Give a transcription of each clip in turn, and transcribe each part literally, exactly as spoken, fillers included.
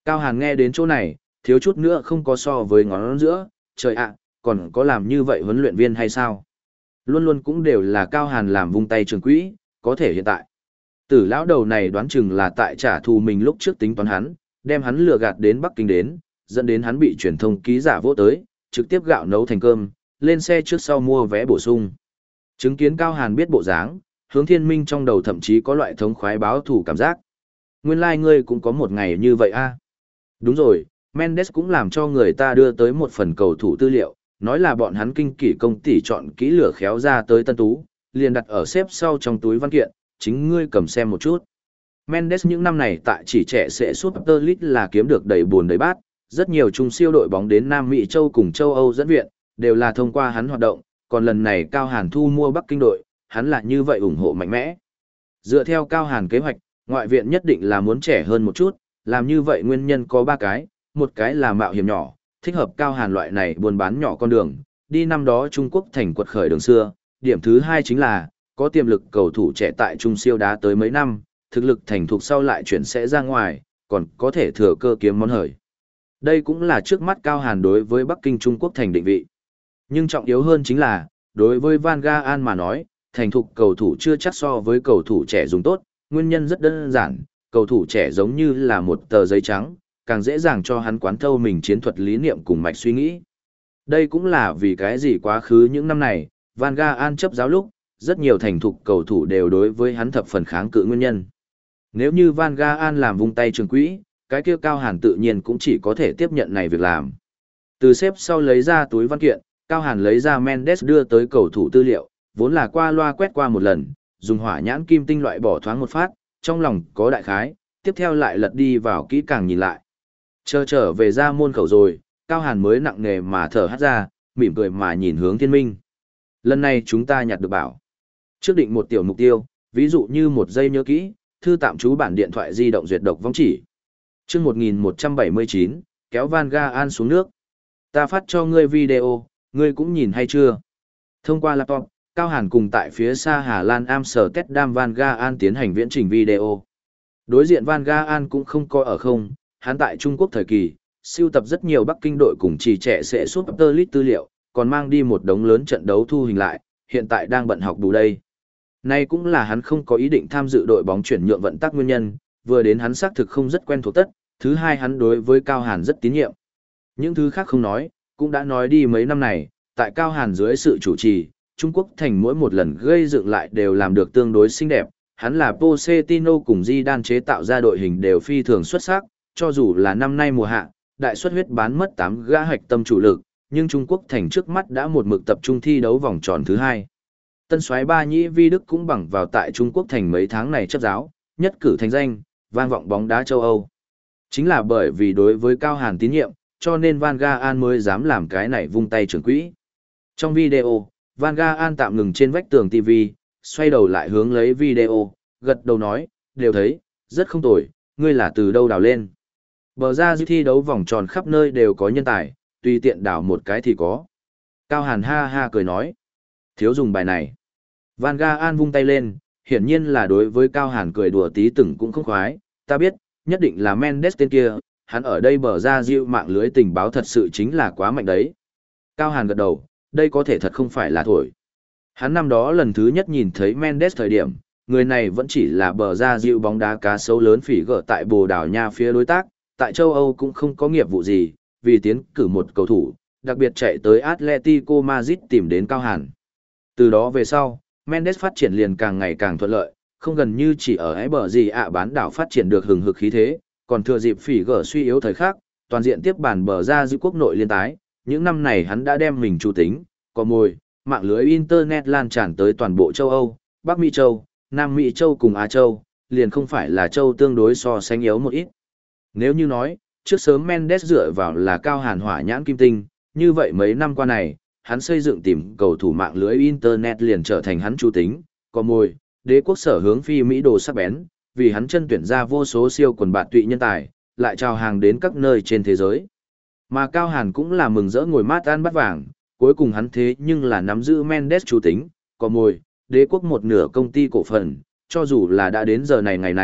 Cao Hàn nghe đến chỗ này, thiếu chút nữa không có so với ngón giữa, trời ạ, còn có làm như vậy huấn luyện viên hay sao? Luôn luôn cũng đều là Cao Hàn làm vung tay trường quỹ, có thể hiện tại. Tử lão đầu này đoán chừng là tại trả thù mình lúc trước tính toán hắn, đem hắn lừa gạt đến Bắc Kinh đến, dẫn đến hắn bị truyền thông ký giả vỗ tới, trực tiếp gạo nấu thành cơm, lên xe trước sau mua vé bổ sung. Chứng kiến Cao Hàn biết bộ dáng, Hướng Thiên Minh trong đầu thậm chí có loại thống khoái báo thù cảm giác. Nguyên lai like ngươi cũng có một ngày như vậy a. Đúng rồi, Mendes cũng làm cho người ta đưa tới một phần cầu thủ tư liệu, nói là bọn hắn kinh kỷ công tỷ chọn kỹ lửa khéo ra tới Tân Tú, liền đặt ở xếp sau trong túi văn kiện, chính ngươi cầm xem một chút. Mendes những năm này tại chỉ trẻ sẽ Super League là kiếm được đầy buồn đầy bát, rất nhiều trung siêu đội bóng đến Nam Mỹ châu cùng châu Âu dẫn viện, đều là thông qua hắn hoạt động, còn lần này Cao Hàn thu mua Bắc Kinh đội, hắn là như vậy ủng hộ mạnh mẽ. Dựa theo Cao Hàn kế hoạch, ngoại viện nhất định là muốn trẻ hơn một chút, làm như vậy nguyên nhân có ba cái, một cái là mạo hiểm nhỏ, thích hợp Cao Hàn loại này buôn bán nhỏ con đường, đi năm đó Trung Quốc thành quật khởi đường xưa, điểm thứ hai chính là, có tiềm lực cầu thủ trẻ tại Trung siêu đá tới mấy năm, thực lực thành thục sau lại chuyển sẽ ra ngoài, còn có thể thừa cơ kiếm món hời. Đây cũng là trước mắt Cao Hàn đối với Bắc Kinh Trung Quốc thành định vị. Nhưng trọng yếu hơn chính là, đối với Van Gaal mà nói, thành thục cầu thủ chưa chắc so với cầu thủ trẻ dùng tốt, nguyên nhân rất đơn giản, cầu thủ trẻ giống như là một tờ giấy trắng, càng dễ dàng cho hắn quán thâu mình chiến thuật lý niệm cùng mạch suy nghĩ. Đây cũng là vì cái gì quá khứ những năm này, Van Gaal chấp giáo lúc, rất nhiều thành thục cầu thủ đều đối với hắn thập phần kháng cự nguyên nhân. Nếu như Van Gaal làm vung tay trường quỹ, cái kia Cao Hàn tự nhiên cũng chỉ có thể tiếp nhận này việc làm. Từ xếp sau lấy ra túi văn kiện, Cao Hàn lấy ra Mendes đưa tới cầu thủ tư liệu, vốn là qua loa quét qua một lần, dùng hỏa nhãn kim tinh loại bỏ thoáng một phát, trong lòng có đại khái, tiếp theo lại lật đi vào kỹ càng nhìn lại. Chờ trở về ra môn khẩu rồi, Cao Hàn mới nặng nề mà thở hắt ra, mỉm cười mà nhìn Hướng Thiên Minh. Lần này chúng ta nhặt được bảo. Trước định một tiểu mục tiêu, ví dụ như một giây nhớ kỹ, thư tạm trú bản điện thoại di động duyệt độc vong chỉ. Chương một nghìn một trăm bảy mươi chín, kéo Van Gaal xuống nước. Ta phát cho ngươi video, ngươi cũng nhìn hay chưa? Thông qua laptop, Cao Hàn cùng tại phía xa Hà Lan Amsterdam Van Gaal tiến hành viễn trình video. Đối diện Van Gaal cũng không coi ở không, hắn tại Trung Quốc thời kỳ, sưu tập rất nhiều Bắc Kinh đội cùng chỉ trẻ sẽ Super League tư liệu, còn mang đi một đống lớn trận đấu thu hình lại, hiện tại đang bận học đủ đây. Nay cũng là hắn không có ý định tham dự đội bóng chuyển nhượng vận tắc nguyên nhân, vừa đến hắn xác thực không rất quen thuộc tất, thứ hai hắn đối với Cao Hàn rất tín nhiệm. Những thứ khác không nói, cũng đã nói đi mấy năm này, tại Cao Hàn dưới sự chủ trì, Trung Quốc thành mỗi một lần gây dựng lại đều làm được tương đối xinh đẹp, hắn là Pochettino cùng Zidane chế tạo ra đội hình đều phi thường xuất sắc, cho dù là năm nay mùa hạ, đại suất huyết bán mất tám gã hạch tâm chủ lực, nhưng Trung Quốc thành trước mắt đã một mực tập trung thi đấu vòng tròn thứ hai. Tân soái Ba Nhĩ Vi Đức cũng bằng vào tại Trung Quốc thành mấy tháng này chấp giáo, nhất cử thành danh, vang vọng bóng đá châu Âu. Chính là bởi vì đối với Cao Hàn tín nhiệm, cho nên Van Gaal mới dám làm cái này vung tay trưởng quỹ. Trong video, Van Gaal tạm ngừng trên vách tường ti vi, xoay đầu lại hướng lấy video, gật đầu nói, đều thấy, rất không tồi, ngươi là từ đâu đào lên. Bờ ra dư thi đấu vòng tròn khắp nơi đều có nhân tài, tùy tiện đào một cái thì có. Cao Hàn ha ha cười nói, thiếu dùng bài này. Van Gaal vung tay lên, hiển nhiên là đối với Cao Hàn cười đùa tí từng cũng không khoái, ta biết, nhất định là Mendes tên kia, hắn ở đây bờ ra dịu mạng lưới tình báo thật sự chính là quá mạnh đấy. Cao Hàn gật đầu, đây có thể thật không phải là thổi. Hắn năm đó lần thứ nhất nhìn thấy Mendes thời điểm, người này vẫn chỉ là bờ ra dịu bóng đá cá sấu lớn phỉ gở tại Bồ Đào Nha phía đối tác, tại châu Âu cũng không có nghiệp vụ gì, vì tiến cử một cầu thủ, đặc biệt chạy tới Atletico Madrid tìm đến Cao Hàn. Từ đó về sau, Mendes phát triển liền càng ngày càng thuận lợi, không gần như chỉ ở ấy bờ gì ạ bán đảo phát triển được hừng hực khí thế, còn thừa dịp phỉ gở suy yếu thời khắc, toàn diện tiếp bản bờ ra dư quốc nội liên tái, những năm này hắn đã đem mình chủ tính, có mồi, mạng lưới internet lan tràn tới toàn bộ châu Âu, Bắc Mỹ châu, Nam Mỹ châu cùng Á châu, liền không phải là châu tương đối so sánh yếu một ít. Nếu như nói, trước sớm Mendes dựa vào là Cao Hàn hỏa nhãn kim tinh, như vậy mấy năm qua này, hắn xây dựng tìm cầu thủ mạng lưới internet liền trở thành hắn chủ tính, có mồi, đế quốc sở hướng phi Mỹ đồ sắc bén, vì hắn chân tuyển ra vô số siêu quần bạn tụy nhân tài, lại trao hàng đến các nơi trên thế giới. Mà Cao Hàn cũng là mừng rỡ ngồi mát ăn bắt vàng, cuối cùng hắn thế nhưng là nắm giữ Mendes chủ tính, có mồi, đế quốc một nửa công ty cổ phần, cho dù là đã đến giờ này ngày này,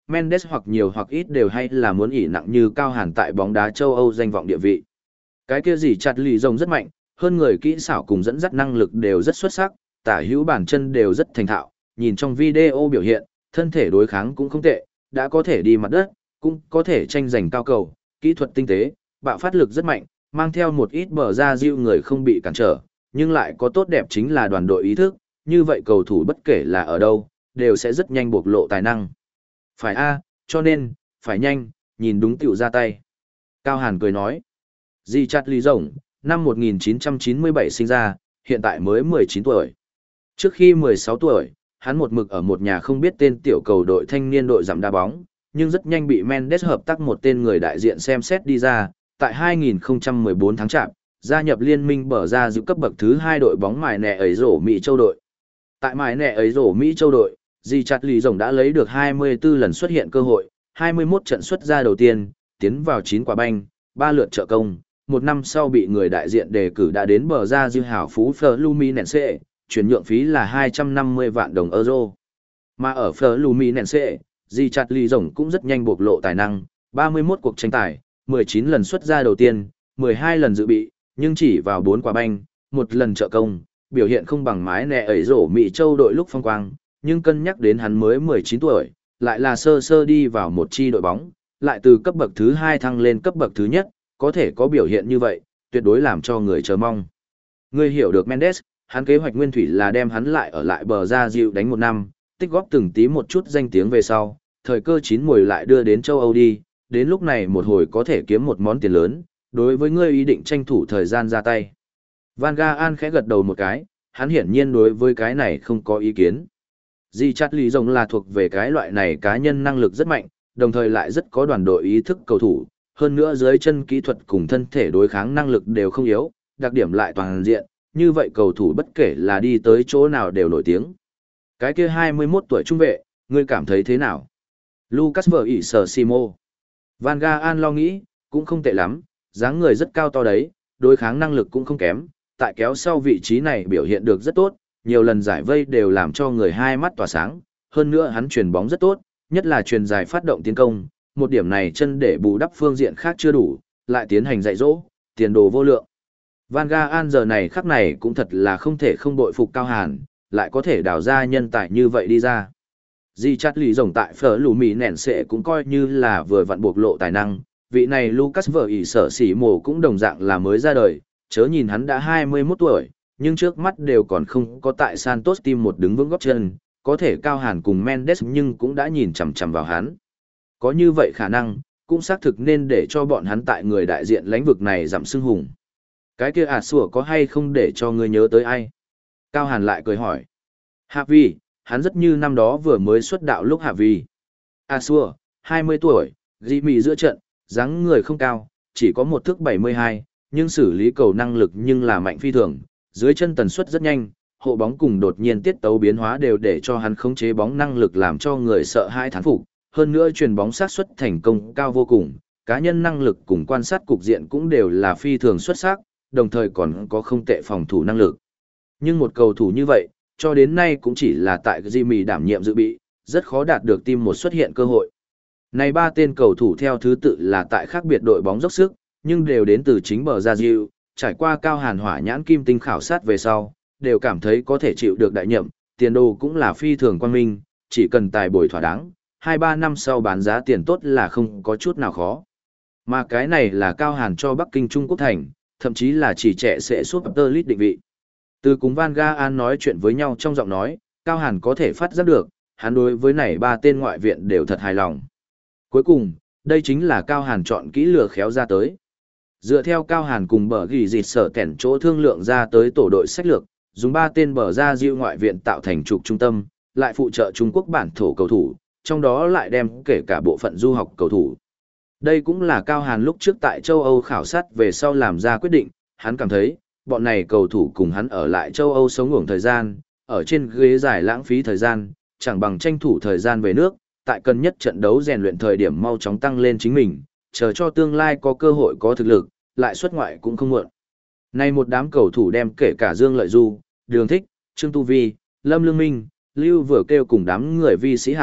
Mendes hoặc nhiều hoặc ít đều hay là muốn ỷ nặng như Cao Hàn tại bóng đá châu Âu danh vọng địa vị. Cái kia gì chặt lì rồng rất mạnh, hơn người kỹ xảo cùng dẫn dắt năng lực đều rất xuất sắc, tả hữu bản chân đều rất thành thạo, nhìn trong video biểu hiện, thân thể đối kháng cũng không tệ, đã có thể đi mặt đất, cũng có thể tranh giành cao cầu, kỹ thuật tinh tế, bạo phát lực rất mạnh, mang theo một ít bờ ra diệu người không bị cản trở, nhưng lại có tốt đẹp chính là đoàn đội ý thức, như vậy cầu thủ bất kể là ở đâu, đều sẽ rất nhanh bộc lộ tài năng. Phải a, cho nên, phải nhanh, nhìn đúng tiểu ra tay. Cao Hàn cười nói, Di Chặt Lý Rồng, năm một nghìn chín trăm chín mươi bảy sinh ra, hiện tại mới mười chín tuổi. Trước khi mười sáu tuổi, hắn một mực ở một nhà không biết tên tiểu cầu đội thanh niên đội dặm đá bóng, nhưng rất nhanh bị Mendes hợp tác một tên người đại diện xem xét đi ra, tại hai nghìn không trăm mười bốn tháng chạp, gia nhập liên minh bờ ra giữ cấp bậc thứ hai đội bóng mài nẹ ấy rổ Mỹ Châu đội. Tại mài nẹ ấy rổ Mỹ Châu đội, Di Chặt Lý Rồng đã lấy được hai mươi tư lần xuất hiện cơ hội, hai mươi mốt trận xuất ra đầu tiên, tiến vào chín quả banh, ba lượt trợ công. Một năm sau bị người đại diện đề cử đã đến bờ ra dư hảo phú Fluminense, chuyển nhượng phí là hai trăm năm mươi vạn đồng euro. Mà ở Fluminense, Di Chặt Lý Rồng cũng rất nhanh bộc lộ tài năng, ba mươi mốt cuộc tranh tài, mười chín lần xuất ra đầu tiên, mười hai lần dự bị, nhưng chỉ vào bốn quả banh, một lần trợ công, biểu hiện không bằng mái nẹ ấy rổ Mỹ Châu đội lúc phong quang, nhưng cân nhắc đến hắn mới mười chín tuổi, lại là sơ sơ đi vào một chi đội bóng, lại từ cấp bậc thứ hai thăng lên cấp bậc thứ nhất, có thể có biểu hiện như vậy, tuyệt đối làm cho người chờ mong. Người hiểu được Mendes, hắn kế hoạch nguyên thủy là đem hắn lại ở lại bờ ra dịu đánh một năm, tích góp từng tí một chút danh tiếng về sau, thời cơ chín muồi lại đưa đến châu Âu đi, đến lúc này một hồi có thể kiếm một món tiền lớn, đối với ngươi ý định tranh thủ thời gian ra tay. Van Gaal khẽ gật đầu một cái, hắn hiển nhiên đối với cái này không có ý kiến. Di Chặt Lý Rồng là thuộc về cái loại này cá nhân năng lực rất mạnh, đồng thời lại rất có đoàn đội ý thức cầu thủ, hơn nữa dưới chân kỹ thuật cùng thân thể đối kháng năng lực đều không yếu, đặc điểm lại toàn diện, như vậy cầu thủ bất kể là đi tới chỗ nào đều nổi tiếng. Cái kia hai mươi mốt tuổi trung vệ, ngươi cảm thấy thế nào? Lucas vợ ỉ sở Simo. Van Gaal lo nghĩ, cũng không tệ lắm, dáng người rất cao to đấy, đối kháng năng lực cũng không kém, tại kéo sau vị trí này biểu hiện được rất tốt, nhiều lần giải vây đều làm cho người hai mắt tỏa sáng, hơn nữa hắn chuyền bóng rất tốt, nhất là chuyền dài phát động tiến công, một điểm này chân để bù đắp phương diện khác chưa đủ, lại tiến hành dạy dỗ, tiền đồ vô lượng. Van Gaal giờ này khắc này cũng thật là không thể không bội phục Cao Hàn, lại có thể đào ra nhân tài như vậy đi ra. Di Chặt Lý Rồng tại phở lù mì nẻn sẽ cũng coi như là vừa vặn bộc lộ tài năng, vị này Lucas vợ ỉ sở xỉ mồ cũng đồng dạng là mới ra đời, chớ nhìn hắn đã hai mươi mốt tuổi, nhưng trước mắt đều còn không có tại Santos team một đứng vững góp chân, có thể Cao Hàn cùng Mendes nhưng cũng đã nhìn chằm chằm vào hắn. Có như vậy khả năng, cũng xác thực nên để cho bọn hắn tại người đại diện lãnh vực này giảm xưng hùng. Cái kia à sủa có hay không để cho ngươi nhớ tới ai? Cao Hàn lại cười hỏi. Hạ Vi, hắn rất như năm đó vừa mới xuất đạo lúc Hạ Vi. À sủa, hai mươi tuổi, dị mị giữa trận, dáng người không cao, chỉ có một thước bảy mươi hai, nhưng xử lý cầu năng lực nhưng là mạnh phi thường, dưới chân tần suất rất nhanh, hộ bóng cùng đột nhiên tiết tấu biến hóa đều để cho hắn khống chế bóng năng lực làm cho người sợ hãi thán phục, hơn nữa chuyền bóng sát suất thành công cao vô cùng, cá nhân năng lực cùng quan sát cục diện cũng đều là phi thường xuất sắc, đồng thời còn có không tệ phòng thủ năng lực. Nhưng một cầu thủ như vậy, cho đến nay cũng chỉ là tại Jimmy đảm nhiệm dự bị, rất khó đạt được team một xuất hiện cơ hội. Này ba tên cầu thủ theo thứ tự là tại khác biệt đội bóng dốc sức, nhưng đều đến từ chính bờ ra diệu, trải qua Cao Hàn hỏa nhãn kim tinh khảo sát về sau, đều cảm thấy có thể chịu được đại nhậm, tiền đồ cũng là phi thường quan minh, chỉ cần tài bồi thỏa đáng, hai ba năm sau bán giá tiền tốt là không có chút nào khó. Mà cái này là Cao Hàn cho Bắc Kinh Trung Quốc thành, thậm chí là chỉ trẻ sẽ Super League định vị. Từ cùng Van Gaal nói chuyện với nhau trong giọng nói, Cao Hàn có thể phát giác được, hắn đối với này ba tên ngoại viện đều thật hài lòng. Cuối cùng, đây chính là Cao Hàn chọn kỹ lừa khéo ra tới. Dựa theo Cao Hàn cùng bờ ghi dịt sở kẻn chỗ thương lượng ra tới tổ đội sách lược, dùng ba tên bờ ra diệu ngoại viện tạo thành trục trung tâm, lại phụ trợ Trung Quốc bản thổ cầu thủ, trong đó lại đem kể cả bộ phận du học cầu thủ. Đây cũng là Cao Hàn lúc trước tại châu Âu khảo sát về sau làm ra quyết định, hắn cảm thấy, bọn này cầu thủ cùng hắn ở lại châu Âu sống ngủng thời gian, ở trên ghế dài lãng phí thời gian, chẳng bằng tranh thủ thời gian về nước, tại cần nhất trận đấu rèn luyện thời điểm mau chóng tăng lên chính mình, chờ cho tương lai có cơ hội có thực lực, lại xuất ngoại cũng không muộn. Nay một đám cầu thủ đem kể cả Dương Lợi Du, Đường Thích, Trương Tu Vi, Lâm Lương Minh, Lưu Vừa Kêu cùng đám người vi sĩ hạo,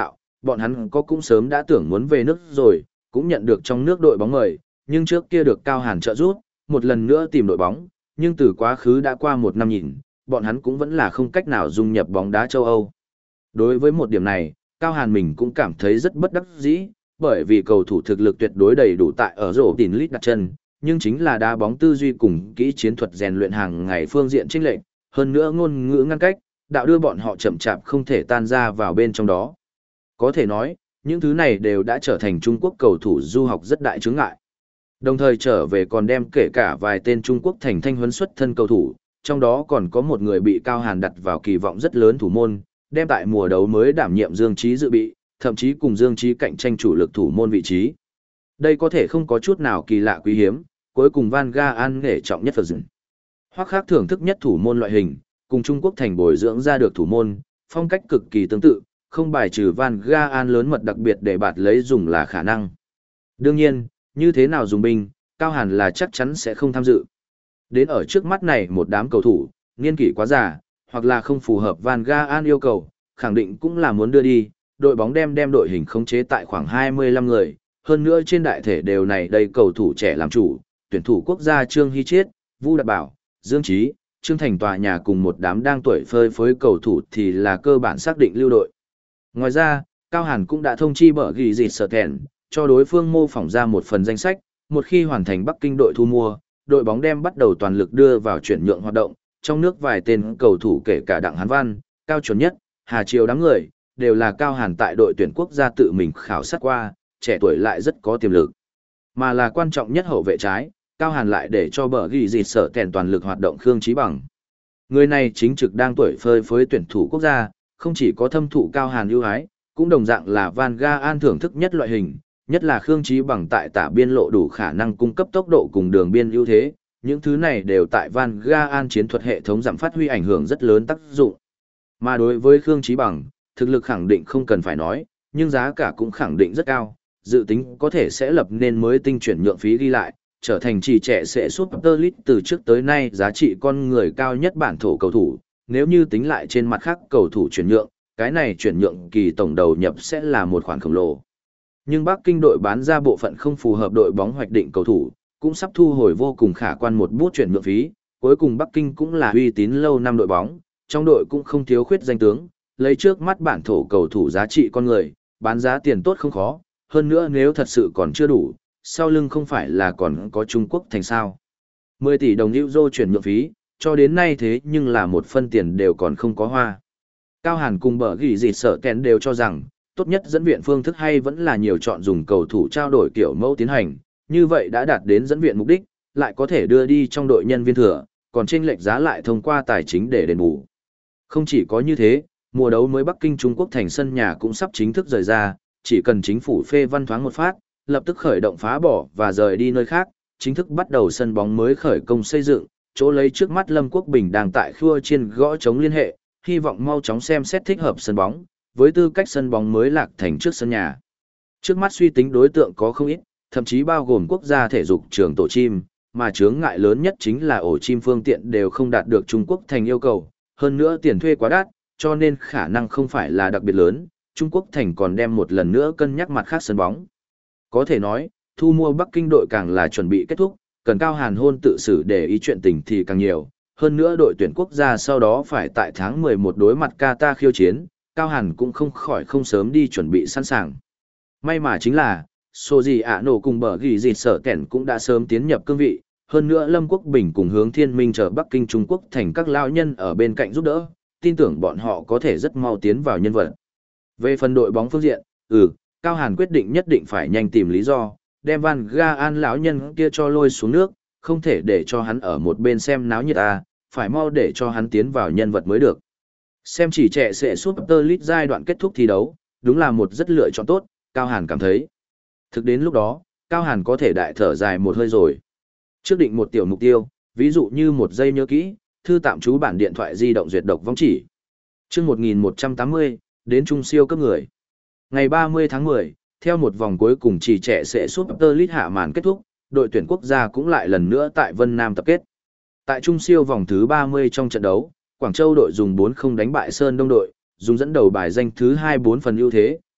bọn hắn có cũng sớm đã tưởng muốn về nước rồi, cũng nhận được trong nước đội bóng mời, nhưng trước kia được Cao Hàn trợ giúp, một lần nữa tìm đội bóng, nhưng từ quá khứ đã qua một năm nhìn, bọn hắn cũng vẫn là không cách nào dung nhập bóng đá châu Âu. Đối với một điểm này, Cao Hàn mình cũng cảm thấy rất bất đắc dĩ, bởi vì cầu thủ thực lực tuyệt đối đầy đủ tại ở rổ tỉnh lít đặt chân, nhưng chính là đá bóng tư duy cùng kỹ chiến thuật rèn luyện hàng ngày phương diện chênh lệch, hơn nữa ngôn ngữ ngăn cách, đạo đưa bọn họ chậm chạp không thể tan ra vào bên trong đó. Có thể nói, những thứ này đều đã trở thành Trung Quốc cầu thủ du học rất đại chướng ngại. Đồng thời trở về còn đem kể cả vài tên Trung Quốc thành thanh huấn xuất thân cầu thủ, trong đó còn có một người bị Cao Hàn đặt vào kỳ vọng rất lớn thủ môn, đem tại mùa đấu mới đảm nhiệm Dương Chí dự bị, thậm chí cùng Dương Chí cạnh tranh chủ lực thủ môn vị trí. Đây có thể không có chút nào kỳ lạ quý hiếm, cuối cùng Van Gaal nghệ trọng nhất Phật dựng. Hoặc khác thưởng thức nhất thủ môn loại hình, cùng Trung Quốc thành bồi dưỡng ra được thủ môn, phong cách cực kỳ tương tự, không bài trừ Van Gaal lớn mật đặc biệt để bạt lấy dùng là khả năng. Đương nhiên, như thế nào dùng binh, Cao Hàn là chắc chắn sẽ không tham dự. Đến ở trước mắt này một đám cầu thủ, niên kỷ quá già, hoặc là không phù hợp Van Gaal yêu cầu, khẳng định cũng là muốn đưa đi, đội bóng đem đem đội hình khống chế tại khoảng hai mươi lăm người, hơn nữa trên đại thể đều này đầy cầu thủ trẻ làm chủ, tuyển thủ quốc gia Trương Hy Chiết, Vu Đạt Bảo, Dương Chí, Trương Thành tòa nhà cùng một đám đang tuổi phơi phới cầu thủ thì là cơ bản xác định lưu đội. Ngoài ra, Cao Hàn cũng đã thông chi bở ghi dịt sở kèn, cho đối phương mô phỏng ra một phần danh sách, một khi hoàn thành Bắc Kinh đội thu mua, đội bóng đem bắt đầu toàn lực đưa vào chuyển nhượng hoạt động, trong nước vài tên cầu thủ kể cả Đặng Hán Văn, Cao Chuẩn Nhất, Hà Triều đám người, đều là Cao Hàn tại đội tuyển quốc gia tự mình khảo sát qua, trẻ tuổi lại rất có tiềm lực. Mà là quan trọng nhất hậu vệ trái, Cao Hàn lại để cho bở ghi dịt sở kèn toàn lực hoạt động Khương Chí Bằng. Người này chính trực đang tuổi phơi phới tuyển thủ quốc gia, không chỉ có thâm thụ Cao Hàn ưu ái, cũng đồng dạng là Van Gaal thưởng thức nhất loại hình, nhất là Khương Chí Bằng tại tả biên lộ đủ khả năng cung cấp tốc độ cùng đường biên ưu thế, những thứ này đều tại Van Gaal chiến thuật hệ thống giảm phát huy ảnh hưởng rất lớn tác dụng. Mà đối với Khương Chí Bằng, thực lực khẳng định không cần phải nói, nhưng giá cả cũng khẳng định rất cao, dự tính có thể sẽ lập nên mới tinh chuyển nhượng phí ghi lại, trở thành chỉ trẻ sẽ Super League từ trước tới nay giá trị con người cao nhất bản thổ cầu thủ, nếu như tính lại trên mặt khác cầu thủ chuyển nhượng, cái này chuyển nhượng kỳ tổng đầu nhập sẽ là một khoản khổng lồ. Nhưng Bắc Kinh đội bán ra bộ phận không phù hợp đội bóng hoạch định cầu thủ, cũng sắp thu hồi vô cùng khả quan một bút chuyển nhượng phí, cuối cùng Bắc Kinh cũng là uy tín lâu năm đội bóng, trong đội cũng không thiếu khuyết danh tướng, lấy trước mắt bản thổ cầu thủ giá trị con người, bán giá tiền tốt không khó, hơn nữa nếu thật sự còn chưa đủ, sau lưng không phải là còn có Trung Quốc thành sao. mười tỷ đồng euro chuyển nhượng phí, cho đến nay thế nhưng là một phân tiền đều còn không có hoa. Cao Hàn cùng bở ghi dịt sở kèn đều cho rằng, tốt nhất dẫn viện phương thức hay vẫn là nhiều chọn dùng cầu thủ trao đổi kiểu mẫu tiến hành, như vậy đã đạt đến dẫn viện mục đích, lại có thể đưa đi trong đội nhân viên thừa, còn chênh lệch giá lại thông qua tài chính để đền bù. Không chỉ có như thế, mùa đấu mới Bắc Kinh Trung Quốc thành sân nhà cũng sắp chính thức rời ra, chỉ cần chính phủ phê văn thoáng một phát, lập tức khởi động phá bỏ và rời đi nơi khác, chính thức bắt đầu sân bóng mới khởi công xây dựng, chỗ lấy trước mắt Lâm Quốc Bình đang tại khua chiên gõ chống liên hệ, hy vọng mau chóng xem xét thích hợp sân bóng, với tư cách sân bóng mới lạc thành trước sân nhà. Trước mắt suy tính đối tượng có không ít, thậm chí bao gồm quốc gia thể dục trường tổ chim, mà chướng ngại lớn nhất chính là ổ chim phương tiện đều không đạt được Trung Quốc thành yêu cầu, hơn nữa tiền thuê quá đắt, cho nên khả năng không phải là đặc biệt lớn, Trung Quốc thành còn đem một lần nữa cân nhắc mặt khác sân bóng. Có thể nói, thu mua Bắc Kinh đội càng là chuẩn bị kết thúc, cần Cao Hàn hôn tự xử để ý chuyện tình thì càng nhiều, hơn nữa đội tuyển quốc gia sau đó phải tại tháng mười một đối mặt Qatar khiêu chiến, Cao Hàn cũng không khỏi không sớm đi chuẩn bị sẵn sàng. May mà chính là, Soji Ano cùng bở ghi dịt sở kẻn cũng đã sớm tiến nhập cương vị, hơn nữa Lâm Quốc Bình cùng Hướng Thiên Minh chờ Bắc Kinh Trung Quốc thành các lão nhân ở bên cạnh giúp đỡ, tin tưởng bọn họ có thể rất mau tiến vào nhân vật. Về phần đội bóng phương diện, ừ, Cao Hàn quyết định nhất định phải nhanh tìm lý do, đem Van Gaal lão nhân kia cho lôi xuống nước, không thể để cho hắn ở một bên xem náo nhiệt à, phải mau để cho hắn tiến vào nhân vật mới được. Xem chỉ trẻ sẽ Super League giai đoạn kết thúc thi đấu, đúng là một rất lựa chọn tốt, Cao Hàn cảm thấy. Thực đến lúc đó, Cao Hàn có thể đại thở dài một hơi rồi. Trước định một tiểu mục tiêu, ví dụ như một giây nhớ kỹ, thư tạm trú bản điện thoại di động duyệt độc vong chỉ. Chương một nghìn một trăm tám mươi, đến trung siêu cấp người. Ngày ba mươi tháng mười, theo một vòng cuối cùng chỉ trẻ sẽ Super League hạ màn kết thúc, đội tuyển quốc gia cũng lại lần nữa tại Vân Nam tập kết. Tại trung siêu vòng thứ ba mươi trong trận đấu, Quảng Châu đội dùng bốn không đánh bại Sơn Đông đội, dùng dẫn đầu bài danh thứ hai bốn phần ưu thế,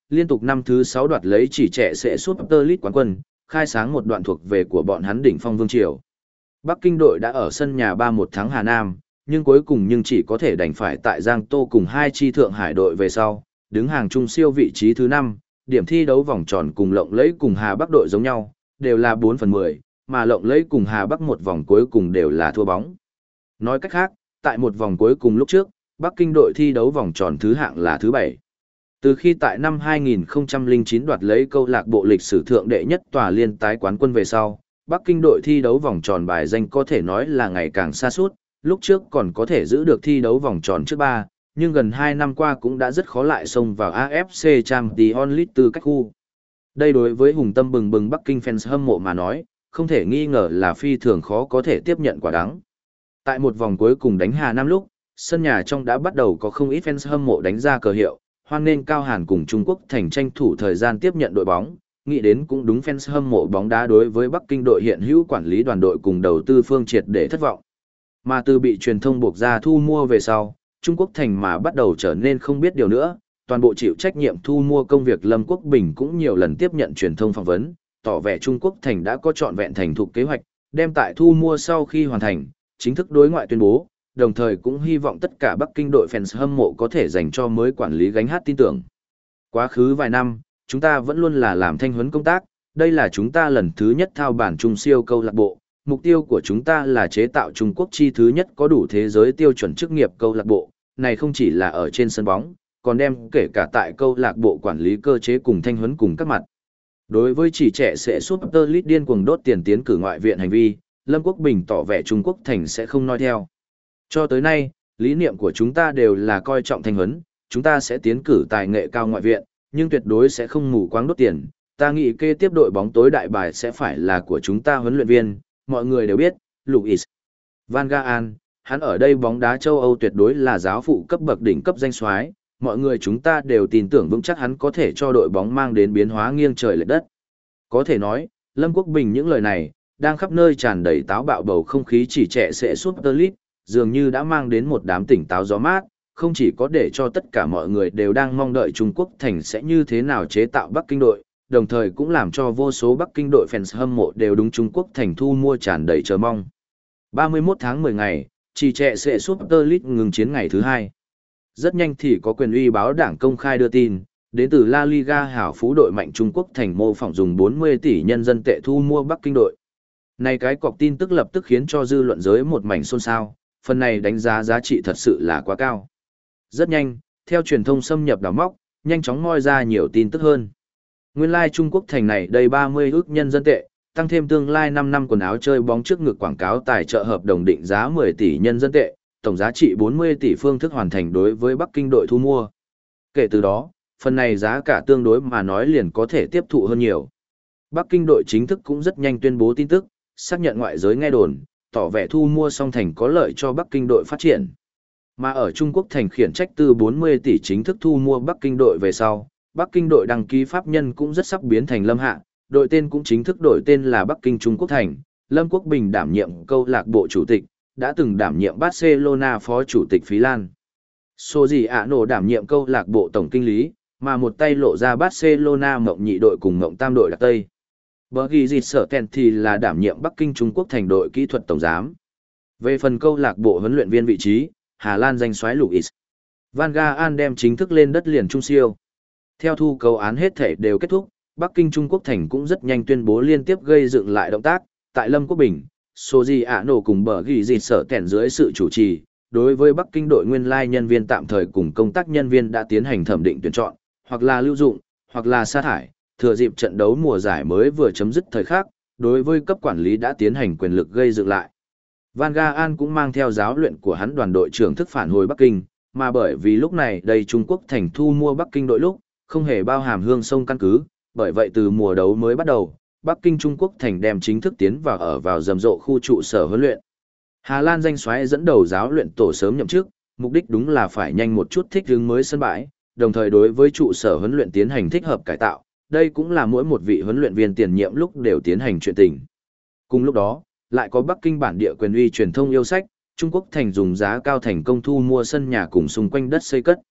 liên tục năm thứ sáu đoạt lấy chỉ trẻ sẽ Super League quán quân, khai sáng một đoạn thuộc về của bọn hắn đỉnh phong vương triều. Bắc Kinh đội đã ở sân nhà ba một thắng Hà Nam, nhưng cuối cùng nhưng chỉ có thể đành phải tại Giang Tô cùng hai chi Thượng Hải đội về sau, đứng hàng chung siêu vị trí thứ năm, điểm thi đấu vòng tròn cùng Lộng Lẫy cùng Hà Bắc đội giống nhau, đều là bốn phần mười, mà Lộng Lẫy cùng Hà Bắc một vòng cuối cùng đều là thua bóng. Nói cách khác, tại một vòng cuối cùng lúc trước, Bắc Kinh đội thi đấu vòng tròn thứ hạng là thứ bảy. Từ khi tại năm hai nghìn không trăm lẻ chín đoạt lấy câu lạc bộ lịch sử thượng đệ nhất tòa liên tái quán quân về sau, Bắc Kinh đội thi đấu vòng tròn bài danh có thể nói là ngày càng xa suốt, lúc trước còn có thể giữ được thi đấu vòng tròn trước ba, nhưng gần hai năm qua cũng đã rất khó lại xông vào a ép xê Champions League tư cách khu. Đây đối với hùng tâm bừng bừng Bắc Kinh fans hâm mộ mà nói, không thể nghi ngờ là phi thường khó có thể tiếp nhận quả đắng. Tại một vòng cuối cùng đánh Hà Nam lúc, sân nhà trong đã bắt đầu có không ít fans hâm mộ đánh ra cờ hiệu, hoan nên Cao Hàn cùng Trung Quốc thành tranh thủ thời gian tiếp nhận đội bóng, nghĩ đến cũng đúng fans hâm mộ bóng đá đối với Bắc Kinh đội hiện hữu quản lý đoàn đội cùng đầu tư phương triệt để thất vọng. Mà từ bị truyền thông buộc ra thu mua về sau, Trung Quốc thành mà bắt đầu trở nên không biết điều nữa, toàn bộ chịu trách nhiệm thu mua công việc Lâm Quốc Bình cũng nhiều lần tiếp nhận truyền thông phỏng vấn, tỏ vẻ Trung Quốc thành đã có trọn vẹn thành thục kế hoạch, đem tại thu mua sau khi hoàn thành, chính thức đối ngoại tuyên bố, đồng thời cũng hy vọng tất cả Bắc Kinh đội fans hâm mộ có thể dành cho mới quản lý gánh hát tin tưởng. Quá khứ vài năm, chúng ta vẫn luôn là làm thanh huấn công tác, đây là chúng ta lần thứ nhất thao bản trung siêu câu lạc bộ, mục tiêu của chúng ta là chế tạo Trung Quốc chi thứ nhất có đủ thế giới tiêu chuẩn chức nghiệp câu lạc bộ, này không chỉ là ở trên sân bóng, còn đem kể cả tại câu lạc bộ quản lý cơ chế cùng thanh huấn cùng các mặt. Đối với chỉ trẻ sẽ Super League điên cuồng đốt tiền tiến cử ngoại viện hành vi, Lâm Quốc Bình tỏ vẻ Trung Quốc thành sẽ không nói theo. Cho tới nay, lý niệm của chúng ta đều là coi trọng thanh huấn, chúng ta sẽ tiến cử tài nghệ cao ngoại viện, nhưng tuyệt đối sẽ không mù quáng đốt tiền. Ta nghĩ kế tiếp đội bóng tối đại bài sẽ phải là của chúng ta huấn luyện viên, mọi người đều biết, Luis Van Gaal, hắn ở đây bóng đá châu Âu tuyệt đối là giáo phụ cấp bậc đỉnh cấp danh soái, mọi người chúng ta đều tin tưởng vững chắc hắn có thể cho đội bóng mang đến biến hóa nghiêng trời lệch đất. Có thể nói, Lâm Quốc Bình những lời này, đang khắp nơi tràn đầy táo bạo bầu không khí chỉ trẻ sẽ Super League, dường như đã mang đến một đám tỉnh táo gió mát, không chỉ có để cho tất cả mọi người đều đang mong đợi Trung Quốc thành sẽ như thế nào chế tạo Bắc Kinh đội, đồng thời cũng làm cho vô số Bắc Kinh đội fans hâm mộ đều đúng Trung Quốc thành thu mua tràn đầy chờ mong. ba mươi mốt tháng mười ngày, chỉ trẻ sẽ Super League ngừng chiến ngày thứ hai. Rất nhanh thì có quyền uy báo đảng công khai đưa tin, đến từ La Liga hảo phú đội mạnh Trung Quốc thành mô phỏng dùng bốn mươi tỷ nhân dân tệ thu mua Bắc Kinh đội. Này cái cọc tin tức lập tức khiến cho dư luận giới một mảnh xôn xao, phần này đánh giá giá trị thật sự là quá cao. Rất nhanh, theo truyền thông xâm nhập đào móc, nhanh chóng moi ra nhiều tin tức hơn. Nguyên lai like Trung Quốc thành này đầy ba mươi ức nhân dân tệ, tăng thêm tương lai năm năm quần áo chơi bóng trước ngực quảng cáo tài trợ hợp đồng định giá mười tỷ nhân dân tệ, tổng giá trị bốn mươi tỷ phương thức hoàn thành đối với Bắc Kinh đội thu mua. Kể từ đó, phần này giá cả tương đối mà nói liền có thể tiếp thụ hơn nhiều. Bắc Kinh đội chính thức cũng rất nhanh tuyên bố tin tức, xác nhận ngoại giới nghe đồn, tỏ vẻ thu mua song thành có lợi cho Bắc Kinh đội phát triển. Mà ở Trung Quốc thành khiển trách từ bốn mươi tỷ chính thức thu mua Bắc Kinh đội về sau, Bắc Kinh đội đăng ký pháp nhân cũng rất sắp biến thành Lâm Hạ, đội tên cũng chính thức đổi tên là Bắc Kinh Trung Quốc thành, Lâm Quốc Bình đảm nhiệm câu lạc bộ chủ tịch, đã từng đảm nhiệm Barcelona phó chủ tịch Phí Lan. Sô Dì ạ nổ đảm nhiệm câu lạc bộ tổng kinh lý, mà một tay lộ ra Barcelona mộng nhị đội cùng mộng tam đội đặc Tây. Bờ ghi dịt sở tèn thì là đảm nhiệm Bắc Kinh Trung Quốc thành đội kỹ thuật tổng giám. Về phần câu lạc bộ huấn luyện viên vị trí, Hà Lan danh soái Luis Van Gaal đem chính thức lên đất liền trung siêu. Theo thu cầu án hết thể đều kết thúc, Bắc Kinh Trung Quốc thành cũng rất nhanh tuyên bố liên tiếp gây dựng lại động tác, tại Lâm Quốc Bình, Soji Ano cùng bờ ghi dịt sở tèn dưới sự chủ trì, đối với Bắc Kinh đội nguyên lai nhân viên tạm thời cùng công tác nhân viên đã tiến hành thẩm định tuyển chọn, hoặc là lưu dụng, hoặc là sa thải, thừa dịp trận đấu mùa giải mới vừa chấm dứt thời khắc, đối với cấp quản lý đã tiến hành quyền lực gây dựng lại. Van Gaal cũng mang theo giáo luyện của hắn đoàn đội trưởng thức phản hồi Bắc Kinh, mà bởi vì lúc này đây Trung Quốc thành thu mua Bắc Kinh đội lúc, không hề bao hàm hương sông căn cứ, bởi vậy từ mùa đấu mới bắt đầu, Bắc Kinh Trung Quốc thành đem chính thức tiến vào ở vào rầm rộ khu trụ sở huấn luyện. Hà Lan danh soái dẫn đầu giáo luyện tổ sớm nhậm chức, mục đích đúng là phải nhanh một chút thích ứng mới sân bãi, đồng thời đối với trụ sở huấn luyện tiến hành thích hợp cải tạo, đây cũng là mỗi một vị huấn luyện viên tiền nhiệm lúc đều tiến hành chuyện tình. Cùng lúc đó, lại có Bắc Kinh bản địa quyền uy truyền thông yêu sách, Trung Quốc thành dùng giá cao thành công thu mua sân nhà cùng xung quanh đất xây cất.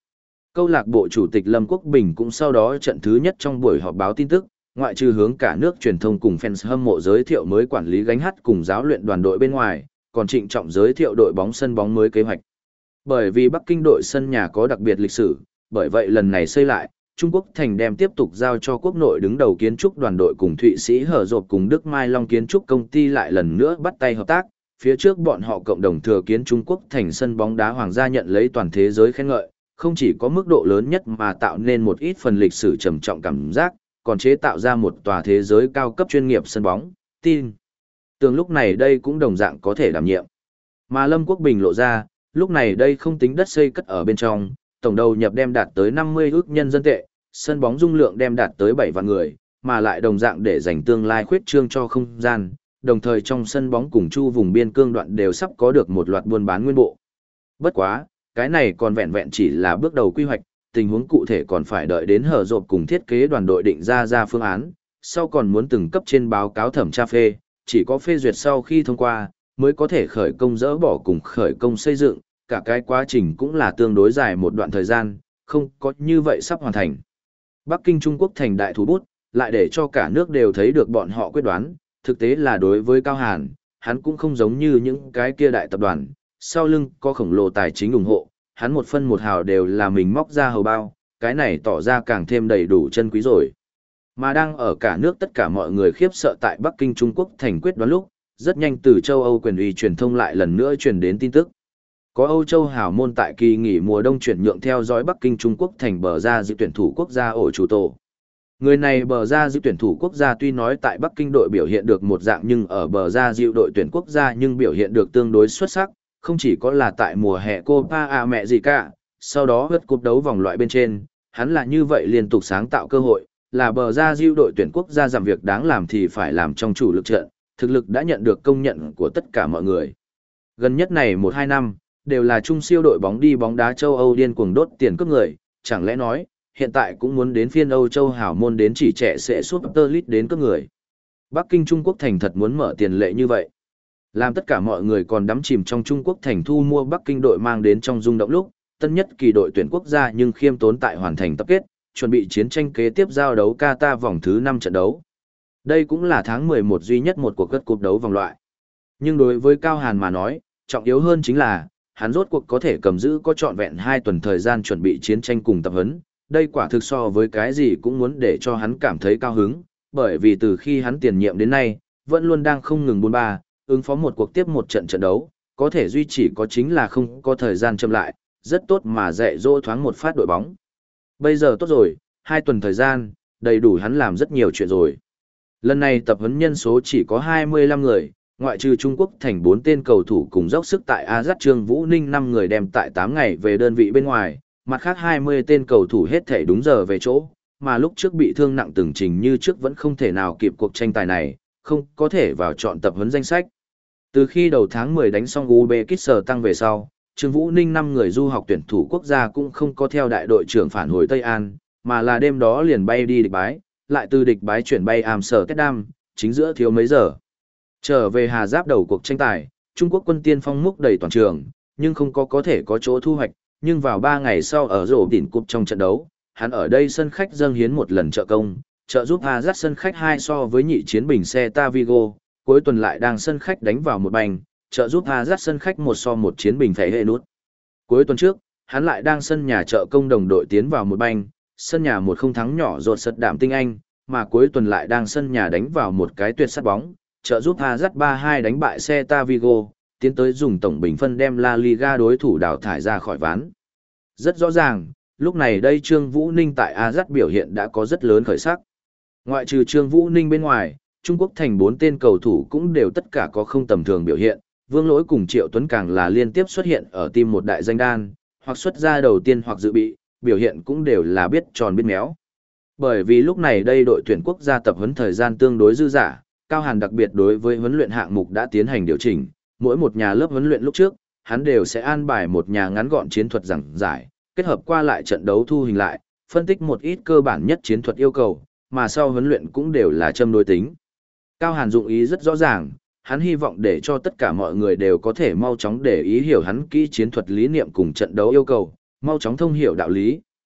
Câu lạc bộ chủ tịch Lâm Quốc Bình cũng sau đó trận thứ nhất trong buổi họp báo tin tức, ngoại trừ hướng cả nước truyền thông cùng fans hâm mộ giới thiệu mới quản lý gánh hát cùng giáo luyện đoàn đội bên ngoài, còn trịnh trọng giới thiệu đội bóng sân bóng mới kế hoạch. Bởi vì Bắc Kinh đội sân nhà có đặc biệt lịch sử, bởi vậy lần này xây lại, Trung Quốc Thành đem tiếp tục giao cho quốc nội đứng đầu kiến trúc đoàn đội cùng Thụy Sĩ Hở Dột cùng Đức Mai Long kiến trúc công ty lại lần nữa bắt tay hợp tác. Phía trước bọn họ cộng đồng thừa kiến Trung Quốc Thành sân bóng đá hoàng gia nhận lấy toàn thế giới khen ngợi, không chỉ có mức độ lớn nhất mà tạo nên một ít phần lịch sử trầm trọng cảm giác, còn chế tạo ra một tòa thế giới cao cấp chuyên nghiệp sân bóng, tin. Tưởng lúc này đây cũng đồng dạng có thể đảm nhiệm. Mà Lâm Quốc Bình lộ ra, lúc này đây không tính đất xây cất ở bên trong, tổng đầu nhập đem đạt tới năm mươi ước nhân dân tệ, sân bóng dung lượng đem đạt tới bảy vạn người, mà lại đồng dạng để dành tương lai khuyết trương cho không gian, đồng thời trong sân bóng cùng chu vùng biên cương đoạn đều sắp có được một loạt buôn bán nguyên bộ. Bất quá, cái này còn vẹn vẹn chỉ là bước đầu quy hoạch, tình huống cụ thể còn phải đợi đến Hở Dột cùng thiết kế đoàn đội định ra ra phương án, sau còn muốn từng cấp trên báo cáo thẩm tra phê, chỉ có phê duyệt sau khi thông qua, mới có thể khởi công dỡ bỏ cùng khởi công xây dựng, cả cái quá trình cũng là tương đối dài một đoạn thời gian, không có như vậy sắp hoàn thành. Bắc Kinh Trung Quốc thành đại thủ bút, lại để cho cả nước đều thấy được bọn họ quyết đoán, thực tế là đối với Cao Hàn, hắn cũng không giống như những cái kia đại tập đoàn, sau lưng có khổng lồ tài chính ủng hộ, hắn một phân một hào đều là mình móc ra hầu bao, cái này tỏ ra càng thêm đầy đủ chân quý rồi. Mà đang ở cả nước tất cả mọi người khiếp sợ tại Bắc Kinh Trung Quốc thành quyết đoán lúc, rất nhanh từ châu Âu quyền uy truyền thông lại lần nữa truyền đến tin tức. Có Âu Châu hào môn tại kỳ nghỉ mùa đông chuyển nhượng theo dõi Bắc Kinh Trung Quốc thành bờ ra dự tuyển thủ quốc gia ổ chủ tổ. Người này bờ ra dự tuyển thủ quốc gia tuy nói tại Bắc Kinh đội biểu hiện được một dạng nhưng ở bờ ra dịu đội tuyển quốc gia nhưng biểu hiện được tương đối xuất sắc, không chỉ có là tại mùa hè Copa America, sau đó vượt cúp đấu vòng loại bên trên, hắn là như vậy liên tục sáng tạo cơ hội, là bờ ra dịu đội tuyển quốc gia làm việc đáng làm thì phải làm trong chủ lực trận, thực lực đã nhận được công nhận của tất cả mọi người. Gần nhất này một hai năm, đều là trung siêu đội bóng đi bóng đá châu Âu điên cuồng đốt tiền cướp người, chẳng lẽ nói, hiện tại cũng muốn đến phiên Âu Châu hảo môn đến chỉ trẻ sẽ Super League đến cướp người. Bắc Kinh Trung Quốc thành thật muốn mở tiền lệ như vậy. Làm tất cả mọi người còn đắm chìm trong Trung Quốc thành thu mua Bắc Kinh đội mang đến trong rung động lúc, tân nhất kỳ đội tuyển quốc gia nhưng khiêm tốn tại hoàn thành tập kết, chuẩn bị chiến tranh kế tiếp giao đấu Qatar vòng thứ năm trận đấu. Đây cũng là tháng mười một duy nhất một cuộc cất cúp đấu vòng loại. Nhưng đối với Cao Hàn mà nói, trọng yếu hơn chính là, hắn rốt cuộc có thể cầm giữ có trọn vẹn hai tuần thời gian chuẩn bị chiến tranh cùng tập huấn. Đây quả thực so với cái gì cũng muốn để cho hắn cảm thấy cao hứng, bởi vì từ khi hắn tiền nhiệm đến nay, vẫn luôn đang không ngừng buôn ba, ứng phó một cuộc tiếp một trận trận đấu, có thể duy trì có chính là không có thời gian chậm lại, rất tốt mà dạy dỗ thoáng một phát đội bóng. Bây giờ tốt rồi, hai tuần thời gian, đầy đủ hắn làm rất nhiều chuyện rồi. Lần này tập huấn nhân số chỉ có hai mươi lăm người, ngoại trừ Trung Quốc thành bốn tên cầu thủ cùng dốc sức tại A Z Trương Vũ Ninh năm người đem tại tám ngày về đơn vị bên ngoài, mặt khác hai mươi tên cầu thủ hết thể đúng giờ về chỗ, mà lúc trước bị thương nặng từng trình như trước vẫn không thể nào kịp cuộc tranh tài này, không có thể vào chọn tập huấn danh sách. Từ khi đầu tháng mười đánh xong Uzbekistan tăng về sau, Trương Vũ Ninh năm người du học tuyển thủ quốc gia cũng không có theo đại đội trưởng phản hồi Tây An, mà là đêm đó liền bay đi Địch Bái, lại từ Địch Bái chuyển bay Amsterdam, chính giữa thiếu mấy giờ. Trở về Hà Giáp đầu cuộc tranh tài, Trung Quốc quân tiên phong múc đầy toàn trường, nhưng không có có thể có chỗ thu hoạch, nhưng vào ba ngày sau ở rổ đỉnh cúp trong trận đấu, hắn ở đây sân khách dâng hiến một lần trợ công, trợ giúp Hà Giáp sân khách hai so với nhị chiến bình xe Tavigo, cuối tuần lại đang sân khách đánh vào một banh, trợ giúp Hà Giáp sân khách một so một chiến bình phải hệ nút. Cuối tuần trước, hắn lại đang sân nhà trợ công đồng đội tiến vào một banh, sân nhà một không thắng nhỏ rột sật đạm tinh Anh, mà cuối tuần lại đang sân nhà đánh vào một cái tuyệt sát bóng, trợ giúp Hà Giáp ba hai đánh bại xe Tavigo, tiến tới dùng tổng bình phân đem La Liga đối thủ đào thải ra khỏi ván. Rất rõ ràng, lúc này đây Trương Vũ Ninh tại A Z biểu hiện đã có rất lớn khởi sắc. Ngoại trừ Trương Vũ Ninh bên ngoài, Trung Quốc thành bốn tên cầu thủ cũng đều tất cả có không tầm thường biểu hiện, Vương Lỗi cùng Triệu Tuấn càng là liên tiếp xuất hiện ở team một đại danh đan, hoặc xuất ra đầu tiên hoặc dự bị, biểu hiện cũng đều là biết tròn biết méo. Bởi vì lúc này đây đội tuyển quốc gia tập huấn thời gian tương đối dư dả, Cao Hàn đặc biệt đối với huấn luyện hạng mục đã tiến hành điều chỉnh, mỗi một nhà lớp huấn luyện lúc trước, hắn đều sẽ an bài một nhà ngắn gọn chiến thuật giảng giải, kết hợp qua lại trận đấu thu hình lại, phân tích một ít cơ bản nhất chiến thuật yêu cầu, mà sau huấn luyện cũng đều là châm đối tính. Cao Hàn dụng ý rất rõ ràng, hắn hy vọng để cho tất cả mọi người đều có thể mau chóng để ý hiểu hắn kỹ chiến thuật lý niệm cùng trận đấu yêu cầu, mau chóng thông hiểu đạo lý,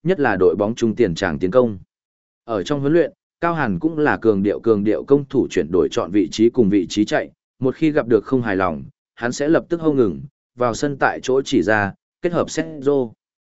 nhất là đội bóng trung tiền tràng tiến công. Ở trong huấn luyện, Cao Hàn cũng là cường điệu cường điệu công thủ chuyển đổi chọn vị trí cùng vị trí chạy, một khi gặp được không hài lòng, hắn sẽ lập tức hô ngừng, vào sân tại chỗ chỉ ra, kết hợp Sergio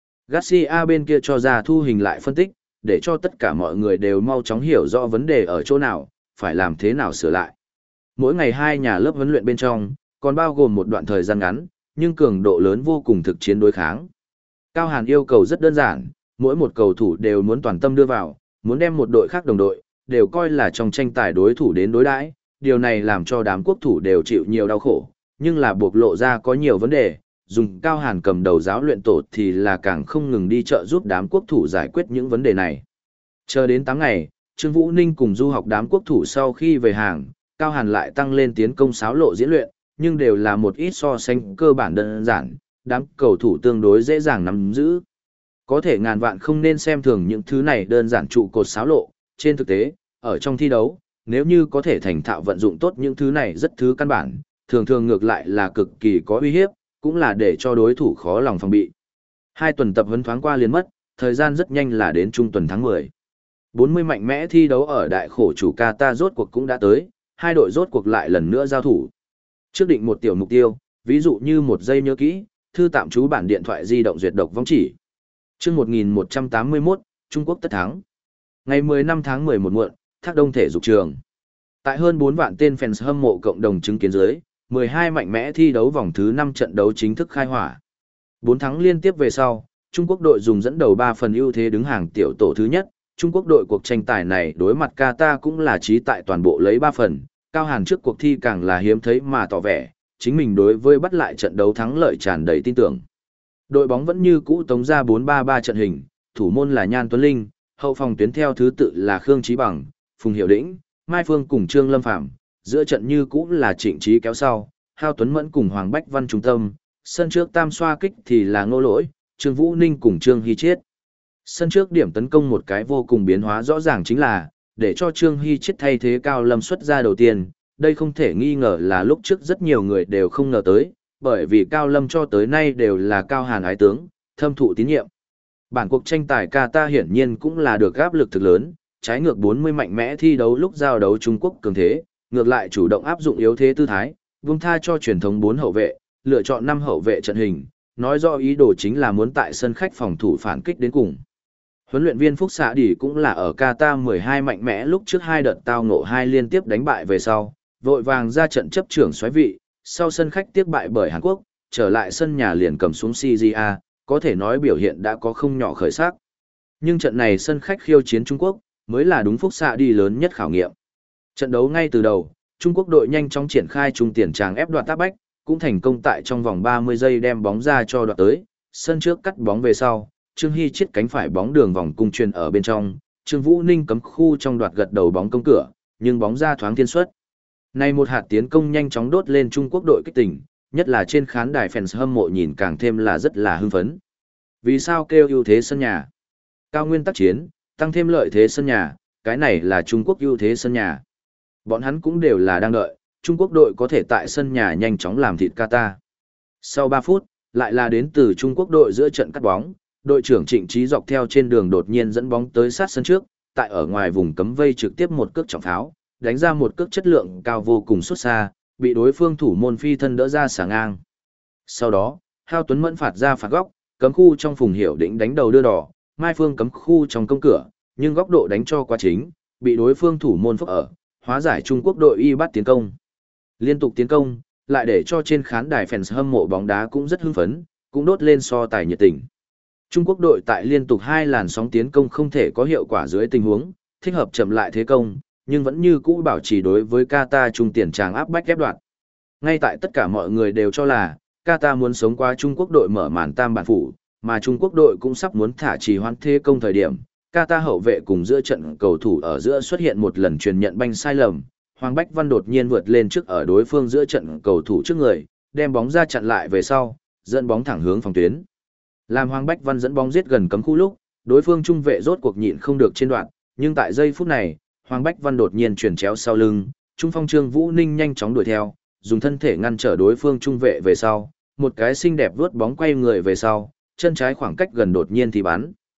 Garcia bên kia cho ra thu hình lại phân tích, để cho tất cả mọi người đều mau chóng hiểu rõ vấn đề ở chỗ nào, phải làm thế nào sửa lại. Mỗi ngày hai nhà lớp huấn luyện bên trong, còn bao gồm một đoạn thời gian ngắn, nhưng cường độ lớn vô cùng thực chiến đối kháng. Cao Hàn yêu cầu rất đơn giản, mỗi một cầu thủ đều muốn toàn tâm đưa vào, muốn đem một đội khác đồng đội, đều coi là trong tranh tài đối thủ đến đối đãi. Điều này làm cho đám quốc thủ đều chịu nhiều đau khổ, nhưng là buộc lộ ra có nhiều vấn đề, dùng Cao Hàn cầm đầu giáo luyện tổ thì là càng không ngừng đi trợ giúp đám quốc thủ giải quyết những vấn đề này. Chờ đến tám ngày, Trương Vũ Ninh cùng du học đám quốc thủ sau khi về hàng, Cao Hàn lại tăng lên tiến công sáo lộ diễn luyện, nhưng đều là một ít so sánh cơ bản đơn giản, đám cầu thủ tương đối dễ dàng nắm giữ. Có thể ngàn vạn không nên xem thường những thứ này đơn giản trụ cột sáo lộ, trên thực tế, ở trong thi đấu, nếu như có thể thành thạo vận dụng tốt những thứ này rất thứ căn bản, thường thường ngược lại là cực kỳ có uy hiếp, cũng là để cho đối thủ khó lòng phòng bị. Hai tuần tập huấn thoáng qua liền mất, thời gian rất nhanh là đến trung tuần tháng mười. bốn mươi mạnh mẽ thi đấu ở đại khổ chủ Qatar rốt cuộc cũng đã tới, hai đội rốt cuộc lại lần nữa giao thủ. Trước định một tiểu mục tiêu, ví dụ như một giây nhớ kỹ, thư tạm trú bản điện thoại di động duyệt độc vong chỉ. Chương một nghìn một trăm tám mươi mốt, Trung Quốc tất thắng. Ngày mười lăm tháng mười một muộn, Thác Đông thể dục trường. Tại hơn bốn vạn tên fans hâm mộ cộng đồng chứng kiến dưới, mười hai mạnh mẽ thi đấu vòng thứ năm trận đấu chính thức khai hỏa. bốn thắng liên tiếp về sau, Trung Quốc đội dùng dẫn đầu ba phần ưu thế đứng hàng tiểu tổ thứ nhất. Trung Quốc đội cuộc tranh tài này đối mặt Qatar cũng là trí tại toàn bộ lấy ba phần, Cao Hàn trước cuộc thi càng là hiếm thấy mà tỏ vẻ, chính mình đối với bắt lại trận đấu thắng lợi tràn đầy tin tưởng. Đội bóng vẫn như cũ tống ra bốn ba ba trận hình, thủ môn là Nhan Tuấn Linh, hậu phòng tuyến theo thứ tự là Khương Chí Bằng, Phùng Hiểu Đĩnh, Mai Phương cùng Trương Lâm Phàm, giữa trận như cũ là Trịnh Trí kéo sau, Hao Tuấn Mẫn cùng Hoàng Bách Văn trung tâm, sân trước tam xoa kích thì là Ngô Lỗi, Trương Vũ Ninh cùng Trương Hy Chiết. Sân trước điểm tấn công một cái vô cùng biến hóa rõ ràng chính là, để cho Trương Hy Chiết thay thế Cao Lâm xuất ra đầu tiên, đây không thể nghi ngờ là lúc trước rất nhiều người đều không ngờ tới, bởi vì Cao Lâm cho tới nay đều là Cao Hàn ái tướng, thâm thụ tín nhiệm. Bản cuộc tranh tài Qatar hiển nhiên cũng là được áp lực thực lớn, trái ngược bốn mươi mạnh mẽ thi đấu lúc giao đấu Trung Quốc cường thế, ngược lại chủ động áp dụng yếu thế tư thái, vung tha cho truyền thống bốn hậu vệ, lựa chọn năm hậu vệ trận hình, nói rõ ý đồ chính là muốn tại sân khách phòng thủ phản kích đến cùng. Huấn luyện viên Phúc Xạ Đỉ cũng là ở Qatar mười hai mạnh mẽ lúc trước hai đợt tao ngộ hai liên tiếp đánh bại về sau, vội vàng ra trận chấp trưởng xoáy vị, sau sân khách tiếc bại bởi Hàn Quốc, trở lại sân nhà liền cầm xuống xê giê a, có thể nói biểu hiện đã có không nhỏ khởi sắc. Nhưng trận này sân khách khiêu chiến Trung Quốc, mới là đúng Phúc Xạ Đỉ lớn nhất khảo nghiệm. Trận đấu ngay từ đầu, Trung Quốc đội nhanh chóng triển khai trung tiền tràng ép đoạt tác bách, cũng thành công tại trong vòng ba mươi giây đem bóng ra cho đoạt tới, sân trước cắt bóng về sau, Trương Hy chiết cánh phải bóng đường vòng cung truyền ở bên trong, Trương Vũ Ninh cấm khu trong đoạt gật đầu bóng công cửa, nhưng bóng ra thoáng thiên suất. Này một hạt tiến công nhanh chóng đốt lên Trung Quốc đội kích tỉnh, nhất là trên khán đài fans hâm mộ nhìn càng thêm là rất là hưng phấn. Vì sao kêu ưu thế sân nhà? Cao nguyên tác chiến, tăng thêm lợi thế sân nhà, cái này là Trung Quốc ưu thế sân nhà. Bọn hắn cũng đều là đang đợi, Trung Quốc đội có thể tại sân nhà nhanh chóng làm thịt Qatar. Sau ba phút, lại là đến từ Trung Quốc đội giữa trận cắt bóng, đội trưởng Trịnh Trí dọc theo trên đường đột nhiên dẫn bóng tới sát sân trước, tại ở ngoài vùng cấm vây trực tiếp một cước trọng pháo, đánh ra một cước chất lượng cao vô cùng xuất xa, bị đối phương thủ môn phi thân đỡ ra xả ngang. Sau đó, Hao Tuấn Mẫn phạt ra phạt góc, cấm khu trong Phùng Hiểu Đĩnh đánh đầu đưa đỏ, Mai Phương cấm khu trong công cửa, nhưng góc độ đánh cho quá chính, bị đối phương thủ môn phốc ở, hóa giải Trung Quốc đội y bắt tiến công. Liên tục tiến công, lại để cho trên khán đài fans hâm mộ bóng đá cũng rất hưng phấn, cũng đốt lên so tài nhiệt tình. Trung Quốc đội tại liên tục hai làn sóng tiến công không thể có hiệu quả dưới tình huống, thích hợp chậm lại thế công, nhưng vẫn như cũ bảo trì đối với Qatar trung tiền tràng áp bách ép đoạt. Ngay tại tất cả mọi người đều cho là, Qatar muốn sống qua Trung Quốc đội mở màn tam bản phủ, mà Trung Quốc đội cũng sắp muốn thả trì hoãn thế công thời điểm, Qatar hậu vệ cùng giữa trận cầu thủ ở giữa xuất hiện một lần truyền nhận banh sai lầm, Hoàng Bách Văn đột nhiên vượt lên trước ở đối phương giữa trận cầu thủ trước người, đem bóng ra chặn lại về sau, dẫn bóng thẳng hướng phòng tuyến. Làm Hoàng Bách Văn dẫn bóng giết gần cấm khu lúc, đối phương trung vệ rốt cuộc nhịn không được trên đoạn, nhưng tại giây phút này, Hoàng Bách Văn đột nhiên chuyển chéo sau lưng, trung phong Trương Vũ Ninh nhanh chóng đuổi theo, dùng thân thể ngăn trở đối phương trung vệ về sau, một cái xinh đẹp vướt bóng quay người về sau, chân trái khoảng cách gần đột nhiên thì bắn.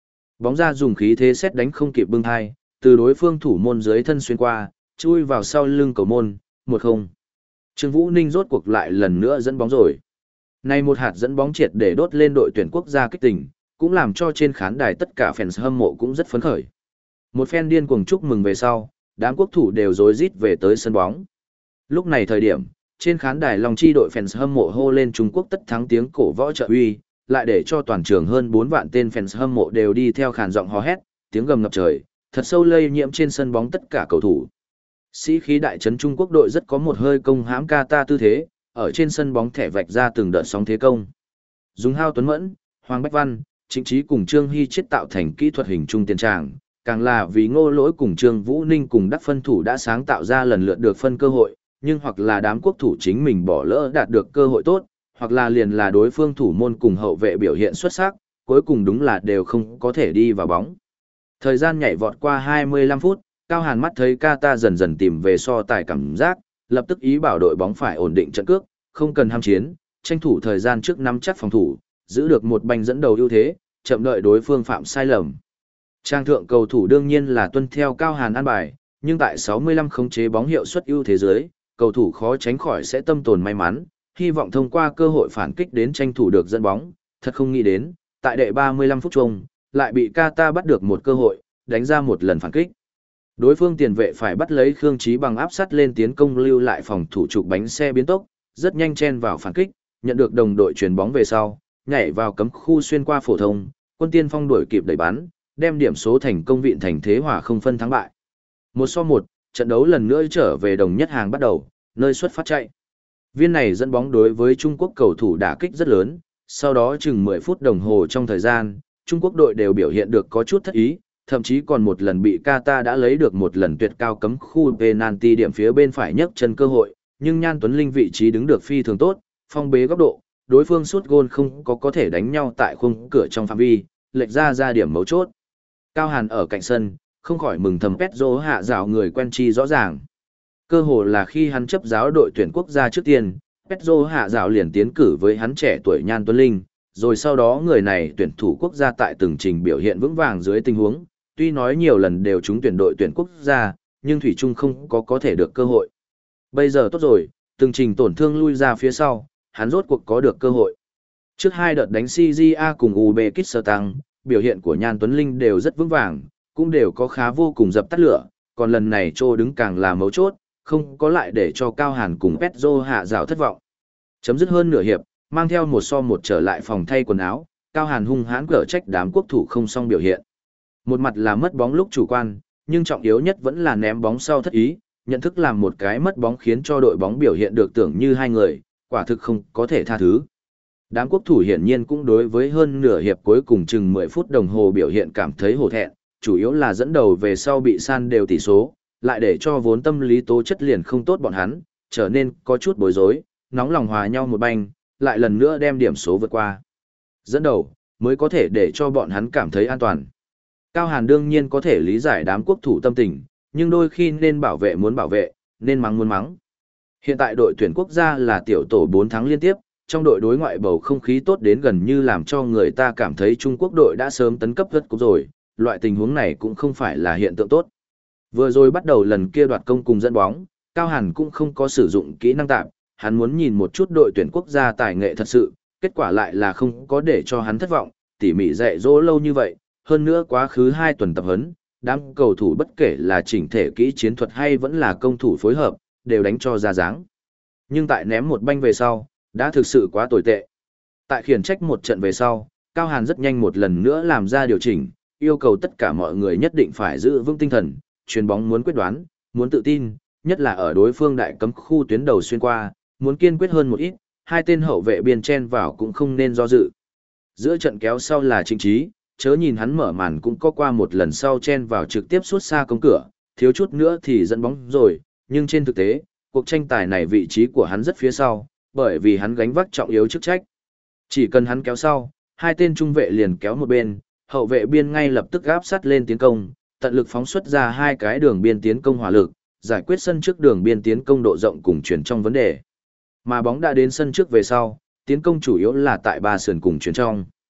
Bóng ra dùng khí thế xét đánh không kịp bưng hai, từ đối phương thủ môn dưới thân xuyên qua, chui vào sau lưng cầu môn, một không. Trương Vũ Ninh rốt cuộc lại lần nữa dẫn bóng rồi. Này một hạt dẫn bóng triệt để đốt lên đội tuyển quốc gia kích tình, cũng làm cho trên khán đài tất cả fans hâm mộ cũng rất phấn khởi. Một phen điên cuồng chúc mừng về sau, đám quốc thủ đều rối rít về tới sân bóng. Lúc này thời điểm, trên khán đài Long Chi đội fans hâm mộ hô lên Trung Quốc tất thắng tiếng cổ võ trợ uy, lại để cho toàn trường hơn bốn vạn tên fans hâm mộ đều đi theo khàn giọng hò hét, tiếng gầm ngập trời, thật sâu lây nhiễm trên sân bóng tất cả cầu thủ. Sĩ khí đại trấn Trung Quốc đội rất có một hơi công hãm Qatar tư thế, ở trên sân bóng thẻ vạch ra từng đợt sóng thế công. Dùng Hao Tuấn Mẫn, Hoàng Bách Văn, Trịnh Trí cùng Trương Hy Chiết tạo thành kỹ thuật hình trung tiền tràng, càng là vì Ngô Lỗi cùng Trương Vũ Ninh cùng đắc phân thủ đã sáng tạo ra lần lượt được phân cơ hội, nhưng hoặc là đám quốc thủ chính mình bỏ lỡ đạt được cơ hội tốt, hoặc là liền là đối phương thủ môn cùng hậu vệ biểu hiện xuất sắc, cuối cùng đúng là đều không có thể đi vào bóng. Thời gian nhảy vọt qua hai mươi lăm phút, Cao Hàn mắt thấy Qatar dần dần tìm về so tài cảm giác, lập tức ý bảo đội bóng phải ổn định trận cước, không cần ham chiến, tranh thủ thời gian trước nắm chắc phòng thủ, giữ được một banh dẫn đầu ưu thế, chậm đợi đối phương phạm sai lầm. Trang thượng cầu thủ đương nhiên là tuân theo Cao Hàn an bài, nhưng tại sáu mươi lăm khống chế bóng hiệu suất ưu thế dưới, cầu thủ khó tránh khỏi sẽ tâm tồn may mắn, hy vọng thông qua cơ hội phản kích đến tranh thủ được dẫn bóng, thật không nghĩ đến, tại đệ ba mươi lăm phút chung, lại bị Qatar bắt được một cơ hội, đánh ra một lần phản kích. Đối phương tiền vệ phải bắt lấy Khương Chí bằng áp sát lên tiến công lưu lại phòng thủ trục bánh xe biến tốc, rất nhanh chen vào phản kích, nhận được đồng đội chuyền bóng về sau, nhảy vào cấm khu xuyên qua phổ thông, Quân Tiên Phong đuổi kịp đẩy bắn, đem điểm số thành công vịn thành thế hòa không phân thắng bại. Một so một, trận đấu lần nữa trở về đồng nhất hàng bắt đầu, nơi xuất phát chạy. Viên này dẫn bóng đối với Trung Quốc cầu thủ đả kích rất lớn, sau đó chừng mười phút đồng hồ trong thời gian, Trung Quốc đội đều biểu hiện được có chút thất ý, thậm chí còn một lần bị Qatar đã lấy được một lần tuyệt cao cấm khu penalty điểm phía bên phải nhấc chân cơ hội, nhưng Nhan Tuấn Linh vị trí đứng được phi thường tốt, phong bế góc độ, đối phương sút gôn không có có thể đánh nhau tại khung cửa trong phạm vi, lệch ra ra điểm mấu chốt. Cao Hàn ở cạnh sân, không khỏi mừng thầm Petro hạ rào người quen chi rõ ràng. Cơ hồ là khi hắn chấp giáo đội tuyển quốc gia trước tiên, Petro hạ rào liền tiến cử với hắn trẻ tuổi Nhan Tuấn Linh, rồi sau đó người này tuyển thủ quốc gia tại từng trình biểu hiện vững vàng dưới tình huống, tuy nói nhiều lần đều trúng tuyển đội tuyển quốc gia, nhưng thủy chung không có có thể được cơ hội. Bây giờ tốt rồi, từng trình tổn thương lui ra phía sau, hắn rốt cuộc có được cơ hội. Trước hai đợt đánh xê giê a cùng Uzbekistan, biểu hiện của Nhan Tuấn Linh đều rất vững vàng, cũng đều có khá vô cùng dập tắt lửa, còn lần này Trô đứng càng là mấu chốt, không có lại để cho Cao Hàn cùng Petro hạ rào thất vọng. Chấm dứt hơn nửa hiệp, mang theo một so một trở lại phòng thay quần áo, Cao Hàn hung hãn cở trách đám quốc thủ không xong biểu hiện. Một mặt là mất bóng lúc chủ quan, nhưng trọng yếu nhất vẫn là ném bóng sau thất ý, nhận thức làm một cái mất bóng khiến cho đội bóng biểu hiện được tưởng như hai người, quả thực không có thể tha thứ. Đám quốc thủ hiển nhiên cũng đối với hơn nửa hiệp cuối cùng chừng mười phút đồng hồ biểu hiện cảm thấy hổ thẹn, chủ yếu là dẫn đầu về sau bị san đều tỷ số, lại để cho vốn tâm lý tố chất liền không tốt bọn hắn, trở nên có chút bối rối, nóng lòng hòa nhau một banh, lại lần nữa đem điểm số vượt qua. Dẫn đầu, mới có thể để cho bọn hắn cảm thấy an toàn. Cao Hàn đương nhiên có thể lý giải đám quốc thủ tâm tình, nhưng đôi khi nên bảo vệ muốn bảo vệ, nên mắng muốn mắng. Hiện tại đội tuyển quốc gia là tiểu tổ bốn thắng liên tiếp, trong đội đối ngoại bầu không khí tốt đến gần như làm cho người ta cảm thấy Trung Quốc đội đã sớm tấn cấp rất cúp rồi, loại tình huống này cũng không phải là hiện tượng tốt. Vừa rồi bắt đầu lần kia đoạt công cùng dẫn bóng, Cao Hàn cũng không có sử dụng kỹ năng tạm, hắn muốn nhìn một chút đội tuyển quốc gia tài nghệ thật sự, kết quả lại là không có để cho hắn thất vọng, tỉ mỉ dạy dỗ lâu như vậy, hơn nữa quá khứ hai tuần tập huấn, đám cầu thủ bất kể là chỉnh thể kỹ chiến thuật hay vẫn là công thủ phối hợp, đều đánh cho ra dáng. Nhưng tại ném một banh về sau, đã thực sự quá tồi tệ. Tại khiển trách một trận về sau, Cao Hàn rất nhanh một lần nữa làm ra điều chỉnh, yêu cầu tất cả mọi người nhất định phải giữ vững tinh thần, chuyền bóng muốn quyết đoán, muốn tự tin, nhất là ở đối phương đại cấm khu tuyến đầu xuyên qua, muốn kiên quyết hơn một ít, hai tên hậu vệ biên chen vào cũng không nên do dự. Giữa trận kéo sau là Trịnh Trí, chớ nhìn hắn mở màn cũng có qua một lần sau chen vào trực tiếp suốt xa công cửa, thiếu chút nữa thì dẫn bóng rồi, nhưng trên thực tế, cuộc tranh tài này vị trí của hắn rất phía sau, bởi vì hắn gánh vác trọng yếu chức trách. Chỉ cần hắn kéo sau, hai tên trung vệ liền kéo một bên, hậu vệ biên ngay lập tức áp sát lên tiến công, tận lực phóng xuất ra hai cái đường biên tiến công hỏa lực, giải quyết sân trước đường biên tiến công độ rộng cùng chuyển trong vấn đề. Mà bóng đã đến sân trước về sau, tiến công chủ yếu là tại ba sườn cùng chuyển trong.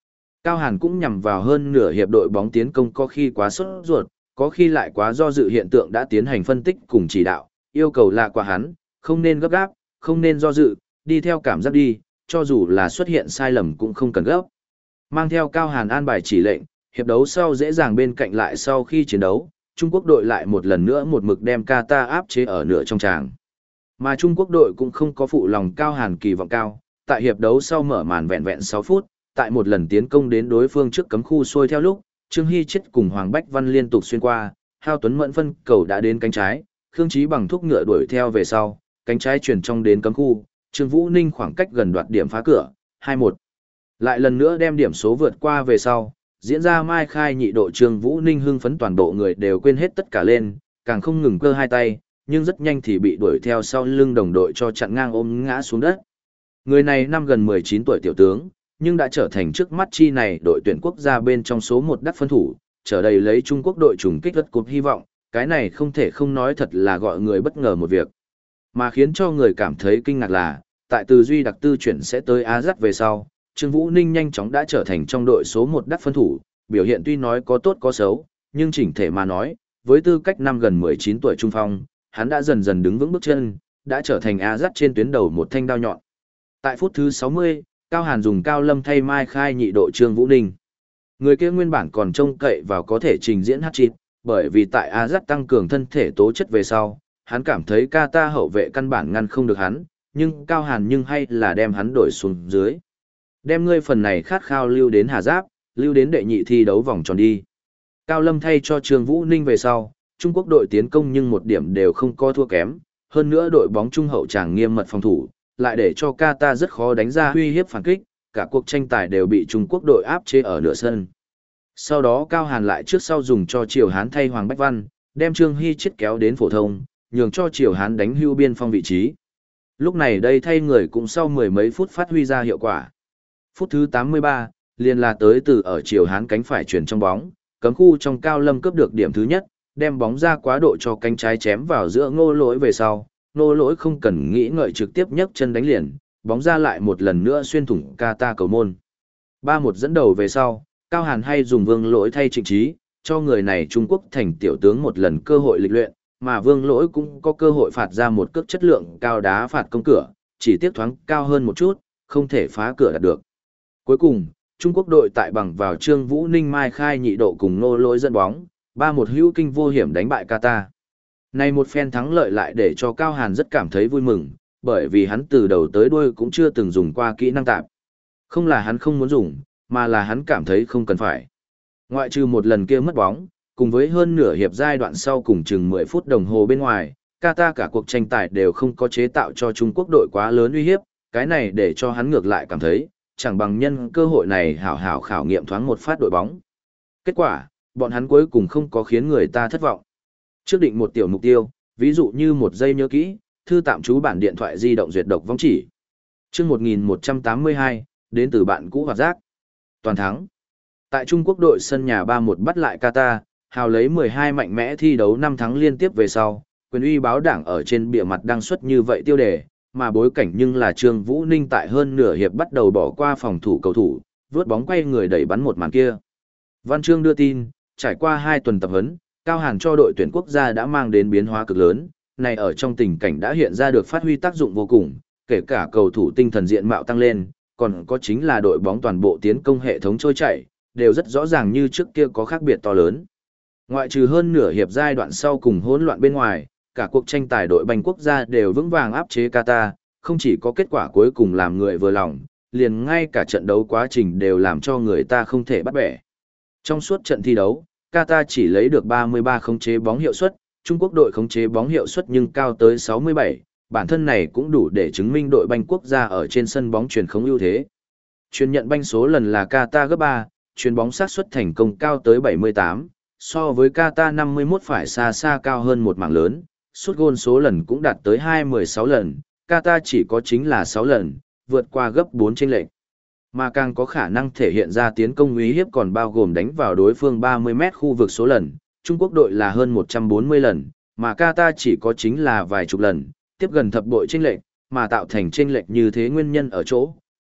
Cao Hàn cũng nhằm vào hơn nửa hiệp đội bóng tiến công có khi quá sốt ruột, có khi lại quá do dự hiện tượng đã tiến hành phân tích cùng chỉ đạo, yêu cầu là quả hắn, không nên gấp gáp, không nên do dự, đi theo cảm giác đi, cho dù là xuất hiện sai lầm cũng không cần gấp. Mang theo Cao Hàn an bài chỉ lệnh, hiệp đấu sau dễ dàng bên cạnh lại sau khi chiến đấu, Trung Quốc đội lại một lần nữa một mực đem Qatar áp chế ở nửa trong tràng. Mà Trung Quốc đội cũng không có phụ lòng Cao Hàn kỳ vọng cao, tại hiệp đấu sau mở màn vẹn vẹn sáu phút, tại một lần tiến công đến đối phương trước cấm khu xuôi theo lúc, Trương Hy chết cùng Hoàng Bách Văn liên tục xuyên qua, Hao Tuấn Mẫn phân cầu đã đến cánh trái, Khương Chí bằng thúc ngựa đuổi theo về sau, cánh trái chuyển trong đến cấm khu, Trương Vũ Ninh khoảng cách gần đoạt điểm phá cửa, hai một. Lại lần nữa đem điểm số vượt qua về sau, diễn ra mai khai nhị độ Trương Vũ Ninh hưng phấn toàn bộ người đều quên hết tất cả lên, càng không ngừng cơ hai tay, nhưng rất nhanh thì bị đuổi theo sau lưng đồng đội cho chặn ngang ôm ngã xuống đất. Người này năm gần mười chín tuổi tiểu tướng, nhưng đã trở thành trước mắt chi này đội tuyển quốc gia bên trong số một đắc phân thủ, trở đầy lấy Trung Quốc đội trùng kích đất cúp hy vọng, cái này không thể không nói thật là gọi người bất ngờ một việc. Mà khiến cho người cảm thấy kinh ngạc là, tại tư duy đặc tư chuyển sẽ tới Á dắt về sau, Trương Vũ Ninh nhanh chóng đã trở thành trong đội số một đắc phân thủ, biểu hiện tuy nói có tốt có xấu, nhưng chỉnh thể mà nói, với tư cách năm gần mười chín tuổi trung phong, hắn đã dần dần đứng vững bước chân, đã trở thành Á dắt trên tuyến đầu một thanh đao nhọn. Tại phút thứ sáu mươi, Cao Hàn dùng Cao Lâm thay mai khai nhị độ Trương Vũ Ninh. Người kia nguyên bản còn trông cậy vào có thể trình diễn hat-trick, bởi vì tại A Z tăng cường thân thể tố chất về sau, hắn cảm thấy Qatar hậu vệ căn bản ngăn không được hắn, nhưng Cao Hàn nhưng hay là đem hắn đổi xuống dưới. Đem ngươi phần này khát khao lưu đến Hà Giáp, lưu đến đệ nhị thi đấu vòng tròn đi. Cao Lâm thay cho Trương Vũ Ninh về sau, Trung Quốc đội tiến công nhưng một điểm đều không có thua kém, hơn nữa đội bóng trung hậu tràng nghiêm mật phòng thủ, lại để cho Qatar rất khó đánh ra uy hiếp phản kích, cả cuộc tranh tài đều bị Trung Quốc đội áp chế ở nửa sân. Sau đó Cao Hàn lại trước sau dùng cho Triều Hán thay Hoàng Bách Văn, đem Trương Hy chết kéo đến phổ thông, nhường cho Triều Hán đánh hưu biên phong vị trí. Lúc này đây thay người cũng sau mười mấy phút phát huy ra hiệu quả. Phút thứ tám mươi ba, liền là tới từ ở Triều Hán cánh phải chuyển trong bóng, cấm khu trong Cao Lâm cướp được điểm thứ nhất, đem bóng ra quá độ cho cánh trái chém vào giữa Ngô Lỗi về sau. Ngô Lỗi không cần nghĩ ngợi trực tiếp nhấc chân đánh liền, bóng ra lại một lần nữa xuyên thủng Qatar cầu môn. ba một dẫn đầu về sau, Cao Hàn hay dùng Vương Lỗi thay Trịnh Trí, cho người này Trung Quốc thành tiểu tướng một lần cơ hội lịch luyện, mà Vương Lỗi cũng có cơ hội phạt ra một cước chất lượng cao đá phạt công cửa, chỉ tiếc thoáng cao hơn một chút, không thể phá cửa đạt được. Cuối cùng, Trung Quốc đội tại bằng vào Trương Vũ Ninh mai khai nhị độ cùng Ngô Lỗi dẫn bóng, ba một hữu kinh vô hiểm đánh bại Qatar. Này một phen thắng lợi lại để cho Cao Hàn rất cảm thấy vui mừng, bởi vì hắn từ đầu tới đuôi cũng chưa từng dùng qua kỹ năng tạp. Không là hắn không muốn dùng, mà là hắn cảm thấy không cần phải. Ngoại trừ một lần kia mất bóng, cùng với hơn nửa hiệp giai đoạn sau cùng chừng mười phút đồng hồ bên ngoài, Qatar cả cuộc tranh tài đều không có chế tạo cho Trung Quốc đội quá lớn uy hiếp, cái này để cho hắn ngược lại cảm thấy, chẳng bằng nhân cơ hội này hảo hảo khảo nghiệm thoáng một phát đội bóng. Kết quả, bọn hắn cuối cùng không có khiến người ta thất vọng. Trước định một tiểu mục tiêu, ví dụ như một giây nhớ kỹ, thư tạm trú bản điện thoại di động duyệt độc vong chỉ. Chương một nghìn một trăm tám mươi hai, đến từ bạn cũ hoạt giác. Toàn thắng. Tại Trung Quốc đội sân nhà ba một bắt lại Qatar, hào lấy mười hai mạnh mẽ thi đấu năm thắng liên tiếp về sau, quyền uy báo đảng ở trên bìa mặt đăng xuất như vậy tiêu đề, mà bối cảnh nhưng là Trương Vũ Ninh tại hơn nửa hiệp bắt đầu bỏ qua phòng thủ cầu thủ, vướt bóng quay người đẩy bắn một màn kia. Văn chương đưa tin, trải qua hai tuần tập huấn, Cao Hàn cho đội tuyển quốc gia đã mang đến biến hóa cực lớn, này ở trong tình cảnh đã hiện ra được phát huy tác dụng vô cùng, kể cả cầu thủ tinh thần diện mạo tăng lên, còn có chính là đội bóng toàn bộ tiến công hệ thống trôi chảy, đều rất rõ ràng như trước kia có khác biệt to lớn. Ngoại trừ hơn nửa hiệp giai đoạn sau cùng hỗn loạn bên ngoài, cả cuộc tranh tài đội banh quốc gia đều vững vàng áp chế Qatar, không chỉ có kết quả cuối cùng làm người vừa lòng, liền ngay cả trận đấu quá trình đều làm cho người ta không thể bắt bẻ. Trong suốt trận thi đấu, Qatar chỉ lấy được ba mươi ba khống chế bóng hiệu suất, Trung Quốc đội khống chế bóng hiệu suất nhưng cao tới sáu mươi bảy, bản thân này cũng đủ để chứng minh đội banh quốc gia ở trên sân bóng truyền khống ưu thế. Truyền nhận banh số lần là Qatar gấp ba, truyền bóng xác suất thành công cao tới bảy mươi tám, so với Qatar năm mươi mốt phải xa xa cao hơn một mảng lớn, sút gôn số lần cũng đạt tới hai mươi sáu lần, Qatar chỉ có chính là sáu lần, vượt qua gấp bốn chênh lệch. Mà càng có khả năng thể hiện ra tiến công uy hiếp còn bao gồm đánh vào đối phương ba mươi mét khu vực số lần, Trung Quốc đội là hơn một trăm bốn mươi lần, mà Qatar chỉ có chính là vài chục lần, tiếp gần thập bội chênh lệch, mà tạo thành chênh lệch như thế nguyên nhân ở chỗ,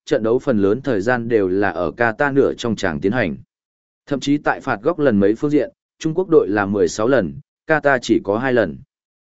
trận đấu phần lớn thời gian đều là ở Qatar nửa trong tràng tiến hành. Thậm chí tại phạt góc lần mấy phương diện, Trung Quốc đội là mười sáu lần, Qatar chỉ có hai lần.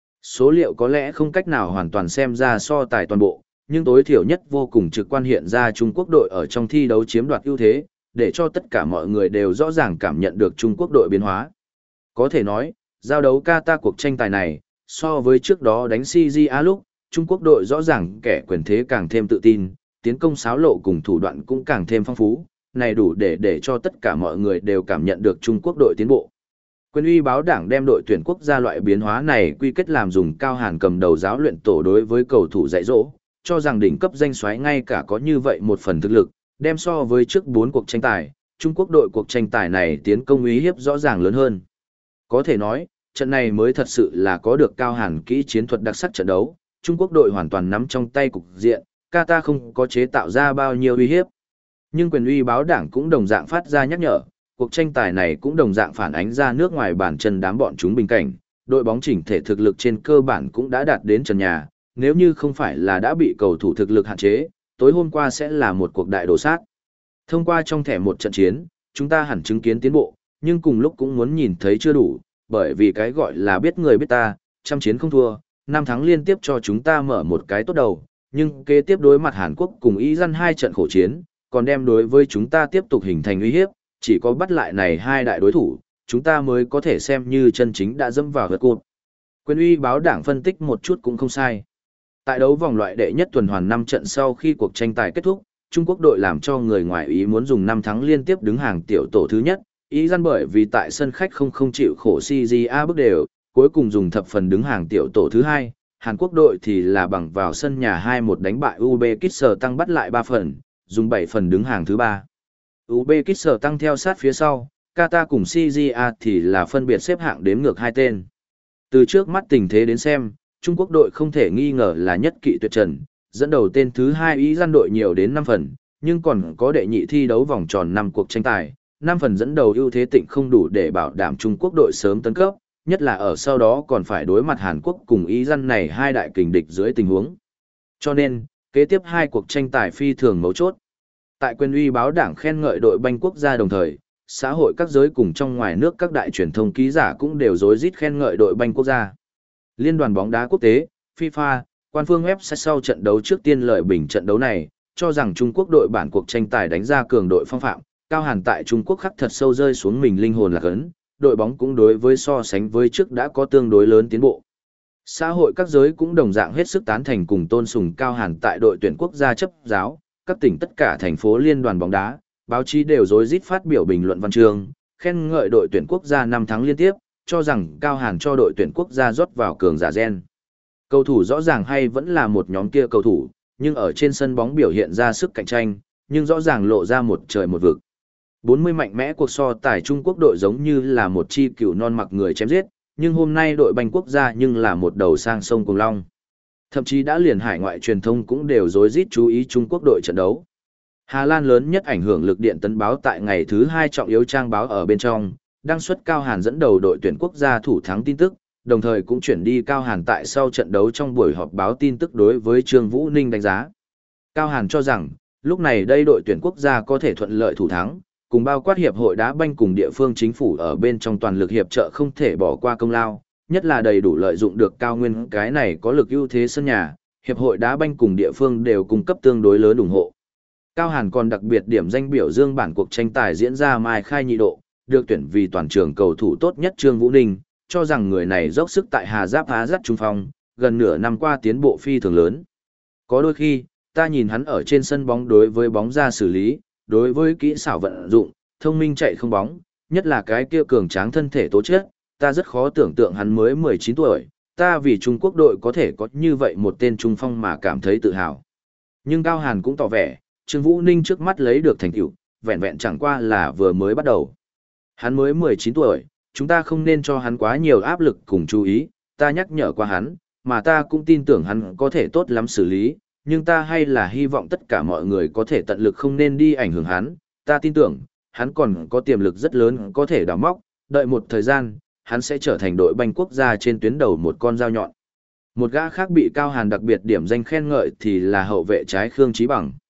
Số liệu có lẽ không cách nào hoàn toàn xem ra so tài toàn bộ, nhưng tối thiểu nhất vô cùng trực quan hiện ra Trung Quốc đội ở trong thi đấu chiếm đoạt ưu thế, để cho tất cả mọi người đều rõ ràng cảm nhận được Trung Quốc đội biến hóa. Có thể nói, giao đấu Qatar cuộc tranh tài này, so với trước đó đánh xê giê a lúc, Trung Quốc đội rõ ràng kẻ quyền thế càng thêm tự tin, tiến công xáo lộ cùng thủ đoạn cũng càng thêm phong phú, này đủ để để cho tất cả mọi người đều cảm nhận được Trung Quốc đội tiến bộ. Quyền uy báo đảng đem đội tuyển quốc gia loại biến hóa này quy kết làm dùng Cao Hàn cầm đầu giáo luyện tổ đối với cầu thủ dạy dỗ, cho rằng đỉnh cấp danh soái ngay cả có như vậy một phần thực lực, đem so với trước bốn cuộc tranh tài, Trung Quốc đội cuộc tranh tài này tiến công uy hiếp rõ ràng lớn hơn. Có thể nói, trận này mới thật sự là có được Cao Hàn kỹ chiến thuật đặc sắc trận đấu, Trung Quốc đội hoàn toàn nắm trong tay cục diện, Qatar không có chế tạo ra bao nhiêu uy hiếp. Nhưng quyền uy báo đảng cũng đồng dạng phát ra nhắc nhở, cuộc tranh tài này cũng đồng dạng phản ánh ra nước ngoài bản chân đám bọn chúng bình cảnh, đội bóng chỉnh thể thực lực trên cơ bản cũng đã đạt đến trần nhà, nếu như không phải là đã bị cầu thủ thực lực hạn chế, tối hôm qua sẽ là một cuộc đại đổ sát. Thông qua trong thẻ một trận chiến, chúng ta hẳn chứng kiến tiến bộ, nhưng cùng lúc cũng muốn nhìn thấy chưa đủ, bởi vì cái gọi là biết người biết ta, trăm chiến không thua, năm thắng liên tiếp cho chúng ta mở một cái tốt đầu, nhưng kế tiếp đối mặt Hàn Quốc cùng Iran hai trận khổ chiến, còn đem đối với chúng ta tiếp tục hình thành uy hiếp, chỉ có bắt lại này hai đại đối thủ, chúng ta mới có thể xem như chân chính đã dẫm vào vượt cột. Quyền uy báo đảng phân tích một chút cũng không sai. Tại đấu vòng loại đệ nhất tuần hoàn năm trận sau khi cuộc tranh tài kết thúc, Trung Quốc đội làm cho người ngoài ý muốn dùng năm thắng liên tiếp đứng hàng tiểu tổ thứ nhất, ý gian bởi vì tại sân khách không không chịu khổ xê giê a bước đều, cuối cùng dùng thập phần đứng hàng tiểu tổ thứ hai, Hàn Quốc đội thì là bằng vào sân nhà hai một đánh bại Uzbekistan tăng bắt lại ba phần, dùng bảy phần đứng hàng thứ ba. Uzbekistan tăng theo sát phía sau, Qatar cùng xê giê a thì là phân biệt xếp hạng đếm ngược hai tên. Từ trước mắt tình thế đến xem, Trung Quốc đội không thể nghi ngờ là nhất kỵ tuyệt trần, dẫn đầu tên thứ hai ý gian đội nhiều đến năm phần, nhưng còn có đệ nhị thi đấu vòng tròn năm cuộc tranh tài, năm phần dẫn đầu ưu thế tịnh không đủ để bảo đảm Trung Quốc đội sớm tấn cấp, nhất là ở sau đó còn phải đối mặt Hàn Quốc cùng ý gian này hai đại kình địch dưới tình huống. Cho nên, kế tiếp hai cuộc tranh tài phi thường mấu chốt. Tại quyền uy báo đảng khen ngợi đội banh quốc gia đồng thời, xã hội các giới cùng trong ngoài nước các đại truyền thông ký giả cũng đều rối rít khen ngợi đội banh quốc gia. Liên đoàn bóng đá quốc tế, FIFA, quan phương website sau trận đấu trước tiên lợi bình trận đấu này, cho rằng Trung Quốc đội bản cuộc tranh tài đánh ra cường đội phong phạm, Cao Hàn tại Trung Quốc khắc thật sâu rơi xuống mình linh hồn lạc ấn, đội bóng cũng đối với so sánh với trước đã có tương đối lớn tiến bộ. Xã hội các giới cũng đồng dạng hết sức tán thành cùng tôn sùng Cao Hàn tại đội tuyển quốc gia chấp giáo, các tỉnh tất cả thành phố liên đoàn bóng đá, báo chí đều rối rít phát biểu bình luận văn chương, khen ngợi đội tuyển quốc gia năm tháng liên tiếp, cho rằng Cao Hàn cho đội tuyển quốc gia rót vào cường giả gen. Cầu thủ rõ ràng hay vẫn là một nhóm kia cầu thủ, nhưng ở trên sân bóng biểu hiện ra sức cạnh tranh, nhưng rõ ràng lộ ra một trời một vực. bốn mươi mạnh mẽ cuộc so tài Trung Quốc đội giống như là một chi cừu non mặc người chém giết, nhưng hôm nay đội banh quốc gia nhưng là một đầu sang sông cùng long. Thậm chí đã liền hải ngoại truyền thông cũng đều rối rít chú ý Trung Quốc đội trận đấu. Hà Lan lớn nhất ảnh hưởng lực điện tấn báo tại ngày thứ hai trọng yếu trang báo ở bên trong, đăng xuất Cao Hàn dẫn đầu đội tuyển quốc gia thủ thắng tin tức, đồng thời cũng chuyển đi Cao Hàn tại sau trận đấu trong buổi họp báo tin tức đối với Trương Vũ Ninh đánh giá. Cao Hàn cho rằng, lúc này đây đội tuyển quốc gia có thể thuận lợi thủ thắng, cùng bao quát hiệp hội đá banh cùng địa phương chính phủ ở bên trong toàn lực hiệp trợ không thể bỏ qua công lao, nhất là đầy đủ lợi dụng được cao nguyên cái này có lực ưu thế sân nhà, hiệp hội đá banh cùng địa phương đều cung cấp tương đối lớn ủng hộ. Cao Hàn còn đặc biệt điểm danh biểu dương bản cuộc tranh tài diễn ra mai khai nhị độ, được tuyển vì toàn trường cầu thủ tốt nhất Trương Vũ Ninh, cho rằng người này dốc sức tại Hà Giáp Á Giáp trung phong, gần nửa năm qua tiến bộ phi thường lớn. Có đôi khi, ta nhìn hắn ở trên sân bóng đối với bóng ra xử lý, đối với kỹ xảo vận dụng, thông minh chạy không bóng, nhất là cái kia cường tráng thân thể tố chất, ta rất khó tưởng tượng hắn mới mười chín tuổi, ta vì Trung Quốc đội có thể có như vậy một tên trung phong mà cảm thấy tự hào. Nhưng Cao Hàn cũng tỏ vẻ, Trương Vũ Ninh trước mắt lấy được thành tựu, vẹn vẹn chẳng qua là vừa mới bắt đầu. Hắn mới mười chín tuổi, chúng ta không nên cho hắn quá nhiều áp lực cùng chú ý, ta nhắc nhở qua hắn, mà ta cũng tin tưởng hắn có thể tốt lắm xử lý, nhưng ta hay là hy vọng tất cả mọi người có thể tận lực không nên đi ảnh hưởng hắn, ta tin tưởng, hắn còn có tiềm lực rất lớn có thể đào móc, đợi một thời gian, hắn sẽ trở thành đội banh quốc gia trên tuyến đầu một con dao nhọn. Một gã khác bị Cao Hàn đặc biệt điểm danh khen ngợi thì là hậu vệ trái Khương Chí Bằng.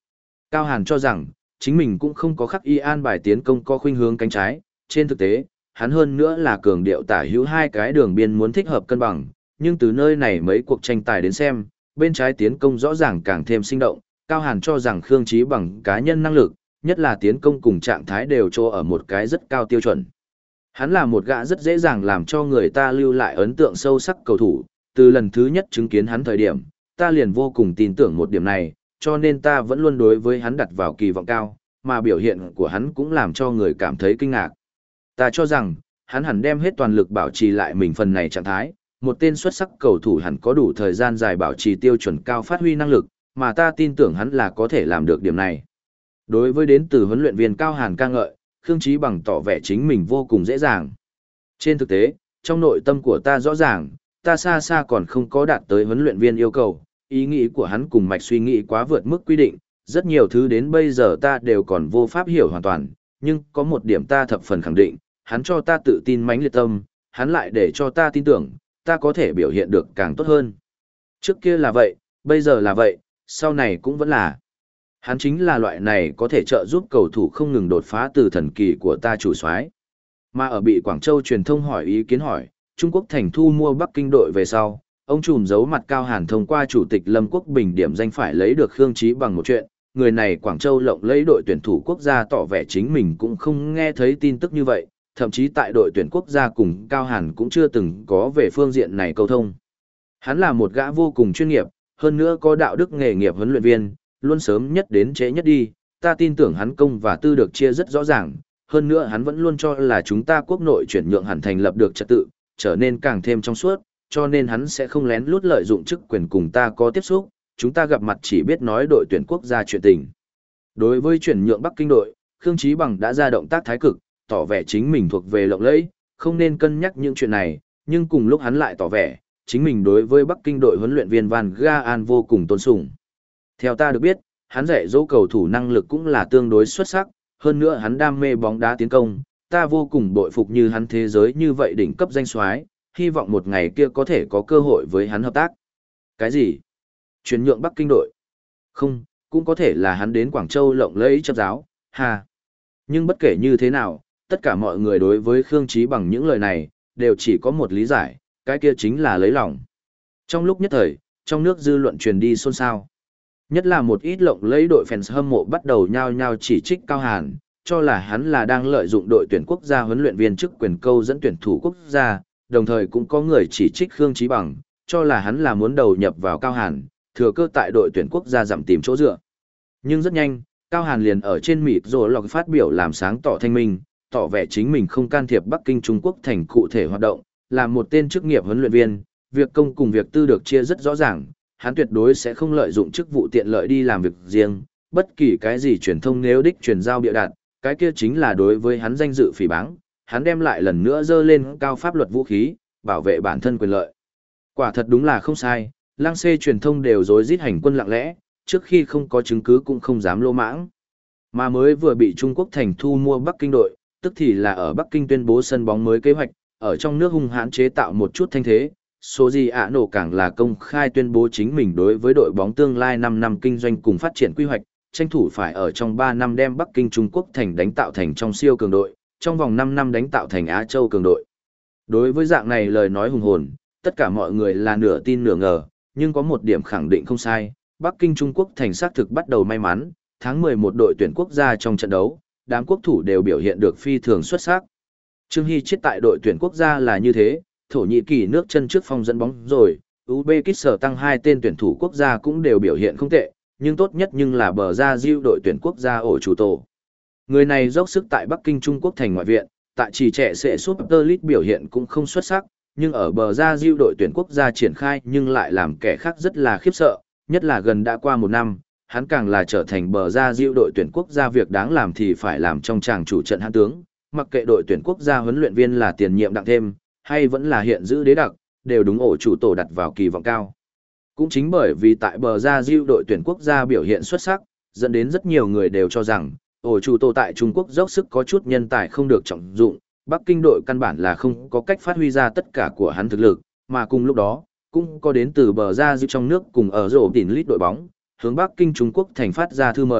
Cao Hàn cho rằng, chính mình cũng không có khắc y an bài tiến công có khuynh hướng cánh trái, trên thực tế, hắn hơn nữa là cường điệu tả hữu hai cái đường biên muốn thích hợp cân bằng, nhưng từ nơi này mấy cuộc tranh tài đến xem, bên trái tiến công rõ ràng càng thêm sinh động, Cao Hàn cho rằng Khương Chí Bằng cá nhân năng lực, nhất là tiến công cùng trạng thái đều cho ở một cái rất cao tiêu chuẩn. Hắn là một gã rất dễ dàng làm cho người ta lưu lại ấn tượng sâu sắc cầu thủ, từ lần thứ nhất chứng kiến hắn thời điểm, ta liền vô cùng tin tưởng một điểm này, cho nên ta vẫn luôn đối với hắn đặt vào kỳ vọng cao, mà biểu hiện của hắn cũng làm cho người cảm thấy kinh ngạc. Ta cho rằng, hắn hẳn đem hết toàn lực bảo trì lại mình phần này trạng thái, một tên xuất sắc cầu thủ hẳn có đủ thời gian dài bảo trì tiêu chuẩn cao phát huy năng lực, mà ta tin tưởng hắn là có thể làm được điểm này. Đối với đến từ huấn luyện viên Cao Hàn ca ngợi, Khương Chí Bằng tỏ vẻ chính mình vô cùng dễ dàng. Trên thực tế, trong nội tâm của ta rõ ràng, ta xa xa còn không có đạt tới huấn luyện viên yêu cầu, ý nghĩ của hắn cùng mạch suy nghĩ quá vượt mức quy định, rất nhiều thứ đến bây giờ ta đều còn vô pháp hiểu hoàn toàn, nhưng có một điểm ta thập phần khẳng định, hắn cho ta tự tin mãnh liệt tâm, hắn lại để cho ta tin tưởng, ta có thể biểu hiện được càng tốt hơn. Trước kia là vậy, bây giờ là vậy, sau này cũng vẫn là. Hắn chính là loại này có thể trợ giúp cầu thủ không ngừng đột phá từ thần kỳ của ta chủ soái. Mà ở bị Quảng Châu truyền thông hỏi ý kiến hỏi, Trung Quốc thành thu mua Bắc Kinh đội về sau, ông trùm giấu mặt Cao Hàn thông qua chủ tịch Lâm Quốc Bình điểm danh phải lấy được Khương Chí Bằng một chuyện, người này Quảng Châu lộng lấy đội tuyển thủ quốc gia tỏ vẻ chính mình cũng không nghe thấy tin tức như vậy, thậm chí tại đội tuyển quốc gia cùng Cao Hàn cũng chưa từng có về phương diện này câu thông. Hắn là một gã vô cùng chuyên nghiệp, hơn nữa có đạo đức nghề nghiệp huấn luyện viên, luôn sớm nhất đến trễ nhất đi, ta tin tưởng hắn công và tư được chia rất rõ ràng, hơn nữa hắn vẫn luôn cho là chúng ta quốc nội chuyển nhượng hẳn thành lập được trật tự, trở nên càng thêm trong suốt, cho nên hắn sẽ không lén lút lợi dụng chức quyền cùng ta có tiếp xúc, chúng ta gặp mặt chỉ biết nói đội tuyển quốc gia chuyện tình. Đối với chuyển nhượng Bắc Kinh đội, Khương Chí Bằng đã ra động tác thái cực, tỏ vẻ chính mình thuộc về lộng lẫy, không nên cân nhắc những chuyện này, nhưng cùng lúc hắn lại tỏ vẻ, chính mình đối với Bắc Kinh đội huấn luyện viên Van Gaal vô cùng tôn sùng. Theo ta được biết, hắn dạy dỗ cầu thủ năng lực cũng là tương đối xuất sắc, hơn nữa hắn đam mê bóng đá tiến công, ta vô cùng bội phục như hắn thế giới như vậy đỉnh cấp danh soái, hy vọng một ngày kia có thể có cơ hội với hắn hợp tác. Cái gì? Chuyển nhượng Bắc Kinh đội? Không, cũng có thể là hắn đến Quảng Châu lộng lẫy chấp giáo, ha. Nhưng bất kể như thế nào, tất cả mọi người đối với Khương Chí Bằng những lời này, đều chỉ có một lý giải, cái kia chính là lấy lòng. Trong lúc nhất thời, trong nước dư luận truyền đi xôn xao. Nhất là một ít lộng lẫy đội fans hâm mộ bắt đầu nhao nhao chỉ trích Cao Hàn, cho là hắn là đang lợi dụng đội tuyển quốc gia huấn luyện viên chức quyền câu dẫn tuyển thủ quốc gia, đồng thời cũng có người chỉ trích Khương Chí Bằng, cho là hắn là muốn đầu nhập vào Cao Hàn, thừa cơ tại đội tuyển quốc gia giảm tìm chỗ dựa. Nhưng rất nhanh, Cao Hàn liền ở trên mịt rồi lọc phát biểu làm sáng tỏ thanh minh, tỏ vẻ chính mình không can thiệp Bắc Kinh Trung Quốc thành cụ thể hoạt động, là một tên chức nghiệp huấn luyện viên, việc công cùng việc tư được chia rất rõ ràng, hắn tuyệt đối sẽ không lợi dụng chức vụ tiện lợi đi làm việc riêng, bất kỳ cái gì truyền thông nếu đích truyền giao bịa đặt, cái kia chính là đối với hắn danh dự phỉ báng, hắn đem lại lần nữa dơ lên cao pháp luật vũ khí, bảo vệ bản thân quyền lợi. Quả thật đúng là không sai, lang xê truyền thông đều rối rít hành quân lặng lẽ, trước khi không có chứng cứ cũng không dám lô mãng. Mà mới vừa bị Trung Quốc thành thu mua Bắc Kinh đội, tức thì là ở Bắc Kinh tuyên bố sân bóng mới kế hoạch, ở trong nước hung hãn chế tạo một chút thanh thế. Số gì ạ nổ càng là công khai tuyên bố chính mình đối với đội bóng tương lai năm năm kinh doanh cùng phát triển quy hoạch, tranh thủ phải ở trong ba năm đem Bắc Kinh Trung Quốc thành đánh tạo thành trong siêu cường đội, trong vòng năm năm đánh tạo thành Á Châu cường đội. Đối với dạng này lời nói hùng hồn, tất cả mọi người là nửa tin nửa ngờ, nhưng có một điểm khẳng định không sai, Bắc Kinh Trung Quốc thành xác thực bắt đầu may mắn, tháng mười một đội tuyển quốc gia trong trận đấu, đám quốc thủ đều biểu hiện được phi thường xuất sắc. Trương Hy chết tại đội tuyển quốc gia là như thế, Thổ Nhĩ Kỳ nước chân trước phong dẫn bóng rồi, Uzbekistan tăng hai tên tuyển thủ quốc gia cũng đều biểu hiện không tệ, nhưng tốt nhất nhưng là bờ ra diêu đội tuyển quốc gia ổ chủ tổ. Người này dốc sức tại Bắc Kinh Trung Quốc thành ngoại viện, tại chỉ trẻ sẽ Super League biểu hiện cũng không xuất sắc, nhưng ở bờ ra diêu đội tuyển quốc gia triển khai nhưng lại làm kẻ khác rất là khiếp sợ, nhất là gần đã qua một năm, hắn càng là trở thành bờ ra diêu đội tuyển quốc gia việc đáng làm thì phải làm trong tràng chủ trận hãn tướng, mặc kệ đội tuyển quốc gia huấn luyện viên là tiền nhiệm đặng thêm, hay vẫn là hiện giữ đế đặc, đều đúng ổ chủ tổ đặt vào kỳ vọng cao. Cũng chính bởi vì tại bờ ra diêu đội tuyển quốc gia biểu hiện xuất sắc, dẫn đến rất nhiều người đều cho rằng, ổ chủ tổ tại Trung Quốc dốc sức có chút nhân tài không được trọng dụng, Bắc Kinh đội căn bản là không có cách phát huy ra tất cả của hắn thực lực, mà cùng lúc đó, cũng có đến từ bờ ra diêu trong nước cùng ở rổ tỉnh lít đội bóng, hướng Bắc Kinh Trung Quốc thành phát ra thư mời,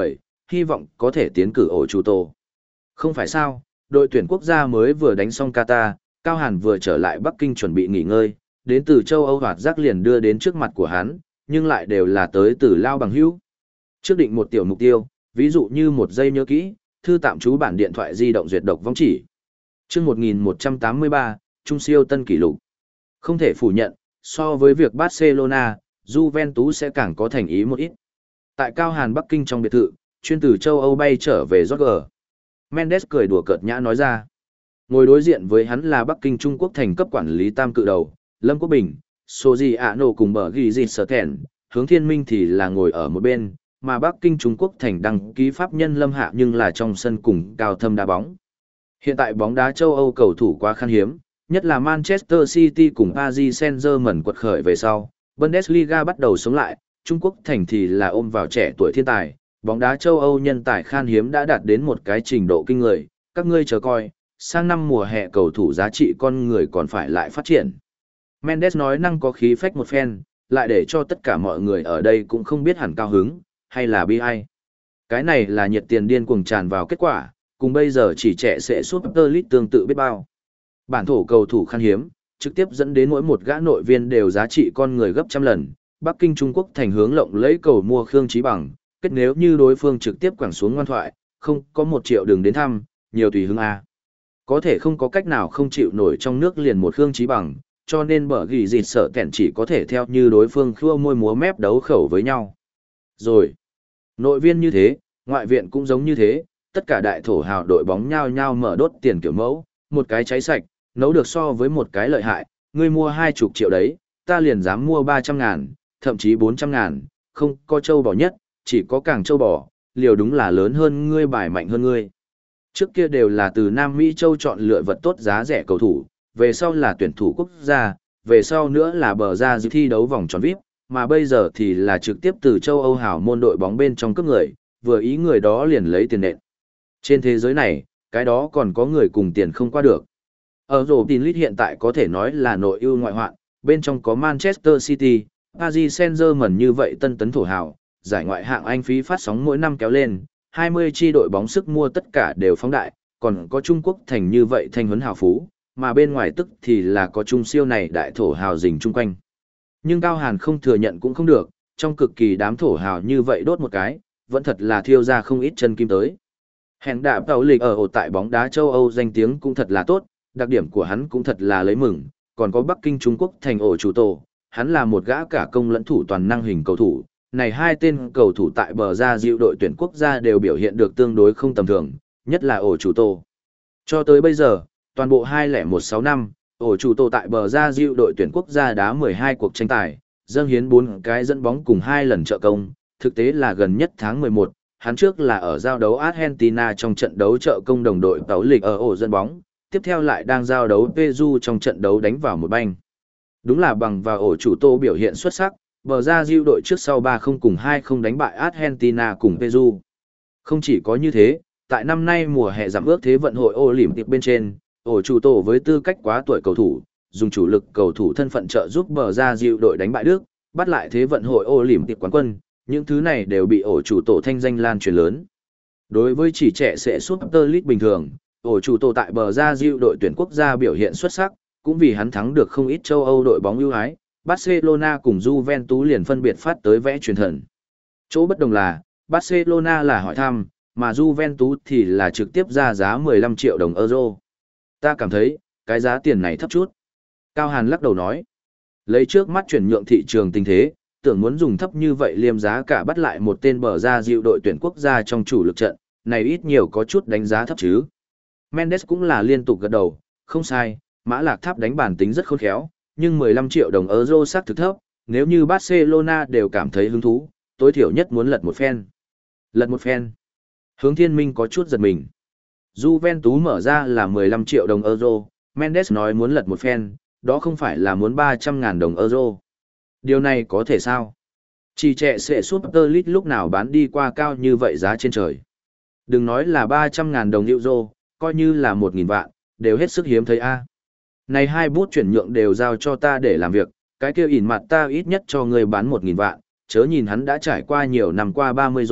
hy vọng có thể tiến cử ổ chủ tổ. Không phải sao, đội tuyển quốc gia mới vừa đánh xong Qatar, Cao Hàn vừa trở lại Bắc Kinh chuẩn bị nghỉ ngơi, đến từ châu Âu hoạt giác liền đưa đến trước mặt của hắn, nhưng lại đều là tới từ Lao bằng hữu. Trước định một tiểu mục tiêu, ví dụ như một giây nhớ kỹ, thư tạm trú bản điện thoại di động duyệt độc vong chỉ. Trước một nghìn một trăm tám mươi ba, Trung siêu tân kỷ lục. Không thể phủ nhận, so với việc Barcelona, Juventus sẽ càng có thành ý một ít. Tại Cao Hàn Bắc Kinh trong biệt thự, chuyên từ châu Âu bay trở về George. Mendes cười đùa cợt nhã nói ra. Ngồi đối diện với hắn là Bắc Kinh Trung Quốc thành cấp quản lý tam cự đầu, Lâm Quốc Bình, Soji Ano cùng bờ ghi dịt sở thẹn, Hướng Thiên Minh thì là ngồi ở một bên, mà Bắc Kinh Trung Quốc thành đăng ký pháp nhân Lâm Hạ nhưng là trong sân cùng Cao Thâm đá bóng. Hiện tại bóng đá châu Âu cầu thủ quá khan hiếm, nhất là Manchester City cùng Paris Saint-Germain quật khởi về sau, Bundesliga bắt đầu sống lại, Trung Quốc thành thì là ôm vào trẻ tuổi thiên tài, bóng đá châu Âu nhân tài khan hiếm đã đạt đến một cái trình độ kinh người, các ngươi chờ coi, sang năm mùa hè cầu thủ giá trị con người còn phải lại phát triển. Mendes nói năng có khí phách một phen, lại để cho tất cả mọi người ở đây cũng không biết hẳn cao hứng, hay là bi ai. Cái này là nhiệt tiền điên cuồng tràn vào kết quả, cùng bây giờ chỉ trẻ sẽ Super League tương tự biết bao. Bản thổ cầu thủ khan hiếm, trực tiếp dẫn đến mỗi một gã nội viên đều giá trị con người gấp trăm lần. Bắc Kinh Trung Quốc thành hướng lộng lấy cầu mua Khương Chí Bằng, kết nếu như đối phương trực tiếp quẳng xuống ngoan thoại, không có một triệu đường đến thăm, nhiều tùy hứng A. Có thể không có cách nào không chịu nổi trong nước liền một Khương Chí Bằng, cho nên bở ghi dịt sợ kẹn chỉ có thể theo như đối phương khua môi múa mép đấu khẩu với nhau. Rồi, nội viên như thế, ngoại viện cũng giống như thế, tất cả đại thổ hào đội bóng nhao nhao mở đốt tiền kiểu mẫu, một cái cháy sạch, nấu được so với một cái lợi hại, ngươi mua hai chục triệu đấy, ta liền dám mua ba trăm ngàn, thậm chí bốn trăm ngàn, không có châu bò nhất, chỉ có càng châu bò, liều đúng là lớn hơn ngươi bài mạnh hơn ngươi. Trước kia đều là từ Nam Mỹ châu chọn lựa vật tốt giá rẻ cầu thủ, về sau là tuyển thủ quốc gia, về sau nữa là bờ ra dự thi đấu vòng tròn vi ai pi, mà bây giờ thì là trực tiếp từ châu Âu hảo môn đội bóng bên trong cướp người, vừa ý người đó liền lấy tiền nện. Trên thế giới này, cái đó còn có người cùng tiền không qua được. Ở rổ tin lít hiện tại có thể nói là nội ưu ngoại hoạn, bên trong có Manchester City, Paris Saint-Germain như vậy tân tấn thổ hào, giải ngoại hạng Anh phí phát sóng mỗi năm kéo lên, hai mươi chi đội bóng sức mua tất cả đều phóng đại, còn có Trung Quốc thành như vậy thanh huấn hào phú, mà bên ngoài tức thì là có trung siêu này đại thổ hào rình chung quanh. Nhưng Cao Hàn không thừa nhận cũng không được, trong cực kỳ đám thổ hào như vậy đốt một cái, vẫn thật là thiêu ra không ít chân kim tới. Hẹn đạp tàu lịch ở ổ tại bóng đá châu Âu danh tiếng cũng thật là tốt, đặc điểm của hắn cũng thật là lấy mừng, còn có Bắc Kinh Trung Quốc thành ổ chủ tổ, hắn là một gã cả công lẫn thủ toàn năng hình cầu thủ. Này hai tên cầu thủ tại bờ ra diệu đội tuyển quốc gia đều biểu hiện được tương đối không tầm thường, nhất là ổ chủ tổ. Cho tới bây giờ, toàn bộ hai không một sáu năm, ổ chủ tổ tại bờ ra diệu đội tuyển quốc gia đá mười hai cuộc tranh tài, dâng hiến bốn cái dẫn bóng cùng hai lần trợ công, thực tế là gần nhất tháng mười một, hắn trước là ở giao đấu Argentina trong trận đấu trợ công đồng đội tấu lịch ở ổ dẫn bóng, tiếp theo lại đang giao đấu Peru trong trận đấu đánh vào một banh. Đúng là bằng vào ổ chủ tổ biểu hiện xuất sắc, bờ ra diệu đội trước sau ba không cùng hai không đánh bại Argentina cùng Peru. Không chỉ có như thế, tại năm nay mùa hè giảm ước thế vận hội Olympic bên trên, ổ chủ tổ với tư cách quá tuổi cầu thủ, dùng chủ lực cầu thủ thân phận trợ giúp bờ ra diệu đội đánh bại Đức, bắt lại thế vận hội Olympic quán quân, những thứ này đều bị ổ chủ tổ thanh danh lan truyền lớn. Đối với chỉ trẻ sẽ Super League bình thường, ổ chủ tổ tại bờ ra diệu đội tuyển quốc gia biểu hiện xuất sắc, cũng vì hắn thắng được không ít châu Âu đội bóng ưu ái, Barcelona cùng Juventus liền phân biệt phát tới vẽ truyền thần. Chỗ bất đồng là, Barcelona là hỏi thăm, mà Juventus thì là trực tiếp ra giá mười lăm triệu đồng euro. Ta cảm thấy, cái giá tiền này thấp chút. Cao Hàn lắc đầu nói, lấy trước mắt chuyển nhượng thị trường tình thế, tưởng muốn dùng thấp như vậy liêm giá cả bắt lại một tên bờ ra diệu đội tuyển quốc gia trong chủ lực trận, này ít nhiều có chút đánh giá thấp chứ. Mendes cũng là liên tục gật đầu, không sai, Mã Lạc Tháp đánh bản tính rất khôn khéo, nhưng mười lăm triệu đồng euro xác thực thấp, nếu như Barcelona đều cảm thấy hứng thú, tối thiểu nhất muốn lật một phen. Lật một phen. Hướng Thiên Minh có chút giật mình. Juventus mở ra là mười lăm triệu đồng euro, Mendes nói muốn lật một phen, đó không phải là muốn ba trăm ngàn đồng euro. Điều này có thể sao? Chỉ trẻ sẽ Super League lúc nào bán đi qua cao như vậy giá trên trời. Đừng nói là ba trăm ngàn đồng euro, coi như là một nghìn vạn, đều hết sức hiếm thấy a. Này hai bút chuyển nhượng đều giao cho ta để làm việc, cái kia ỉn mặt ta ít nhất cho người bán một nghìn vạn, chớ nhìn hắn đã trải qua nhiều năm qua ba mươi rồi,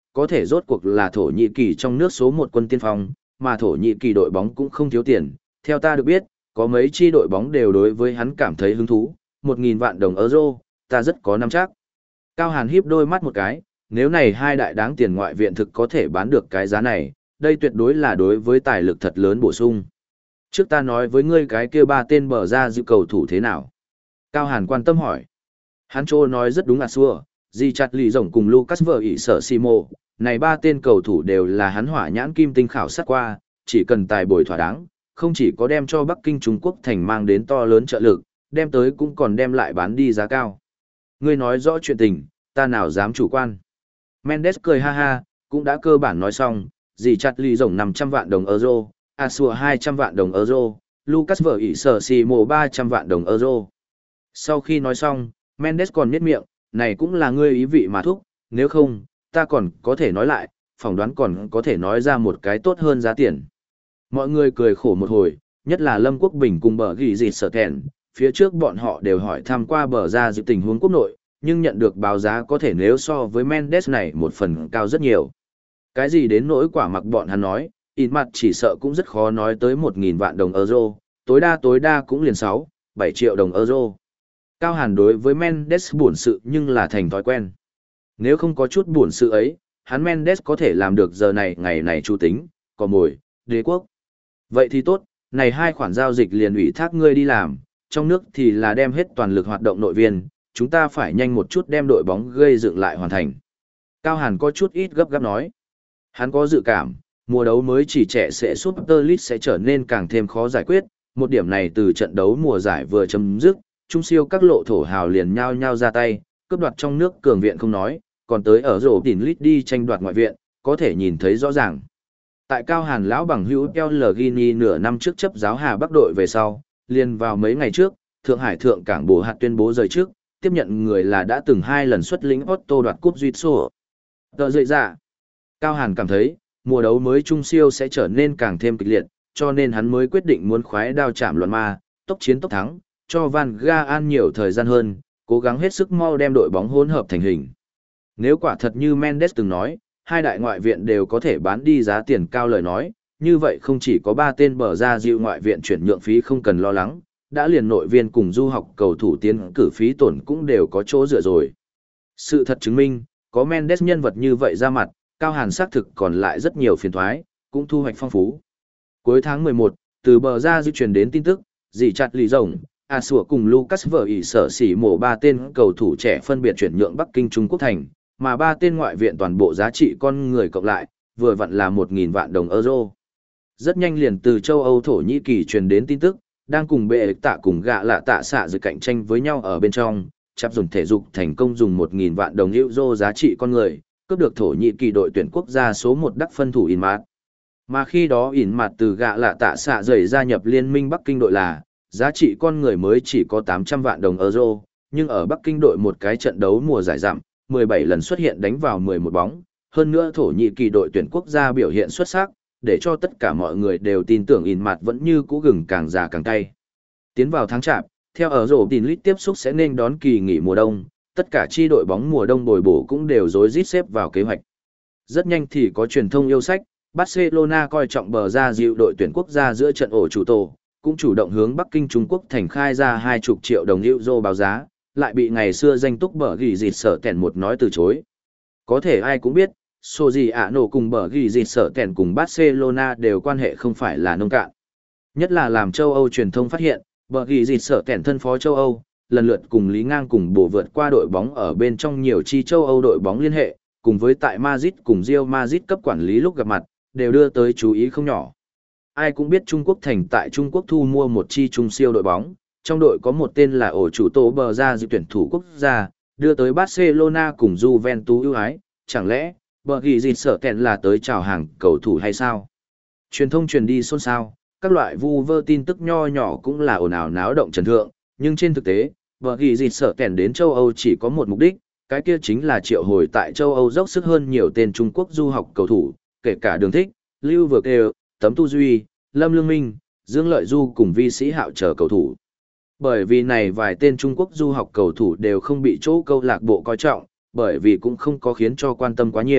có thể rốt cuộc là Thổ Nhĩ Kỳ trong nước số một quân tiên phong, mà Thổ Nhĩ Kỳ đội bóng cũng không thiếu tiền. Theo ta được biết, có mấy chi đội bóng đều đối với hắn cảm thấy hứng thú, một nghìn vạn đồng euro, ta rất có nắm chắc. Cao Hàn híp đôi mắt một cái, nếu này hai đại đáng tiền ngoại viện thực có thể bán được cái giá này, đây tuyệt đối là đối với tài lực thật lớn bổ sung. Trước ta nói với ngươi cái kia ba tên bờ ra dự cầu thủ thế nào? Cao Hàn quan tâm hỏi. Hắn trô nói rất đúng à xua, Di chặt lì rồng cùng Lucas vợ ỷ sở Simo, này ba tên cầu thủ đều là hắn hỏa nhãn kim tinh khảo sát qua, chỉ cần tài bồi thỏa đáng, không chỉ có đem cho Bắc Kinh Trung Quốc thành mang đến to lớn trợ lực, đem tới cũng còn đem lại bán đi giá cao. Ngươi nói rõ chuyện tình, ta nào dám chủ quan. Mendes cười ha ha, cũng đã cơ bản nói xong, Di chặt lì rồng năm trăm vạn đồng euro, Asua hai trăm vạn đồng euro, Lucas vợ ỷ sở Simo ba trăm vạn đồng euro. Sau khi nói xong, Mendes còn nhếch miệng, này cũng là ngươi ý vị mà thúc, nếu không, ta còn có thể nói lại, phỏng đoán còn có thể nói ra một cái tốt hơn giá tiền. Mọi người cười khổ một hồi, nhất là Lâm Quốc Bình cùng bờ ghi dịt sở kèn, phía trước bọn họ đều hỏi thăm qua bờ ra dự tình huống quốc nội, nhưng nhận được báo giá có thể nếu so với Mendes này một phần cao rất nhiều. Cái gì đến nỗi quả mặc bọn hắn nói, in mặt chỉ sợ cũng rất khó nói tới một nghìn vạn đồng euro, tối đa tối đa cũng liền sáu, bảy triệu đồng euro. Cao Hàn đối với Mendes buồn sự nhưng là thành thói quen. Nếu không có chút buồn sự ấy, hắn Mendes có thể làm được giờ này ngày này chủ tính, có mồi, đế quốc. Vậy thì tốt, này hai khoản giao dịch liền ủy thác ngươi đi làm, trong nước thì là đem hết toàn lực hoạt động nội viên, chúng ta phải nhanh một chút đem đội bóng gây dựng lại hoàn thành. Cao Hàn có chút ít gấp gáp nói. Hắn có dự cảm, mùa đấu mới chỉ trẻ sẽ Super League sẽ trở nên càng thêm khó giải quyết, một điểm này từ trận đấu mùa giải vừa chấm dứt, trung siêu các lộ thổ hào liền nhao nhao ra tay, cướp đoạt trong nước cường viện không nói, còn tới ở rổ đỉnh lít đi tranh đoạt ngoại viện, có thể nhìn thấy rõ ràng. Tại Cao Hàn lão bằng hữu Kel Gini nửa năm trước chấp giáo Hà Bắc đội về sau, liền vào mấy ngày trước, Thượng Hải Thượng Cảng Bồ Hạt tuyên bố rời trước, tiếp nhận người là đã từng hai lần xuất lĩnh Otto đoạt cúp Duy Sô. Tờ dậy ra, Cao Hàn cảm thấy, mùa đấu mới trung siêu sẽ trở nên càng thêm kịch liệt, cho nên hắn mới quyết định muốn khoái đao chạm luận ma, tốc chiến tốc thắng, cho Van Gaal nhiều thời gian hơn, cố gắng hết sức mau đem đội bóng hỗn hợp thành hình. Nếu quả thật như Mendes từng nói, hai đại ngoại viện đều có thể bán đi giá tiền cao lời nói, như vậy không chỉ có ba tên bờ ra dịu ngoại viện chuyển nhượng phí không cần lo lắng, đã liền nội viên cùng du học cầu thủ tiến cử phí tổn cũng đều có chỗ dựa rồi. Sự thật chứng minh, có Mendes nhân vật như vậy ra mặt, Cao Hàn xác thực còn lại rất nhiều phiền thoái, cũng thu hoạch phong phú. Cuối tháng mười một, từ bờ ra dịu truyền đến tin tức, dì chặt lì rồng, A Sủa cùng Lucas vợ ỷ sở xỉ mổ ba tên cầu thủ trẻ phân biệt chuyển nhượng Bắc Kinh Trung Quốc thành, mà ba tên ngoại viện toàn bộ giá trị con người cộng lại, vừa vặn là một nghìn vạn đồng euro. Rất nhanh liền từ châu Âu Thổ Nhĩ Kỳ truyền đến tin tức, đang cùng bệ tạ cùng gạ lạ tạ xạ dự cạnh tranh với nhau ở bên trong, chắp dùng thể dục thành công dùng một nghìn vạn đồng euro giá trị con người, cướp được Thổ Nhĩ Kỳ đội tuyển quốc gia số một đắc phân thủ In Mạt. Mà khi đó In Mạt từ gạ lạ tạ xạ rời gia nhập liên minh Bắc Kinh đội là, giá trị con người mới chỉ có tám trăm vạn đồng euro, nhưng ở Bắc Kinh đội một cái trận đấu mùa giải giảm, mười bảy lần xuất hiện đánh vào mười một bóng, hơn nữa Thổ Nhĩ Kỳ đội tuyển quốc gia biểu hiện xuất sắc, để cho tất cả mọi người đều tin tưởng In Mạt vẫn như cũ gừng càng già càng cay. Tiến vào tháng chạp, theo ở rổ tin lít tiếp xúc sẽ nên đón kỳ nghỉ mùa đông, tất cả chi đội bóng mùa đông bồi bổ cũng đều rối rít xếp vào kế hoạch. Rất nhanh thì có truyền thông yêu sách, Barcelona coi trọng bờ ra dịu đội tuyển quốc gia giữa trận ổ chủ tổ, cũng chủ động hướng Bắc Kinh Trung Quốc thành khai ra hai chục triệu đồng euro báo giá, lại bị ngày xưa danh túc bờ ghi dịt sở kèn một nói từ chối. Có thể ai cũng biết, Soji Ano cùng bờ ghi dịt sở kèn cùng Barcelona đều quan hệ không phải là nông cạn. Nhất là làm châu Âu truyền thông phát hiện, bờ ghi dịt sở kèn thân phó châu Âu, lần lượt cùng Lý Ngang cùng bổ vượt qua đội bóng ở bên trong nhiều chi châu Âu đội bóng liên hệ, cùng với tại Madrid cùng Real Madrid cấp quản lý lúc gặp mặt, đều đưa tới chú ý không nhỏ. Ai cũng biết Trung Quốc thành tại Trung Quốc thu mua một chi trung siêu đội bóng, trong đội có một tên là ổ chủ tổ bờ ra dự tuyển thủ quốc gia, đưa tới Barcelona cùng Juventus ưu ái, chẳng lẽ, bờ ghi dịt sở kèn là tới chào hàng cầu thủ hay sao? Truyền thông truyền đi xôn xao, các loại vu vơ tin tức nho nhỏ cũng là ồn ào náo động trần thượng, nhưng trên thực tế, bờ ghi dịt sở kèn đến châu Âu chỉ có một mục đích, cái kia chính là triệu hồi tại châu Âu dốc sức hơn nhiều tên Trung Quốc du học cầu thủ, kể cả Đường Thích, Lưu Vừa Kêu, Tấm Tu Duy, Lâm Lương Minh, Dương Lợi Du cùng Vi Sĩ Hạo chờ cầu thủ. Bởi vì này vài tên Trung Quốc du học cầu thủ đều không bị chỗ câu lạc bộ coi trọng, bởi vì cũng không có khiến cho quan tâm quá nhiều,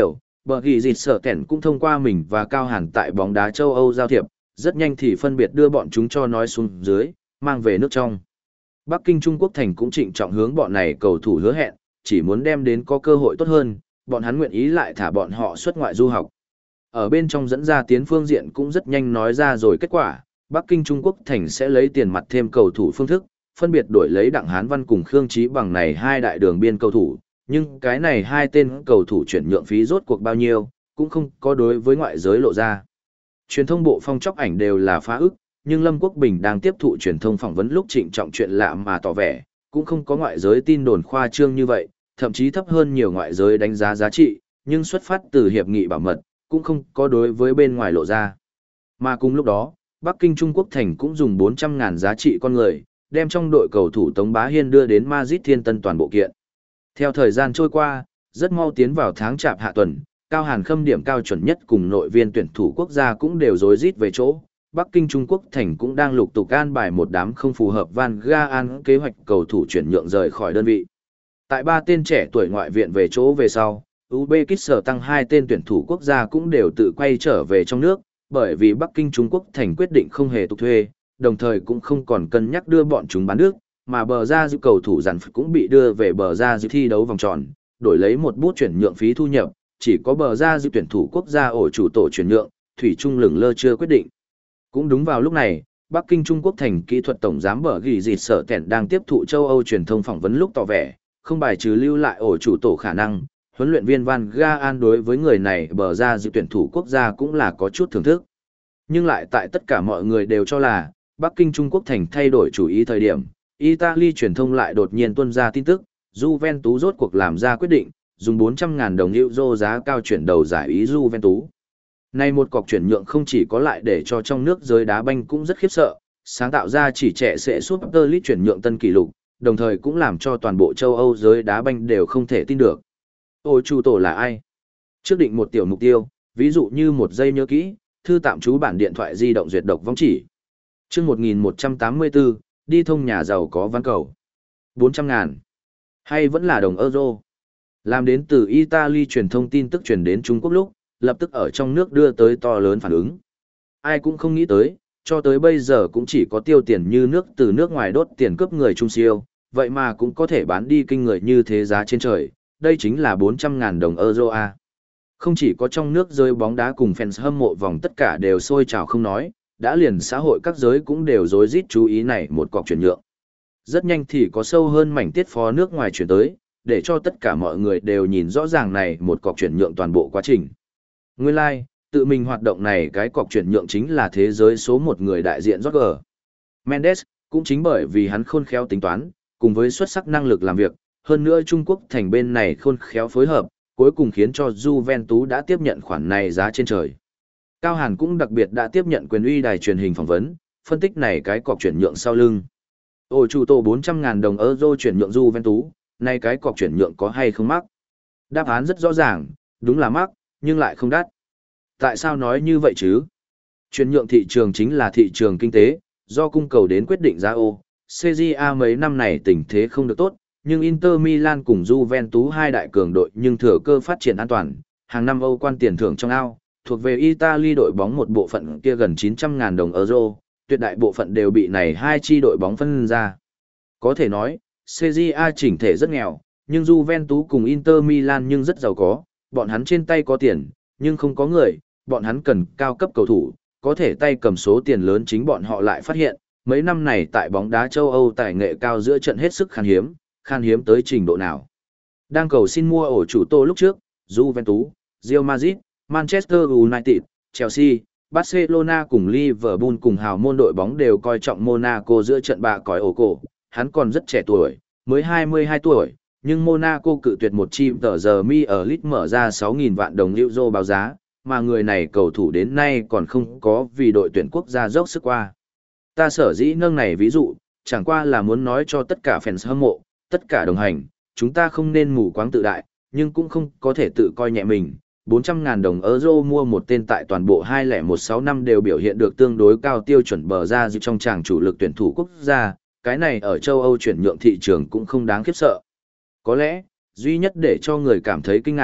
Bờ ghi dịt sở kẻn cũng thông qua mình và Cao Hàn tại bóng đá châu Âu giao thiệp, rất nhanh thì phân biệt đưa bọn chúng cho nói xuống dưới, mang về nước trong. Bắc Kinh Trung Quốc thành cũng trịnh trọng hướng bọn này cầu thủ hứa hẹn, chỉ muốn đem đến có cơ hội tốt hơn, bọn hắn nguyện ý lại thả bọn họ xuất ngoại du học. Ở bên trong dẫn ra tiến phương diện cũng rất nhanh nói ra rồi kết quả, Bắc Kinh Trung Quốc thành sẽ lấy tiền mặt thêm cầu thủ phương thức, phân biệt đổi lấy Đặng Hán Văn cùng Khương Chí Bằng này hai đại đường biên cầu thủ, nhưng cái này hai tên cầu thủ chuyển nhượng phí rốt cuộc bao nhiêu, cũng không có đối với ngoại giới lộ ra. Truyền thông bộ phong chóc ảnh đều là phá ức, nhưng Lâm Quốc Bình đang tiếp thụ truyền thông phỏng vấn lúc trịnh trọng chuyện lạ mà tỏ vẻ, cũng không có ngoại giới tin đồn khoa trương như vậy, thậm chí thấp hơn nhiều ngoại giới đánh giá giá trị, nhưng xuất phát từ hiệp nghị bảo mật, cũng không có đối với bên ngoài lộ ra. Mà cùng lúc đó, Bắc Kinh Trung Quốc thành cũng dùng bốn trăm ngàn giá trị con người, đem trong đội cầu thủ Tống Bá Hiên đưa đến Madrid Thiên Tân toàn bộ kiện. Theo thời gian trôi qua, rất mau tiến vào tháng chạp hạ tuần, Cao Hàn Khâm điểm cao chuẩn nhất cùng nội viên tuyển thủ quốc gia cũng đều rối rít về chỗ. Bắc Kinh Trung Quốc thành cũng đang lục tục an bài một đám không phù hợp Van Gaal kế hoạch cầu thủ chuyển nhượng rời khỏi đơn vị. Tại ba tên trẻ tuổi ngoại viện về chỗ về sau, Uzbekistan tăng hai tên tuyển thủ quốc gia cũng đều tự quay trở về trong nước, bởi vì Bắc Kinh Trung Quốc thành quyết định không hề tục thuê, đồng thời cũng không còn cân nhắc đưa bọn chúng bán nước, mà bờ ra dư cầu thủ giàn cũng bị đưa về bờ ra dư thi đấu vòng tròn, đổi lấy một bút chuyển nhượng phí thu nhập, chỉ có bờ ra dư tuyển thủ quốc gia ổ chủ tổ chuyển nhượng, thủy trung lửng lơ chưa quyết định. Cũng đúng vào lúc này, Bắc Kinh Trung Quốc thành kỹ thuật tổng giám bờ ghi dịt sở tẻn đang tiếp thụ châu Âu truyền thông phỏng vấn lúc tỏ vẻ, không bài trừ lưu lại ổ chủ tổ khả năng, huấn luyện viên Van Gaal đối với người này bờ ra dư tuyển thủ quốc gia cũng là có chút thưởng thức. Nhưng lại tại tất cả mọi người đều cho là, Bắc Kinh Trung Quốc thành thay đổi chủ ý thời điểm, Italy truyền thông lại đột nhiên tuôn ra tin tức, Juventus rốt cuộc làm ra quyết định, dùng bốn trăm ngàn đồng euro giá cao chuyển đầu giải ý Juventus. Này một cọc chuyển nhượng không chỉ có lại để cho trong nước giới đá banh cũng rất khiếp sợ, sáng tạo ra chỉ trẻ sẽ Super League chuyển nhượng tân kỷ lục, đồng thời cũng làm cho toàn bộ châu Âu giới đá banh đều không thể tin được. Ôi chủ tổ là ai? Trước định một tiểu mục tiêu, ví dụ như một giây nhớ kỹ, thư tạm trú bản điện thoại di động duyệt độc vong chỉ. Trước một nghìn một trăm tám mươi tư, đi thông nhà giàu có văn cầu. bốn trăm ngàn. Hay vẫn là đồng euro. Làm đến từ Italy truyền thông tin tức truyền đến Trung Quốc lúc, lập tức ở trong nước đưa tới to lớn phản ứng. Ai cũng không nghĩ tới, cho tới bây giờ cũng chỉ có tiêu tiền như nước từ nước ngoài đốt tiền cướp người trung siêu, vậy mà cũng có thể bán đi kinh người như thế giá trên trời, đây chính là bốn trăm ngàn đồng euro a. Không chỉ có trong nước giới bóng đá cùng fans hâm mộ vòng tất cả đều sôi trào không nói, đã liền xã hội các giới cũng đều rối rít chú ý này một cọc chuyển nhượng. Rất nhanh thì có sâu hơn mảnh tiết phó nước ngoài chuyển tới, để cho tất cả mọi người đều nhìn rõ ràng này một cọc chuyển nhượng toàn bộ quá trình. Nguyên lai, like, tự mình hoạt động này cái cọc chuyển nhượng chính là thế giới số một người đại diện Jorge Mendes, cũng chính bởi vì hắn khôn khéo tính toán, cùng với xuất sắc năng lực làm việc, hơn nữa Trung Quốc thành bên này khôn khéo phối hợp, cuối cùng khiến cho Juventus đã tiếp nhận khoản này giá trên trời. Cao Hàn cũng đặc biệt đã tiếp nhận quyền uy đài truyền hình phỏng vấn, phân tích này cái cọc chuyển nhượng sau lưng. Ôi chủ tổ bốn trăm ngàn đồng euro chuyển nhượng Juventus, này cái cọc chuyển nhượng có hay không mắc? Đáp án rất rõ ràng, đúng là mắc, nhưng lại không đắt. Tại sao nói như vậy chứ? Chuyển nhượng thị trường chính là thị trường kinh tế, do cung cầu đến quyết định giá ô. xê giê a mấy năm này tình thế không được tốt, nhưng Inter Milan cùng Juventus hai đại cường đội nhưng thừa cơ phát triển an toàn, hàng năm Âu quan tiền thưởng trong ao, thuộc về Italy đội bóng một bộ phận kia gần chín trăm ngàn đồng euro, tuyệt đại bộ phận đều bị này hai chi đội bóng phân ra. Có thể nói, xê giê a chỉnh thể rất nghèo, nhưng Juventus cùng Inter Milan nhưng rất giàu có, bọn hắn trên tay có tiền, nhưng không có người, bọn hắn cần cao cấp cầu thủ, có thể tay cầm số tiền lớn chính bọn họ lại phát hiện, mấy năm này tại bóng đá châu Âu tài nghệ cao giữa trận hết sức khan hiếm, khan hiếm tới trình độ nào. Đang cầu xin mua ổ chủ tô lúc trước, Juventus, Real Madrid, Manchester United, Chelsea, Barcelona cùng Liverpool cùng hào môn đội bóng đều coi trọng Monaco giữa trận bạ còi ổ cổ, hắn còn rất trẻ tuổi, mới hai mươi hai tuổi, nhưng Monaco cự tuyệt một chi tờ giờ mi ở lit mở ra sáu nghìn vạn đồng euro báo giá, mà người này cầu thủ đến nay còn không có vì đội tuyển quốc gia dốc sức qua. Ta sở dĩ nâng này ví dụ, chẳng qua là muốn nói cho tất cả fans hâm mộ, tất cả đồng hành, chúng ta không nên mù quáng tự đại, nhưng cũng không có thể tự coi nhẹ mình. bốn trăm ngàn đồng euro mua một tên tại toàn bộ hai không một sáu năm đều biểu hiện được tương đối cao tiêu chuẩn bờ ra dư trong tràng chủ lực tuyển thủ quốc gia, cái này ở châu Âu chuyển nhượng thị trường cũng không đáng khiếp sợ. Có lẽ, duy nhất để cho người cảm thấy kinh ngạc,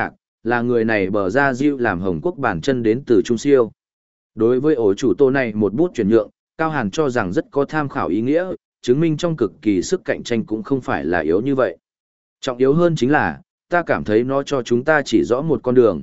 Là người này bờ ra diệu làm Hồng Quốc bản chân đến từ Trung Siêu. Đối với ổ chủ tô này một bút chuyển nhượng, Cao Hàn cho rằng rất có tham khảo ý nghĩa, chứng minh trong cực kỳ sức cạnh tranh cũng không phải là yếu như vậy. Trọng yếu hơn chính là, ta cảm thấy nó cho chúng ta chỉ rõ một con đường.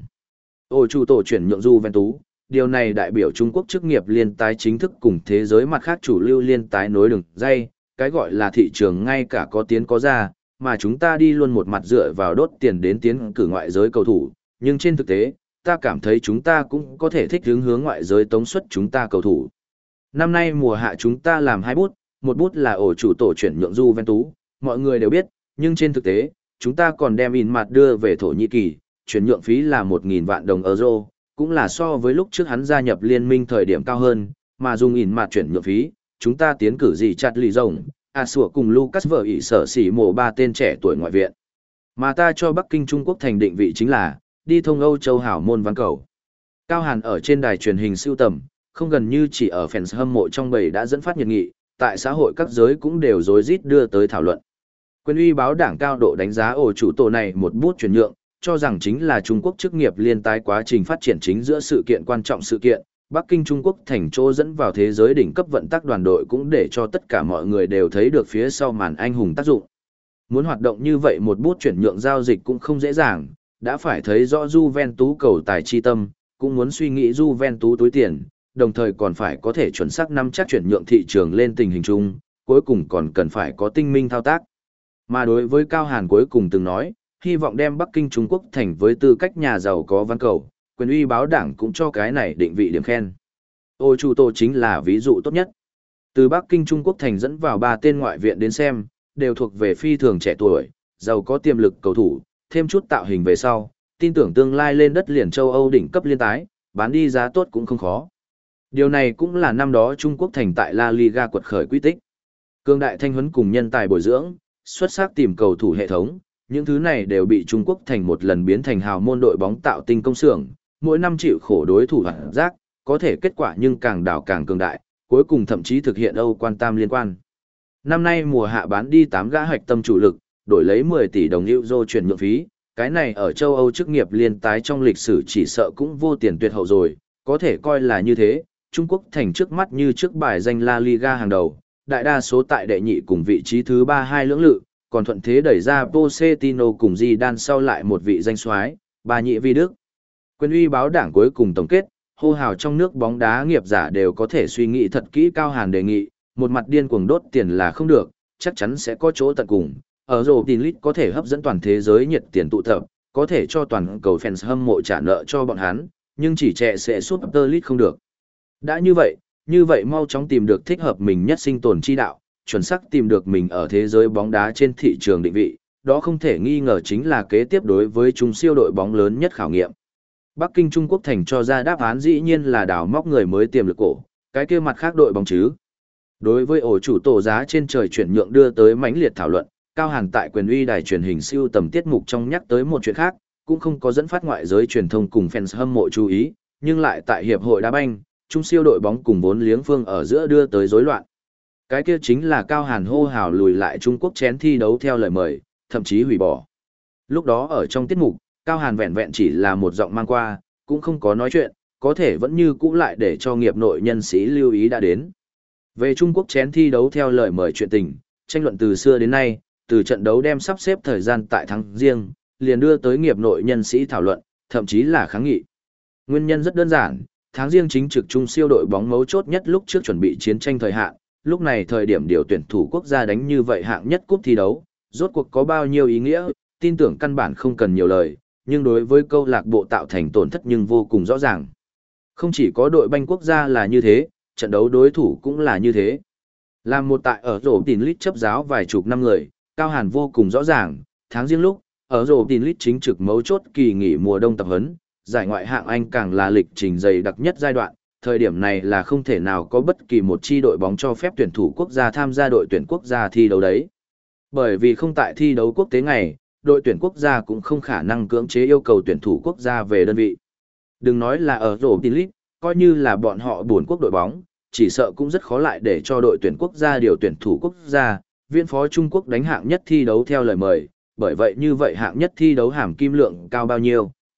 Ổ chủ tổ chuyển nhượng Juventus, điều này đại biểu Trung Quốc chức nghiệp liên tái chính thức cùng thế giới mặt khác chủ lưu liên tái nối đường dây, cái gọi là thị trường ngay cả có tiến có ra, mà chúng ta đi luôn một mặt dựa vào đốt tiền đến tiến cử ngoại giới cầu thủ, nhưng trên thực tế, ta cảm thấy chúng ta cũng có thể thích hướng hướng ngoại giới tống xuất chúng ta cầu thủ. Năm nay mùa hạ chúng ta làm hai bút, một bút là ổ chủ tổ chuyển nhượng Juventus, mọi người đều biết, nhưng trên thực tế, chúng ta còn đem in mặt đưa về Thổ Nhĩ Kỳ, chuyển nhượng phí là một nghìn vạn đồng euro, cũng là so với lúc trước hắn gia nhập liên minh thời điểm cao hơn, mà dùng in mặt chuyển nhượng phí, chúng ta tiến cử gì chặt lì rồng, à sủa cùng Lucas vợ ỷ sở xỉ mổ ba tên trẻ tuổi ngoại viện. Mà ta cho Bắc Kinh Trung Quốc thành định vị chính là, đi thông Âu Châu hảo môn ván cầu. Cao Hàn ở trên đài truyền hình siêu tầm, không gần như chỉ ở fans hâm mộ trong bầy đã dẫn phát nhiệt nghị, tại xã hội các giới cũng đều rối rít đưa tới thảo luận. Quyền uy báo đảng cao độ đánh giá ổ chủ tổ này một bút chuyển nhượng, cho rằng chính là Trung Quốc chức nghiệp liên tái quá trình phát triển chính giữa sự kiện quan trọng sự kiện, Bắc Kinh Trung Quốc thành chỗ dẫn vào thế giới đỉnh cấp vận tắc đoàn đội cũng để cho tất cả mọi người đều thấy được phía sau màn anh hùng tác dụng. Muốn hoạt động như vậy một bút chuyển nhượng giao dịch cũng không dễ dàng, đã phải thấy rõ Juventus cầu tài chi tâm, cũng muốn suy nghĩ Juventus túi tiền, đồng thời còn phải có thể chuẩn xác nắm chắc chuyển nhượng thị trường lên tình hình chung, cuối cùng còn cần phải có tinh minh thao tác. Mà đối với Cao Hàn cuối cùng từng nói, hy vọng đem Bắc Kinh Trung Quốc thành với tư cách nhà giàu có văn cầu, quyền uy báo đảng cũng cho cái này định vị điểm khen. Ô Chu Tô chính là ví dụ tốt nhất. Từ Bắc Kinh Trung Quốc thành dẫn vào ba tên ngoại viện đến xem, đều thuộc về phi thường trẻ tuổi, giàu có tiềm lực cầu thủ, thêm chút tạo hình về sau, tin tưởng tương lai lên đất liền châu Âu đỉnh cấp liên tái, bán đi giá tốt cũng không khó. Điều này cũng là năm đó Trung Quốc thành tại La Liga quật khởi quy tích. Cương đại thanh huấn cùng nhân tài bồi dưỡng, xuất sắc tìm cầu thủ hệ thống, những thứ này đều bị Trung Quốc thành một lần biến thành hào môn đội bóng tạo tinh công xưởng, mỗi năm chịu khổ đối thủ hoạt giác, có thể kết quả nhưng càng đảo càng cường đại, cuối cùng thậm chí thực hiện Âu quan tam liên quan. Năm nay mùa hạ bán đi tám gã hạch tâm chủ lực, đổi lấy mười tỷ đồng euro chuyển nhượng phí, cái này ở châu Âu chức nghiệp liên tái trong lịch sử chỉ sợ cũng vô tiền tuyệt hậu rồi, có thể coi là như thế, Trung Quốc thành trước mắt như trước bài danh La Liga hàng đầu, đại đa số tại đệ nhị cùng vị trí thứ ba hai lưỡng lự, còn thuận thế đẩy ra Pochettino cùng Zidane sau lại một vị danh soái, ba nhị vi đức. Quyền uy báo đảng cuối cùng tổng kết, hô hào trong nước bóng đá nghiệp giả đều có thể suy nghĩ thật kỹ. Cao Hàn đề nghị, một mặt điên cuồng đốt tiền là không được, chắc chắn sẽ có chỗ tận cùng. Ở rổ tiền lít có thể hấp dẫn toàn thế giới nhiệt tiền tụ tập, có thể cho toàn cầu fans hâm mộ trả nợ cho bọn hắn, nhưng chỉ trẻ sẽ Super League không được. Đã như vậy, như vậy mau chóng tìm được thích hợp mình nhất sinh tồn chi đạo, chuẩn xác tìm được mình ở thế giới bóng đá trên thị trường định vị, đó không thể nghi ngờ chính là kế tiếp đối với chúng siêu đội bóng lớn nhất khảo nghiệm. Bắc Kinh Trung Quốc thành cho ra đáp án dĩ nhiên là đào móc người mới tiềm lực cổ, cái kia mặt khác đội bóng chứ. Đối với ổ chủ tổ giá trên trời chuyển nhượng đưa tới mãnh liệt thảo luận, Cao Hàn tại quyền uy đài truyền hình siêu tầm tiết mục trong nhắc tới một chuyện khác, cũng không có dẫn phát ngoại giới truyền thông cùng fans hâm mộ chú ý, nhưng lại tại hiệp hội đá banh, trung siêu đội bóng cùng vốn liếng phương ở giữa đưa tới rối loạn. Cái kia chính là Cao Hàn hô hào lùi lại Trung Quốc chén thi đấu theo lời mời, thậm chí hủy bỏ. Lúc đó ở trong tiết mục, Cao Hàn vẹn vẹn chỉ là một giọng mang qua, cũng không có nói chuyện, có thể vẫn như cũ lại để cho nghiệp nội nhân sĩ lưu ý đã đến. Về Trung Quốc chén thi đấu theo lời mời chuyện tình, tranh luận từ xưa đến nay, từ trận đấu đem sắp xếp thời gian tại tháng riêng, liền đưa tới nghiệp nội nhân sĩ thảo luận, thậm chí là kháng nghị. Nguyên nhân rất đơn giản, tháng riêng chính trực trung siêu đội bóng mấu chốt nhất lúc trước chuẩn bị chiến tranh thời hạn, lúc này thời điểm điều tuyển thủ quốc gia đánh như vậy hạng nhất cúp thi đấu, rốt cuộc có bao nhiêu ý nghĩa, tin tưởng căn bản không cần nhiều lời, nhưng đối với câu lạc bộ tạo thành tổn thất nhưng vô cùng rõ ràng. Không chỉ có đội banh quốc gia là như thế, trận đấu đối thủ cũng là như thế. Làm một tại ở rổ tiền lít chấp giáo vài chục năm người, Cao Hàn vô cùng rõ ràng, tháng riêng lúc, ở rổ tiền lít chính trực mấu chốt kỳ nghỉ mùa đông tập huấn, giải ngoại hạng Anh càng là lịch trình dày đặc nhất giai đoạn, thời điểm này là không thể nào có bất kỳ một chi đội bóng cho phép tuyển thủ quốc gia tham gia đội tuyển quốc gia thi đấu đấy. Bởi vì không tại thi đấu quốc tế ngày, đội tuyển quốc gia cũng không khả năng cưỡng chế yêu cầu tuyển thủ quốc gia về đơn vị. Đừng nói là ở rổ tiền lít, coi như là bọn họ buồn quốc đội bóng, chỉ sợ cũng rất khó lại để cho đội tuyển quốc gia điều tuyển thủ quốc gia, viên phó Trung Quốc đánh hạng nhất thi đấu theo lời mời, bởi vậy như vậy hạng nhất thi đấu hàm kim lượng cao bao nhiêu,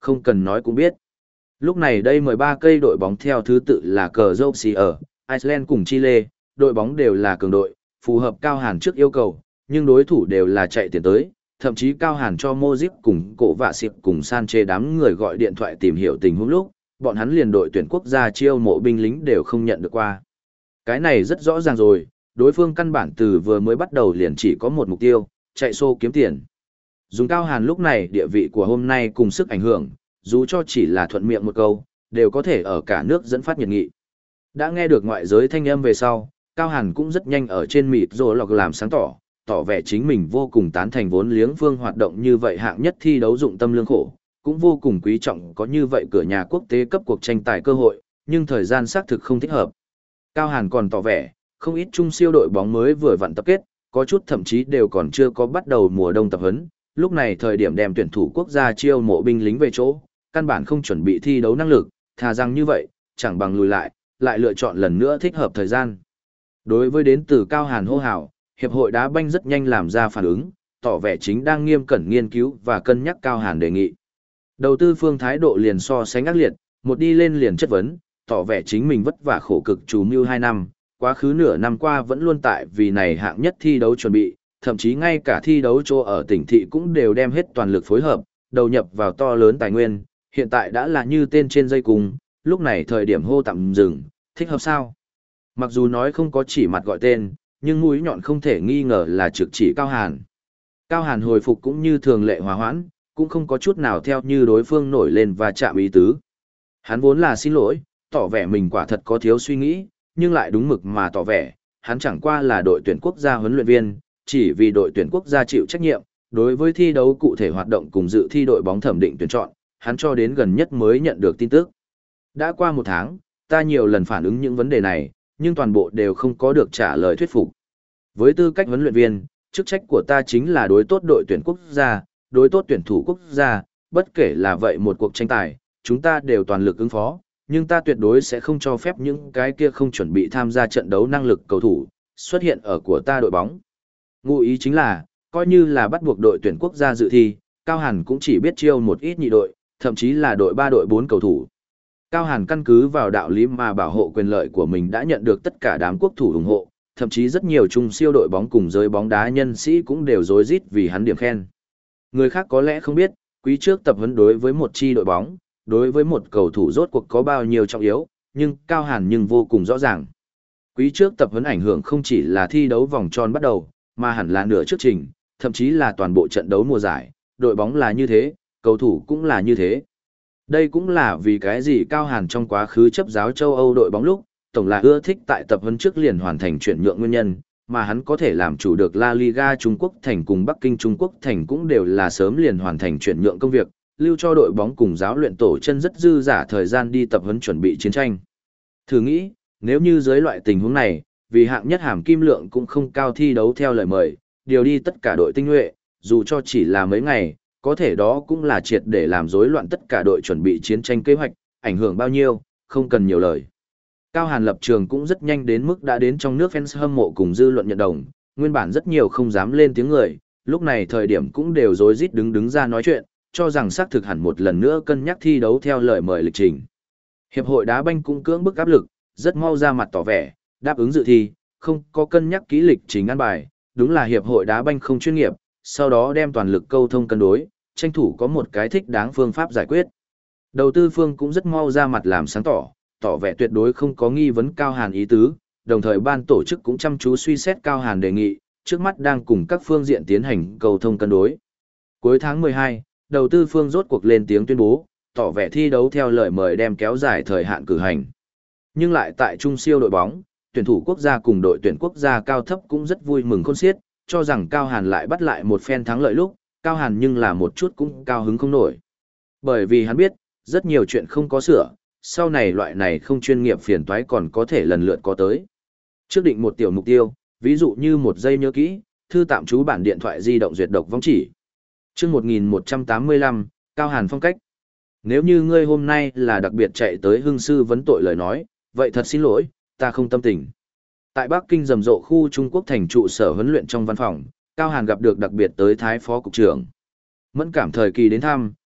không cần nói cũng biết. Lúc này đây mười ba cây đội bóng theo thứ tự là cờ dâu xì ở, Iceland cùng Chile, đội bóng đều là cường đội, phù hợp Cao Hàn trước yêu cầu, nhưng đối thủ đều là chạy tiền tới, thậm chí Cao Hàn cho Modric cùng cổ vạ xịp cùng Sanchez đám người gọi điện thoại tìm hiểu tình huống lúc, bọn hắn liền đội tuyển quốc gia chiêu mộ binh lính đều không nhận được qua. Cái này rất rõ ràng rồi, đối phương căn bản từ vừa mới bắt đầu liền chỉ có một mục tiêu, chạy xô kiếm tiền. Dùng Cao Hàn lúc này địa vị của hôm nay cùng sức ảnh hưởng, dù cho chỉ là thuận miệng một câu, đều có thể ở cả nước dẫn phát nhiệt nghị. Đã nghe được ngoại giới thanh âm về sau, Cao Hàn cũng rất nhanh ở trên mịt rồi lọc làm sáng tỏ, tỏ vẻ chính mình vô cùng tán thành vốn liếng phương hoạt động như vậy hạng nhất thi đấu dụng tâm lương khổ, cũng vô cùng quý trọng có như vậy cửa nhà quốc tế cấp cuộc tranh tài cơ hội, nhưng thời gian xác thực không thích hợp. Cao Hàn còn tỏ vẻ, không ít trung siêu đội bóng mới vừa vặn tập kết, có chút thậm chí đều còn chưa có bắt đầu mùa đông tập huấn, lúc này thời điểm đem tuyển thủ quốc gia chiêu mộ binh lính về chỗ, căn bản không chuẩn bị thi đấu năng lực, thà rằng như vậy, chẳng bằng lùi lại, lại lựa chọn lần nữa thích hợp thời gian. Đối với đến từ Cao Hàn hô hào, Hiệp hội đá banh rất nhanh làm ra phản ứng, tỏ vẻ chính đang nghiêm cẩn nghiên cứu và cân nhắc Cao Hàn đề nghị. Đầu tư phương thái độ liền so sánh ác liệt, một đi lên liền chất vấn, tỏ vẻ chính mình vất vả khổ cực trù mưu hai năm, quá khứ nửa năm qua vẫn luôn tại vì này hạng nhất thi đấu chuẩn bị, thậm chí ngay cả thi đấu chỗ ở tỉnh thị cũng đều đem hết toàn lực phối hợp, đầu nhập vào to lớn tài nguyên, hiện tại đã là như tên trên dây cùng, lúc này thời điểm hô tạm dừng, thích hợp sao? Mặc dù nói không có chỉ mặt gọi tên, nhưng mũi nhọn không thể nghi ngờ là trực chỉ Cao Hàn. Cao Hàn hồi phục cũng như thường lệ hòa hoãn, cũng không có chút nào theo như đối phương nổi lên và chạm ý tứ. Hắn vốn là xin lỗi, tỏ vẻ mình quả thật có thiếu suy nghĩ, nhưng lại đúng mực mà tỏ vẻ, hắn chẳng qua là đội tuyển quốc gia huấn luyện viên, chỉ vì đội tuyển quốc gia chịu trách nhiệm, đối với thi đấu cụ thể hoạt động cùng dự thi đội bóng thẩm định tuyển chọn, hắn cho đến gần nhất mới nhận được tin tức. Đã qua một tháng, ta nhiều lần phản ứng những vấn đề này, nhưng toàn bộ đều không có được trả lời thuyết phục. Với tư cách huấn luyện viên, chức trách của ta chính là đối tốt đội tuyển quốc gia, đối tốt tuyển thủ quốc gia, bất kể là vậy một cuộc tranh tài, chúng ta đều toàn lực ứng phó, nhưng ta tuyệt đối sẽ không cho phép những cái kia không chuẩn bị tham gia trận đấu năng lực cầu thủ xuất hiện ở của ta đội bóng. Ngụ ý chính là, coi như là bắt buộc đội tuyển quốc gia dự thi, Cao Hàn cũng chỉ biết chiêu một ít nhị đội, thậm chí là đội ba đội bốn cầu thủ. Cao Hàn căn cứ vào đạo lý mà bảo hộ quyền lợi của mình đã nhận được tất cả đám quốc thủ ủng hộ, thậm chí rất nhiều trung siêu đội bóng cùng giới bóng đá nhân sĩ cũng đều rối rít vì hắn điểm khen. Người khác có lẽ không biết, quý trước tập huấn đối với một chi đội bóng, đối với một cầu thủ rốt cuộc có bao nhiêu trọng yếu, nhưng Cao Hàn nhưng vô cùng rõ ràng. Quý trước tập huấn ảnh hưởng không chỉ là thi đấu vòng tròn bắt đầu, mà hẳn là nửa trước trình, thậm chí là toàn bộ trận đấu mùa giải, đội bóng là như thế, cầu thủ cũng là như thế. Đây cũng là vì cái gì Cao Hàn trong quá khứ chấp giáo châu Âu đội bóng lúc, tổng là ưa thích tại tập huấn trước liền hoàn thành chuyển nhượng nguyên nhân, mà hắn có thể làm chủ được La Liga Trung Quốc thành cùng Bắc Kinh Trung Quốc thành cũng đều là sớm liền hoàn thành chuyển nhượng công việc, lưu cho đội bóng cùng giáo luyện tổ chân rất dư giả thời gian đi tập huấn chuẩn bị chiến tranh. Thử nghĩ, nếu như dưới loại tình huống này, vì hạng nhất hàm kim lượng cũng không cao thi đấu theo lời mời, điều đi tất cả đội tinh nhuệ, dù cho chỉ là mấy ngày, có thể đó cũng là triệt để làm rối loạn tất cả đội chuẩn bị chiến tranh kế hoạch, ảnh hưởng bao nhiêu, không cần nhiều lời. Cao Hàn lập trường cũng rất nhanh đến mức đã đến trong nước fans hâm mộ cùng dư luận nhận đồng, nguyên bản rất nhiều không dám lên tiếng người, lúc này thời điểm cũng đều rối rít đứng đứng ra nói chuyện, cho rằng xác thực hẳn một lần nữa cân nhắc thi đấu theo lời mời lịch trình. Hiệp hội đá banh cũng cưỡng bức áp lực, rất mau ra mặt tỏ vẻ, đáp ứng dự thi, không có cân nhắc kỹ lịch trình ăn bài, đúng là hiệp hội đá banh không chuyên nghiệp, sau đó đem toàn lực câu thông cân đối, tranh thủ có một cái thích đáng phương pháp giải quyết. Đầu tư phương cũng rất mau ra mặt làm sáng tỏ, tỏ vẻ tuyệt đối không có nghi vấn Cao Hàn ý tứ, đồng thời ban tổ chức cũng chăm chú suy xét Cao Hàn đề nghị, trước mắt đang cùng các phương diện tiến hành câu thông cân đối. Cuối tháng mười hai, đầu tư phương rốt cuộc lên tiếng tuyên bố, tỏ vẻ thi đấu theo lời mời đem kéo dài thời hạn cử hành. Nhưng lại tại trung siêu đội bóng, tuyển thủ quốc gia cùng đội tuyển quốc gia cao thấp cũng rất vui mừng khôn xiết, cho rằng Cao Hàn lại bắt lại một phen thắng lợi lúc, Cao Hàn nhưng là một chút cũng cao hứng không nổi. Bởi vì hắn biết, rất nhiều chuyện không có sửa, sau này loại này không chuyên nghiệp phiền toái còn có thể lần lượt có tới. Trước định một tiểu mục tiêu, ví dụ như một giây nhớ kỹ, thư tạm trú bản điện thoại di động duyệt độc vong chỉ. Chương một nghìn một trăm tám mươi lăm, Cao Hàn phong cách. Nếu như ngươi hôm nay là đặc biệt chạy tới hưng sư vấn tội lời nói, vậy thật xin lỗi, ta không tâm tình. Tại Bắc Kinh rầm rộ khu Trung Quốc thành trụ sở huấn luyện trong văn phòng, Cao Hàn gặp được đặc biệt tới Thái Phó Cục trưởng. Mẫn cảm thời kỳ đến thăm,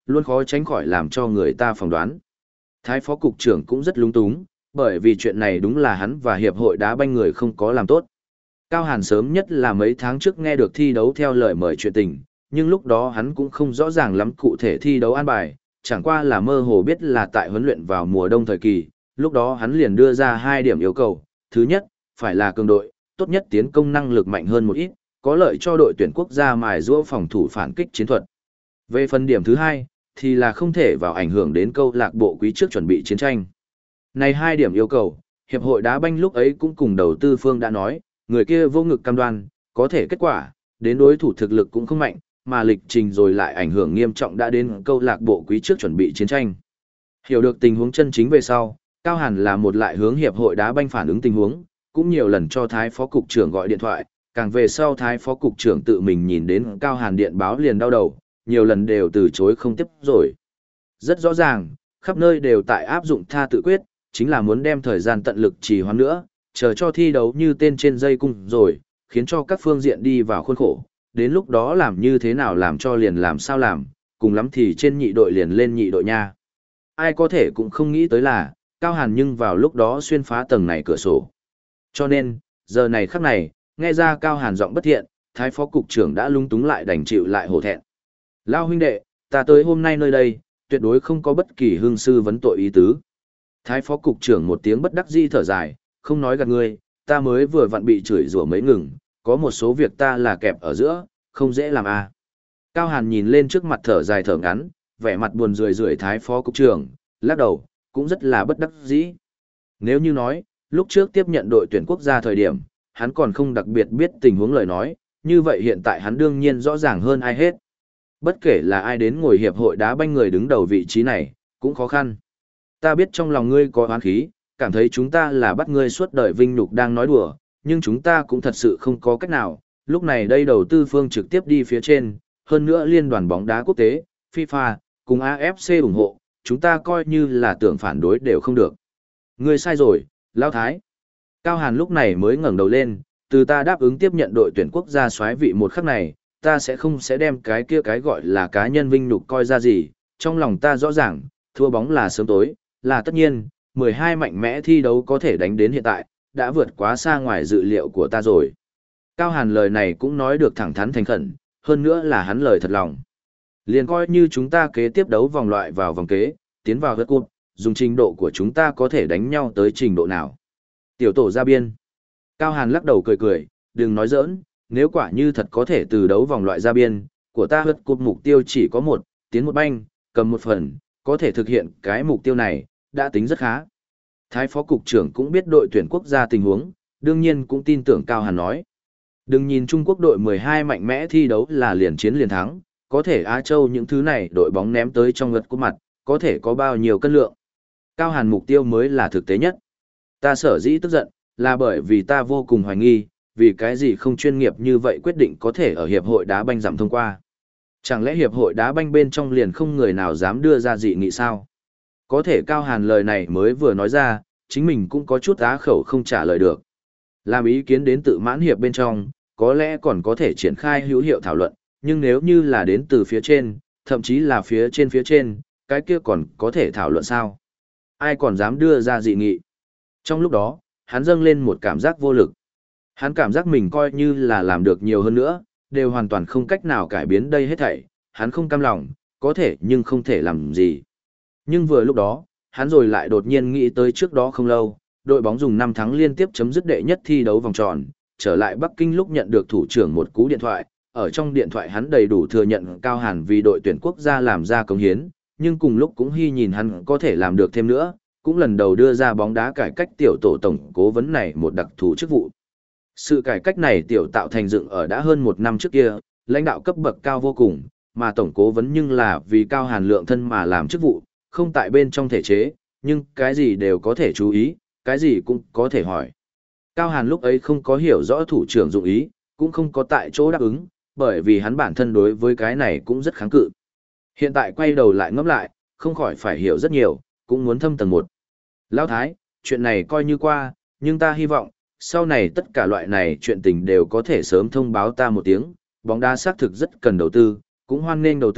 luôn khó tránh khỏi làm cho người ta phỏng đoán. Thái phó cục trưởng cũng rất lúng túng, bởi vì chuyện này đúng là hắn và hiệp hội đá banh người không có làm tốt. Cao Hàn sớm nhất là mấy tháng trước nghe được thi đấu theo lời mời chuyện tình, nhưng lúc đó hắn cũng không rõ ràng lắm cụ thể thi đấu an bài, chẳng qua là mơ hồ biết là tại huấn luyện vào mùa đông thời kỳ, lúc đó hắn liền đưa ra hai điểm yêu cầu. Thứ nhất, phải là cường đội, tốt nhất tiến công năng lực mạnh hơn một ít, có lợi cho đội tuyển quốc gia mài giũa phòng thủ phản kích chiến thuật. Về phần điểm thứ hai, thì là không thể vào ảnh hưởng đến câu lạc bộ quý trước chuẩn bị chiến tranh. Này hai điểm yêu cầu, hiệp hội đá banh lúc ấy cũng cùng đầu tư phương đã nói, người kia vô ngực cam đoan, có thể kết quả, đến đối thủ thực lực cũng không mạnh, mà lịch trình rồi lại ảnh hưởng nghiêm trọng đã đến câu lạc bộ quý trước chuẩn bị chiến tranh. Hiểu được tình huống chân chính về sau, Cao Hàn là một lại hướng hiệp hội đá banh phản ứng tình huống, cũng nhiều lần cho Thái phó cục trưởng gọi điện thoại, càng về sau Thái phó cục trưởng tự mình nhìn đến Cao Hàn điện báo liền đau đầu, nhiều lần đều từ chối không tiếp rồi. Rất rõ ràng, khắp nơi đều tại áp dụng tha tự quyết, chính là muốn đem thời gian tận lực trì hoãn nữa, chờ cho thi đấu như tên trên dây cung rồi, khiến cho các phương diện đi vào khuôn khổ, đến lúc đó làm như thế nào làm cho liền làm sao làm, cùng lắm thì trên nhị đội liền lên nhị đội nha. Ai có thể cũng không nghĩ tới là, Cao Hàn nhưng vào lúc đó xuyên phá tầng này cửa sổ. Cho nên, giờ này khắc này, nghe ra Cao Hàn giọng bất thiện, Thái phó cục trưởng đã lung túng lại đành chịu lại hổ thẹn. Lao huynh đệ, ta tới hôm nay nơi đây, tuyệt đối không có bất kỳ hương sư vấn tội ý tứ. Thái phó cục trưởng một tiếng bất đắc dĩ thở dài, không nói gạt ngươi, ta mới vừa vặn bị chửi rủa mấy ngừng, có một số việc ta là kẹp ở giữa, không dễ làm à. Cao Hàn nhìn lên trước mặt thở dài thở ngắn, vẻ mặt buồn rười rượi Thái phó cục trưởng, lắc đầu, cũng rất là bất đắc dĩ. Nếu như nói, lúc trước tiếp nhận đội tuyển quốc gia thời điểm, hắn còn không đặc biệt biết tình huống lời nói, như vậy hiện tại hắn đương nhiên rõ ràng hơn ai hết. Bất kể là ai đến ngồi hiệp hội đá banh người đứng đầu vị trí này, cũng khó khăn. Ta biết trong lòng ngươi có oán khí, cảm thấy chúng ta là bắt ngươi suốt đời vinh nhục đang nói đùa, nhưng chúng ta cũng thật sự không có cách nào. Lúc này đây đầu tư phương trực tiếp đi phía trên, hơn nữa liên đoàn bóng đá quốc tế, FIFA, cùng a ép xê ủng hộ, chúng ta coi như là tưởng phản đối đều không được. Ngươi sai rồi, Lão Thái. Cao Hàn lúc này mới ngẩng đầu lên, từ ta đáp ứng tiếp nhận đội tuyển quốc gia soái vị một khắc này, ta sẽ không sẽ đem cái kia cái gọi là cá nhân vinh nhục coi ra gì, trong lòng ta rõ ràng, thua bóng là sớm tối, là tất nhiên, mười hai mạnh mẽ thi đấu có thể đánh đến hiện tại, đã vượt quá xa ngoài dự liệu của ta rồi. Cao Hàn lời này cũng nói được thẳng thắn thành khẩn, hơn nữa là hắn lời thật lòng. Liền coi như chúng ta kế tiếp đấu vòng loại vào vòng kế, tiến vào World Cup, dùng trình độ của chúng ta có thể đánh nhau tới trình độ nào. Tiểu tổ ra biên. Cao Hàn lắc đầu cười cười, đừng nói giỡn, nếu quả như thật có thể từ đấu vòng loại ra biên, của ta World Cup mục tiêu chỉ có một, tiến một banh, cầm một phần, có thể thực hiện cái mục tiêu này, đã tính rất khá. Thái phó cục trưởng cũng biết đội tuyển quốc gia tình huống, đương nhiên cũng tin tưởng Cao Hàn nói. Đừng nhìn Trung Quốc đội mười hai mạnh mẽ thi đấu là liền chiến liền thắng, có thể Á Châu những thứ này đội bóng ném tới trong ngực của mặt, có thể có bao nhiêu cân lượng. Cao Hàn mục tiêu mới là thực tế nhất. Ta sở dĩ tức giận, là bởi vì ta vô cùng hoài nghi, vì cái gì không chuyên nghiệp như vậy quyết định có thể ở hiệp hội đá banh giảm thông qua. Chẳng lẽ hiệp hội đá banh bên trong liền không người nào dám đưa ra dị nghị sao? Có thể Cao Hàn lời này mới vừa nói ra, chính mình cũng có chút á khẩu không trả lời được. Làm ý kiến đến tự mãn hiệp bên trong, có lẽ còn có thể triển khai hữu hiệu thảo luận, nhưng nếu như là đến từ phía trên, thậm chí là phía trên phía trên, cái kia còn có thể thảo luận sao? Ai còn dám đưa ra dị nghị? Trong lúc đó, hắn dâng lên một cảm giác vô lực. Hắn cảm giác mình coi như là làm được nhiều hơn nữa, đều hoàn toàn không cách nào cải biến đây hết thảy, hắn không cam lòng, có thể nhưng không thể làm gì. Nhưng vừa lúc đó, hắn rồi lại đột nhiên nghĩ tới trước đó không lâu, đội bóng dùng năm thắng liên tiếp chấm dứt đệ nhất thi đấu vòng tròn, trở lại Bắc Kinh lúc nhận được thủ trưởng một cú điện thoại, ở trong điện thoại hắn đầy đủ thừa nhận Cao Hàn vì đội tuyển quốc gia làm ra công hiến, nhưng cùng lúc cũng hy nhìn hắn có thể làm được thêm nữa, cũng lần đầu đưa ra bóng đá cải cách tiểu tổ tổng cố vấn này một đặc thù chức vụ. Sự cải cách này tiểu tạo thành dựng ở đã hơn một năm trước kia, lãnh đạo cấp bậc cao vô cùng, mà tổng cố vấn nhưng là vì Cao Hàn lượng thân mà làm chức vụ, không tại bên trong thể chế, nhưng cái gì đều có thể chú ý, cái gì cũng có thể hỏi. Cao Hàn lúc ấy không có hiểu rõ thủ trưởng dụng ý, cũng không có tại chỗ đáp ứng, bởi vì hắn bản thân đối với cái này cũng rất kháng cự. Hiện tại quay đầu lại ngẫm lại, không khỏi phải hiểu rất nhiều, cũng muốn thâm tầng một. Lão Thái, chuyện này coi như qua, nhưng ta hy vọng, sau này tất cả loại này chuyện tình đều có thể sớm thông báo ta một tiếng, bóng đá xác thực rất cần đầu tư, cũng hoan nghênh đầu tư,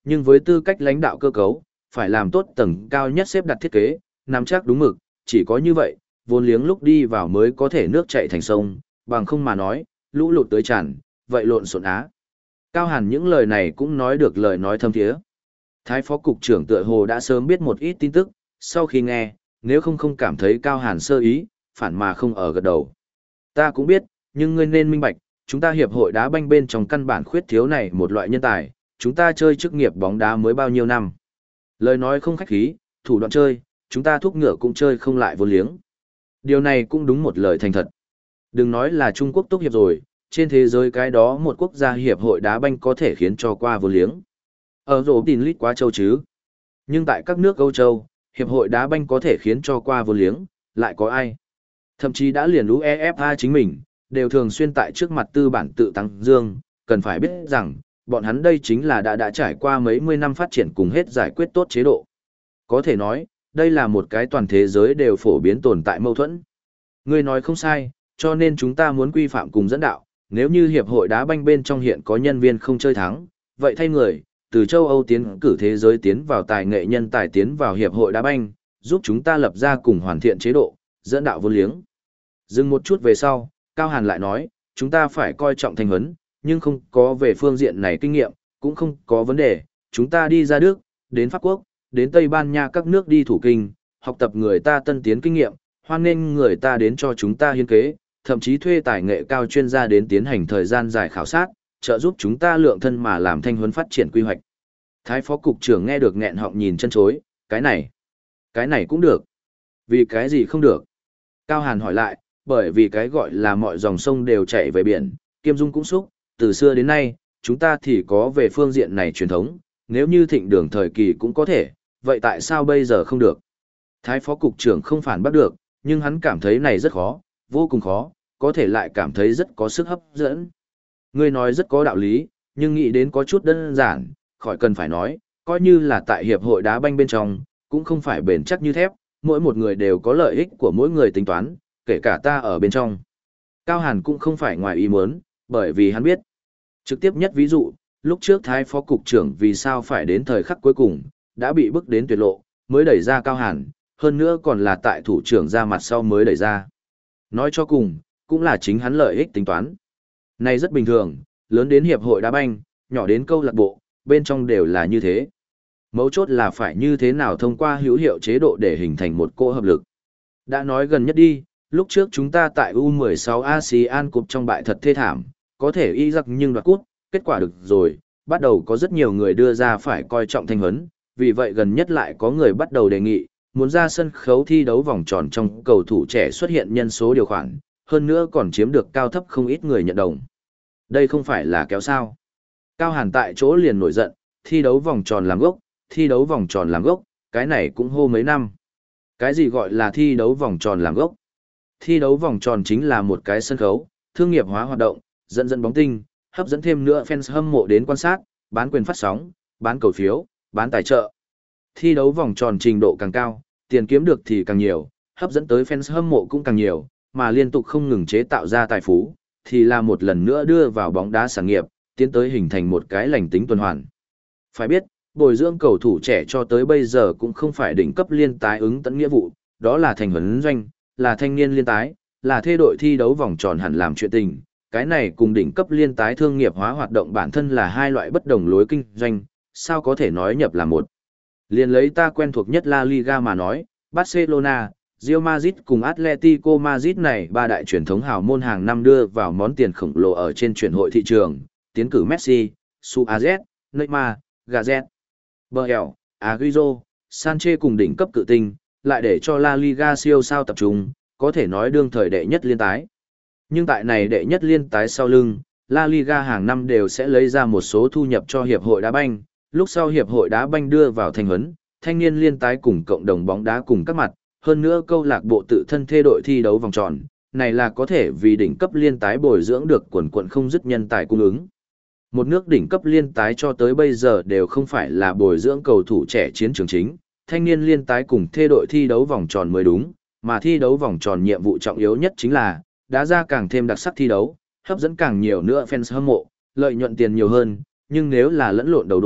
nhưng với tư cách lãnh đạo cơ cấu, phải làm tốt tầng cao nhất xếp đặt thiết kế, nắm chắc đúng mực, chỉ có như vậy, vốn liếng lúc đi vào mới có thể nước chảy thành sông, bằng không mà nói, lũ lụt tới tràn, vậy lộn xộn á. Cao Hàn những lời này cũng nói được lời nói thâm thiế. Thái phó cục trưởng tựa hồ đã sớm biết một ít tin tức, sau khi nghe, nếu không không cảm thấy Cao Hàn sơ ý, phản mà không ở gật đầu. Ta cũng biết, nhưng ngươi nên minh bạch, chúng ta hiệp hội đá banh bên trong căn bản khuyết thiếu này một loại nhân tài, chúng ta chơi chức nghiệp bóng đá mới bao nhiêu năm. Lời nói không khách khí, thủ đoạn chơi, chúng ta thúc ngựa cũng chơi không lại vô liếng. Điều này cũng đúng một lời thành thật. Đừng nói là Trung Quốc tốt hiệp rồi, trên thế giới cái đó một quốc gia hiệp hội đá banh có thể khiến cho qua vô liếng. Ở rổ tin lít quá châu chứ. Nhưng tại các nước Âu Châu, hiệp hội đá banh có thể khiến cho qua vô liếng, lại có ai? Thậm chí đã liền u e ép a chính mình, đều thường xuyên tại trước mặt tư bản tự tăng dương, cần phải biết rằng, bọn hắn đây chính là đã đã trải qua mấy mươi năm phát triển cùng hết giải quyết tốt chế độ. Có thể nói, đây là một cái toàn thế giới đều phổ biến tồn tại mâu thuẫn. Ngươi nói không sai, cho nên chúng ta muốn quy phạm cùng dẫn đạo, nếu như hiệp hội đá banh bên trong hiện có nhân viên không chơi thắng, vậy thay người, từ châu Âu tiến cử thế giới tiến vào tài nghệ nhân tài tiến vào hiệp hội đá banh, giúp chúng ta lập ra cùng hoàn thiện chế độ, dẫn đạo vô liếng. Dừng một chút về sau, Cao Hàn lại nói, chúng ta phải coi trọng thanh huấn, nhưng không có về phương diện này kinh nghiệm, cũng không có vấn đề, chúng ta đi ra Đức, đến Pháp Quốc, đến Tây Ban Nha các nước đi thủ kinh, học tập người ta tân tiến kinh nghiệm, hoan nghênh người ta đến cho chúng ta hiến kế, thậm chí thuê tài nghệ cao chuyên gia đến tiến hành thời gian dài khảo sát, trợ giúp chúng ta lượng thân mà làm thanh huấn phát triển quy hoạch. Thái phó cục trưởng nghe được nghẹn họng nhìn chân chối, cái này, cái này cũng được. Vì cái gì không được? Cao Hàn hỏi lại, bởi vì cái gọi là mọi dòng sông đều chảy về biển, Kiêm Dung cũng xúc, từ xưa đến nay, chúng ta thì có về phương diện này truyền thống, nếu như thịnh đường thời kỳ cũng có thể, vậy tại sao bây giờ không được? Thái phó cục trưởng không phản bác được, nhưng hắn cảm thấy này rất khó, vô cùng khó, có thể lại cảm thấy rất có sức hấp dẫn. Ngươi nói rất có đạo lý, nhưng nghĩ đến có chút đơn giản, khỏi cần phải nói, coi như là tại hiệp hội đá banh bên trong, cũng không phải bền chắc như thép, mỗi một người đều có lợi ích của mỗi người tính toán, kể cả ta ở bên trong. Cao Hàn cũng không phải ngoài ý muốn, bởi vì hắn biết. Trực tiếp nhất ví dụ, lúc trước Thái phó cục trưởng vì sao phải đến thời khắc cuối cùng, đã bị bức đến tuyệt lộ, mới đẩy ra Cao Hàn, hơn nữa còn là tại thủ trưởng ra mặt sau mới đẩy ra. Nói cho cùng, cũng là chính hắn lợi ích tính toán. Này rất bình thường, lớn đến hiệp hội đá banh, nhỏ đến câu lạc bộ, bên trong đều là như thế. Mấu chốt là phải như thế nào thông qua hữu hiệu chế độ để hình thành một cỗ hợp lực. Đã nói gần nhất đi, lúc trước chúng ta tại u mười sáu ASEAN Cup trong bại thật thê thảm, có thể y giặc nhưng đoạt cúp, kết quả được rồi, bắt đầu có rất nhiều người đưa ra phải coi trọng thanh huấn, vì vậy gần nhất lại có người bắt đầu đề nghị, muốn ra sân khấu thi đấu vòng tròn trong cầu thủ trẻ xuất hiện nhân số điều khoản, hơn nữa còn chiếm được cao thấp không ít người nhận đồng. Đây không phải là kéo sao. Cao Hàn tại chỗ liền nổi giận, thi đấu vòng tròn làm gốc, thi đấu vòng tròn làm gốc, cái này cũng hô mấy năm. Cái gì gọi là thi đấu vòng tròn làm gốc? Thi đấu vòng tròn chính là một cái sân khấu, thương nghiệp hóa hoạt động, dẫn dẫn bóng tinh, hấp dẫn thêm nữa fans hâm mộ đến quan sát, bán quyền phát sóng, bán cầu phiếu, bán tài trợ. Thi đấu vòng tròn trình độ càng cao, tiền kiếm được thì càng nhiều, hấp dẫn tới fans hâm mộ cũng càng nhiều, mà liên tục không ngừng chế tạo ra tài phú, thì là một lần nữa đưa vào bóng đá sản nghiệp, tiến tới hình thành một cái lành tính tuần hoàn. Phải biết, bồi dưỡng cầu thủ trẻ cho tới bây giờ cũng không phải đỉnh cấp liên tái ứng tận nghĩa vụ, đó là thành huấn doanh, là thanh niên liên tái, là thê đội thi đấu vòng tròn hẳn làm chuyện tình. Cái này cùng đỉnh cấp liên tái thương nghiệp hóa hoạt động bản thân là hai loại bất đồng lối kinh doanh, sao có thể nói nhập là một. Liên lấy ta quen thuộc nhất La Liga mà nói, Barcelona, Real Madrid cùng Atletico Madrid này ba đại truyền thống hào môn hàng năm đưa vào món tiền khổng lồ ở trên chuyển hội thị trường, tiến cử Messi, Suarez, Neymar, Gazet, Bale, Agüero, Sanchez cùng đỉnh cấp cự tinh, lại để cho La Liga siêu sao tập trung, có thể nói đương thời đệ nhất liên tái. Nhưng tại này đệ nhất liên tái sau lưng, La Liga hàng năm đều sẽ lấy ra một số thu nhập cho hiệp hội đá banh, lúc sau hiệp hội đá banh đưa vào thanh huấn, thanh niên liên tái cùng cộng đồng bóng đá cùng các mặt, hơn nữa câu lạc bộ tự thân thê đội thi đấu vòng tròn, này là có thể vì đỉnh cấp liên tái bồi dưỡng được quần quần không dứt nhân tài cung ứng. Một nước đỉnh cấp liên tái cho tới bây giờ đều không phải là bồi dưỡng cầu thủ trẻ chiến trường chính, thanh niên liên tái cùng thê đội thi đấu vòng tròn mới đúng, mà thi đấu vòng tròn nhiệm vụ trọng yếu nhất chính là đá ra càng thêm đặc sắc thi đấu, hấp dẫn càng nhiều nữa fans hâm mộ, lợi nhuận tiền nhiều hơn, nhưng nếu là lẫn lộn đầu đuôi,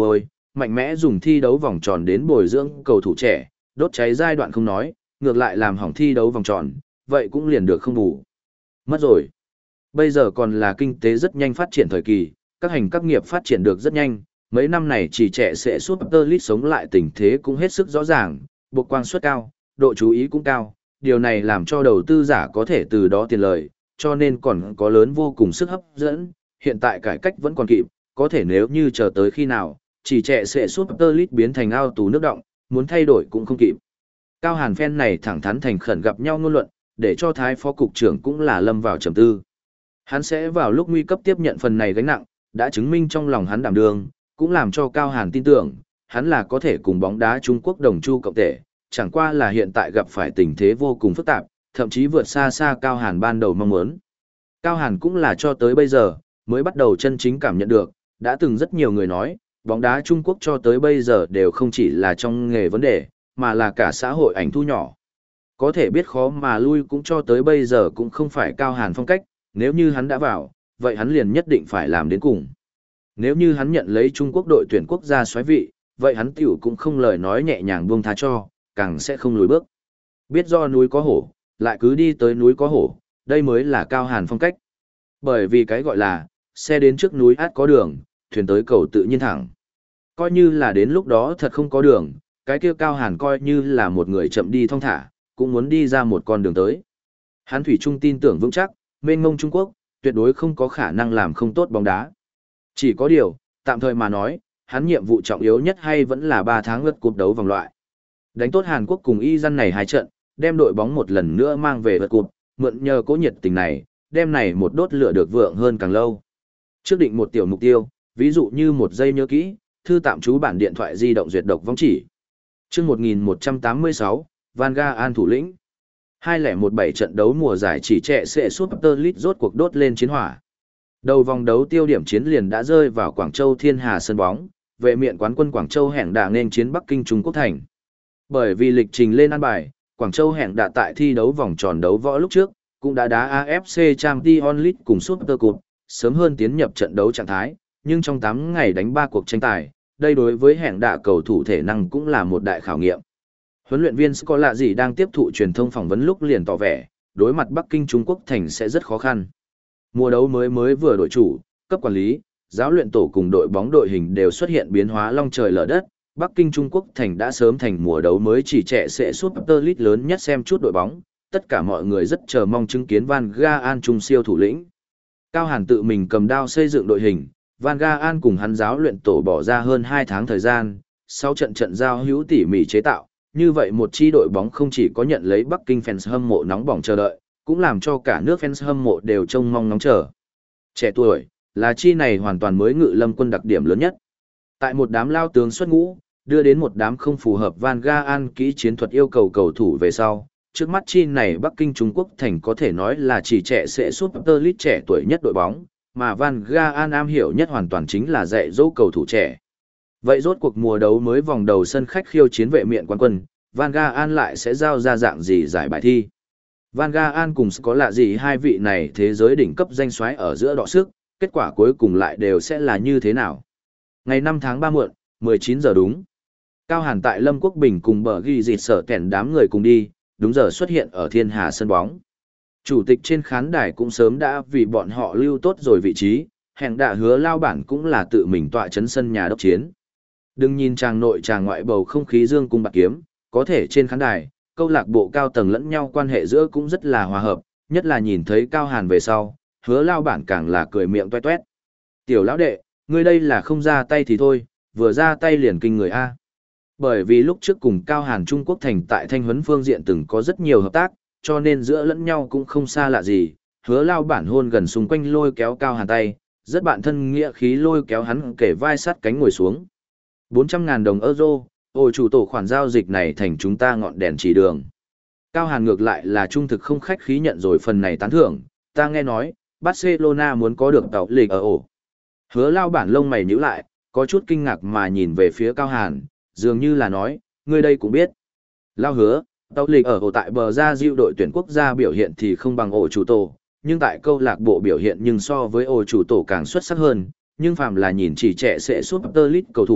mạnh mẽ dùng thi đấu vòng tròn đến bồi dưỡng cầu thủ trẻ, đốt cháy giai đoạn không nói, ngược lại làm hỏng thi đấu vòng tròn, vậy cũng liền được không bù. Mất rồi. Bây giờ còn là kinh tế rất nhanh phát triển thời kỳ, các hành các nghiệp phát triển được rất nhanh, mấy năm này chỉ trẻ sẽ Super League sống lại tình thế cũng hết sức rõ ràng, buộc quang suất cao, độ chú ý cũng cao, điều này làm cho đầu tư giả có thể từ đó tiền lời, cho nên còn có lớn vô cùng sức hấp dẫn, hiện tại cải cách vẫn còn kịp, có thể nếu như chờ tới khi nào, chỉ trẻ sẽ Super League biến thành ao tù nước động, muốn thay đổi cũng không kịp. Cao Hàn fan này thẳng thắn thành khẩn gặp nhau ngôn luận, để cho Thái Phó Cục trưởng cũng là lâm vào trầm tư. Hắn sẽ vào lúc nguy cấp tiếp nhận phần này gánh nặng, đã chứng minh trong lòng hắn đảm đương, cũng làm cho Cao Hàn tin tưởng, hắn là có thể cùng bóng đá Trung Quốc đồng chu cộng tể, chẳng qua là hiện tại gặp phải tình thế vô cùng phức tạp, thậm chí vượt xa xa Cao Hàn ban đầu mong muốn. Cao Hàn cũng là cho tới bây giờ, mới bắt đầu chân chính cảm nhận được, đã từng rất nhiều người nói, bóng đá Trung Quốc cho tới bây giờ đều không chỉ là trong nghề vấn đề, mà là cả xã hội ảnh thu nhỏ. Có thể biết khó mà lui cũng cho tới bây giờ cũng không phải Cao Hàn phong cách, nếu như hắn đã vào, vậy hắn liền nhất định phải làm đến cùng. Nếu như hắn nhận lấy Trung Quốc đội tuyển quốc gia soái vị, vậy hắn tiểu cũng không lời nói nhẹ nhàng buông tha cho, càng sẽ không lùi bước. Biết do núi có hổ, lại cứ đi tới núi có hổ, đây mới là Cao Hàn phong cách. Bởi vì cái gọi là, xe đến trước núi át có đường, thuyền tới cầu tự nhiên thẳng. Coi như là đến lúc đó thật không có đường, cái kia Cao Hàn coi như là một người chậm đi thong thả, cũng muốn đi ra một con đường tới. Hắn thủy chung tin tưởng vững chắc, mênh mông Trung Quốc, tuyệt đối không có khả năng làm không tốt bóng đá. Chỉ có điều, tạm thời mà nói, hắn nhiệm vụ trọng yếu nhất hay vẫn là ba tháng lượt cuộc đấu vòng loại. Đánh tốt Hàn Quốc cùng Y Dân này hai trận, đem đội bóng một lần nữa mang về vượt cuộc, mượn nhờ cố nhiệt tình này, đem này một đốt lửa được vượng hơn càng lâu. Trước định một tiểu mục tiêu, ví dụ như một giây nhớ kỹ, thư tạm trú bản điện thoại di động duyệt độc vong chỉ. Chương một nghìn một trăm tám mươi sáu, Van Gaal thủ lĩnh. hai không một bảy trận đấu mùa giải chỉ trẻ sẽ Super League rốt cuộc đốt lên chiến hỏa. Đầu vòng đấu tiêu điểm chiến liền đã rơi vào Quảng Châu Thiên Hà sân bóng, vệ miện quán quân Quảng Châu hẹn đà nên chiến Bắc Kinh Trung Quốc thành. Bởi vì lịch trình lên ăn bài, Quảng Châu hẹn đà tại thi đấu vòng tròn đấu võ lúc trước, cũng đã đá a ép xê Champions League cùng Super Cup, sớm hơn tiến nhập trận đấu trạng thái, nhưng trong tám ngày đánh ba cuộc tranh tài, đây đối với hẹn đà cầu thủ thể năng cũng là một đại khảo nghiệm. Huấn luyện viên Scolari đang tiếp thụ truyền thông phỏng vấn lúc liền tỏ vẻ, đối mặt Bắc Kinh Trung Quốc thành sẽ rất khó khăn. Mùa đấu mới mới vừa đội chủ, cấp quản lý, giáo luyện tổ cùng đội bóng đội hình đều xuất hiện biến hóa long trời lở đất. Bắc Kinh Trung Quốc thành đã sớm thành mùa đấu mới chỉ trẻ sẽ Super League lớn nhất xem chút đội bóng, tất cả mọi người rất chờ mong chứng kiến Van Gaal trung siêu thủ lĩnh. Cao Hàn tự mình cầm đao xây dựng đội hình, Van Gaal cùng hắn giáo luyện tổ bỏ ra hơn hai tháng thời gian, sau trận trận giao hữu tỉ mỉ chế tạo, như vậy một chi đội bóng không chỉ có nhận lấy Bắc Kinh fans hâm mộ nóng bỏng chờ đợi, cũng làm cho cả nước fans hâm mộ đều trông mong ngóng chờ. Trẻ tuổi, là chi này hoàn toàn mới ngự lâm quân đặc điểm lớn nhất. Tại một đám lao tướng xuất ngũ, đưa đến một đám không phù hợp Van Gaal kỹ chiến thuật yêu cầu cầu thủ về sau, trước mắt chi này Bắc Kinh Trung Quốc thành có thể nói là chỉ trẻ sẽ Super League trẻ tuổi nhất đội bóng, mà Van Gaal am hiểu nhất hoàn toàn chính là dạy dỗ cầu thủ trẻ. Vậy rốt cuộc mùa đấu mới vòng đầu sân khách khiêu chiến vệ miện quán quân, Van Gaal lại sẽ giao ra dạng gì giải bài thi? Van Gaal cùng có lạ gì hai vị này thế giới đỉnh cấp danh soái ở giữa đọ sức, kết quả cuối cùng lại đều sẽ là như thế nào? Ngày năm tháng ba muộn, mười chín giờ đúng. Cao Hàn tại Lâm Quốc Bình cùng bờ ghi dịt sở kẻn đám người cùng đi, đúng giờ xuất hiện ở Thiên Hà sân bóng. Chủ tịch trên khán đài cũng sớm đã vì bọn họ lưu tốt rồi vị trí, hẹn đã hứa lao bản cũng là tự mình tọa chấn sân nhà đốc chiến. Đừng nhìn chàng nội chàng ngoại bầu không khí dương cung bạc kiếm, có thể trên khán đài, câu lạc bộ cao tầng lẫn nhau quan hệ giữa cũng rất là hòa hợp, nhất là nhìn thấy Cao Hàn về sau, hứa lao bản càng là cười miệng toét toét. Tiểu lão đệ, ngươi đây là không ra tay thì thôi, vừa ra tay liền kinh người A. Bởi vì lúc trước cùng Cao Hàn Trung Quốc thành tại thanh huấn phương diện từng có rất nhiều hợp tác, cho nên giữa lẫn nhau cũng không xa lạ gì, hứa lao bản hôn gần xung quanh lôi kéo Cao Hàn tay, rất bạn thân nghĩa khí lôi kéo hắn kể vai sát cánh ngồi xuống. bốn trăm ngàn đồng euro, ôi chủ tổ khoản giao dịch này thành chúng ta ngọn đèn chỉ đường. Cao Hàn ngược lại là trung thực không khách khí nhận rồi phần này tán thưởng, ta nghe nói, Barcelona muốn có được tàu lịch ở ổ. Hứa lao bản lông mày nhíu lại, có chút kinh ngạc mà nhìn về phía Cao Hàn, dường như là nói, ngươi đây cũng biết. Lao hứa, tàu lịch ở ổ tại bờ ra diệu đội tuyển quốc gia biểu hiện thì không bằng ổ chủ tổ, nhưng tại câu lạc bộ biểu hiện nhưng so với ổ chủ tổ càng xuất sắc hơn, nhưng phàm là nhìn chỉ trẻ sẽ Super League cầu thủ,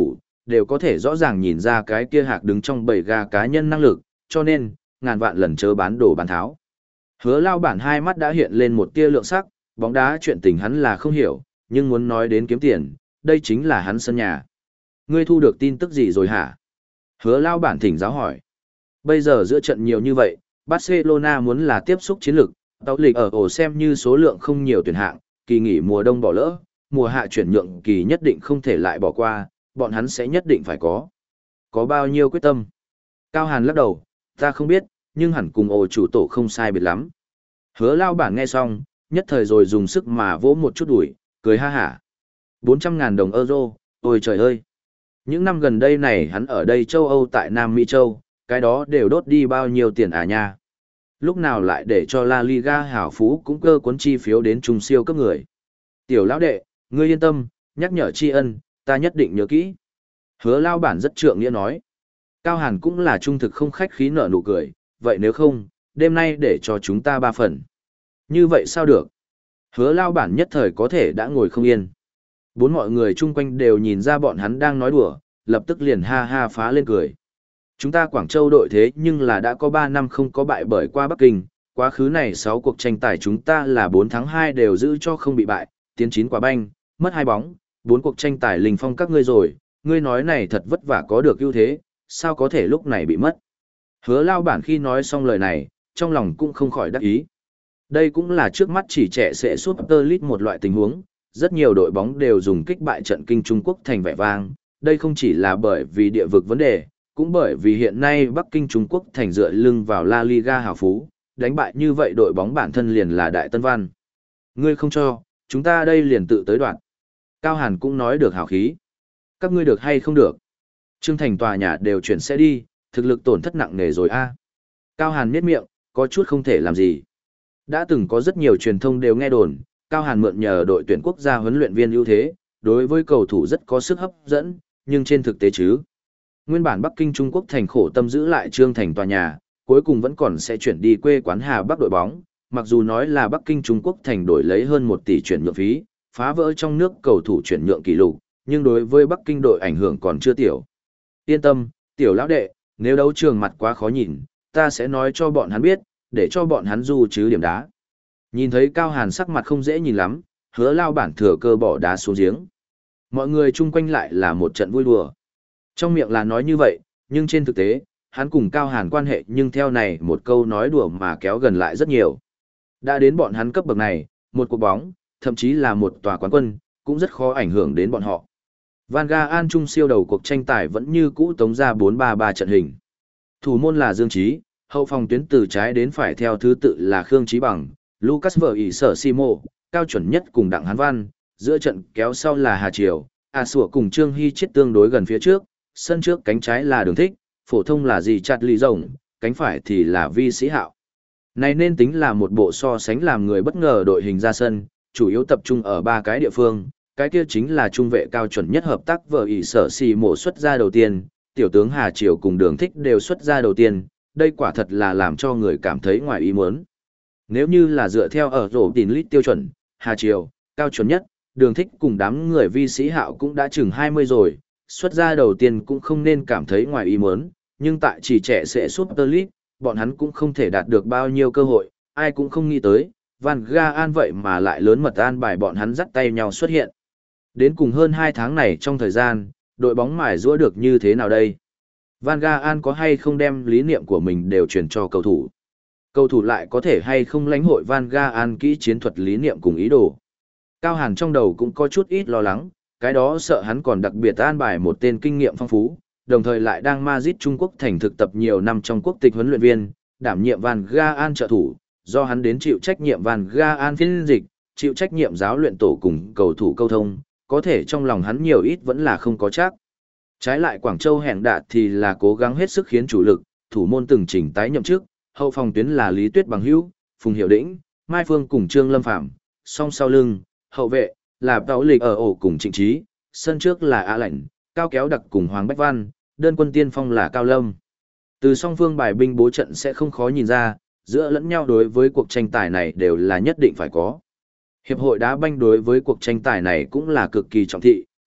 đều có thể rõ ràng nhìn ra cái kia hạc đứng trong bầy gà cá nhân năng lực, cho nên, ngàn vạn lần chớ bán đồ bán tháo. Hứa lao bản hai mắt đã hiện lên một tia lượng sắc, bóng đá chuyện tình hắn là không hiểu, nhưng muốn nói đến kiếm tiền, đây chính là hắn sân nhà. Ngươi thu được tin tức gì rồi hả? Hứa lao bản thỉnh giáo hỏi. Bây giờ giữa trận nhiều như vậy, Barcelona muốn là tiếp xúc chiến lược, tàu lịch ở ổ xem như số lượng không nhiều tuyển hạng, kỳ nghỉ mùa đông bỏ lỡ, mùa hạ chuyển nhượng kỳ nhất định không thể lại bỏ qua, bọn hắn sẽ nhất định phải có. Có bao nhiêu quyết tâm? Cao Hàn lắc đầu, ta không biết, nhưng hẳn cùng ổ chủ tổ không sai biệt lắm. Hứa lao bản nghe xong, nhất thời rồi dùng sức mà vỗ một chút đuổi, cười ha hả. bốn trăm ngàn đồng euro, ôi trời ơi! Những năm gần đây này hắn ở đây châu Âu tại Nam Mỹ Châu, cái đó đều đốt đi bao nhiêu tiền à nha. Lúc nào lại để cho La Liga hảo phú cũng cơ cuốn chi phiếu đến trung siêu cấp người. Tiểu lão đệ, ngươi yên tâm, nhắc nhở tri ân, ta nhất định nhớ kỹ. Hứa lao bản rất trượng nghĩa nói. Cao Hàn cũng là trung thực không khách khí nở nụ cười, vậy nếu không, đêm nay để cho chúng ta ba phần. Như vậy sao được? Hứa lao bản nhất thời có thể đã ngồi không yên. Bốn mọi người chung quanh đều nhìn ra bọn hắn đang nói đùa, lập tức liền ha ha phá lên cười. Chúng ta Quảng Châu đội thế nhưng là đã có ba năm không có bại bởi qua Bắc Kinh, quá khứ này sáu cuộc tranh tài chúng ta là bốn thắng hai đều giữ cho không bị bại, tiến chín quả banh, mất hai bóng, bốn cuộc tranh tài linh phong các ngươi rồi, ngươi nói này thật vất vả có được ưu thế, sao có thể lúc này bị mất. Hứa lao bản khi nói xong lời này, trong lòng cũng không khỏi đắc ý. Đây cũng là trước mắt chỉ trẻ sẽ Super League một loại tình huống, rất nhiều đội bóng đều dùng kích bại trận kinh Trung Quốc thành vẻ vang, đây không chỉ là bởi vì địa vực vấn đề, cũng bởi vì hiện nay Bắc Kinh Trung Quốc thành dựa lưng vào La Liga hào phú, đánh bại như vậy đội bóng bản thân liền là đại tân văn. Ngươi không cho, chúng ta đây liền tự tới đoạn. Cao Hàn cũng nói được hào khí. Các ngươi được hay không được? Trương Thành tòa nhà đều chuyển xe đi, thực lực tổn thất nặng nề rồi a. Cao Hàn miết miệng, có chút không thể làm gì. Đã từng có rất nhiều truyền thông đều nghe đồn, Cao Hàn mượn nhờ đội tuyển quốc gia huấn luyện viên ưu thế, đối với cầu thủ rất có sức hấp dẫn, nhưng trên thực tế chứ. Nguyên bản Bắc Kinh Trung Quốc thành khổ tâm giữ lại Trương Thành tòa nhà, cuối cùng vẫn còn sẽ chuyển đi quê quán Hà Bắc đội bóng, mặc dù nói là Bắc Kinh Trung Quốc thành đổi lấy hơn một tỷ chuyển nhượng phí, phá vỡ trong nước cầu thủ chuyển nhượng kỷ lục, nhưng đối với Bắc Kinh đội ảnh hưởng còn chưa tiểu. Yên tâm, tiểu lão đệ, nếu đấu trường mặt quá khó nhìn, ta sẽ nói cho bọn hắn biết, để cho bọn hắn du chứ điểm đá. Nhìn thấy Cao Hàn sắc mặt không dễ nhìn lắm, hứa lao bản thừa cơ bỏ đá xuống giếng. Mọi người chung quanh lại là một trận vui đùa. Trong miệng là nói như vậy, nhưng trên thực tế, hắn cùng Cao Hàn quan hệ nhưng theo này một câu nói đùa mà kéo gần lại rất nhiều. Đã đến bọn hắn cấp bậc này, một cuộc bóng, thậm chí là một tòa quán quân, cũng rất khó ảnh hưởng đến bọn họ. Van Gaal trung siêu đầu cuộc tranh tài vẫn như cũ tống ra bốn ba ba trận hình. Thủ môn là Dương Chí, hậu phòng tuyến từ trái đến phải theo thứ tự là Khương Chí Bằng, Lucas Vợ ỷ sở Simo, cao chuẩn nhất cùng Đặng Hán Văn, giữa trận kéo sau là Hà Triều, A Sủa cùng Trương Hy chết tương đối gần phía trước, sân trước cánh trái là Đường Thích, phổ thông là gì chặt lì rồng, cánh phải thì là Vi Sĩ Hạo. Này nên tính là một bộ so sánh làm người bất ngờ đội hình ra sân, chủ yếu tập trung ở ba cái địa phương, cái kia chính là trung vệ cao chuẩn nhất hợp tác Vợ ỷ sở xì mổ xuất ra đầu tiên, tiểu tướng Hà Triều cùng Đường Thích đều xuất ra đầu tiên, đây quả thật là làm cho người cảm thấy ngoài ý muốn. Nếu như là dựa theo ở rổ tín lít tiêu chuẩn, Hà Triều, cao chuẩn nhất, Đường Thích cùng đám người Vi Sĩ Hạo cũng đã chừng hai mươi rồi, xuất ra đầu tiên cũng không nên cảm thấy ngoài ý muốn, nhưng tại chỉ trẻ sẽ Super League, bọn hắn cũng không thể đạt được bao nhiêu cơ hội, ai cũng không nghĩ tới, Van Gaal vậy mà lại lớn mật an bài bọn hắn dắt tay nhau xuất hiện. Đến cùng hơn hai tháng này trong thời gian, đội bóng mài giũa được như thế nào đây? Van Gaal có hay không đem lý niệm của mình đều truyền cho cầu thủ? Cầu thủ lại có thể hay không lãnh hội Van Gaal kỹ chiến thuật lý niệm cùng ý đồ? Cao Hàn trong đầu cũng có chút ít lo lắng, cái đó sợ hắn còn đặc biệt an bài một tên kinh nghiệm phong phú, đồng thời lại đang Madrid Trung Quốc thành thực tập nhiều năm trong quốc tịch huấn luyện viên, đảm nhiệm Van Gaal trợ thủ, do hắn đến chịu trách nhiệm Van Gaal phiên dịch, chịu trách nhiệm giáo luyện tổ cùng cầu thủ câu thông, có thể trong lòng hắn nhiều ít vẫn là không có chắc. Trái lại Quảng Châu hẹn đạt thì là cố gắng hết sức khiến chủ lực, thủ môn từng chỉnh tái nhậm chức, hậu phòng tuyến là Lý Tuyết Bằng Hữu, Phùng Hiểu Đĩnh, Mai Phương cùng Trương Lâm Phạm, song sau lưng, hậu vệ là Tào Lịch ở ổ cùng Trịnh Trí, sân trước là A Lạnh, Cao Kéo Đặc cùng Hoàng Bách Văn, đơn quân tiên phong là Cao Lâm. Từ song phương bài binh bố trận sẽ không khó nhìn ra, giữa lẫn nhau đối với cuộc tranh tài này đều là nhất định phải có. Hiệp hội đá banh đối với cuộc tranh tài này cũng là cực kỳ trọng thị,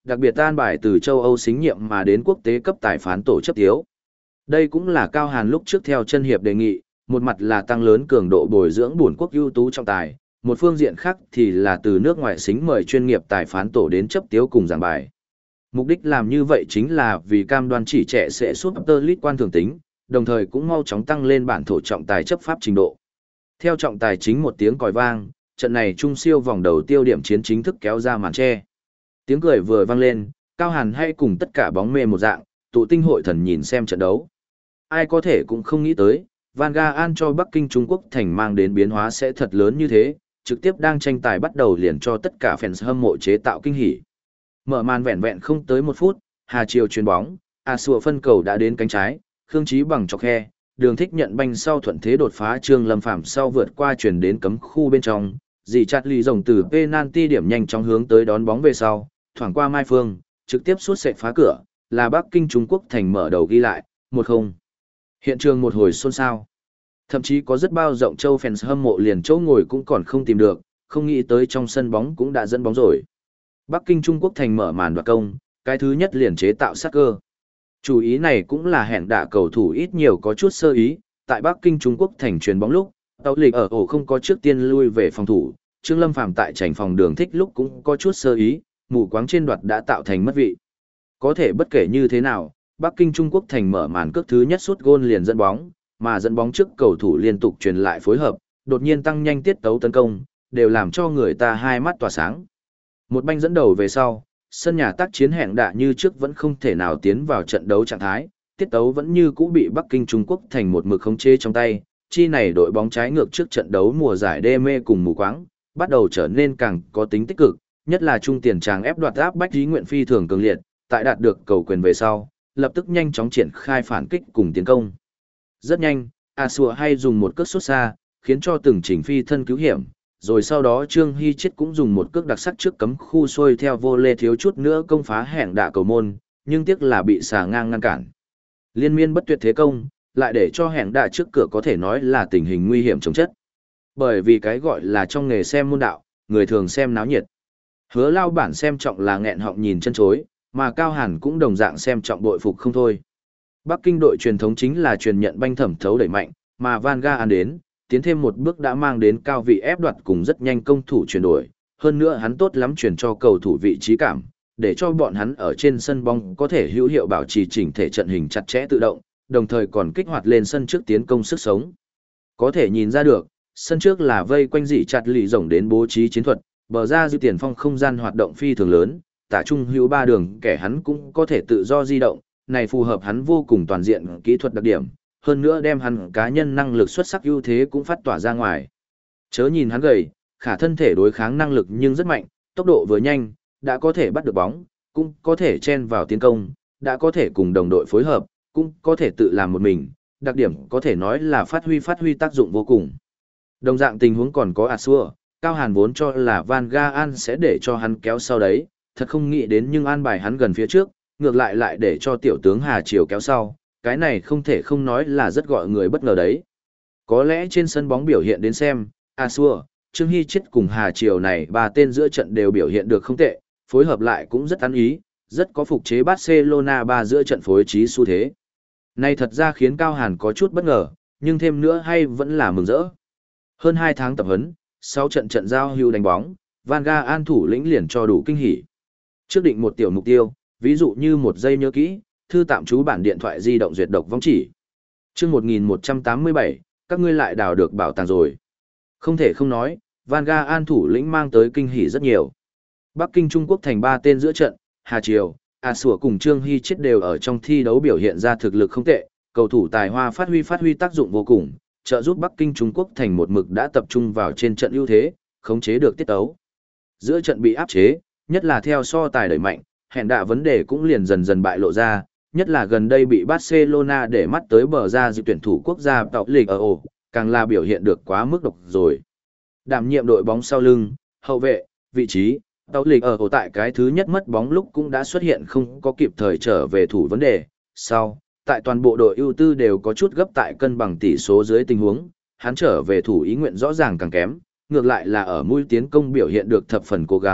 đặc biệt an bài từ châu Âu xính nhiệm mà đến quốc tế cấp tài phán tổ chấp thiếu. Đây cũng là Cao Hàn lúc trước theo chân hiệp đề nghị, một mặt là tăng lớn cường độ bồi dưỡng bổn quốc ưu tú trọng tài, một phương diện khác thì là từ nước ngoài xính mời chuyên nghiệp tài phán tổ đến chấp tiếu cùng giảng bài. Mục đích làm như vậy chính là vì cam đoan chỉ trẻ sẽ Super League quan thường tính, đồng thời cũng mau chóng tăng lên bản thổ trọng tài chấp pháp trình độ. Theo trọng tài chính một tiếng còi vang, trận này trung siêu vòng đầu tiêu điểm chiến chính thức kéo ra màn che. Tiếng cười vừa vang lên, Cao Hàn hay cùng tất cả bóng mê một dạng, tụ tinh hội thần nhìn xem trận đấu. Ai có thể cũng không nghĩ tới, Van Gaal cho Bắc Kinh Trung Quốc thành mang đến biến hóa sẽ thật lớn như thế, trực tiếp đang tranh tài bắt đầu liền cho tất cả fans hâm mộ chế tạo kinh hỉ. Mở màn vẹn vẹn không tới một phút, Hà Triều chuyền bóng, A Sùa phân cầu đã đến cánh trái, Khương Chí bằng chọc khe, Đường Thích nhận banh sau thuận thế đột phá Trương Lâm Phàm sau vượt qua chuyển đến cấm khu bên trong, dì chặt lì rồng từ penalty điểm nhanh chóng hướng tới đón bóng về sau, thoảng qua Mai Phương, trực tiếp sút sệt phá cửa, là Bắc Kinh Trung Quốc thành mở đầu ghi lại, một không. Hiện trường một hồi xôn xao. Thậm chí có rất bao rộng châu fans hâm mộ liền chỗ ngồi cũng còn không tìm được, không nghĩ tới trong sân bóng cũng đã dẫn bóng rồi. Bắc Kinh Trung Quốc thành mở màn đoạt công, cái thứ nhất liền chế tạo sát cơ. Chủ ý này cũng là hẹn đả cầu thủ ít nhiều có chút sơ ý, tại Bắc Kinh Trung Quốc thành chuyền bóng lúc, Tàu Lịch ở ổ không có trước tiên lui về phòng thủ, Trương Lâm Phàm tại chảnh phòng Đường Thích lúc cũng có chút sơ ý, mù quáng trên đoạt đã tạo thành mất vị. Có thể bất kể như thế nào, Bắc Kinh Trung Quốc thành mở màn cước thứ nhất sút gôn liền dẫn bóng, mà dẫn bóng trước cầu thủ liên tục truyền lại phối hợp, đột nhiên tăng nhanh tiết tấu tấn công, đều làm cho người ta hai mắt tỏa sáng. Một banh dẫn đầu về sau, sân nhà tác chiến hẹn đạ như trước vẫn không thể nào tiến vào trận đấu trạng thái, tiết tấu vẫn như cũ bị Bắc Kinh Trung Quốc thành một mực khống chế trong tay, chi này đội bóng trái ngược trước trận đấu mùa giải đê mê cùng mù quáng, bắt đầu trở nên càng có tính tích cực, nhất là trung tiền tràng ép đoạt áp bách ý nguyện phi thường cường liệt, tại đạt được cầu quyền về sau, lập tức nhanh chóng triển khai phản kích cùng tiến công. Rất nhanh, A Sùa hay dùng một cước sút xa, khiến cho từng chỉnh phi thân cứu hiểm, rồi sau đó Trương Hy Chiết cũng dùng một cước đặc sắc trước cấm khu xuôi theo vô lê thiếu chút nữa công phá hẻng đạ cầu môn, nhưng tiếc là bị xà ngang ngăn cản. Liên miên bất tuyệt thế công, lại để cho hẻng đạ trước cửa có thể nói là tình hình nguy hiểm chống chất. Bởi vì cái gọi là trong nghề xem môn đạo, người thường xem náo nhiệt. Hứa Lao bản xem trọng là nghẹn họng nhìn chân chối, mà Cao Hàn cũng đồng dạng xem trọng bội phục không thôi. Bắc Kinh đội truyền thống chính là truyền nhận banh thẩm thấu đẩy mạnh, mà Van Gaal đến, tiến thêm một bước đã mang đến cao vị ép đoạt cùng rất nhanh công thủ chuyển đổi, hơn nữa hắn tốt lắm chuyển cho cầu thủ vị trí cảm, để cho bọn hắn ở trên sân bóng có thể hữu hiệu bảo trì chỉnh thể trận hình chặt chẽ tự động, đồng thời còn kích hoạt lên sân trước tiến công sức sống. Có thể nhìn ra được, sân trước là vây quanh dị chặt lì rồng đến bố trí chiến thuật, bờ ra dư tiền phong không gian hoạt động phi thường lớn, tả trung hữu ba đường kẻ hắn cũng có thể tự do di động, này phù hợp hắn vô cùng toàn diện kỹ thuật đặc điểm, hơn nữa đem hắn cá nhân năng lực xuất sắc ưu thế cũng phát tỏa ra ngoài. Chớ nhìn hắn gầy, khả thân thể đối kháng năng lực nhưng rất mạnh, tốc độ vừa nhanh, đã có thể bắt được bóng, cũng có thể chen vào tiến công, đã có thể cùng đồng đội phối hợp, cũng có thể tự làm một mình, đặc điểm có thể nói là phát huy phát huy tác dụng vô cùng. Đồng dạng tình huống còn có Asua, Cao Hàn vốn cho là Van Gaal sẽ để cho hắn kéo sau đấy, thật không nghĩ đến nhưng an bài hắn gần phía trước, ngược lại lại để cho tiểu tướng Hà Triều kéo sau, cái này không thể không nói là rất gọi người bất ngờ đấy. Có lẽ trên sân bóng biểu hiện đến xem, Asua, Trương Hy Chiết cùng Hà Triều này ba tên giữa trận đều biểu hiện được không tệ, phối hợp lại cũng rất ăn ý, rất có phục chế Barcelona ba giữa trận phối trí xu thế. Này thật ra khiến Cao Hàn có chút bất ngờ, nhưng thêm nữa hay vẫn là mừng rỡ. Hơn hai tháng tập huấn, sau trận trận giao hưu đánh bóng, Van Gaal thủ lĩnh liền cho đủ kinh hỉ. Trước định một tiểu mục tiêu, ví dụ như một giây nhớ kỹ, thư tạm trú bản điện thoại di động duyệt độc vong chỉ. Chương một nghìn một trăm tám mươi bảy, các ngươi lại đào được bảo tàng rồi. Không thể không nói, Van Gaal thủ lĩnh mang tới kinh hỉ rất nhiều. Bắc Kinh Trung Quốc thành ba tên giữa trận, Hà Triều, A Sủa cùng Trương Hy Chiết đều ở trong thi đấu biểu hiện ra thực lực không tệ, cầu thủ tài hoa phát huy phát huy tác dụng vô cùng, trợ giúp Bắc Kinh Trung Quốc thành một mực đã tập trung vào trên trận ưu thế, khống chế được tiết tấu. Giữa trận bị áp chế, nhất là theo so tài đẩy mạnh, hẹn đạ vấn đề cũng liền dần dần bại lộ ra, nhất là gần đây bị Barcelona để mắt tới bờ ra dự tuyển thủ quốc gia tàu lịch ở ổ, càng là biểu hiện được quá mức độc rồi. Đảm nhiệm đội bóng sau lưng, hậu vệ, vị trí, tàu lịch ở ổ tại cái thứ nhất mất bóng lúc cũng đã xuất hiện không có kịp thời trở về thủ vấn đề. Sau, tại toàn bộ đội ưu tư đều có chút gấp tại cân bằng tỷ số dưới tình huống, hắn trở về thủ ý nguyện rõ ràng càng kém, ngược lại là ở mũi tiến công biểu hiện được thập phần cố gắng,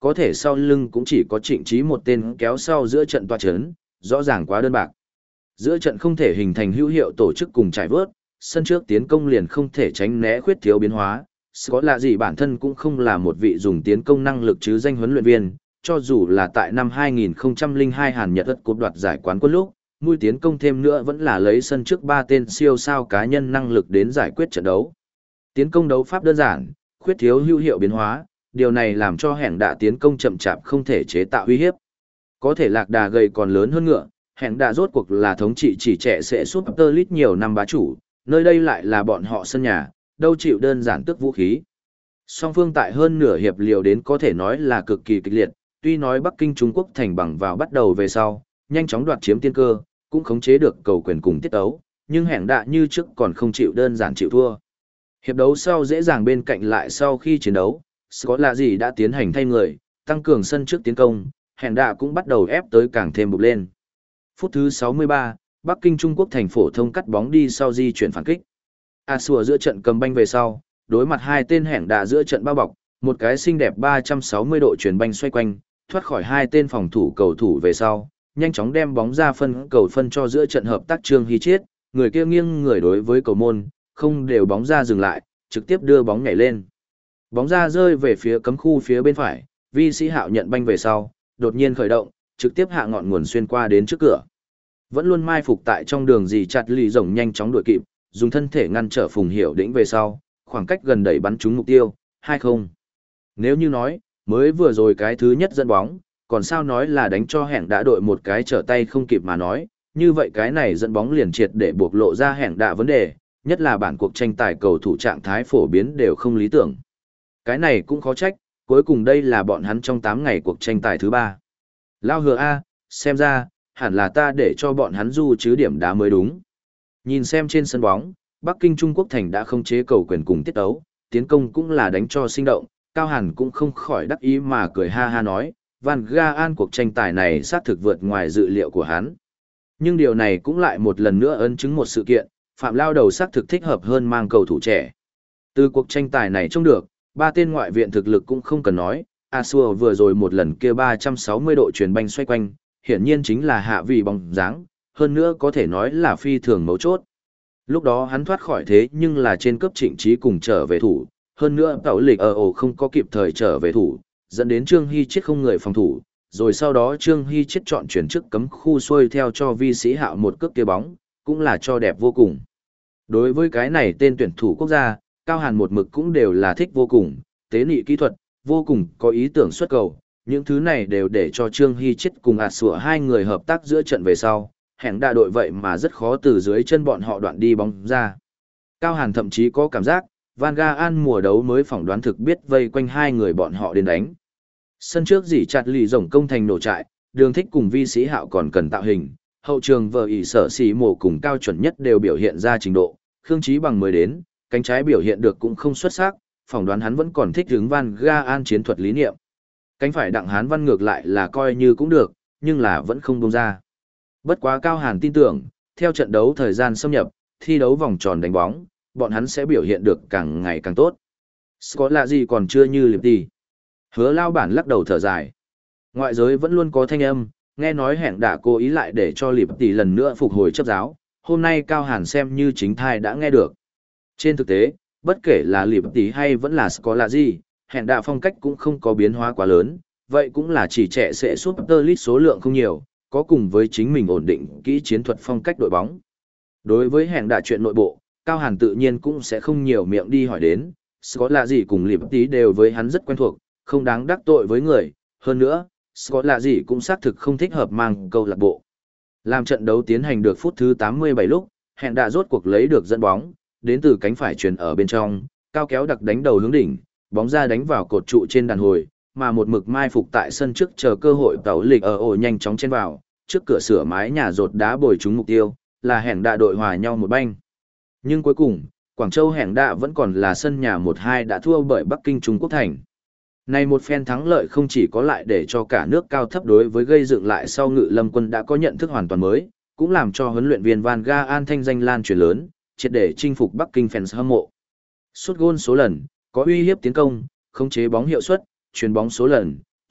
có thể sau lưng cũng chỉ có Trịnh Chí một tên kéo sau giữa trận tọa chấn, rõ ràng quá đơn bạc. Giữa trận không thể hình thành hữu hiệu tổ chức cùng trải vớt, sân trước tiến công liền không thể tránh né khuyết thiếu biến hóa. Scott là gì bản thân cũng không là một vị dùng tiến công năng lực chứ danh huấn luyện viên, cho dù là tại năm hai nghìn không trăm lẻ hai Hàn Nhật đất cúp đoạt giải quán quân lúc, mũi tiến công thêm nữa vẫn là lấy sân trước ba tên siêu sao cá nhân năng lực đến giải quyết trận đấu. Tiến công đấu pháp đơn giản, khuyết thiếu hữu hiệu biến hóa, điều này làm cho hẻng đạ tiến công chậm chạp không thể chế tạo uy hiếp. Có thể lạc đà gầy còn lớn hơn ngựa, hẻng đạ rốt cuộc là thống trị chỉ trẻ sẽ Super League nhiều năm bá chủ, nơi đây lại là bọn họ sân nhà, đâu chịu đơn giản tước vũ khí. Song phương tại hơn nửa hiệp liều đến có thể nói là cực kỳ kịch liệt, tuy nói Bắc Kinh Trung Quốc thành bằng vào bắt đầu về sau, nhanh chóng đoạt chiếm tiên cơ, cũng khống chế được cầu quyền cùng tiết ấu, nhưng hẻng đạ như trước còn không chịu đơn giản chịu thua. Hiệp đấu sau dễ dàng bên cạnh lại sau khi chiến đấu, Scott là gì đã tiến hành thay người, tăng cường sân trước tiến công, hẻng đạ cũng bắt đầu ép tới càng thêm bục lên. Phút thứ sáu mươi ba, Bắc Kinh Trung Quốc thành phổ thông cắt bóng đi sau di chuyển phản kích. A Sùa giữa trận cầm banh về sau, đối mặt hai tên hẻng đạ giữa trận bao bọc, một cái xinh đẹp ba trăm sáu mươi độ chuyển banh xoay quanh, thoát khỏi hai tên phòng thủ cầu thủ về sau, nhanh chóng đem bóng ra phân cầu phân cho giữa trận hợp tác Trương Hy Chiết, người kia nghiêng người đối với cầu môn, không đều bóng ra dừng lại, trực tiếp đưa bóng nhảy lên. Bóng ra rơi về phía cấm khu phía bên phải, Vi Sĩ Hạo nhận banh về sau, đột nhiên khởi động, trực tiếp hạ ngọn nguồn xuyên qua đến trước cửa. Vẫn luôn mai phục tại trong đường dì chặt lì rồng nhanh chóng đuổi kịp, dùng thân thể ngăn trở Phùng Hiểu Đĩnh về sau, khoảng cách gần đẩy bắn trúng mục tiêu, hai không. Nếu như nói, mới vừa rồi cái thứ nhất dẫn bóng, còn sao nói là đánh cho hẻng đã đội một cái trở tay không kịp mà nói, như vậy cái này dẫn bóng liền triệt để buộc lộ ra hẻng đạ vấn đề, nhất là bản cuộc tranh tài cầu thủ trạng thái phổ biến đều không lý tưởng. Cái này cũng khó trách, cuối cùng đây là bọn hắn trong tám ngày cuộc tranh tài thứ ba. Lao hừa A, xem ra, hẳn là ta để cho bọn hắn du chứ điểm đá mới đúng. Nhìn xem trên sân bóng, Bắc Kinh Trung Quốc thành đã không chế cầu quyền cùng tiết ấu, tiến công cũng là đánh cho sinh động, Cao Hàn cũng không khỏi đắc ý mà cười ha ha nói, Van Gaal cuộc tranh tài này xác thực vượt ngoài dự liệu của hắn. Nhưng điều này cũng lại một lần nữa ấn chứng một sự kiện, Phạm Lao Đầu xác thực thích hợp hơn mang cầu thủ trẻ. Từ cuộc tranh tài này trông được, ba tên ngoại viện thực lực cũng không cần nói, Asua vừa rồi một lần kia ba trăm sáu mươi độ chuyển banh xoay quanh, hiển nhiên chính là hạ vị bóng dáng, hơn nữa có thể nói là phi thường mấu chốt. Lúc đó hắn thoát khỏi thế nhưng là trên cấp Trịnh Trí cùng trở về thủ, hơn nữa tàu lịch ở ổ không có kịp thời trở về thủ, dẫn đến Trương Hy Chiết không người phòng thủ, rồi sau đó Trương Hy Chiết chọn chuyển trước cấm khu xuôi theo cho Vi Sĩ Hạo một cước kia bóng, cũng là cho đẹp vô cùng. Đối với cái này tên tuyển thủ quốc gia, Cao Hàn một mực cũng đều là thích vô cùng, tế nhị kỹ thuật, vô cùng có ý tưởng xuất cầu, những thứ này đều để cho Trương Hy Chiết cùng ạt sủa hai người hợp tác giữa trận về sau, hẻng đa đội vậy mà rất khó từ dưới chân bọn họ đoạn đi bóng ra. Cao Hàn thậm chí có cảm giác, Van Gaal mùa đấu mới phỏng đoán thực biết vây quanh hai người bọn họ đến đánh. Sân trước dỉ chặt lì rồng công thành nổ trại, Đường Thích cùng Vi Sĩ Hạo còn cần tạo hình, hậu trường vợ ỷ sở xỉ mổ cùng cao chuẩn nhất đều biểu hiện ra trình độ, Khương Chí Bằng mới đến, cánh trái biểu hiện được cũng không xuất sắc, phỏng đoán hắn vẫn còn thích hướng Van Gaal chiến thuật lý niệm. Cánh phải Đặng Hán Văn ngược lại là coi như cũng được, nhưng là vẫn không buông ra. Bất quá Cao Hàn tin tưởng, theo trận đấu thời gian xâm nhập, thi đấu vòng tròn đánh bóng, bọn hắn sẽ biểu hiện được càng ngày càng tốt. Scott là gì còn chưa như liệp đi. Hứa lao bản lắc đầu thở dài. Ngoại giới vẫn luôn có thanh âm, nghe nói hẹn đã cố ý lại để cho liệp tỷ lần nữa phục hồi chấp giáo, hôm nay Cao Hàn xem như chính thai đã nghe được. Trên thực tế, bất kể là liệp tỷ hay vẫn là Scott là gì, hẹn đã phong cách cũng không có biến hóa quá lớn, vậy cũng là chỉ trẻ sẽ Super League số lượng không nhiều, có cùng với chính mình ổn định kỹ chiến thuật phong cách đội bóng. Đối với hẹn đã chuyện nội bộ, Cao Hàn tự nhiên cũng sẽ không nhiều miệng đi hỏi đến, Scott là gì cùng liệp tí đều với hắn rất quen thuộc, không đáng đắc tội với người, hơn nữa, Scott là gì cũng xác thực không thích hợp mang câu lạc bộ. Làm trận đấu tiến hành được phút thứ tám mươi bảy lúc, hẹn đã rốt cuộc lấy được dẫn bóng, đến từ cánh phải truyền ở bên trong, cao kéo đặc đánh đầu hướng đỉnh, bóng ra đánh vào cột trụ trên đàn hồi, mà một mực mai phục tại sân trước chờ cơ hội tàu lịch ở ổ nhanh chóng chen vào, trước cửa sửa mái nhà rột đá bồi trúng mục tiêu, là hẹn đã đội hòa nhau một banh. Nhưng cuối cùng, Quảng Châu hẻng đạ vẫn còn là sân nhà một hai đã thua bởi Bắc Kinh Trung Quốc thành. Này một phen thắng lợi không chỉ có lại để cho cả nước cao thấp đối với gây dựng lại sau Ngự Lâm quân đã có nhận thức hoàn toàn mới, cũng làm cho huấn luyện viên Van Gaal thanh danh lan truyền lớn, triệt để chinh phục Bắc Kinh fans hâm mộ. Sút gôn số lần, có uy hiếp tiến công, khống chế bóng hiệu suất, chuyền bóng số lần,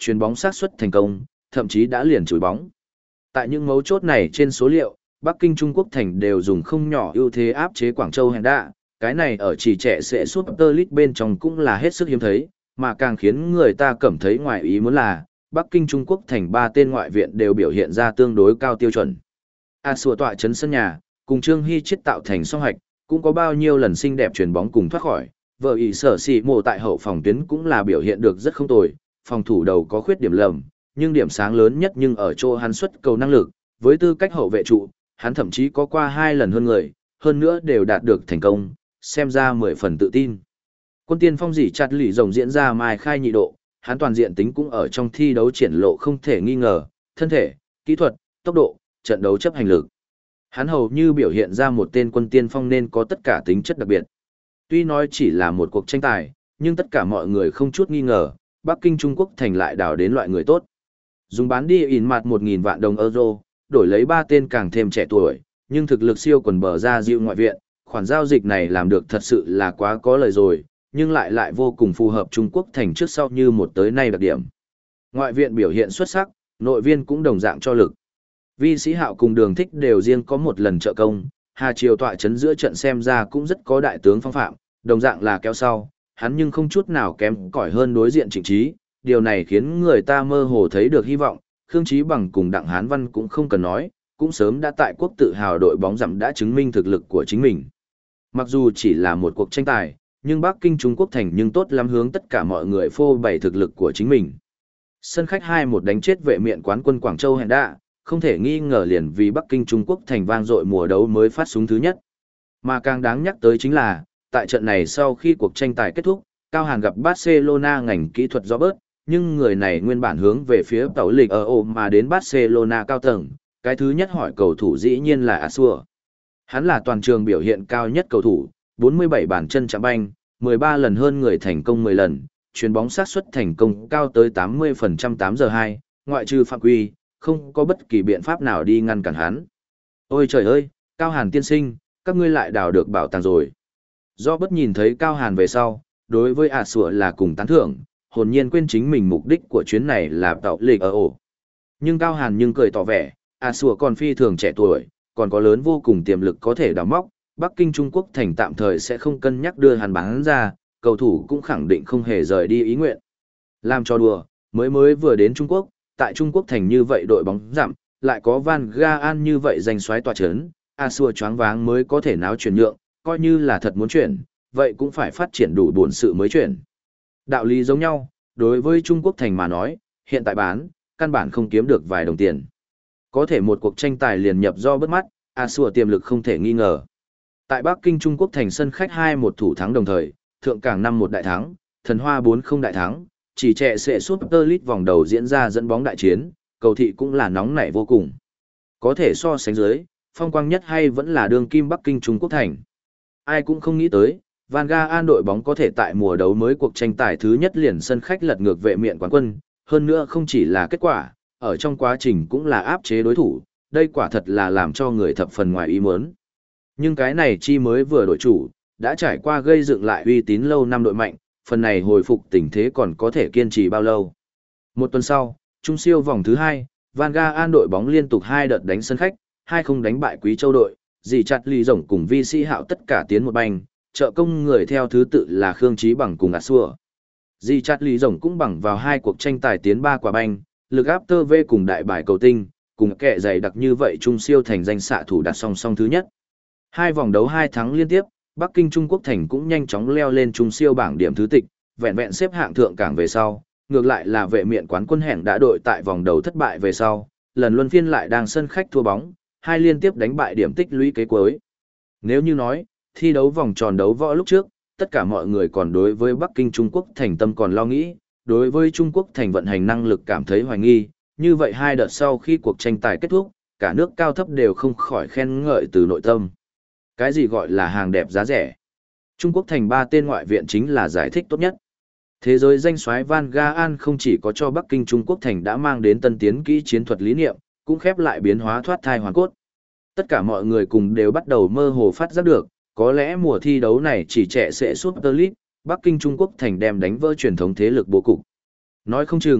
chuyền bóng xác suất thành công, thậm chí đã liền chùi bóng. Tại những mấu chốt này trên số liệu, Bắc Kinh Trung Quốc thành đều dùng không nhỏ ưu thế áp chế Quảng Châu Hèn Đạ, cái này ở chỉ trẻ sẽ Super League bên trong cũng là hết sức hiếm thấy, mà càng khiến người ta cảm thấy ngoài ý muốn là, Bắc Kinh Trung Quốc thành ba tên ngoại viện đều biểu hiện ra tương đối cao tiêu chuẩn. A Sùa tọa trấn sân nhà, cùng Trương Hy Chiết tạo thành song hạch, cũng có bao nhiêu lần xinh đẹp chuyền bóng cùng thoát khỏi, vợ ý sở xì mồ tại hậu phòng tuyến cũng là biểu hiện được rất không tồi, phòng thủ đầu có khuyết điểm lầm, nhưng điểm sáng lớn nhất nhưng ở chỗ hắn xuất cầu năng lực, với tư cách hậu vệ trụ, hắn thậm chí có qua hai lần hơn người, hơn nữa đều đạt được thành công, xem ra mười phần tự tin. Quân tiên phong dỉ chặt lì rồng diễn ra mai khai nhị độ, hắn toàn diện tính cũng ở trong thi đấu triển lộ không thể nghi ngờ, thân thể, kỹ thuật, tốc độ, trận đấu chấp hành lực. Hắn hầu như biểu hiện ra một tên quân tiên phong nên có tất cả tính chất đặc biệt. Tuy nói chỉ là một cuộc tranh tài, nhưng tất cả mọi người không chút nghi ngờ, Bắc Kinh Trung Quốc thành lại đào đến loại người tốt. Dùng bán đi in mặt một nghìn vạn đồng euro, đổi lấy ba tên càng thêm trẻ tuổi, nhưng thực lực siêu quần bờ ra dịu ngoại viện, khoản giao dịch này làm được thật sự là quá có lời rồi, nhưng lại lại vô cùng phù hợp Trung Quốc thành trước sau như một tới nay đặc điểm. Ngoại viện biểu hiện xuất sắc, nội viên cũng đồng dạng cho lực. Vi Sĩ Hạo cùng Đường Thích đều riêng có một lần trợ công, Hà Triều tọa chấn giữa trận xem ra cũng rất có đại tướng phong phạm, đồng dạng là kéo sau, hắn nhưng không chút nào kém cỏi hơn đối diện Trịnh Trí, điều này khiến người ta mơ hồ thấy được hy vọng, Khương Chí Bằng cùng Đặng Hán Văn cũng không cần nói, cũng sớm đã tại quốc tự hào đội bóng dặm đã chứng minh thực lực của chính mình. Mặc dù chỉ là một cuộc tranh tài, nhưng Bắc Kinh Trung Quốc thành nhưng tốt lắm hướng tất cả mọi người phô bày thực lực của chính mình. Sân khách hai một đánh chết vệ miện quán quân Quảng Châu Hèn Đạ, không thể nghi ngờ liền vì Bắc Kinh Trung Quốc thành vang dội mùa đấu mới phát súng thứ nhất. Mà càng đáng nhắc tới chính là, tại trận này sau khi cuộc tranh tài kết thúc, Cao Hàn gặp Barcelona ngành kỹ thuật do bớt, nhưng người này nguyên bản hướng về phía tàu lịch ở ôm mà đến Barcelona cao tầng, cái thứ nhất hỏi cầu thủ dĩ nhiên là Asua. Hắn là toàn trường biểu hiện cao nhất cầu thủ, bốn mươi bảy bàn chân chạm banh, mười ba lần hơn người thành công mười lần, chuyền bóng xác suất thành công cao tới tám mươi phần trăm tám giờ hai, ngoại trừ phạm quy, không có bất kỳ biện pháp nào đi ngăn cản hắn. Ôi trời ơi, Cao Hàn tiên sinh, các ngươi lại đào được bảo tàng rồi. Do bất nhìn thấy Cao Hàn về sau, đối với ả sủa là cùng tán thưởng, hồn nhiên quên chính mình mục đích của chuyến này là tạo lịch ở ổ. Nhưng Cao Hàn nhưng cười tỏ vẻ, ả sủa còn phi thường trẻ tuổi, còn có lớn vô cùng tiềm lực có thể đào móc, Bắc Kinh Trung Quốc thành tạm thời sẽ không cân nhắc đưa hắn bán ra, cầu thủ cũng khẳng định không hề rời đi ý nguyện. Làm cho đùa, mới mới vừa đến Trung Quốc, tại Trung Quốc thành như vậy đội bóng giảm, lại có Van Gaal như vậy giành xoáy tòa chấn, A Sua choáng váng mới có thể náo chuyển nhượng, coi như là thật muốn chuyển, vậy cũng phải phát triển đủ bổn sự mới chuyển. Đạo lý giống nhau, đối với Trung Quốc thành mà nói, hiện tại bán, căn bản không kiếm được vài đồng tiền. Có thể một cuộc tranh tài liền nhập do bất mắt, A Sua tiềm lực không thể nghi ngờ. Tại Bắc Kinh Trung Quốc thành sân khách hai một thủ thắng đồng thời, Thượng Cảng năm một đại thắng, Thần Hoa bốn không đại thắng, chỉ trẻ sẽ Super League vòng đầu diễn ra dẫn bóng đại chiến, cầu thị cũng là nóng nảy vô cùng. Có thể so sánh dưới, phong quang nhất hay vẫn là đường kim Bắc Kinh Trung Quốc thành. Ai cũng không nghĩ tới, Van Gaal đội bóng có thể tại mùa đấu mới cuộc tranh tài thứ nhất liền sân khách lật ngược vệ miện quán quân, hơn nữa không chỉ là kết quả, ở trong quá trình cũng là áp chế đối thủ, đây quả thật là làm cho người thập phần ngoài ý muốn. Nhưng cái này chi mới vừa đổi chủ, đã trải qua gây dựng lại uy tín lâu năm đội mạnh, phần này hồi phục tình thế còn có thể kiên trì bao lâu. Một tuần sau, Trung siêu vòng thứ hai, Van Gaal đội bóng liên tục hai đợt đánh sân khách, hai không đánh bại Quý Châu đội, dì chặt lì rồng cùng Vi Sĩ Hạo tất cả tiến một banh, trợ công người theo thứ tự là Khương Chí Bằng cùng Asua. Dì chặt lì rồng cũng bằng vào hai cuộc tranh tài tiến ba quả banh, lực áp tơ vê cùng đại bài cầu tinh, cùng kẻ dày đặc như vậy Trung siêu thành danh xạ thủ đặt song song thứ nhất. Hai vòng đấu hai thắng liên tiếp, Bắc Kinh Trung Quốc thành cũng nhanh chóng leo lên Trung siêu bảng điểm thứ tịch, vẹn vẹn xếp hạng thượng cảng về sau, ngược lại là vệ miện quán quân hẻn đã đội tại vòng đầu thất bại về sau, lần luân phiên lại đang sân khách thua bóng, hai liên tiếp đánh bại điểm tích lũy kế cuối. Nếu như nói, thi đấu vòng tròn đấu võ lúc trước, tất cả mọi người còn đối với Bắc Kinh Trung Quốc thành tâm còn lo nghĩ, đối với Trung Quốc thành vận hành năng lực cảm thấy hoài nghi, như vậy hai đợt sau khi cuộc tranh tài kết thúc, cả nước cao thấp đều không khỏi khen ngợi từ nội tâm. Cái gì gọi là hàng đẹp giá rẻ? Trung Quốc thành ba tên ngoại viện chính là giải thích tốt nhất. Thế giới danh soái Van Gaal không chỉ có cho Bắc Kinh Trung Quốc thành đã mang đến tân tiến kỹ chiến thuật lý niệm, cũng khép lại biến hóa thoát thai hoàn cốt. Tất cả mọi người cùng đều bắt đầu mơ hồ phát giác được, có lẽ mùa thi đấu này chỉ trẻ sẽ Super League, Bắc Kinh Trung Quốc thành đem đánh vỡ truyền thống thế lực bố cục. Nói không chừng,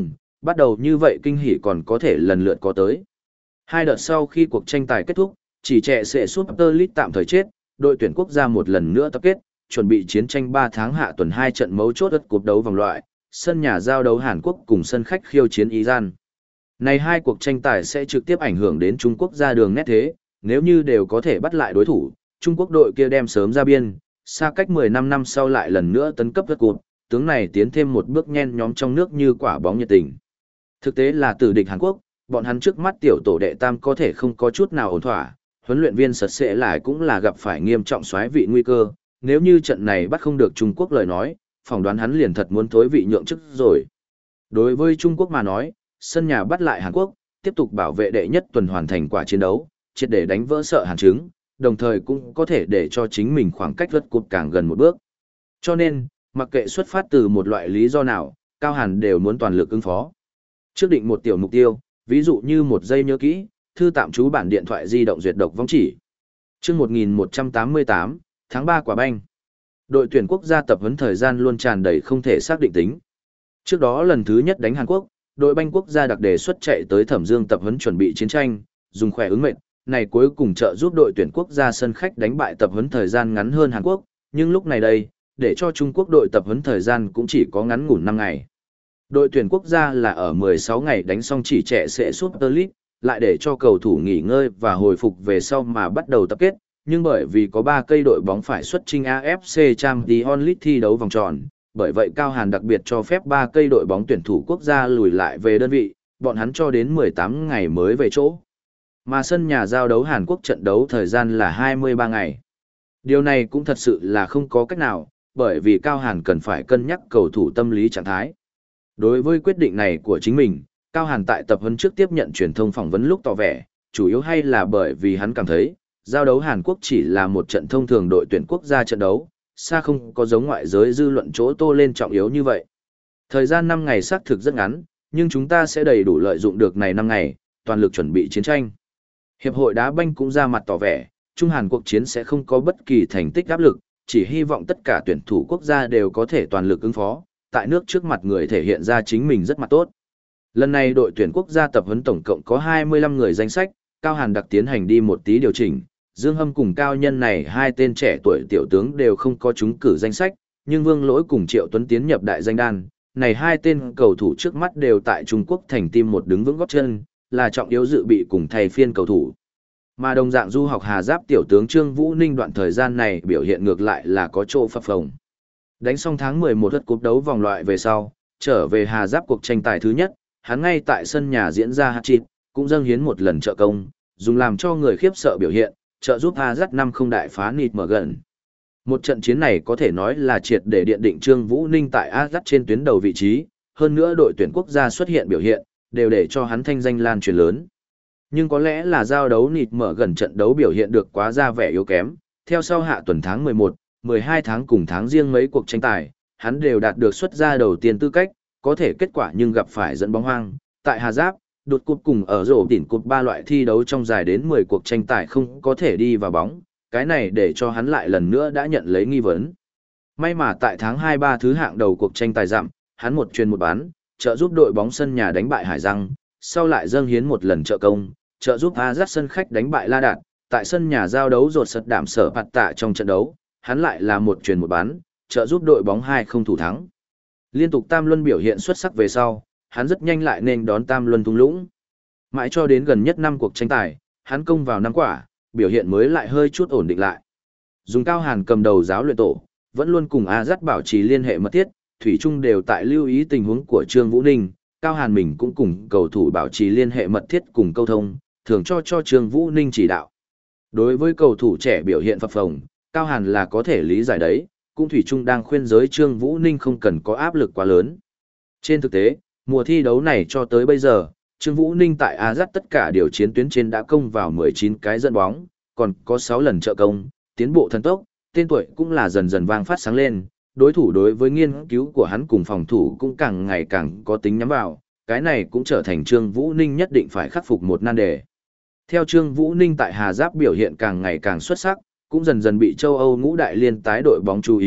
bắt đầu như vậy kinh hỉ còn có thể lần lượt có tới. Hai đợt sau khi cuộc tranh tài kết thúc, chỉ trẻ sẽ Super League tạm thời chết, đội tuyển quốc gia một lần nữa tập kết, chuẩn bị chiến tranh ba tháng hạ tuần hai trận mấu chốt đất cuộc đấu vòng loại, sân nhà giao đấu Hàn Quốc cùng sân khách khiêu chiến Iran. Này hai cuộc tranh tài sẽ trực tiếp ảnh hưởng đến Trung Quốc ra đường nét thế, nếu như đều có thể bắt lại đối thủ, Trung Quốc đội kia đem sớm ra biên, xa cách mười lăm năm sau lại lần nữa tấn cấp đất cuộc, tướng này tiến thêm một bước nhen nhóm trong nước như quả bóng nhiệt tình. Thực tế là tử địch Hàn Quốc, bọn hắn trước mắt tiểu tổ đệ tam có thể không có chút nào ổn thỏa, huấn luyện viên sật sẽ lại cũng là gặp phải nghiêm trọng xoáy vị nguy cơ, nếu như trận này bắt không được Trung Quốc lời nói, phỏng đoán hắn liền thật muốn thối vị nhượng chức rồi. Đối với Trung Quốc mà nói, sân nhà bắt lại Hàn Quốc, tiếp tục bảo vệ đệ nhất tuần hoàn thành quả chiến đấu, triệt để đánh vỡ sợ Hàn chứng, đồng thời cũng có thể để cho chính mình khoảng cách vượt cột càng gần một bước. Cho nên, mặc kệ xuất phát từ một loại lý do nào, Cao Hàn đều muốn toàn lực ứng phó. Trước định một tiểu mục tiêu, ví dụ như một giây nhớ kỹ, thư tạm trú bản điện thoại di động duyệt độc vong chỉ. Chương một nghìn một trăm tám mươi tám, tháng ba quả banh. Đội tuyển quốc gia tập huấn thời gian luôn tràn đầy không thể xác định tính. Trước đó lần thứ nhất đánh Hàn Quốc, đội banh quốc gia đặc đề xuất chạy tới Thẩm Dương tập huấn chuẩn bị chiến tranh, dùng khỏe ứng mệnh, này cuối cùng trợ giúp đội tuyển quốc gia sân khách đánh bại tập huấn thời gian ngắn hơn Hàn Quốc, nhưng lúc này đây, để cho Trung Quốc đội tập huấn thời gian cũng chỉ có ngắn ngủn năm ngày. Đội tuyển quốc gia là ở mười sáu ngày đánh xong chỉ trẻ sẽ Super League, lại để cho cầu thủ nghỉ ngơi và hồi phục về sau mà bắt đầu tập kết, nhưng bởi vì có ba cây đội bóng phải xuất chinh a ép xê Champions League thi đấu vòng tròn, bởi vậy Cao Hàn đặc biệt cho phép ba cây đội bóng tuyển thủ quốc gia lùi lại về đơn vị, bọn hắn cho đến mười tám ngày mới về chỗ. Mà sân nhà giao đấu Hàn Quốc trận đấu thời gian là hai mươi ba ngày. Điều này cũng thật sự là không có cách nào, bởi vì Cao Hàn cần phải cân nhắc cầu thủ tâm lý trạng thái. Đối với quyết định này của chính mình, Cao Hàn tại tập huấn trước tiếp nhận truyền thông phỏng vấn lúc tỏ vẻ, chủ yếu hay là bởi vì hắn cảm thấy, giao đấu Hàn Quốc chỉ là một trận thông thường đội tuyển quốc gia trận đấu, xa không có giống ngoại giới dư luận chỗ tô lên trọng yếu như vậy. Thời gian năm ngày xác thực rất ngắn, nhưng chúng ta sẽ đầy đủ lợi dụng được này năm ngày, toàn lực chuẩn bị chiến tranh. Hiệp hội đá banh cũng ra mặt tỏ vẻ, Trung Hàn cuộc chiến sẽ không có bất kỳ thành tích áp lực, chỉ hy vọng tất cả tuyển thủ quốc gia đều có thể toàn lực ứng phó, tại nước trước mặt người thể hiện ra chính mình rất mặt tốt. Lần này đội tuyển quốc gia tập huấn tổng cộng có hai mươi lăm người danh sách, Cao Hàn đặc tiến hành đi một tí điều chỉnh, Dương Hâm cùng Cao Nhân này hai tên trẻ tuổi tiểu tướng đều không có trúng cử danh sách, nhưng Vương Lỗi cùng Triệu Tuấn tiến nhập đại danh đan, này hai tên cầu thủ trước mắt đều tại Trung Quốc thành tim một đứng vững gót chân, là trọng yếu dự bị cùng thay phiên cầu thủ. Mà đồng dạng du học Hà Giáp tiểu tướng Trương Vũ Ninh đoạn thời gian này biểu hiện ngược lại là có chỗ phập phồng. Đánh xong tháng mười một lượt cúp đấu vòng loại về sau, trở về Hà Giáp cuộc tranh tài thứ nhất, hắn ngay tại sân nhà diễn ra hat-trick, cũng dâng hiến một lần trợ công, dùng làm cho người khiếp sợ biểu hiện, trợ giúp Hà Giáp năm không đại phá nịt mở gần. Một trận chiến này có thể nói là triệt để điện định Trương Vũ Ninh tại Hà Giáp trên tuyến đầu vị trí, hơn nữa đội tuyển quốc gia xuất hiện biểu hiện, đều để cho hắn thanh danh lan truyền lớn. Nhưng có lẽ là giao đấu nịt mở gần trận đấu biểu hiện được quá ra vẻ yếu kém, theo sau hạ tuần tháng mười một, mười hai tháng cùng tháng riêng mấy cuộc tranh tài, hắn đều đạt được xuất ra đầu tiên tư cách, có thể kết quả nhưng gặp phải dẫn bóng hoang. Tại Hà Giáp, đột cúp cùng ở rổ đỉnh cúp ba loại thi đấu trong dài đến mười cuộc tranh tài không có thể đi vào bóng, cái này để cho hắn lại lần nữa đã nhận lấy nghi vấn. May mà tại tháng hai ba thứ hạng đầu cuộc tranh tài dặm, hắn một truyền một bán, trợ giúp đội bóng sân nhà đánh bại Hải Giang, sau lại dâng hiến một lần trợ công, trợ giúp Hà Giáp sân khách đánh bại La Đạt, tại sân nhà giao đấu rột sật đảm sở phạt tạ trong trận đấu, hắn lại là một truyền một bán, trợ giúp đội bóng hai không thủ thắng. Liên tục tam luân biểu hiện xuất sắc về sau, hắn rất nhanh lại nên đón tam luân thung lũng. Mãi cho đến gần nhất năm cuộc tranh tài, hắn công vào năm quả, biểu hiện mới lại hơi chút ổn định lại. Dùng Cao Hàn cầm đầu giáo luyện tổ, vẫn luôn cùng A Dắt bảo trì liên hệ mật thiết, thủy chung đều tại lưu ý tình huống của Trương Vũ Ninh, Cao Hàn mình cũng cùng cầu thủ bảo trì liên hệ mật thiết cùng câu thông, thường cho cho Trương Vũ Ninh chỉ đạo. Đối với cầu thủ trẻ biểu hiện phập phồng, Cao Hàn là có thể lý giải đấy, cũng thủy chung đang khuyên giới Trương Vũ Ninh không cần có áp lực quá lớn. Trên thực tế, mùa thi đấu này cho tới bây giờ, Trương Vũ Ninh tại A Dắt tất cả điều chiến tuyến trên đã công vào mười chín cái dẫn bóng, còn có sáu lần trợ công, tiến bộ thần tốc, tên tuổi cũng là dần dần vang phát sáng lên, đối thủ đối với nghiên cứu của hắn cùng phòng thủ cũng càng ngày càng có tính nhắm vào, cái này cũng trở thành Trương Vũ Ninh nhất định phải khắc phục một nan đề. Theo Trương Vũ Ninh tại Hà Giáp biểu hiện càng ngày càng xuất sắc, cũng dần dần bị châu Âu ngũ đại liên tái đội bóng chú ý,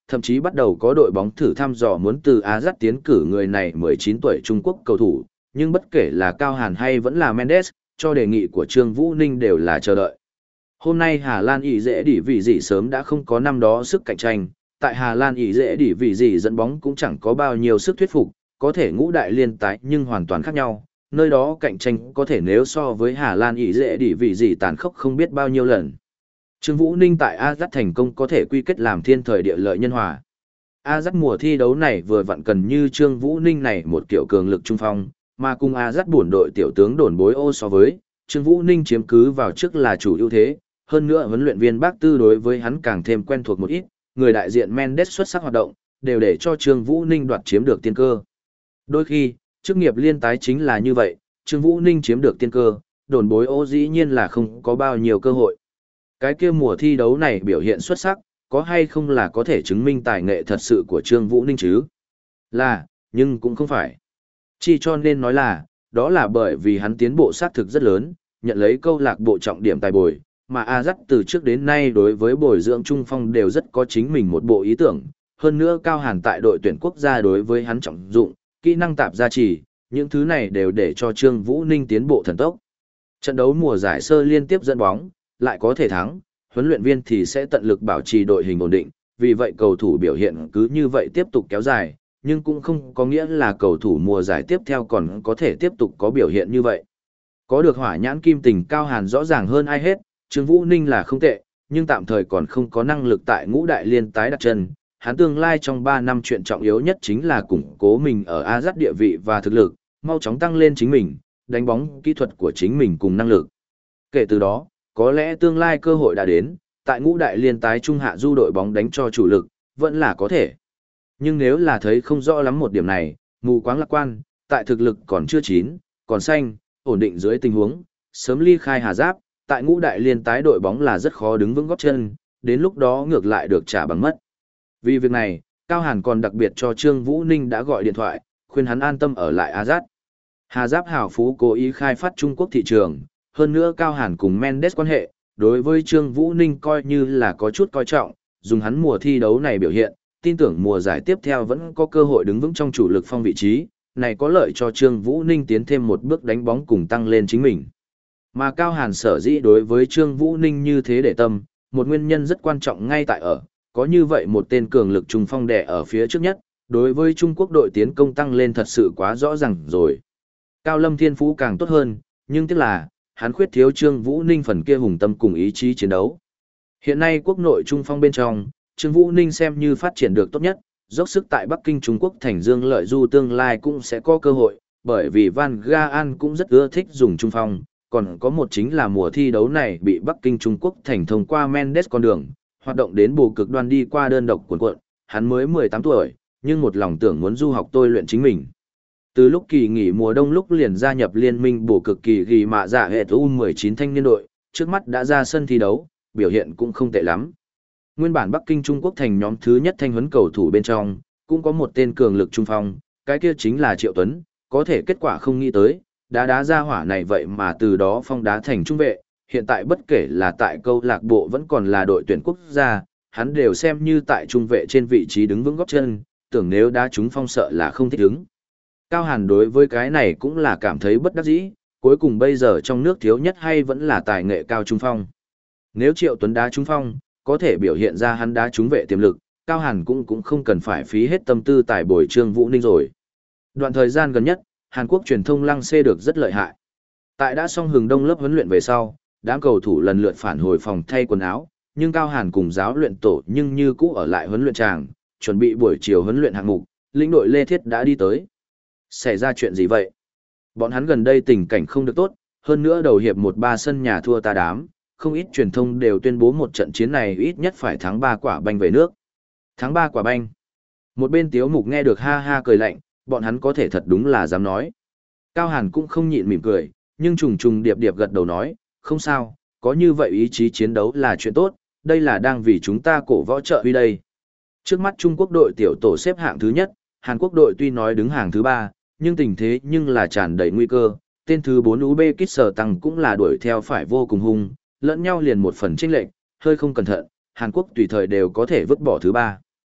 thậm chí bắt đầu có đội bóng thử thăm dò muốn từ Ajax tiến cử người này mười chín tuổi Trung Quốc cầu thủ, nhưng bất kể là Cao Hàn hay vẫn là Mendes, cho đề nghị của Trương Vũ Ninh đều là chờ đợi. Hôm nay Hà Lan ỷ dễ đỉ vị gì sớm đã không có năm đó sức cạnh tranh, tại Hà Lan ỷ dễ đỉ vị gì dẫn bóng cũng chẳng có bao nhiêu sức thuyết phục, có thể ngũ đại liên tái nhưng hoàn toàn khác nhau, nơi đó cạnh tranh có thể nếu so với Hà Lan ỷ dễ đỉ vị gì tàn khốc không biết bao nhiêu lần. Trương Vũ Ninh tại Ajax thành công có thể quy kết làm thiên thời địa lợi nhân hòa. Ajax mùa thi đấu này vừa vặn cần như Trương Vũ Ninh này một kiểu cường lực trung phong, mà cùng Ajax buồn đội tiểu tướng đồn bối ô so với, Trương Vũ Ninh chiếm cứ vào trước là chủ ưu thế, hơn nữa huấn luyện viên Bác Tư đối với hắn càng thêm quen thuộc một ít, người đại diện Mendes xuất sắc hoạt động, đều để cho Trương Vũ Ninh đoạt chiếm được tiên cơ. Đôi khi, chức nghiệp liên tái chính là như vậy, Trương Vũ Ninh chiếm được tiên cơ, đồn bối ô dĩ nhiên là không có bao nhiêu cơ hội. Cái kia mùa thi đấu này biểu hiện xuất sắc, có hay không là có thể chứng minh tài nghệ thật sự của Trương Vũ Ninh chứ? Là, nhưng cũng không phải. Chỉ cho nên nói là, đó là bởi vì hắn tiến bộ xác thực rất lớn, nhận lấy câu lạc bộ trọng điểm tài bồi, mà Ajax từ trước đến nay đối với bồi dưỡng trung phong đều rất có chính mình một bộ ý tưởng, hơn nữa Cao Hàn tại đội tuyển quốc gia đối với hắn trọng dụng, kỹ năng tạp gia trì, những thứ này đều để cho Trương Vũ Ninh tiến bộ thần tốc. Trận đấu mùa giải sơ liên tiếp dẫn bóng, lại có thể thắng, huấn luyện viên thì sẽ tận lực bảo trì đội hình ổn định, vì vậy cầu thủ biểu hiện cứ như vậy tiếp tục kéo dài, nhưng cũng không có nghĩa là cầu thủ mùa giải tiếp theo còn có thể tiếp tục có biểu hiện như vậy. Có được hỏa nhãn kim tình Cao Hàn rõ ràng hơn ai hết, Trương Vũ Ninh là không tệ, nhưng tạm thời còn không có năng lực tại ngũ đại liên tái đặt chân. Hắn tương lai trong ba năm chuyện trọng yếu nhất chính là củng cố mình ở Ajax địa vị và thực lực, mau chóng tăng lên chính mình, đánh bóng kỹ thuật của chính mình cùng năng lực. Kể từ đó, có lẽ tương lai cơ hội đã đến, tại ngũ đại liên tái trung hạ du đội bóng đánh cho chủ lực, vẫn là có thể. Nhưng nếu là thấy không rõ lắm một điểm này, mù quáng lạc quan, tại thực lực còn chưa chín, còn xanh, ổn định dưới tình huống, sớm ly khai Hà Giáp, tại ngũ đại liên tái đội bóng là rất khó đứng vững gót chân, đến lúc đó ngược lại được trả bằng mất. Vì việc này, Cao Hàn còn đặc biệt cho Trương Vũ Ninh đã gọi điện thoại, khuyên hắn an tâm ở lại Ajax. Hà Giáp hảo phú cố ý khai phát Trung Quốc thị trường, hơn nữa Cao Hàn cùng Mendes quan hệ, đối với Trương Vũ Ninh coi như là có chút coi trọng, dùng hắn mùa thi đấu này biểu hiện, tin tưởng mùa giải tiếp theo vẫn có cơ hội đứng vững trong chủ lực phong vị trí, này có lợi cho Trương Vũ Ninh tiến thêm một bước đánh bóng cùng tăng lên chính mình. Mà Cao Hàn sở dĩ đối với Trương Vũ Ninh như thế để tâm, một nguyên nhân rất quan trọng ngay tại ở, có như vậy một tên cường lực trung phong đè ở phía trước nhất, đối với Trung Quốc đội tiến công tăng lên thật sự quá rõ ràng rồi. Cao Lâm thiên phú càng tốt hơn, nhưng tiếc là, hắn khuyết thiếu Trương Vũ Ninh phần kia hùng tâm cùng ý chí chiến đấu. Hiện nay quốc nội trung phong bên trong, Trương Vũ Ninh xem như phát triển được tốt nhất, dốc sức tại Bắc Kinh Trung Quốc thành dương lợi du tương lai cũng sẽ có cơ hội, bởi vì Van Gaal cũng rất ưa thích dùng trung phong, còn có một chính là mùa thi đấu này bị Bắc Kinh Trung Quốc thành thông qua Mendes con đường, hoạt động đến bồ cực đoan đi qua đơn độc cuộn cuộn, hắn mới mười tám tuổi, nhưng một lòng tưởng muốn du học tôi luyện chính mình. Từ lúc kỳ nghỉ mùa đông lúc liền gia nhập liên minh bổ cực kỳ ghi mạ dạ hệ U mười chín thanh niên đội, trước mắt đã ra sân thi đấu, biểu hiện cũng không tệ lắm. Nguyên bản Bắc Kinh Trung Quốc thành nhóm thứ nhất thanh huấn cầu thủ bên trong, cũng có một tên cường lực trung phong, cái kia chính là Triệu Tuấn, có thể kết quả không nghĩ tới, đá đá ra hỏa này vậy mà từ đó phong đá thành trung vệ, hiện tại bất kể là tại câu lạc bộ vẫn còn là đội tuyển quốc gia, hắn đều xem như tại trung vệ trên vị trí đứng vững gót chân, tưởng nếu đá trúng phong sợ là không thích ứng. Cao Hàn đối với cái này cũng là cảm thấy bất đắc dĩ, cuối cùng bây giờ trong nước thiếu nhất hay vẫn là tài nghệ cao trung phong. Nếu Triệu Tuấn đá trúng phong, có thể biểu hiện ra hắn đá trúng vệ tiềm lực, Cao Hàn cũng cũng không cần phải phí hết tâm tư tài bồi Trương Vũ Ninh rồi. Đoạn thời gian gần nhất, Hàn Quốc truyền thông lăng xê được rất lợi hại. Tại đã xong hừng đông lớp huấn luyện về sau, đám cầu thủ lần lượt phản hồi phòng thay quần áo, nhưng Cao Hàn cùng giáo luyện tổ nhưng như cũ ở lại huấn luyện tràng, chuẩn bị buổi chiều huấn luyện hạng mục, lĩnh đội Lê Thiết đã đi tới. Xảy ra chuyện gì vậy? Bọn hắn gần đây tình cảnh không được tốt, hơn nữa đầu hiệp một ba sân nhà thua ta đám, không ít truyền thông đều tuyên bố một trận chiến này ít nhất phải thắng ba quả banh về nước. Thắng ba quả banh. Một bên Tiếu Mục nghe được ha ha cười lạnh, bọn hắn có thể thật đúng là dám nói. Cao Hàn cũng không nhịn mỉm cười, nhưng trùng trùng điệp điệp gật đầu nói, không sao, có như vậy ý chí chiến đấu là chuyện tốt, đây là đang vì chúng ta cổ võ trợ uy đây. Trước mắt Trung Quốc đội tiểu tổ xếp hạng thứ nhất, Hàn Quốc đội tuy nói đứng hàng thứ ba, nhưng tình thế nhưng là tràn đầy nguy cơ, tên thứ bốn Uzbekistan tăng cũng là đuổi theo phải vô cùng hung, lẫn nhau liền một phần chênh lệch, hơi không cẩn thận, Hàn Quốc tùy thời đều có thể vứt bỏ thứ ba.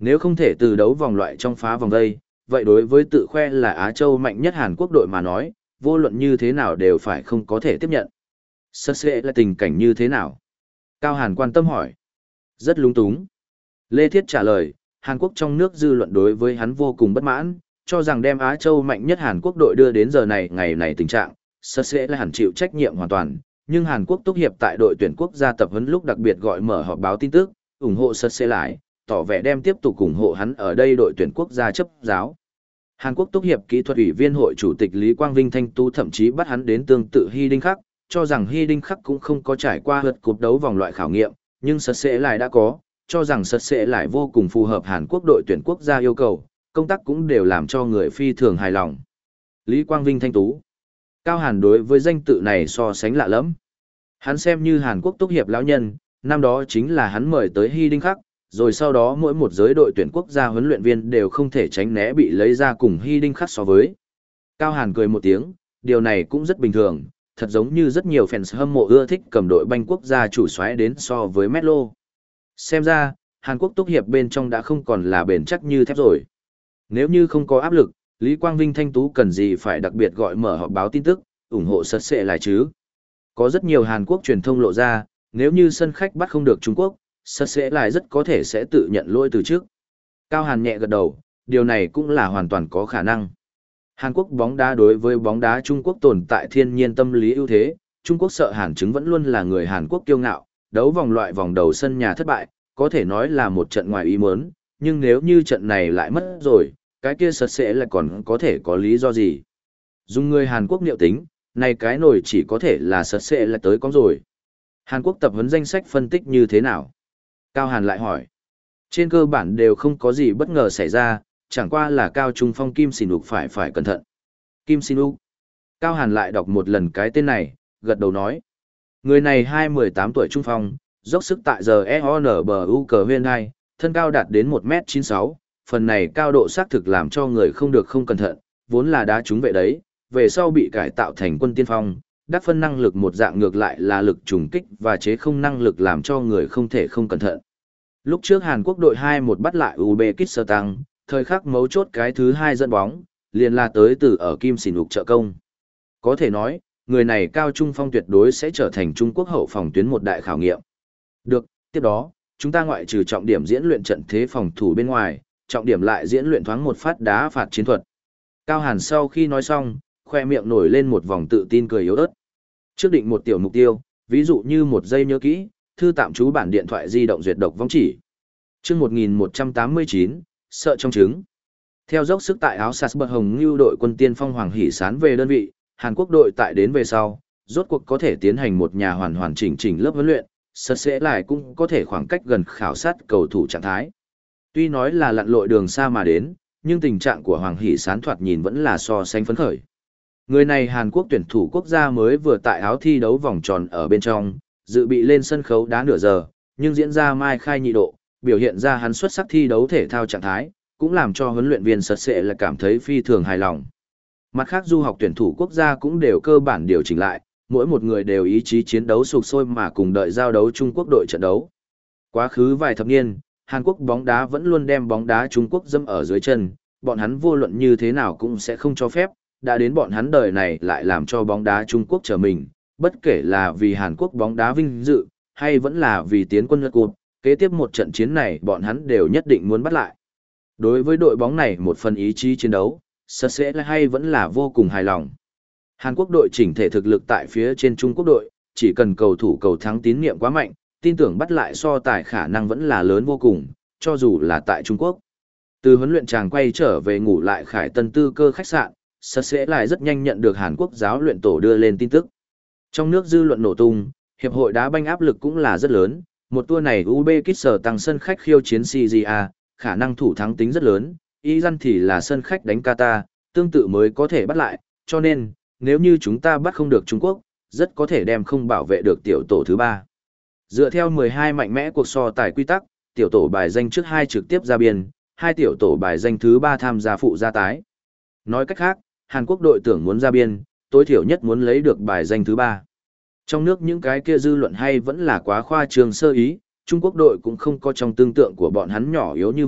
Nếu không thể từ đấu vòng loại trong phá vòng đây, vậy đối với tự khoe là Á Châu mạnh nhất Hàn Quốc đội mà nói, vô luận như thế nào đều phải không có thể tiếp nhận. Sật sẽ là tình cảnh như thế nào? Cao Hàn quan tâm hỏi. Rất lúng túng. Lê Thiết trả lời, Hàn Quốc trong nước dư luận đối với hắn vô cùng bất mãn, cho rằng đem Á Châu mạnh nhất Hàn Quốc đội đưa đến giờ này ngày này tình trạng, sật sẽ là hẳn chịu trách nhiệm hoàn toàn. Nhưng Hàn Quốc túc hiệp tại đội tuyển quốc gia tập huấn lúc đặc biệt gọi mở họp báo tin tức, ủng hộ sật sẽ lại, tỏ vẻ đem tiếp tục ủng hộ hắn ở đây đội tuyển quốc gia chấp giáo. Hàn Quốc túc hiệp kỹ thuật ủy viên hội chủ tịch Lý Quang Vinh Thanh Tu thậm chí bắt hắn đến tương tự Hy Đinh Khắc, cho rằng Hy Đinh Khắc cũng không có trải qua lượt cúp đấu vòng loại khảo nghiệm, nhưng sật sẽ lại đã có, cho rằng sật sẽ lại vô cùng phù hợp Hàn Quốc đội tuyển quốc gia yêu cầu, công tác cũng đều làm cho người phi thường hài lòng. Lý Quang Vinh Thanh Tú. Cao Hàn đối với danh tự này so sánh lạ lắm. Hắn xem như Hàn Quốc túc hiệp lão nhân, năm đó chính là hắn mời tới Hy Đinh Khắc, rồi sau đó mỗi một giới đội tuyển quốc gia huấn luyện viên đều không thể tránh né bị lấy ra cùng Hy Đinh Khắc so với. Cao Hàn cười một tiếng, điều này cũng rất bình thường, thật giống như rất nhiều fans hâm mộ ưa thích cầm đội banh quốc gia chủ soái đến so với Melo. Xem ra, Hàn Quốc túc hiệp bên trong đã không còn là bền chắc như thép rồi. Nếu như không có áp lực, Lý Quang Vinh Thanh Tú cần gì phải đặc biệt gọi mở họp báo tin tức, ủng hộ sật sẽ lại chứ. Có rất nhiều Hàn Quốc truyền thông lộ ra, nếu như sân khách bắt không được Trung Quốc, sật sẽ lại rất có thể sẽ tự nhận lỗi từ trước. Cao Hàn nhẹ gật đầu, điều này cũng là hoàn toàn có khả năng. Hàn Quốc bóng đá đối với bóng đá Trung Quốc tồn tại thiên nhiên tâm lý ưu thế, Trung Quốc sợ Hàn chứng vẫn luôn là người Hàn Quốc kiêu ngạo, đấu vòng loại vòng đầu sân nhà thất bại, có thể nói là một trận ngoài ý muốn, nhưng nếu như trận này lại mất rồi, cái kia sật sẽ là còn có thể có lý do gì. Dùng người Hàn Quốc liệu tính, này cái nổi chỉ có thể là sật sẽ là tới có rồi. Hàn Quốc tập huấn danh sách phân tích như thế nào? Cao Hàn lại hỏi. Trên cơ bản đều không có gì bất ngờ xảy ra, chẳng qua là Cao Trung Phong Kim Sin Uk phải phải cẩn thận. Kim Sin Uk. Cao Hàn lại đọc một lần cái tên này, gật đầu nói. Người này hai mười tám tuổi trung phong, dốc sức tại giờ e o en bờ u cờ huyên hai, thân cao đạt đến một mét chín mươi sáu, phần này cao độ xác thực làm cho người không được không cẩn thận, vốn là đá trúng vệ đấy, về sau bị cải tạo thành quân tiên phong, đắc phân năng lực một dạng ngược lại là lực trùng kích và chế không năng lực làm cho người không thể không cẩn thận. Lúc trước Hàn Quốc đội hai một bắt lại Uzbekistan, thời khắc mấu chốt cái thứ hai dẫn bóng, liền là tới từ ở Kim Sin Uk trợ công. Có thể nói, người này Cao Trung Phong tuyệt đối sẽ trở thành Trung Quốc hậu phòng tuyến một đại khảo nghiệm. Được, tiếp đó, chúng ta ngoại trừ trọng điểm diễn luyện trận thế phòng thủ bên ngoài, trọng điểm lại diễn luyện thoáng một phát đá phạt chiến thuật. Cao Hàn sau khi nói xong, khoe miệng nổi lên một vòng tự tin cười yếu ớt. Trước định một tiểu mục tiêu, ví dụ như một giây nhớ kỹ, thư tạm trú bản điện thoại di động duyệt độc vong chỉ. Chương một nghìn một trăm tám mươi chín, sợ trong trứng. Theo dốc sức tại áo sạt bờ hồng như đội quân tiên phong Hoàng Hỷ Sán về đơn vị, Hàn Quốc đội tại đến về sau, rốt cuộc có thể tiến hành một nhà hoàn hoàn chỉnh chỉnh lớp huấn luyện, sật sẽ lại cũng có thể khoảng cách gần khảo sát cầu thủ trạng thái. Tuy nói là lặn lội đường xa mà đến, nhưng tình trạng của Hoàng Hỷ Sán thoạt nhìn vẫn là so sánh phấn khởi. Người này Hàn Quốc tuyển thủ quốc gia mới vừa tại áo thi đấu vòng tròn ở bên trong, dự bị lên sân khấu đá nửa giờ, nhưng diễn ra mai khai nhị độ, biểu hiện ra hắn xuất sắc thi đấu thể thao trạng thái, cũng làm cho huấn luyện viên sật sẽ là cảm thấy phi thường hài lòng. Mặt khác du học tuyển thủ quốc gia cũng đều cơ bản điều chỉnh lại, mỗi một người đều ý chí chiến đấu sục sôi mà cùng đợi giao đấu Trung Quốc đội trận đấu. Quá khứ vài thập niên, Hàn Quốc bóng đá vẫn luôn đem bóng đá Trung Quốc dâm ở dưới chân, bọn hắn vô luận như thế nào cũng sẽ không cho phép, đã đến bọn hắn đời này lại làm cho bóng đá Trung Quốc trở mình, bất kể là vì Hàn Quốc bóng đá vinh dự, hay vẫn là vì tiến quân lượt cuộc, kế tiếp một trận chiến này bọn hắn đều nhất định muốn bắt lại. Đối với đội bóng này một phần ý chí chiến đấu, sật sẽ là hay vẫn là vô cùng hài lòng. Hàn Quốc đội chỉnh thể thực lực tại phía trên Trung Quốc đội, chỉ cần cầu thủ cầu thắng tín nhiệm quá mạnh, tin tưởng bắt lại so tài khả năng vẫn là lớn vô cùng, cho dù là tại Trung Quốc. Từ huấn luyện chàng quay trở về ngủ lại Khải Tân Tư Cơ khách sạn, sật sẽ lại rất nhanh nhận được Hàn Quốc giáo luyện tổ đưa lên tin tức. Trong nước dư luận nổ tung, hiệp hội đá banh áp lực cũng là rất lớn, một tour này Uzbekistan tăng sân khách khiêu chiến xê giê a, khả năng thủ thắng tính rất lớn, Iran thì là sân khách đánh Qatar, tương tự mới có thể bắt lại, cho nên, nếu như chúng ta bắt không được Trung Quốc, rất có thể đem không bảo vệ được tiểu tổ thứ ba. Dựa theo mười hai mạnh mẽ cuộc so tài quy tắc, tiểu tổ bài danh trước hai trực tiếp ra biên, hai tiểu tổ bài danh thứ ba tham gia phụ gia tái. Nói cách khác, Hàn Quốc đội tưởng muốn ra biên, tối thiểu nhất muốn lấy được bài danh thứ ba. Trong nước những cái kia dư luận hay vẫn là quá khoa trương sơ ý, Trung Quốc đội cũng không có trong tương tượng của bọn hắn nhỏ yếu như vậy,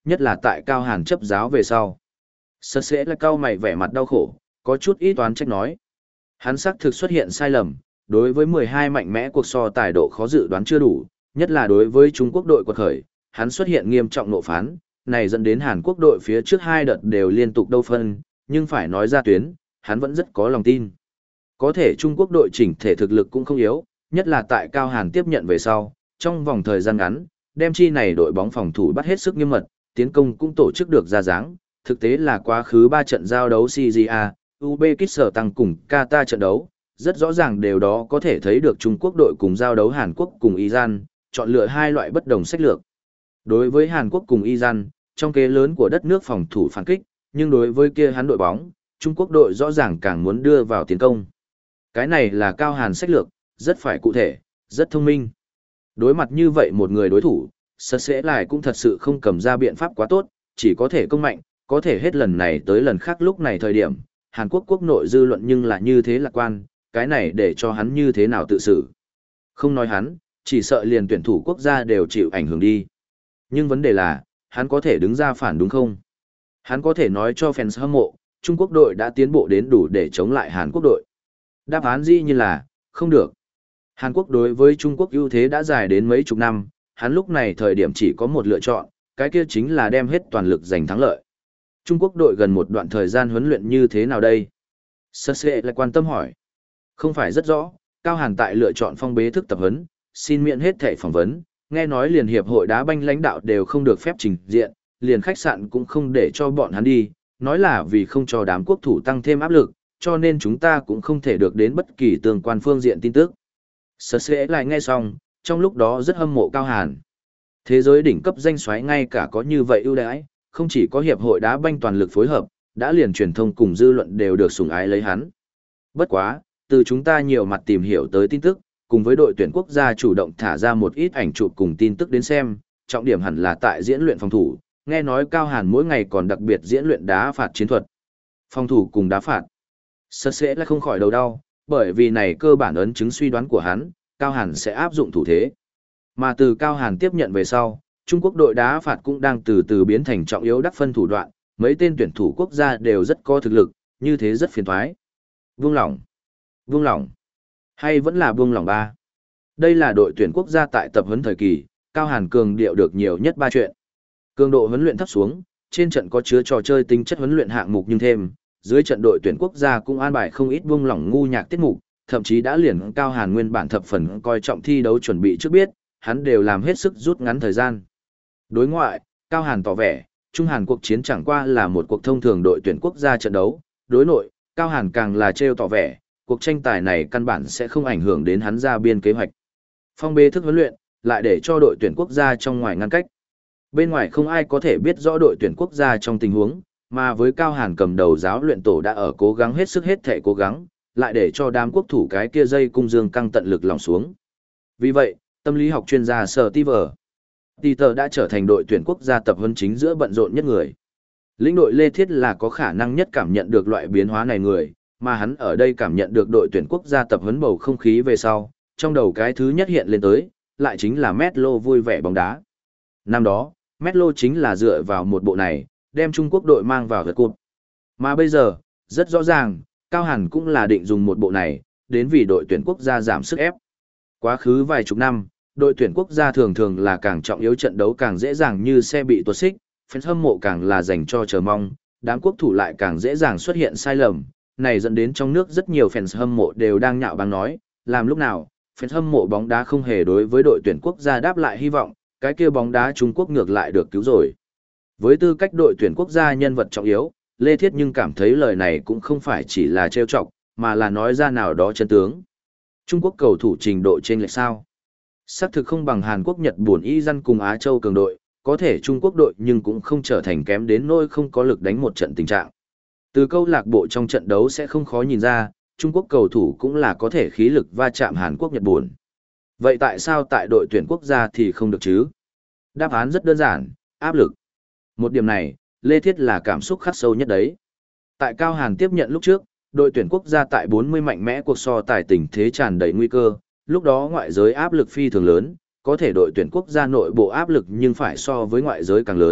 nhất là tại Cao Hàn chấp giáo về sau. Sật sẽ là cao mày vẻ mặt đau khổ, có chút ý toán trách nói. Hắn xác thực xuất hiện sai lầm, đối với mười hai mạnh mẽ cuộc so tài độ khó dự đoán chưa đủ, nhất là đối với Trung Quốc đội quật khởi, hắn xuất hiện nghiêm trọng nộ phán, này dẫn đến Hàn Quốc đội phía trước hai đợt đều liên tục đâu phân, nhưng phải nói ra tuyến, hắn vẫn rất có lòng tin. Có thể Trung Quốc đội chỉnh thể thực lực cũng không yếu, nhất là tại Cao Hàn tiếp nhận về sau, trong vòng thời gian ngắn, đem chi này đội bóng phòng thủ bắt hết sức nghiêm mật, tiến công cũng tổ chức được ra dáng, thực tế là quá khứ ba trận giao đấu xê giê a, Uzbekistan cùng Qatar trận đấu, rất rõ ràng đều đó có thể thấy được Trung Quốc đội cùng giao đấu Hàn Quốc cùng Iran, chọn lựa hai loại bất đồng sách lược. Đối với Hàn Quốc cùng Iran, trong kế lớn của đất nước phòng thủ phản kích, nhưng đối với kia hắn đội bóng, Trung Quốc đội rõ ràng càng muốn đưa vào tiến công. Cái này là Cao Hàn sách lược, rất phải cụ thể, rất thông minh. Đối mặt như vậy một người đối thủ, Sật sẽ lại cũng thật sự không cầm ra biện pháp quá tốt, chỉ có thể công mạnh, có thể hết lần này tới lần khác lúc này thời điểm, Hàn Quốc quốc nội dư luận nhưng là như thế lạc quan, cái này để cho hắn như thế nào tự xử. Không nói hắn, chỉ sợ liền tuyển thủ quốc gia đều chịu ảnh hưởng đi. Nhưng vấn đề là, hắn có thể đứng ra phản đúng không? Hắn có thể nói cho fans hâm mộ, Trung Quốc đội đã tiến bộ đến đủ để chống lại Hàn Quốc đội. Đáp án dĩ nhiên là, không được. Hàn Quốc đối với Trung Quốc ưu thế đã dài đến mấy chục năm, hắn lúc này thời điểm chỉ có một lựa chọn, cái kia chính là đem hết toàn lực giành thắng lợi. Trung Quốc đội gần một đoạn thời gian huấn luyện như thế nào đây? Sơ Sệ lại quan tâm hỏi. Không phải rất rõ, Cao Hàn tại lựa chọn phong bế thức tập huấn, xin miễn hết thẻ phỏng vấn, nghe nói liền hiệp hội đá banh lãnh đạo đều không được phép trình diện, liền khách sạn cũng không để cho bọn hắn đi, nói là vì không cho đám quốc thủ tăng thêm áp lực, cho nên chúng ta cũng không thể được đến bất kỳ tương quan phương diện tin tức. Sơ Sệ lại nghe xong, trong lúc đó rất hâm mộ Cao Hàn. Thế giới đỉnh cấp danh soái ngay cả có như vậy ưu đãi, không chỉ có hiệp hội đá banh toàn lực phối hợp, đã liền truyền thông cùng dư luận đều được sủng ái lấy hắn. Bất quá, từ chúng ta nhiều mặt tìm hiểu tới tin tức, cùng với đội tuyển quốc gia chủ động thả ra một ít ảnh chụp cùng tin tức đến xem, trọng điểm hẳn là tại diễn luyện phòng thủ, nghe nói Cao Hàn mỗi ngày còn đặc biệt diễn luyện đá phạt chiến thuật. Phòng thủ cùng đá phạt. Sật sẽ là không khỏi đầu đau, bởi vì này cơ bản ấn chứng suy đoán của hắn, Cao Hàn sẽ áp dụng thủ thế. Mà từ Cao Hàn tiếp nhận về sau, Trung Quốc đội đá phạt cũng đang từ từ biến thành trọng yếu đắc phân thủ đoạn, mấy tên tuyển thủ quốc gia đều rất có thực lực, như thế rất phiền toái. Buông lỏng, buông lỏng, hay vẫn là buông lỏng ba. Đây là đội tuyển quốc gia tại tập huấn thời kỳ, Cao Hàn cường điệu được nhiều nhất ba chuyện. Cường độ huấn luyện thấp xuống, trên trận có chứa trò chơi tính chất huấn luyện hạng mục nhưng thêm, dưới trận đội tuyển quốc gia cũng an bài không ít buông lỏng ngu nhạc tiết mục, thậm chí đã liền Cao Hàn nguyên bản thập phần coi trọng thi đấu chuẩn bị trước biết, hắn đều làm hết sức rút ngắn thời gian. Đối ngoại, Cao Hàn tỏ vẻ, Trung Hàn cuộc chiến chẳng qua là một cuộc thông thường đội tuyển quốc gia trận đấu, đối nội, Cao Hàn càng là trêu tỏ vẻ, cuộc tranh tài này căn bản sẽ không ảnh hưởng đến hắn ra biên kế hoạch. Phong bế thức huấn luyện, lại để cho đội tuyển quốc gia trong ngoài ngăn cách. Bên ngoài không ai có thể biết rõ đội tuyển quốc gia trong tình huống, mà với Cao Hàn cầm đầu giáo luyện tổ đã ở cố gắng hết sức hết thể cố gắng, lại để cho đám quốc thủ cái kia dây cung dương căng tận lực lòng xuống. Vì vậy, tâm lý học chuyên gia Sở Ti Vở Peter đã trở thành đội tuyển quốc gia tập huấn chính giữa bận rộn nhất người. Lĩnh đội Lê Thiết là có khả năng nhất cảm nhận được loại biến hóa này người, mà hắn ở đây cảm nhận được đội tuyển quốc gia tập huấn bầu không khí về sau, trong đầu cái thứ nhất hiện lên tới, lại chính là Metlo vui vẻ bóng đá. Năm đó, Metlo chính là dựa vào một bộ này, đem Trung Quốc đội mang vào vượt cột. Mà bây giờ, rất rõ ràng, Cao Hàn cũng là định dùng một bộ này, đến vì đội tuyển quốc gia giảm sức ép. Quá khứ vài chục năm, đội tuyển quốc gia thường thường là càng trọng yếu trận đấu càng dễ dàng như xe bị tuột xích, fans hâm mộ càng là dành cho chờ mong, đám quốc thủ lại càng dễ dàng xuất hiện sai lầm, này dẫn đến trong nước rất nhiều fans hâm mộ đều đang nhạo báng nói, làm lúc nào, fans hâm mộ bóng đá không hề đối với đội tuyển quốc gia đáp lại hy vọng, cái kia bóng đá Trung Quốc ngược lại được cứu rồi. Với tư cách đội tuyển quốc gia nhân vật trọng yếu, Lê Thiết nhưng cảm thấy lời này cũng không phải chỉ là trêu chọc, mà là nói ra nào đó chân tướng. Trung Quốc cầu thủ trình độ trên lệch sao? Xác thực không bằng Hàn Quốc Nhật Bản y dân cùng Á Châu cường đội, có thể Trung Quốc đội nhưng cũng không trở thành kém đến nỗi không có lực đánh một trận tình trạng. Từ câu lạc bộ trong trận đấu sẽ không khó nhìn ra, Trung Quốc cầu thủ cũng là có thể khí lực va chạm Hàn Quốc Nhật Bản. Vậy tại sao tại đội tuyển quốc gia thì không được chứ? Đáp án rất đơn giản, áp lực. Một điểm này, Lê Thiết là cảm xúc khắc sâu nhất đấy. Tại Cao Hàn tiếp nhận lúc trước, đội tuyển quốc gia tại bốn mươi mạnh mẽ cuộc so tài tình thế tràn đầy nguy cơ, lúc đó ngoại giới áp lực phi thường lớn, có thể đội tuyển quốc gia nội bộ áp lực nhưng phải so với ngoại giới càng lớn,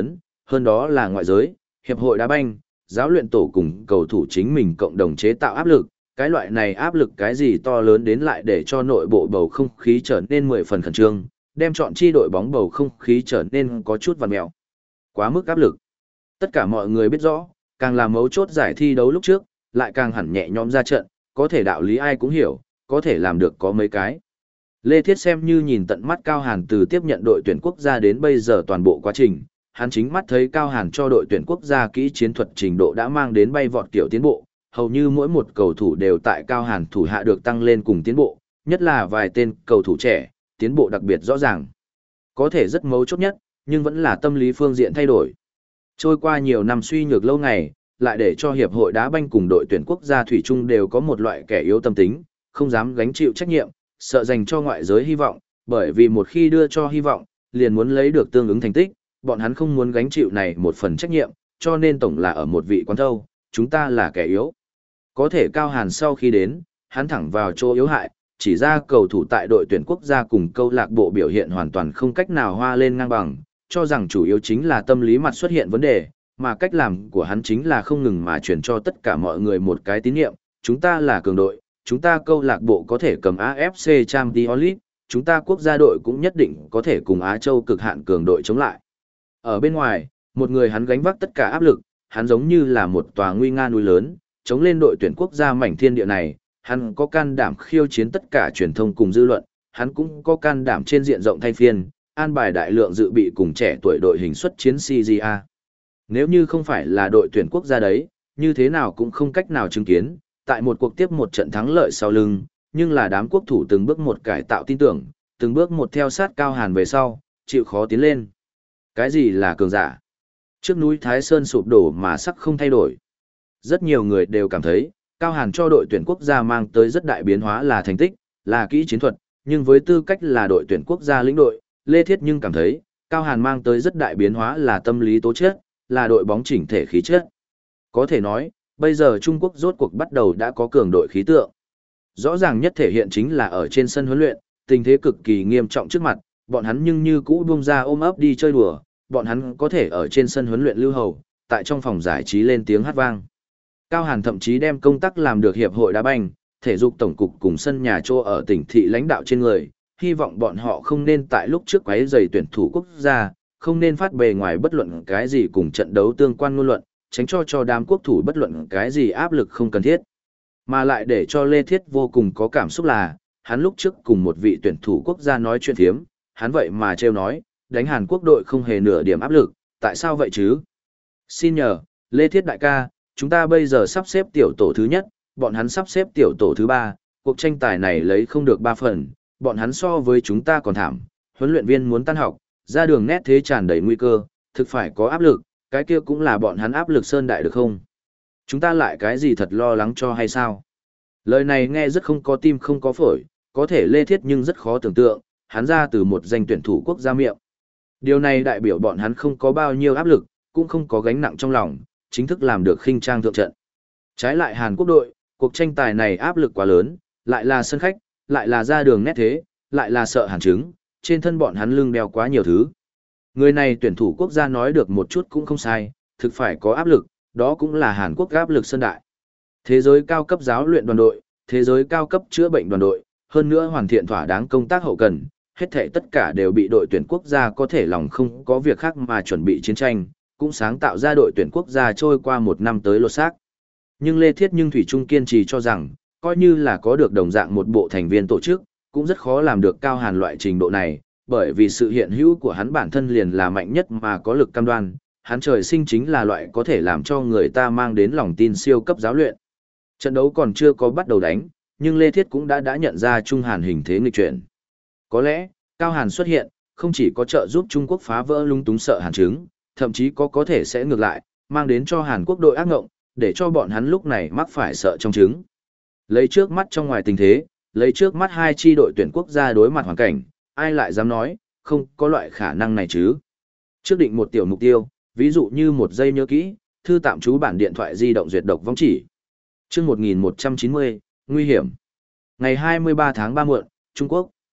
hơn đó là ngoại giới, hiệp hội đá banh, giáo luyện tổ cùng cầu thủ chính mình cộng đồng chế tạo áp lực, cái loại này áp lực cái gì to lớn đến lại để cho nội bộ bầu không khí trở nên mười phần khẩn trương, đem chọn chi đội bóng bầu không khí trở nên có chút vằn mèo. Quá mức áp lực. Tất cả mọi người biết rõ, càng là mấu chốt giải thi đấu lúc trước, lại càng hẳn nhẹ nhõm ra trận, có thể đạo lý ai cũng hiểu, có thể làm được có mấy cái. Lê Thiết xem như nhìn tận mắt Cao Hàn từ tiếp nhận đội tuyển quốc gia đến bây giờ toàn bộ quá trình, hắn chính mắt thấy Cao Hàn cho đội tuyển quốc gia kỹ chiến thuật trình độ đã mang đến bay vọt kiểu tiến bộ, hầu như mỗi một cầu thủ đều tại Cao Hàn thủ hạ được tăng lên cùng tiến bộ, nhất là vài tên cầu thủ trẻ, tiến bộ đặc biệt rõ ràng. Có thể rất mấu chốt nhất, nhưng vẫn là tâm lý phương diện thay đổi. Trôi qua nhiều năm suy nhược lâu ngày, lại để cho hiệp hội đá banh cùng đội tuyển quốc gia thủy chung đều có một loại kẻ yếu tâm tính, không dám gánh chịu trách nhiệm, sợ dành cho ngoại giới hy vọng, bởi vì một khi đưa cho hy vọng, liền muốn lấy được tương ứng thành tích, bọn hắn không muốn gánh chịu này một phần trách nhiệm, cho nên tổng là ở một vị quán thâu, chúng ta là kẻ yếu. Có thể Cao Hàn sau khi đến, hắn thẳng vào chỗ yếu hại, chỉ ra cầu thủ tại đội tuyển quốc gia cùng câu lạc bộ biểu hiện hoàn toàn không cách nào hoa lên ngang bằng, cho rằng chủ yếu chính là tâm lý mặt xuất hiện vấn đề, mà cách làm của hắn chính là không ngừng mà truyền cho tất cả mọi người một cái tín nhiệm, chúng ta là cường đội, chúng ta câu lạc bộ có thể cầm a ép xê Champions League, chúng ta quốc gia đội cũng nhất định có thể cùng Á Châu cực hạn cường đội chống lại. Ở bên ngoài, một người hắn gánh vác tất cả áp lực, hắn giống như là một tòa nguy nga núi lớn, chống lên đội tuyển quốc gia mảnh thiên địa này, hắn có can đảm khiêu chiến tất cả truyền thông cùng dư luận, hắn cũng có can đảm trên diện rộng thay phiên, an bài đại lượng dự bị cùng trẻ tuổi đội hình xuất chiến xê giê a. Nếu như không phải là đội tuyển quốc gia đấy, như thế nào cũng không cách nào chứng kiến, tại một cuộc tiếp một trận thắng lợi sau lưng, nhưng là đám quốc thủ từng bước một cải tạo tin tưởng, từng bước một theo sát Cao Hàn về sau, chịu khó tiến lên. Cái gì là cường giả? Trước núi Thái Sơn sụp đổ mà sắc không thay đổi. Rất nhiều người đều cảm thấy, Cao Hàn cho đội tuyển quốc gia mang tới rất đại biến hóa là thành tích, là kỹ chiến thuật, nhưng với tư cách là đội tuyển quốc gia lĩnh đội, Lê Thiết nhưng cảm thấy, Cao Hàn mang tới rất đại biến hóa là tâm lý tố chất, là đội bóng chỉnh thể khí chất. Có thể nói, bây giờ Trung Quốc rốt cuộc bắt đầu đã có cường đội khí tượng. Rõ ràng nhất thể hiện chính là ở trên sân huấn luyện, tình thế cực kỳ nghiêm trọng trước mặt, bọn hắn nhưng như cũ buông ra ôm ấp đi chơi đùa, bọn hắn có thể ở trên sân huấn luyện lưu hầu, tại trong phòng giải trí lên tiếng hát vang. Cao Hàn thậm chí đem công tác làm được hiệp hội đá banh, thể dục tổng cục cùng sân nhà chỗ ở tỉnh thị lãnh đạo trên người, hy vọng bọn họ không nên tại lúc trước quấy rầy tuyển thủ quốc gia, không nên phát bề ngoài bất luận cái gì cùng trận đấu tương quan ngôn luận, tránh cho cho đám quốc thủ bất luận cái gì áp lực không cần thiết. Mà lại để cho Lê Thiết vô cùng có cảm xúc là, hắn lúc trước cùng một vị tuyển thủ quốc gia nói chuyện thiếm, hắn vậy mà trêu nói, đánh Hàn Quốc đội không hề nửa điểm áp lực, tại sao vậy chứ? Xin nhờ, Lê Thiết đại ca, chúng ta bây giờ sắp xếp tiểu tổ thứ nhất, bọn hắn sắp xếp tiểu tổ thứ ba, cuộc tranh tài này lấy không được ba phần, bọn hắn so với chúng ta còn thảm, huấn luyện viên muốn tan học, ra đường nét thế tràn đầy nguy cơ, thực phải có áp lực, cái kia cũng là bọn hắn áp lực sơn đại được không? Chúng ta lại cái gì thật lo lắng cho hay sao? Lời này nghe rất không có tim không có phổi, có thể Lê Thiết nhưng rất khó tưởng tượng, hắn ra từ một danh tuyển thủ quốc gia miệng. Điều này đại biểu bọn hắn không có bao nhiêu áp lực, cũng không có gánh nặng trong lòng, chính thức làm được khinh trang thượng trận. Trái lại Hàn Quốc đội, cuộc tranh tài này áp lực quá lớn, lại là sân khách, lại là ra đường nét thế, lại là sợ hàn chứng, trên thân bọn hắn lưng đeo quá nhiều thứ. Người này tuyển thủ quốc gia nói được một chút cũng không sai, thực phải có áp lực, đó cũng là Hàn Quốc áp lực sơn đại. Thế giới cao cấp giáo luyện đoàn đội, thế giới cao cấp chữa bệnh đoàn đội, hơn nữa hoàn thiện thỏa đáng công tác hậu cần, hết thảy tất cả đều bị đội tuyển quốc gia có thể lòng không có việc khác mà chuẩn bị chiến tranh, cũng sáng tạo ra đội tuyển quốc gia trôi qua một năm tới lột xác. Nhưng Lê Thiết nhưng Thủy Trung kiên trì cho rằng, coi như là có được đồng dạng một bộ thành viên tổ chức, cũng rất khó làm được Cao Hàn loại trình độ này, bởi vì sự hiện hữu của hắn bản thân liền là mạnh nhất mà có lực cam đoan, hắn trời sinh chính là loại có thể làm cho người ta mang đến lòng tin siêu cấp giáo luyện. Trận đấu còn chưa có bắt đầu đánh, nhưng Lê Thiết cũng đã đã nhận ra Trung Hàn hình thế nghịch chuyển. Có lẽ, Cao Hàn xuất hiện, không chỉ có trợ giúp Trung Quốc phá vỡ lung túng sợ hàn chứng, thậm chí có có thể sẽ ngược lại, mang đến cho Hàn Quốc đội ác ngộng, để cho bọn hắn lúc này mắc phải sợ trong trứng. Lấy trước mắt trong ngoài tình thế, lấy trước mắt hai chi đội tuyển quốc gia đối mặt hoàn cảnh, ai lại dám nói, không có loại khả năng này chứ. Trước định một tiểu mục tiêu, ví dụ như một giây nhớ kỹ, thư tạm trú bản điện thoại di động duyệt độc vong chỉ. Trước một nghìn một trăm chín mươi, nguy hiểm. Ngày hai mươi ba tháng ba muộn, Trung Quốc.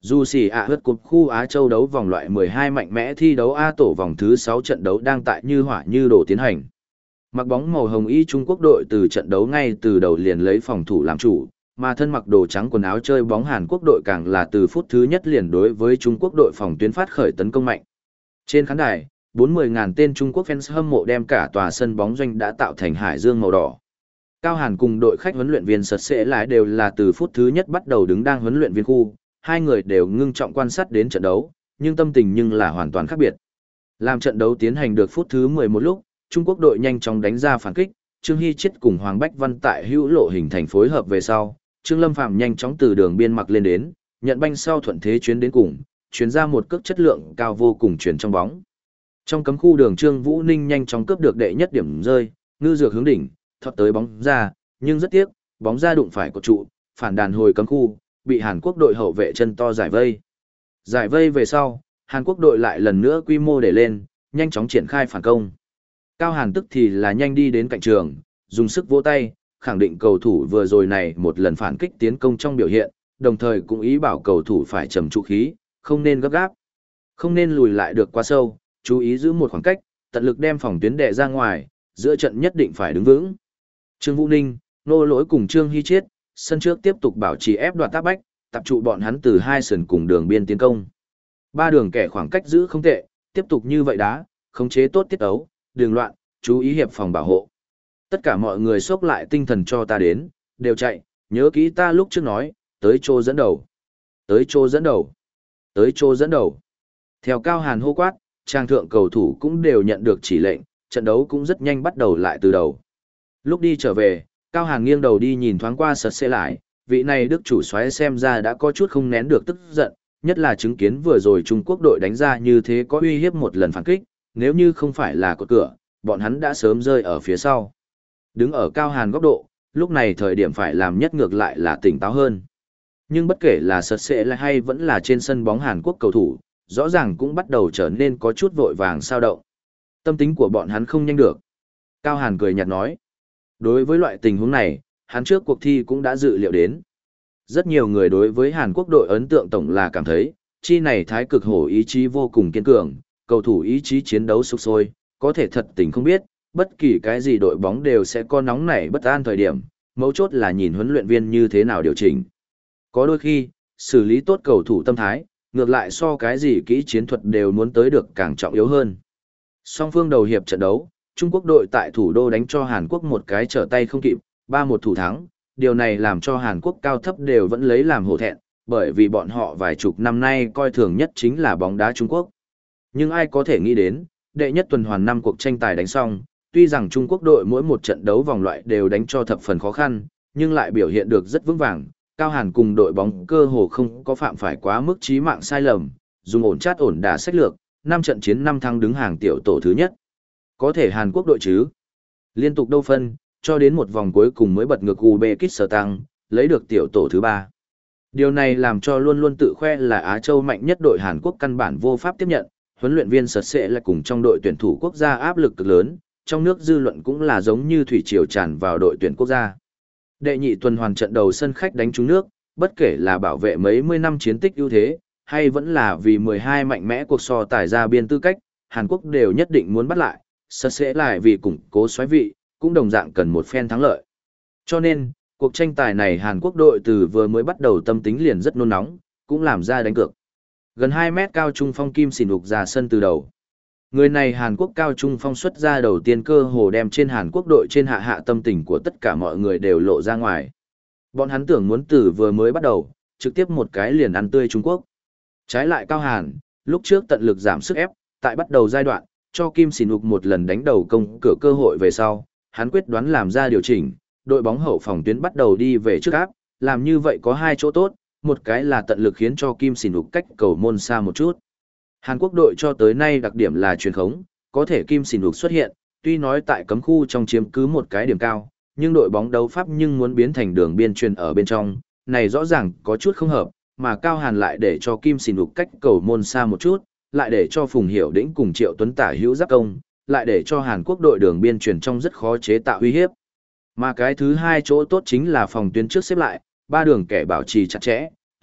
Dù xì ạ hớt cục khu Á Châu đấu vòng loại mười hai mạnh mẽ thi đấu A tổ vòng thứ sáu trận đấu đang tại như hỏa như đổ tiến hành. Mặc bóng màu hồng y Trung Quốc đội từ trận đấu ngay từ đầu liền lấy phòng thủ làm chủ, mà thân mặc đồ trắng quần áo chơi bóng Hàn Quốc đội càng là từ phút thứ nhất liền đối với Trung Quốc đội phòng tuyến phát khởi tấn công mạnh. Trên khán đài, bốn mươi ngàn tên Trung Quốc fans hâm mộ đem cả tòa sân bóng doanh đã tạo thành hải dương màu đỏ. Cao Hàn cùng đội khách huấn luyện viên Sật Sẽ Lại đều là từ phút thứ nhất bắt đầu đứng đang huấn luyện viên khu, hai người đều ngưng trọng quan sát đến trận đấu, nhưng tâm tình nhưng là hoàn toàn khác biệt. Làm trận đấu tiến hành được phút thứ mười một lúc, Trung Quốc đội nhanh chóng đánh ra phản kích, Trương Hy Chiết cùng Hoàng Bách Văn tại hữu lộ hình thành phối hợp về sau, Trương Lâm Phạm nhanh chóng từ đường biên mặc lên đến, nhận banh sau thuận thế chuyến đến cùng, chuyến ra một cước chất lượng cao vô cùng chuyển trong bóng. Trong cấm khu đường Trương Vũ Ninh nhanh chóng cướp được đệ nhất điểm rơi, ngư dược hướng đỉnh, thoát tới bóng ra, nhưng rất tiếc, bóng ra đụng phải cột trụ, phản đàn hồi cấm khu, bị Hàn Quốc đội hậu vệ chân to giải vây. Giải vây về sau, Hàn Quốc đội lại lần nữa quy mô để lên, nhanh chóng triển khai phản công. Cao Hàn tức thì là nhanh đi đến cạnh trường, dùng sức vỗ tay, khẳng định cầu thủ vừa rồi này một lần phản kích tiến công trong biểu hiện, đồng thời cũng ý bảo cầu thủ phải trầm trụ khí, không nên gấp gáp, không nên lùi lại được quá sâu, chú ý giữ một khoảng cách, tận lực đem phòng tuyến đè ra ngoài, giữa trận nhất định phải đứng vững. Trương Vũ Ninh, Nô Lỗi cùng Trương Hy Chiết, sân trước tiếp tục bảo trì ép đoạt tác bách, tập trụ bọn hắn từ hai sườn cùng đường biên tiến công. Ba đường kẻ khoảng cách giữ không tệ, tiếp tục như vậy đá, khống chế tốt tiết ấu, đường loạn, chú ý hiệp phòng bảo hộ. Tất cả mọi người xốc lại tinh thần cho ta đến, đều chạy, nhớ kỹ ta lúc trước nói, tới chỗ dẫn đầu, tới chỗ dẫn đầu, tới chỗ dẫn đầu. Theo Cao Hàn hô quát, trang thượng cầu thủ cũng đều nhận được chỉ lệnh, trận đấu cũng rất nhanh bắt đầu lại từ đầu. Lúc đi trở về, Cao Hàn nghiêng đầu đi nhìn thoáng qua Sật Sẽ Lại, vị này đức chủ soái xem ra đã có chút không nén được tức giận, nhất là chứng kiến vừa rồi Trung Quốc đội đánh ra như thế có uy hiếp một lần phản kích, nếu như không phải là cột cửa, bọn hắn đã sớm rơi ở phía sau. Đứng ở Cao Hàn góc độ, lúc này thời điểm phải làm nhất ngược lại là tỉnh táo hơn. Nhưng bất kể là Sật Sẽ Lại hay vẫn là trên sân bóng Hàn Quốc cầu thủ, rõ ràng cũng bắt đầu trở nên có chút vội vàng sao động. Tâm tính của bọn hắn không nhanh được. Cao Hàn cười nhạt nói. Đối với loại tình huống này, hắn trước cuộc thi cũng đã dự liệu đến. Rất nhiều người đối với Hàn Quốc đội ấn tượng tổng là cảm thấy, chi này thái cực hổ ý chí vô cùng kiên cường, cầu thủ ý chí chiến đấu sục sôi, có thể thật tình không biết, bất kỳ cái gì đội bóng đều sẽ có nóng nảy bất an thời điểm, mấu chốt là nhìn huấn luyện viên như thế nào điều chỉnh. Có đôi khi, xử lý tốt cầu thủ tâm thái, ngược lại so cái gì kỹ chiến thuật đều muốn tới được càng trọng yếu hơn. Song phương đầu hiệp trận đấu, Trung Quốc đội tại thủ đô đánh cho Hàn Quốc một cái trở tay không kịp, ba một thủ thắng, điều này làm cho Hàn Quốc cao thấp đều vẫn lấy làm hổ thẹn, bởi vì bọn họ vài chục năm nay coi thường nhất chính là bóng đá Trung Quốc. Nhưng ai có thể nghĩ đến, đệ nhất tuần hoàn năm cuộc tranh tài đánh xong, tuy rằng Trung Quốc đội mỗi một trận đấu vòng loại đều đánh cho thập phần khó khăn, nhưng lại biểu hiện được rất vững vàng. Cao Hàn cùng đội bóng cơ hồ không có phạm phải quá mức chí mạng sai lầm, dùng ổn chát ổn đả sách lược, năm trận chiến năm thắng đứng hàng tiểu tổ thứ nhất. Có thể Hàn Quốc đội chứ? Liên tục đâu phân, cho đến một vòng cuối cùng mới bật ngược Uzbekistan, lấy được tiểu tổ thứ ba. Điều này làm cho luôn luôn tự khoe là Á Châu mạnh nhất đội Hàn Quốc căn bản vô pháp tiếp nhận, huấn luyện viên Sật Sẽ Lại cùng trong đội tuyển thủ quốc gia áp lực cực lớn, trong nước dư luận cũng là giống như thủy triều tràn vào đội tuyển quốc gia. Đệ nhị tuần hoàn trận đầu sân khách đánh trúng nước, bất kể là bảo vệ mấy mươi năm chiến tích ưu thế, hay vẫn là vì mười hai mạnh mẽ cuộc so tài ra biên tư cách, Hàn Quốc đều nhất định muốn bắt lại, Sật Sẽ Lại vì củng cố soái vị, cũng đồng dạng cần một phen thắng lợi. Cho nên, cuộc tranh tài này Hàn Quốc đội từ vừa mới bắt đầu tâm tính liền rất nôn nóng, cũng làm ra đánh cược. Gần hai mét cao trung phong Kim Sìn Ục ra sân từ đầu. Người này Hàn Quốc cao trung phong xuất ra đầu tiên cơ hồ đem trên Hàn Quốc đội trên hạ hạ tâm tình của tất cả mọi người đều lộ ra ngoài. Bọn hắn tưởng muốn từ vừa mới bắt đầu, trực tiếp một cái liền ăn tươi Trung Quốc. Trái lại Cao Hàn, lúc trước tận lực giảm sức ép, tại bắt đầu giai đoạn, cho Kim Sìn Ục một lần đánh đầu công cửa cơ hội về sau, hắn quyết đoán làm ra điều chỉnh, đội bóng hậu phòng tuyến bắt đầu đi về trước áp, làm như vậy có hai chỗ tốt, một cái là tận lực khiến cho Kim Sìn Ục cách cầu môn xa một chút. Hàn Quốc đội cho tới nay đặc điểm là truyền khống, có thể Kim Sìn Ục xuất hiện, tuy nói tại cấm khu trong chiếm cứ một cái điểm cao, nhưng đội bóng đấu pháp nhưng muốn biến thành đường biên truyền ở bên trong, này rõ ràng có chút không hợp, mà Cao Hàn lại để cho Kim Sìn Ục cách cầu môn xa một chút, lại để cho Phùng Hiểu Đĩnh cùng Triệu Tuấn tả hữu giáp công, lại để cho Hàn Quốc đội đường biên truyền trong rất khó chế tạo uy hiếp. Mà cái thứ hai chỗ tốt chính là phòng tuyến trước xếp lại, ba đường kẻ bảo trì chặt chẽ,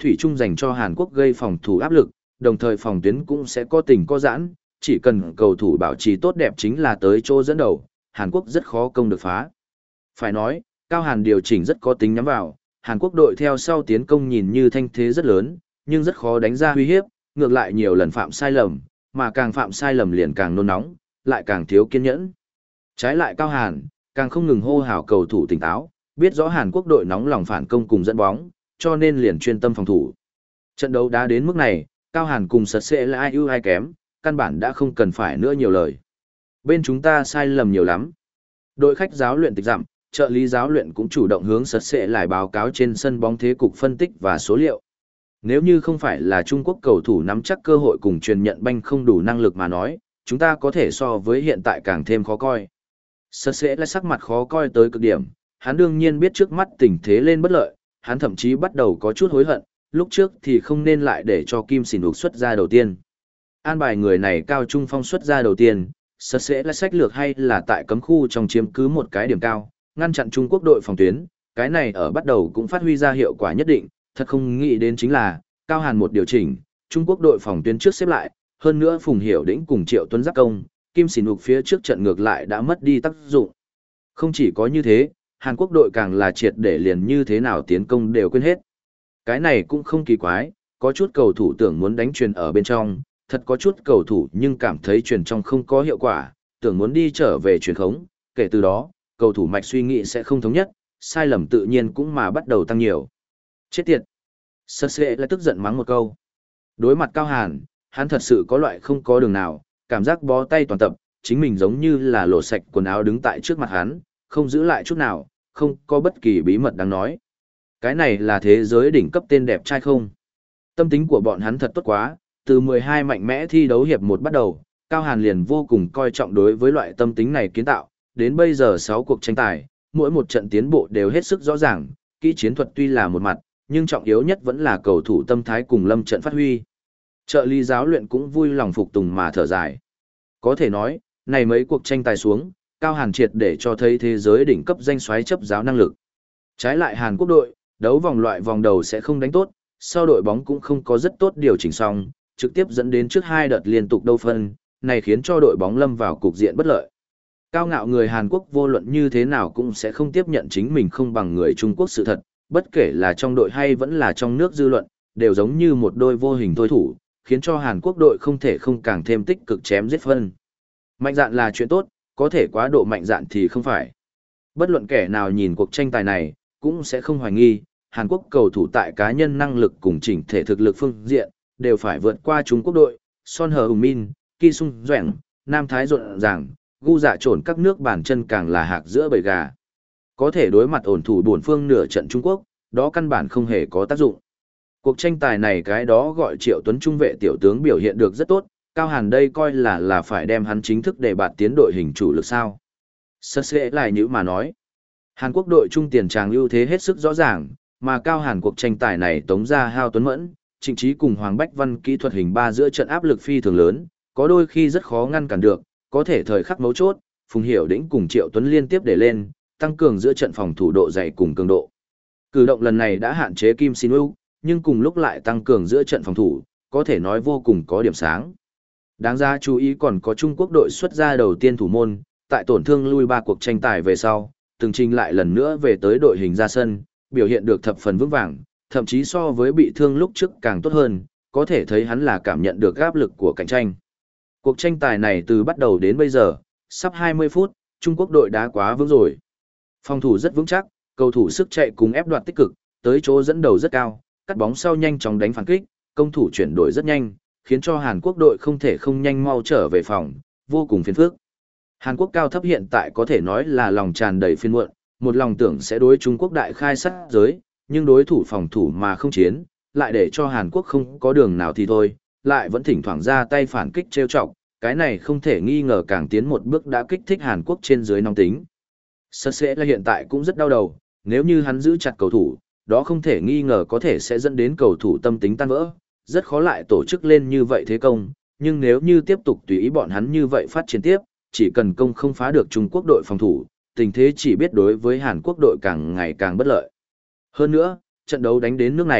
thủy chung dành cho Hàn Quốc gây phòng thủ áp lực, đồng thời phòng tuyến cũng sẽ có tình có giãn, chỉ cần cầu thủ bảo trì tốt đẹp chính là tới chỗ dẫn đầu, Hàn Quốc rất khó công được phá. Phải nói, Cao Hàn điều chỉnh rất có tính nhắm vào, Hàn Quốc đội theo sau tiến công nhìn như thanh thế rất lớn, nhưng rất khó đánh ra uy hiếp, ngược lại nhiều lần phạm sai lầm, mà càng phạm sai lầm liền càng nôn nóng, lại càng thiếu kiên nhẫn. Trái lại Cao Hàn, càng không ngừng hô hào cầu thủ tỉnh táo, biết rõ Hàn Quốc đội nóng lòng phản công cùng dẫn bóng, cho nên liền chuyên tâm phòng thủ. Trận đấu đã đến mức này, Cao Hàn cùng sật sẽ là ai ưu ai kém, căn bản đã không cần phải nữa nhiều lời. Bên chúng ta sai lầm nhiều lắm. Đội khách giáo luyện tịch dặm, trợ lý giáo luyện cũng chủ động hướng sật sẽ lại báo cáo trên sân bóng thế cục phân tích và số liệu. Nếu như không phải là Trung Quốc cầu thủ nắm chắc cơ hội cùng truyền nhận banh không đủ năng lực mà nói, chúng ta có thể so với hiện tại càng thêm khó coi. Sật sẽ lại sắc mặt khó coi tới cực điểm, hắn đương nhiên biết trước mắt tình thế lên bất lợi, hắn thậm chí bắt đầu có chút hối hận, lúc trước thì không nên lại để cho Kim Sìn Úc xuất ra đầu tiên. An bài người này cao trung phong xuất ra đầu tiên, sật sẽ là sách lược hay là tại cấm khu trong chiếm cứ một cái điểm cao, ngăn chặn Trung Quốc đội phòng tuyến, cái này ở bắt đầu cũng phát huy ra hiệu quả nhất định, thật không nghĩ đến chính là, Cao Hàn một điều chỉnh, Trung Quốc đội phòng tuyến trước xếp lại, hơn nữa Phùng Hiểu Đĩnh cùng Triệu Tuấn giáp công, Kim Sìn Úc phía trước trận ngược lại đã mất đi tác dụng. Không chỉ có như thế, Hàn Quốc đội càng là triệt để liền như thế nào tiến công đều quên hết. Cái này cũng không kỳ quái, có chút cầu thủ tưởng muốn đánh truyền ở bên trong, thật có chút cầu thủ nhưng cảm thấy truyền trong không có hiệu quả, tưởng muốn đi trở về truyền khống, kể từ đó, cầu thủ mạch suy nghĩ sẽ không thống nhất, sai lầm tự nhiên cũng mà bắt đầu tăng nhiều. Chết tiệt! Sật sẽ lại tức giận mắng một câu. Đối mặt Cao Hàn, hắn thật sự có loại không có đường nào, cảm giác bó tay toàn tập, chính mình giống như là lột sạch quần áo đứng tại trước mặt hắn, không giữ lại chút nào, không có bất kỳ bí mật đáng nói. Cái này là thế giới đỉnh cấp tên đẹp trai không? Tâm tính của bọn hắn thật tốt quá, từ mười hai mạnh mẽ thi đấu hiệp một bắt đầu, Cao Hàn liền vô cùng coi trọng đối với loại tâm tính này kiến tạo, đến bây giờ sáu cuộc tranh tài, mỗi một trận tiến bộ đều hết sức rõ ràng, kỹ chiến thuật tuy là một mặt, nhưng trọng yếu nhất vẫn là cầu thủ tâm thái cùng lâm trận phát huy. Trợ lý giáo luyện cũng vui lòng phục tùng mà thở dài. Có thể nói, này mấy cuộc tranh tài xuống, Cao Hàn triệt để cho thấy thế giới đỉnh cấp danh soái chấp giáo năng lực. Trái lại Hàn Quốc đội, đấu vòng loại vòng đầu sẽ không đánh tốt, sau đội bóng cũng không có rất tốt điều chỉnh xong, trực tiếp dẫn đến trước hai đợt liên tục đấu phân, này khiến cho đội bóng lâm vào cục diện bất lợi. Cao ngạo người Hàn Quốc vô luận như thế nào cũng sẽ không tiếp nhận chính mình không bằng người Trung Quốc sự thật, bất kể là trong đội hay vẫn là trong nước dư luận, đều giống như một đôi vô hình thôi thủ, khiến cho Hàn Quốc đội không thể không càng thêm tích cực chém giết phân. Mạnh dạn là chuyện tốt, có thể quá độ mạnh dạn thì không phải. Bất luận kẻ nào nhìn cuộc tranh tài này, cũng sẽ không hoài nghi, Hàn Quốc cầu thủ tại cá nhân năng lực cùng chỉnh thể thực lực phương diện, đều phải vượt qua Trung Quốc đội, Son Hờ Hùng Min, Ki Sung Doãn, Nam Thái rộn ràng, gu dạ trồn các nước bàn chân càng là hạc giữa bầy gà. Có thể đối mặt ổn thủ buồn phương nửa trận Trung Quốc, đó căn bản không hề có tác dụng. Cuộc tranh tài này cái đó gọi Triệu Tuấn trung vệ tiểu tướng biểu hiện được rất tốt, Cao Hàn đây coi là là phải đem hắn chính thức để bạt tiến đội hình chủ lực sao. Sật sẽ lại như mà nói. Hàn Quốc đội trung tiền tràng ưu thế hết sức rõ ràng, mà Cao Hàn cuộc tranh tài này tống ra Hao Tuấn Mẫn, Trịnh Trí cùng Hoàng Bách Văn kỹ thuật hình ba giữa trận áp lực phi thường lớn, có đôi khi rất khó ngăn cản được, có thể thời khắc mấu chốt, Phùng Hiểu Đĩnh cùng Triệu Tuấn liên tiếp để lên, tăng cường giữa trận phòng thủ độ dày cùng cường độ. Cử động lần này đã hạn chế Kim Sin Uk, nhưng cùng lúc lại tăng cường giữa trận phòng thủ, có thể nói vô cùng có điểm sáng. Đáng ra chú ý còn có Trung Quốc đội xuất ra đầu tiên thủ môn, tại tổn thương lui ba cuộc tranh tài về sau, từng trình lại lần nữa về tới đội hình ra sân, biểu hiện được thập phần vững vàng, thậm chí so với bị thương lúc trước càng tốt hơn, có thể thấy hắn là cảm nhận được áp lực của cạnh tranh. Cuộc tranh tài này từ bắt đầu đến bây giờ, sắp hai mươi phút, Trung Quốc đội đá quá vững rồi. Phòng thủ rất vững chắc, cầu thủ sức chạy cùng ép đoạt tích cực, tới chỗ dẫn đầu rất cao, cắt bóng sau nhanh chóng đánh phản kích, công thủ chuyển đổi rất nhanh, khiến cho Hàn Quốc đội không thể không nhanh mau trở về phòng, vô cùng phiền phức. Hàn Quốc cao thấp hiện tại có thể nói là lòng tràn đầy phiền muộn, một lòng tưởng sẽ đối Trung Quốc đại khai sát giới, nhưng đối thủ phòng thủ mà không chiến, lại để cho Hàn Quốc không có đường nào thì thôi, lại vẫn thỉnh thoảng ra tay phản kích trêu chọc, cái này không thể nghi ngờ càng tiến một bước đã kích thích Hàn Quốc trên dưới nóng tính. Sật sẽ là hiện tại cũng rất đau đầu, nếu như hắn giữ chặt cầu thủ, đó không thể nghi ngờ có thể sẽ dẫn đến cầu thủ tâm tính tan vỡ, rất khó lại tổ chức lên như vậy thế công, nhưng nếu như tiếp tục tùy ý bọn hắn như vậy phát triển tiếp, chỉ cần công không phá được Trung Quốc đội phòng thủ, tình thế chỉ biết đối với Hàn Quốc đội càng ngày càng bất lợi. Hơn nữa, trận đấu đánh đến nước này,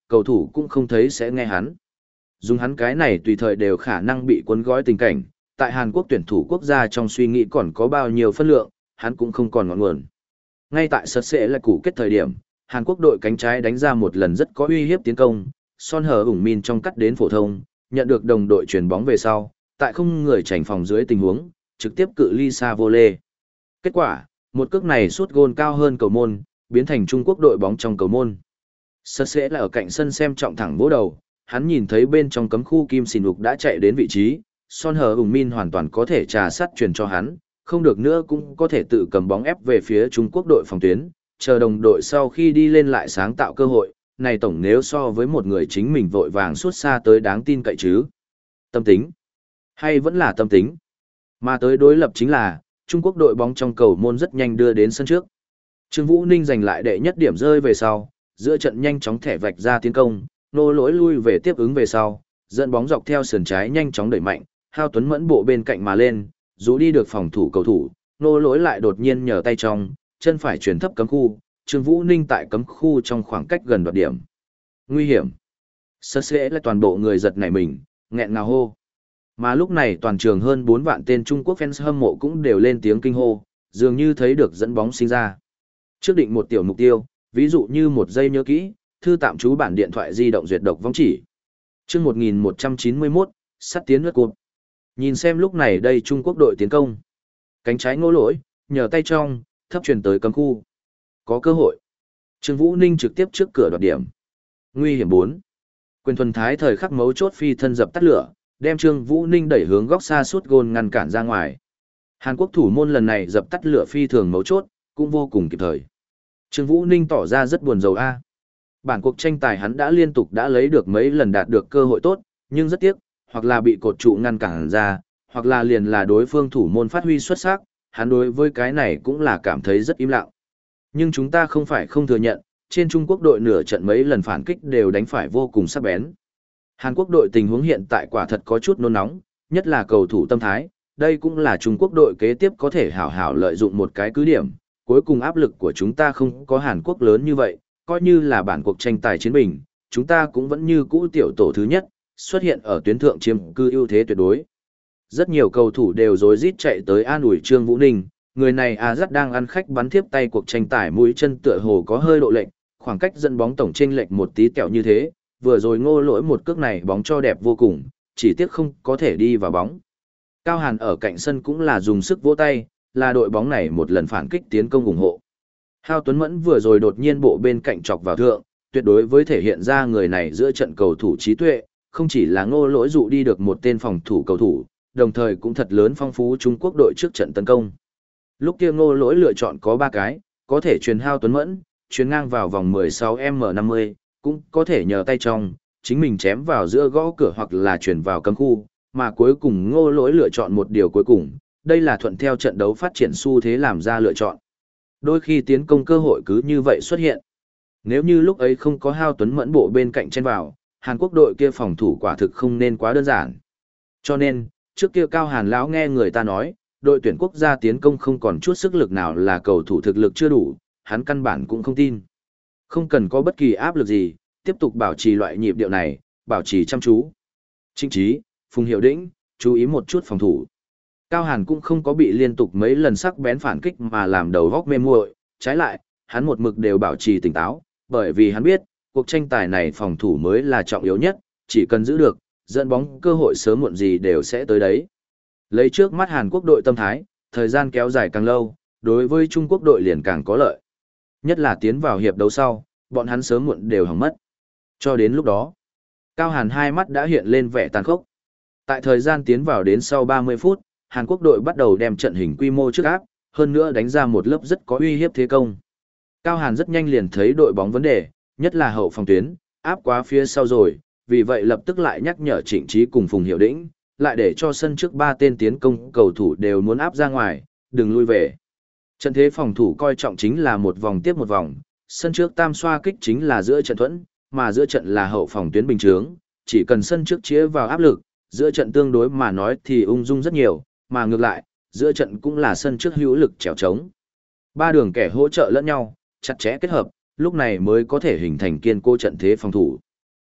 cầu thủ cũng không thấy sẽ nghe hắn. Dùng hắn cái này tùy thời đều khả năng bị cuốn gói tình cảnh, tại Hàn Quốc tuyển thủ quốc gia trong suy nghĩ còn có bao nhiêu phân lượng, hắn cũng không còn ngọn nguồn. Ngay tại sật sẽ là củ kết thời điểm, Hàn Quốc đội cánh trái đánh ra một lần rất có uy hiếp tiến công, Son Hờ ủng min trong cắt đến phổ thông, nhận được đồng đội chuyển bóng về sau, tại không người chảnh phòng dưới tình huống, trực tiếp cự ly xa vô lê. Kết quả, một cước này sút gôn cao hơn cầu môn, biến thành Trung Quốc đội bóng trong cầu môn. Sật sẽ là ở cạnh sân xem trọng thẳng vỗ đầu, hắn nhìn thấy bên trong cấm khu Kim Sìn Lục đã chạy đến vị trí, Son Hờ ủng min hoàn toàn có thể trà sát truyền cho hắn, không được nữa cũng có thể tự cầm bóng ép về phía Trung Quốc đội phòng tuyến, chờ đồng đội sau khi đi lên lại sáng tạo cơ hội, này tổng nếu so với một người chính mình vội vàng suốt xa tới đáng tin cậy chứ. Tâm tính, hay vẫn là tâm tính. Mà tới đối lập chính là, Trung Quốc đội bóng trong cầu môn rất nhanh đưa đến sân trước. Trương Vũ Ninh giành lại đệ nhất điểm rơi về sau, giữa trận nhanh chóng thẻ vạch ra tiến công, nô lỗi lui về tiếp ứng về sau, dẫn bóng dọc theo sườn trái nhanh chóng đẩy mạnh, Hao Tuấn Mẫn bộ bên cạnh mà lên, dù đi được phòng thủ cầu thủ, nô lỗi lại đột nhiên nhờ tay trong, chân phải chuyển thấp cấm khu, Trương Vũ Ninh tại cấm khu trong khoảng cách gần đoạt điểm. Nguy hiểm. Sơ sẽ là toàn bộ người giật nảy mình, nghẹn ngào hô. Mà lúc này toàn trường hơn bốn vạn tên Trung Quốc fans hâm mộ cũng đều lên tiếng kinh hô, dường như thấy được dẫn bóng sinh ra. Trước định một tiểu mục tiêu, ví dụ như một giây nhớ kỹ, thư tạm trú bản điện thoại di động duyệt độc vong chỉ. Chương một nghìn một trăm chín mươi mốt, sắt tiến lướt cột. Nhìn xem lúc này đây Trung Quốc đội tiến công. Cánh trái Ngô Lỗi, nhờ tay trong, thấp truyền tới cấm khu. Có cơ hội. Trương Vũ Ninh trực tiếp trước cửa đoạt điểm. Nguy hiểm bốn. Quyền thuần thái thời khắc mấu chốt phi thân dập tắt lửa, đem Trương Vũ Ninh đẩy hướng góc xa sút gôn ngăn cản ra ngoài. Hàn Quốc thủ môn lần này dập tắt lửa phi thường mấu chốt, cũng vô cùng kịp thời. Trương Vũ Ninh tỏ ra rất buồn rầu a. Bản cuộc tranh tài hắn đã liên tục đã lấy được mấy lần đạt được cơ hội tốt, nhưng rất tiếc, hoặc là bị cột trụ ngăn cản ra, hoặc là liền là đối phương thủ môn phát huy xuất sắc, hắn đối với cái này cũng là cảm thấy rất im lặng. Nhưng chúng ta không phải không thừa nhận, trên Trung Quốc đội nửa trận mấy lần phản kích đều đánh phải vô cùng sắc bén. Hàn Quốc đội tình huống hiện tại quả thật có chút nôn nóng, nhất là cầu thủ tâm thái, đây cũng là Trung Quốc đội kế tiếp có thể hảo hảo lợi dụng một cái cứ điểm, cuối cùng áp lực của chúng ta không có Hàn Quốc lớn như vậy, coi như là bản cuộc tranh tài chiến bình, chúng ta cũng vẫn như cũ tiểu tổ thứ nhất, xuất hiện ở tuyến thượng chiếm cư ưu thế tuyệt đối. Rất nhiều cầu thủ đều rối rít chạy tới an ủi Trương Vũ Ninh, người này à rất đang ăn khách bắn tiếp tay cuộc tranh tài mũi chân tựa hồ có hơi độ lệch, khoảng cách dẫn bóng tổng chênh lệch một tí kẹo như thế, vừa rồi Ngô Lỗi một cước này bóng cho đẹp vô cùng, chỉ tiếc không có thể đi vào bóng. Cao Hàn ở cạnh sân cũng là dùng sức vỗ tay, là đội bóng này một lần phản kích tiến công ủng hộ. Hao Tuấn Mẫn vừa rồi đột nhiên bộ bên cạnh chọc vào thượng, tuyệt đối với thể hiện ra người này giữa trận cầu thủ trí tuệ, không chỉ là Ngô Lỗi dụ đi được một tên phòng thủ cầu thủ, đồng thời cũng thật lớn phong phú Trung Quốc đội trước trận tấn công. Lúc kia Ngô Lỗi lựa chọn có ba cái, có thể truyền Hao Tuấn Mẫn, truyền ngang vào vòng mười sáu M năm mươi, cũng có thể nhờ tay trong, chính mình chém vào giữa gõ cửa hoặc là truyền vào cấm khu, mà cuối cùng Ngô Lỗi lựa chọn một điều cuối cùng, đây là thuận theo trận đấu phát triển xu thế làm ra lựa chọn. Đôi khi tiến công cơ hội cứ như vậy xuất hiện. Nếu như lúc ấy không có Hao Tuấn Mẫn bộ bên cạnh chen vào, Hàn Quốc đội kia phòng thủ quả thực không nên quá đơn giản. Cho nên, trước kia Cao Hàn lão nghe người ta nói, đội tuyển quốc gia tiến công không còn chút sức lực nào là cầu thủ thực lực chưa đủ, hắn căn bản cũng không tin. Không cần có bất kỳ áp lực gì, tiếp tục bảo trì loại nhịp điệu này, bảo trì chăm chú. Trịnh Trí, Phùng Hiệu Đĩnh, chú ý một chút phòng thủ. Cao Hàn cũng không có bị liên tục mấy lần sắc bén phản kích mà làm đầu góc mê muội, trái lại, hắn một mực đều bảo trì tỉnh táo, bởi vì hắn biết, cuộc tranh tài này phòng thủ mới là trọng yếu nhất, chỉ cần giữ được, dẫn bóng cơ hội sớm muộn gì đều sẽ tới đấy. Lấy trước mắt Hàn Quốc đội tâm thái, thời gian kéo dài càng lâu, đối với Trung Quốc đội liền càng có lợi. Nhất là tiến vào hiệp đấu sau, bọn hắn sớm muộn đều hỏng mất. Cho đến lúc đó, Cao Hàn hai mắt đã hiện lên vẻ tàn khốc. Tại thời gian tiến vào đến sau ba mươi phút, Hàn Quốc đội bắt đầu đem trận hình quy mô trước áp, hơn nữa đánh ra một lớp rất có uy hiếp thế công. Cao Hàn rất nhanh liền thấy đội bóng vấn đề, nhất là hậu phòng tuyến, áp quá phía sau rồi, vì vậy lập tức lại nhắc nhở Trịnh Trí cùng Phùng Hiệu Đĩnh, lại để cho sân trước ba tên tiến công cầu thủ đều muốn áp ra ngoài, đừng lui về. Trận thế phòng thủ coi trọng chính là một vòng tiếp một vòng, sân trước tam xoa kích chính là giữa trận thuẫn, mà giữa trận là hậu phòng tuyến bình chướng, chỉ cần sân trước chĩa vào áp lực, giữa trận tương đối mà nói thì ung dung rất nhiều, mà ngược lại, giữa trận cũng là sân trước hữu lực trèo trống. Ba đường kẻ hỗ trợ lẫn nhau, chặt chẽ kết hợp, lúc này mới có thể hình thành kiên cố trận thế phòng thủ.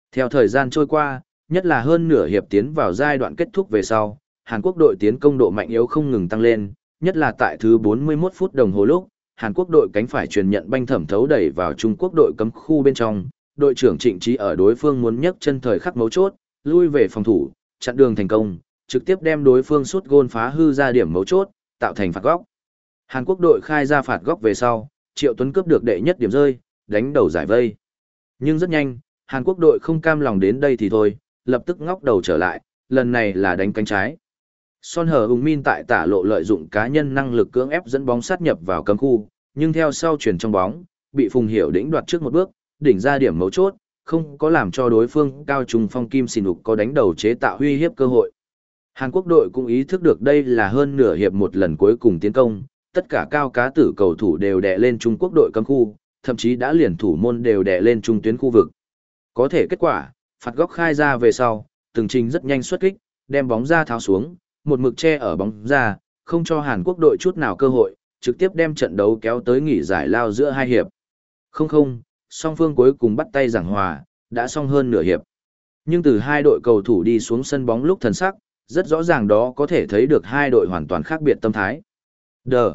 Theo thời gian trôi qua, nhất là hơn nửa hiệp tiến vào giai đoạn kết thúc về sau, Hàn Quốc đội tiến công độ mạnh yếu không ngừng tăng lên, nhất là tại thứ bốn mươi mốt phút đồng hồ lúc, Hàn Quốc đội cánh phải truyền nhận banh thẩm thấu đẩy vào Trung Quốc đội cấm khu bên trong, đội trưởng Trịnh Trí ở đối phương muốn nhấc chân thời khắc mấu chốt, lui về phòng thủ, chặn đường thành công, trực tiếp đem đối phương sút gôn phá hư ra điểm mấu chốt, tạo thành phạt góc. Hàn Quốc đội khai ra phạt góc về sau, Triệu Tuấn cướp được đệ nhất điểm rơi, đánh đầu giải vây. Nhưng rất nhanh, Hàn Quốc đội không cam lòng đến đây thì thôi, lập tức ngóc đầu trở lại, lần này là đánh cánh trái. Son Hờ Ung Min tại tả lộ lợi dụng cá nhân năng lực cưỡng ép dẫn bóng sát nhập vào cấm khu, nhưng theo sau chuyển trong bóng, bị Phùng Hiểu Đĩnh đoạt trước một bước, đỉnh ra điểm mấu chốt, không có làm cho đối phương cao trùng phong Kim Xin Ục có đánh đầu chế tạo uy hiếp cơ hội. Hàn Quốc đội cũng ý thức được đây là hơn nửa hiệp một lần cuối cùng tiến công, tất cả cao cá tử cầu thủ đều đè lên Trung Quốc đội cấm khu, thậm chí đã liền thủ môn đều đè lên trung tuyến khu vực. Có thể kết quả, phạt góc khai ra về sau, từng trình rất nhanh xuất kích, đem bóng ra tháo xuống, một mực che ở bóng ra, không cho Hàn Quốc đội chút nào cơ hội, trực tiếp đem trận đấu kéo tới nghỉ giải lao giữa hai hiệp. Không không, song phương cuối cùng bắt tay giảng hòa, đã xong hơn nửa hiệp. Nhưng từ hai đội cầu thủ đi xuống sân bóng lúc thần sắc, rất rõ ràng đó có thể thấy được hai đội hoàn toàn khác biệt tâm thái. Đờ.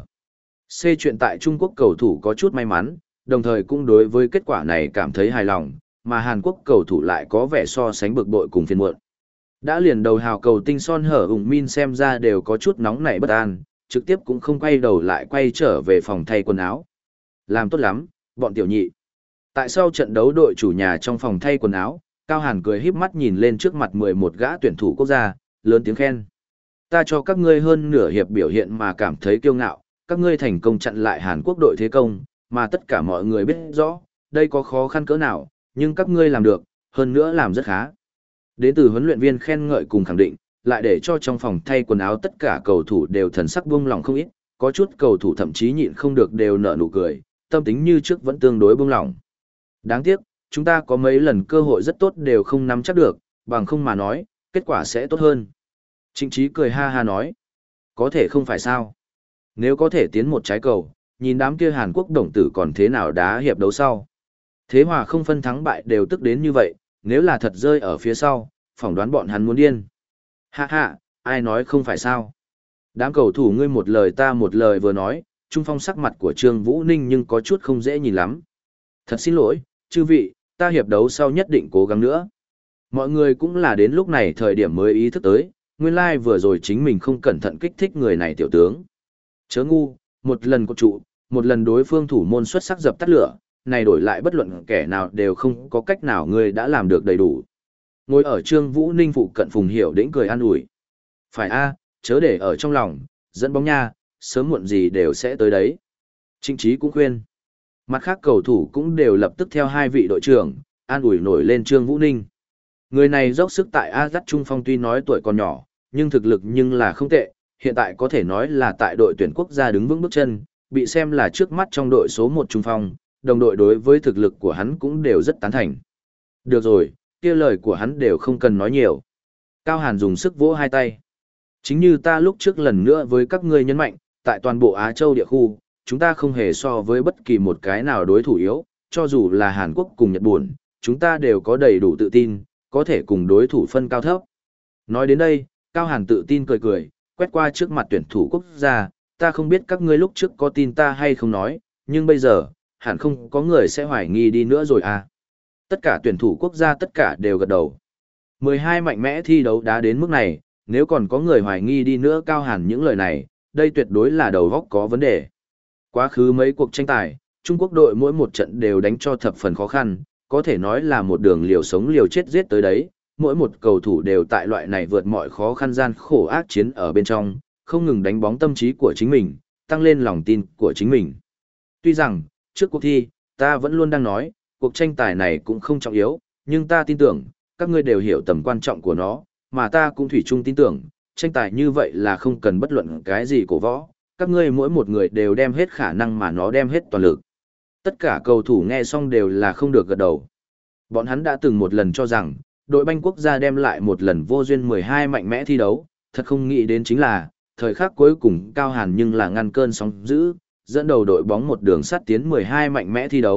C chuyện tại Trung Quốc cầu thủ có chút may mắn, đồng thời cũng đối với kết quả này cảm thấy hài lòng, mà Hàn Quốc cầu thủ lại có vẻ so sánh bực bội cùng phiền muộn. Đã liền đầu hào cầu tinh Son Hở Ung Min xem ra đều có chút nóng nảy bất an, trực tiếp cũng không quay đầu lại quay trở về phòng thay quần áo. Làm tốt lắm, bọn tiểu nhị. Tại sau trận đấu đội chủ nhà trong phòng thay quần áo, Cao Hàn cười híp mắt nhìn lên trước mặt mười một gã tuyển thủ quốc gia, lớn tiếng khen. Ta cho các ngươi hơn nửa hiệp biểu hiện mà cảm thấy kiêu ngạo, các ngươi thành công chặn lại Hàn Quốc đội thế công, mà tất cả mọi người biết rõ, đây có khó khăn cỡ nào, nhưng các ngươi làm được, hơn nữa làm rất khá. Đến từ huấn luyện viên khen ngợi cùng khẳng định, lại để cho trong phòng thay quần áo tất cả cầu thủ đều thần sắc buông lỏng không ít, có chút cầu thủ thậm chí nhịn không được đều nở nụ cười, tâm tính như trước vẫn tương đối buông lỏng. Đáng tiếc, chúng ta có mấy lần cơ hội rất tốt đều không nắm chắc được, bằng không mà nói, kết quả sẽ tốt hơn. Trịnh Trí cười ha ha nói, có thể không phải sao. Nếu có thể tiến một trái cầu, nhìn đám kia Hàn Quốc đồng tử còn thế nào đá hiệp đấu sau. Thế hòa không phân thắng bại đều tức đến như vậy, nếu là thật rơi ở phía sau, phỏng đoán bọn hắn muốn điên. Ha ha, ai nói không phải sao. Đám cầu thủ ngươi một lời ta một lời vừa nói, trung phong sắc mặt của Trương Vũ Ninh nhưng có chút không dễ nhìn lắm. Thật xin lỗi, chư vị, ta hiệp đấu sau nhất định cố gắng nữa. Mọi người cũng là đến lúc này thời điểm mới ý thức tới, nguyên lai like vừa rồi chính mình không cẩn thận kích thích người này tiểu tướng. Chớ ngu, một lần có trụ, một lần đối phương thủ môn xuất sắc dập tắt lửa, này đổi lại bất luận kẻ nào đều không có cách nào ngươi đã làm được đầy đủ. Ngồi ở Trương Vũ Ninh phụ cận Phùng Hiểu Đĩnh cười an ủi. Phải a, chớ để ở trong lòng, dẫn bóng nha, sớm muộn gì đều sẽ tới đấy. Trịnh Trí cũng khuyên. Mặt khác cầu thủ cũng đều lập tức theo hai vị đội trưởng, an ủi nổi lên Trương Vũ Ninh. Người này dốc sức tại A Z Trung Phong tuy nói tuổi còn nhỏ, nhưng thực lực nhưng là không tệ, hiện tại có thể nói là tại đội tuyển quốc gia đứng vững bước chân, bị xem là trước mắt trong đội số một Trung Phong, đồng đội đối với thực lực của hắn cũng đều rất tán thành. Được rồi, kia lời của hắn đều không cần nói nhiều. Cao Hàn dùng sức vỗ hai tay. Chính như ta lúc trước lần nữa với các ngươi nhấn mạnh, tại toàn bộ Á Châu địa khu, chúng ta không hề so với bất kỳ một cái nào đối thủ yếu, cho dù là Hàn Quốc cùng Nhật Bản, chúng ta đều có đầy đủ tự tin, có thể cùng đối thủ phân cao thấp. Nói đến đây, Cao Hàn tự tin cười cười, quét qua trước mặt tuyển thủ quốc gia, ta không biết các ngươi lúc trước có tin ta hay không nói, nhưng bây giờ, hẳn không có người sẽ hoài nghi đi nữa rồi à. Tất cả tuyển thủ quốc gia tất cả đều gật đầu. mười hai mạnh mẽ thi đấu đá đến mức này, nếu còn có người hoài nghi đi nữa Cao Hàn những lời này, đây tuyệt đối là đầu góc có vấn đề. Quá khứ mấy cuộc tranh tài, Trung Quốc đội mỗi một trận đều đánh cho thập phần khó khăn, có thể nói là một đường liều sống liều chết giết tới đấy, mỗi một cầu thủ đều tại loại này vượt mọi khó khăn gian khổ ác chiến ở bên trong, không ngừng đánh bóng tâm trí của chính mình, tăng lên lòng tin của chính mình. Tuy rằng, trước cuộc thi, ta vẫn luôn đang nói, cuộc tranh tài này cũng không trọng yếu, nhưng ta tin tưởng, các ngươi đều hiểu tầm quan trọng của nó, mà ta cũng thủy chung tin tưởng, tranh tài như vậy là không cần bất luận cái gì cổ võ, các ngươi mỗi một người đều đem hết khả năng mà nó đem hết toàn lực. Tất cả cầu thủ nghe xong đều là không được gật đầu. Bọn hắn đã từng một lần cho rằng, đội banh quốc gia đem lại một lần vô duyên mười hai mạnh mẽ thi đấu, thật không nghĩ đến chính là, thời khắc cuối cùng Cao Hàn nhưng là ngăn cơn sóng dữ, dẫn đầu đội bóng một đường sắt tiến mười hai mạnh mẽ thi đấu,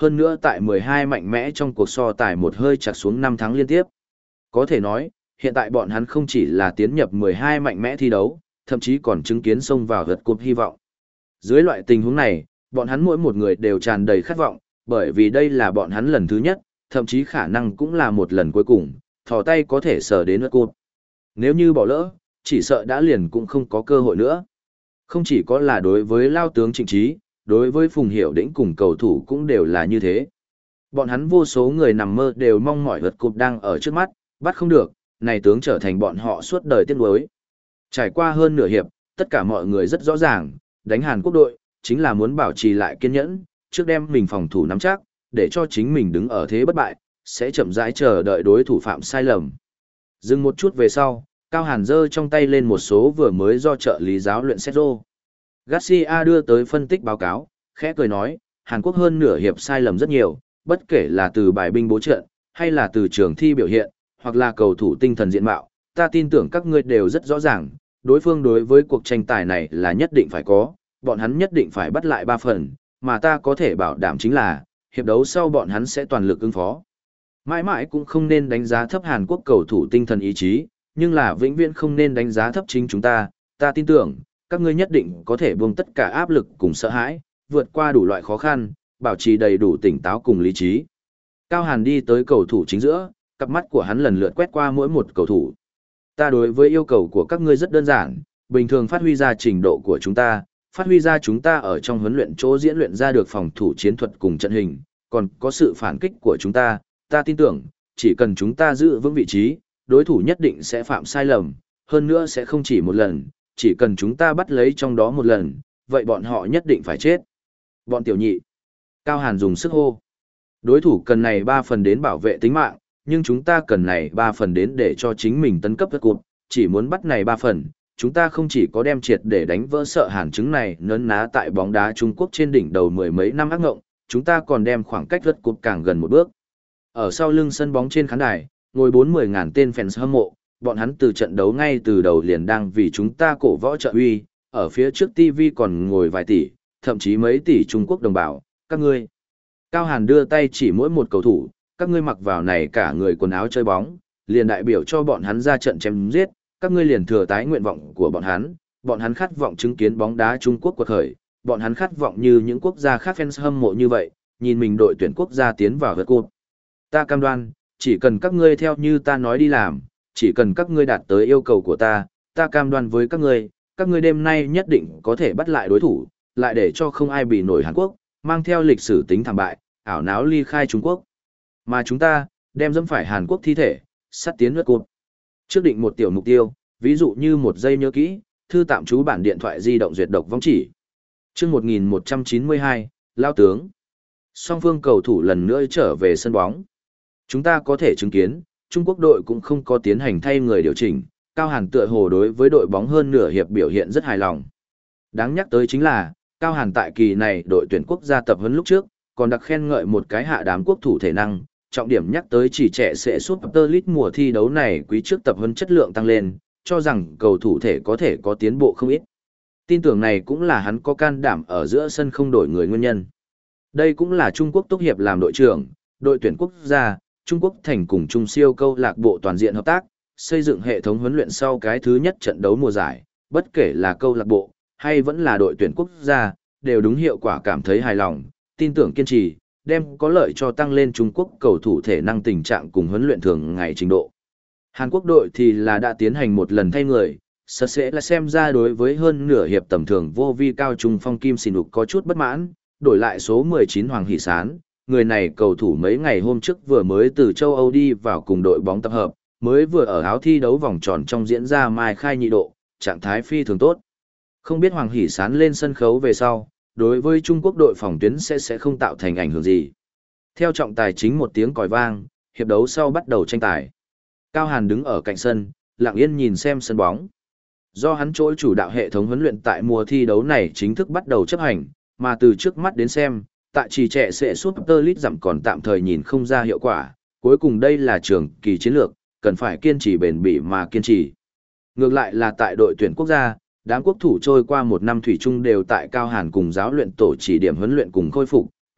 hơn nữa tại mười hai mạnh mẽ trong cuộc so tài một hơi chặt xuống năm tháng liên tiếp. Có thể nói, hiện tại bọn hắn không chỉ là tiến nhập mười hai mạnh mẽ thi đấu, thậm chí còn chứng kiến xông vào gật cúp hy vọng. Dưới loại tình huống này, bọn hắn mỗi một người đều tràn đầy khát vọng, bởi vì đây là bọn hắn lần thứ nhất, thậm chí khả năng cũng là một lần cuối cùng, thò tay có thể sờ đến gật cúp. Nếu như bỏ lỡ, chỉ sợ đã liền cũng không có cơ hội nữa. Không chỉ có là đối với lao tướng Trịnh Trí, đối với Phùng Hiểu Đĩnh cùng cầu thủ cũng đều là như thế. Bọn hắn vô số người nằm mơ đều mong mỏi gật cúp đang ở trước mắt, bắt không được, này tướng trở thành bọn họ suốt đời tiếc nuối. Trải qua hơn nửa hiệp, tất cả mọi người rất rõ ràng, đánh Hàn Quốc đội, chính là muốn bảo trì lại kiên nhẫn, trước đem mình phòng thủ nắm chắc, để cho chính mình đứng ở thế bất bại, sẽ chậm rãi chờ đợi đối thủ phạm sai lầm. Dừng một chút về sau, Cao Hàn giơ trong tay lên một số vừa mới do trợ lý giáo luyện Sergio Garcia đưa tới phân tích báo cáo, khẽ cười nói, Hàn Quốc hơn nửa hiệp sai lầm rất nhiều, bất kể là từ bài binh bố trận, hay là từ trường thi biểu hiện, hoặc là cầu thủ tinh thần diện mạo, ta tin tưởng các ngươi đều rất rõ ràng, đối phương đối với cuộc tranh tài này là nhất định phải có, bọn hắn nhất định phải bắt lại ba phần, mà ta có thể bảo đảm chính là, hiệp đấu sau bọn hắn sẽ toàn lực ứng phó. Mãi mãi cũng không nên đánh giá thấp Hàn Quốc cầu thủ tinh thần ý chí, nhưng là vĩnh viễn không nên đánh giá thấp chính chúng ta, ta tin tưởng, các ngươi nhất định có thể buông tất cả áp lực cùng sợ hãi, vượt qua đủ loại khó khăn, bảo trì đầy đủ tỉnh táo cùng lý trí. Cao Hàn đi tới cầu thủ chính giữa, cặp mắt của hắn lần lượt quét qua mỗi một cầu thủ. Ta đối với yêu cầu của các ngươi rất đơn giản, bình thường phát huy ra trình độ của chúng ta, phát huy ra chúng ta ở trong huấn luyện chỗ diễn luyện ra được phòng thủ chiến thuật cùng trận hình, còn có sự phản kích của chúng ta, ta tin tưởng, chỉ cần chúng ta giữ vững vị trí, đối thủ nhất định sẽ phạm sai lầm, hơn nữa sẽ không chỉ một lần, chỉ cần chúng ta bắt lấy trong đó một lần, vậy bọn họ nhất định phải chết. Bọn tiểu nhị. Cao Hàn dùng sức hô. Đối thủ cần này ba phần đến bảo vệ tính mạng, nhưng chúng ta cần này ba phần đến để cho chính mình tấn cấp vượt cột, chỉ muốn bắt này ba phần, chúng ta không chỉ có đem triệt để đánh vỡ sợ Hàn chứng này nấn ná tại bóng đá Trung Quốc trên đỉnh đầu mười mấy năm ác ngộng, chúng ta còn đem khoảng cách vượt cột càng gần một bước. Ở sau lưng sân bóng trên khán đài, ngồi bốn mươi ngàn tên fans hâm mộ, bọn hắn từ trận đấu ngay từ đầu liền đang vì chúng ta cổ võ trợ uy, ở phía trước ti vi còn ngồi vài tỷ, thậm chí mấy tỷ Trung Quốc đồng bào, các ngươi. Cao Hàn đưa tay chỉ mỗi một cầu thủ, các ngươi mặc vào này cả người quần áo chơi bóng, liền đại biểu cho bọn hắn ra trận chém giết, các ngươi liền thừa tái nguyện vọng của bọn hắn, bọn hắn khát vọng chứng kiến bóng đá Trung Quốc quật khởi, bọn hắn khát vọng như những quốc gia khác fans hâm mộ như vậy, nhìn mình đội tuyển quốc gia tiến vào vượt cột. Ta cam đoan, chỉ cần các ngươi theo như ta nói đi làm, chỉ cần các ngươi đạt tới yêu cầu của ta, ta cam đoan với các ngươi, các ngươi đêm nay nhất định có thể bắt lại đối thủ, lại để cho không ai bị nổi Hàn Quốc, mang theo lịch sử tính thảm bại, ảo náo ly khai Trung Quốc. Mà chúng ta, đem dẫm phải Hàn Quốc thi thể, sắt tiến vượt cột. Trước định một tiểu mục tiêu, ví dụ như một giây nhớ kỹ, thư tạm trú bản điện thoại di động duyệt độc vong chỉ. Chương một nghìn một trăm chín mươi hai, Lao tướng. Song phương cầu thủ lần nữa trở về sân bóng. Chúng ta có thể chứng kiến, Trung Quốc đội cũng không có tiến hành thay người điều chỉnh, Cao Hàn tựa hồ đối với đội bóng hơn nửa hiệp biểu hiện rất hài lòng. Đáng nhắc tới chính là, Cao Hàn tại kỳ này đội tuyển quốc gia tập huấn lúc trước, còn đặc khen ngợi một cái hạ đám quốc thủ thể năng, trọng điểm nhắc tới chỉ trẻ sẽ Super League mùa thi đấu này quý trước tập huấn chất lượng tăng lên, cho rằng cầu thủ thể có thể có tiến bộ không ít. Tin tưởng này cũng là hắn có can đảm ở giữa sân không đổi người nguyên nhân. Đây cũng là Trung Quốc tốt hiệp làm đội trưởng, đội tuyển quốc gia, Trung Quốc thành cùng Trung siêu câu lạc bộ toàn diện hợp tác, xây dựng hệ thống huấn luyện sau cái thứ nhất trận đấu mùa giải, bất kể là câu lạc bộ hay vẫn là đội tuyển quốc gia, đều đúng hiệu quả cảm thấy hài lòng, tin tưởng kiên trì, đem có lợi cho tăng lên Trung Quốc cầu thủ thể năng tình trạng cùng huấn luyện thường ngày trình độ. Hàn Quốc đội thì là đã tiến hành một lần thay người, sợ sẽ là xem ra đối với hơn nửa hiệp tầm thường vô vi cao trung phong Kim Xin Lục có chút bất mãn, đổi lại số mười chín Hoàng Hỷ Sán, người này cầu thủ mấy ngày hôm trước vừa mới từ châu Âu đi vào cùng đội bóng tập hợp, mới vừa ở áo thi đấu vòng tròn trong diễn ra mai khai nhị độ, trạng thái phi thường tốt. Không biết Hoàng Hỷ Sán lên sân khấu về sau, đối với Trung Quốc đội phòng tuyến sẽ sẽ không tạo thành ảnh hưởng gì. Theo trọng tài chính một tiếng còi vang, hiệp đấu sau bắt đầu tranh tài. Cao Hàn đứng ở cạnh sân, lặng yên nhìn xem sân bóng. Do hắn chỗ chủ đạo hệ thống huấn luyện tại mùa thi đấu này chính thức bắt đầu chấp hành, mà từ trước mắt đến xem, tại chỉ trẻ sẽ Super League giảm còn tạm thời nhìn không ra hiệu quả, cuối cùng đây là trường kỳ chiến lược, cần phải kiên trì bền bỉ mà kiên trì. Ngược lại là tại đội tuyển quốc gia, đám quốc thủ trôi qua một năm thủy chung đều tại Cao Hàn cùng giáo luyện tổ chỉ điểm huấn luyện cùng khôi phục,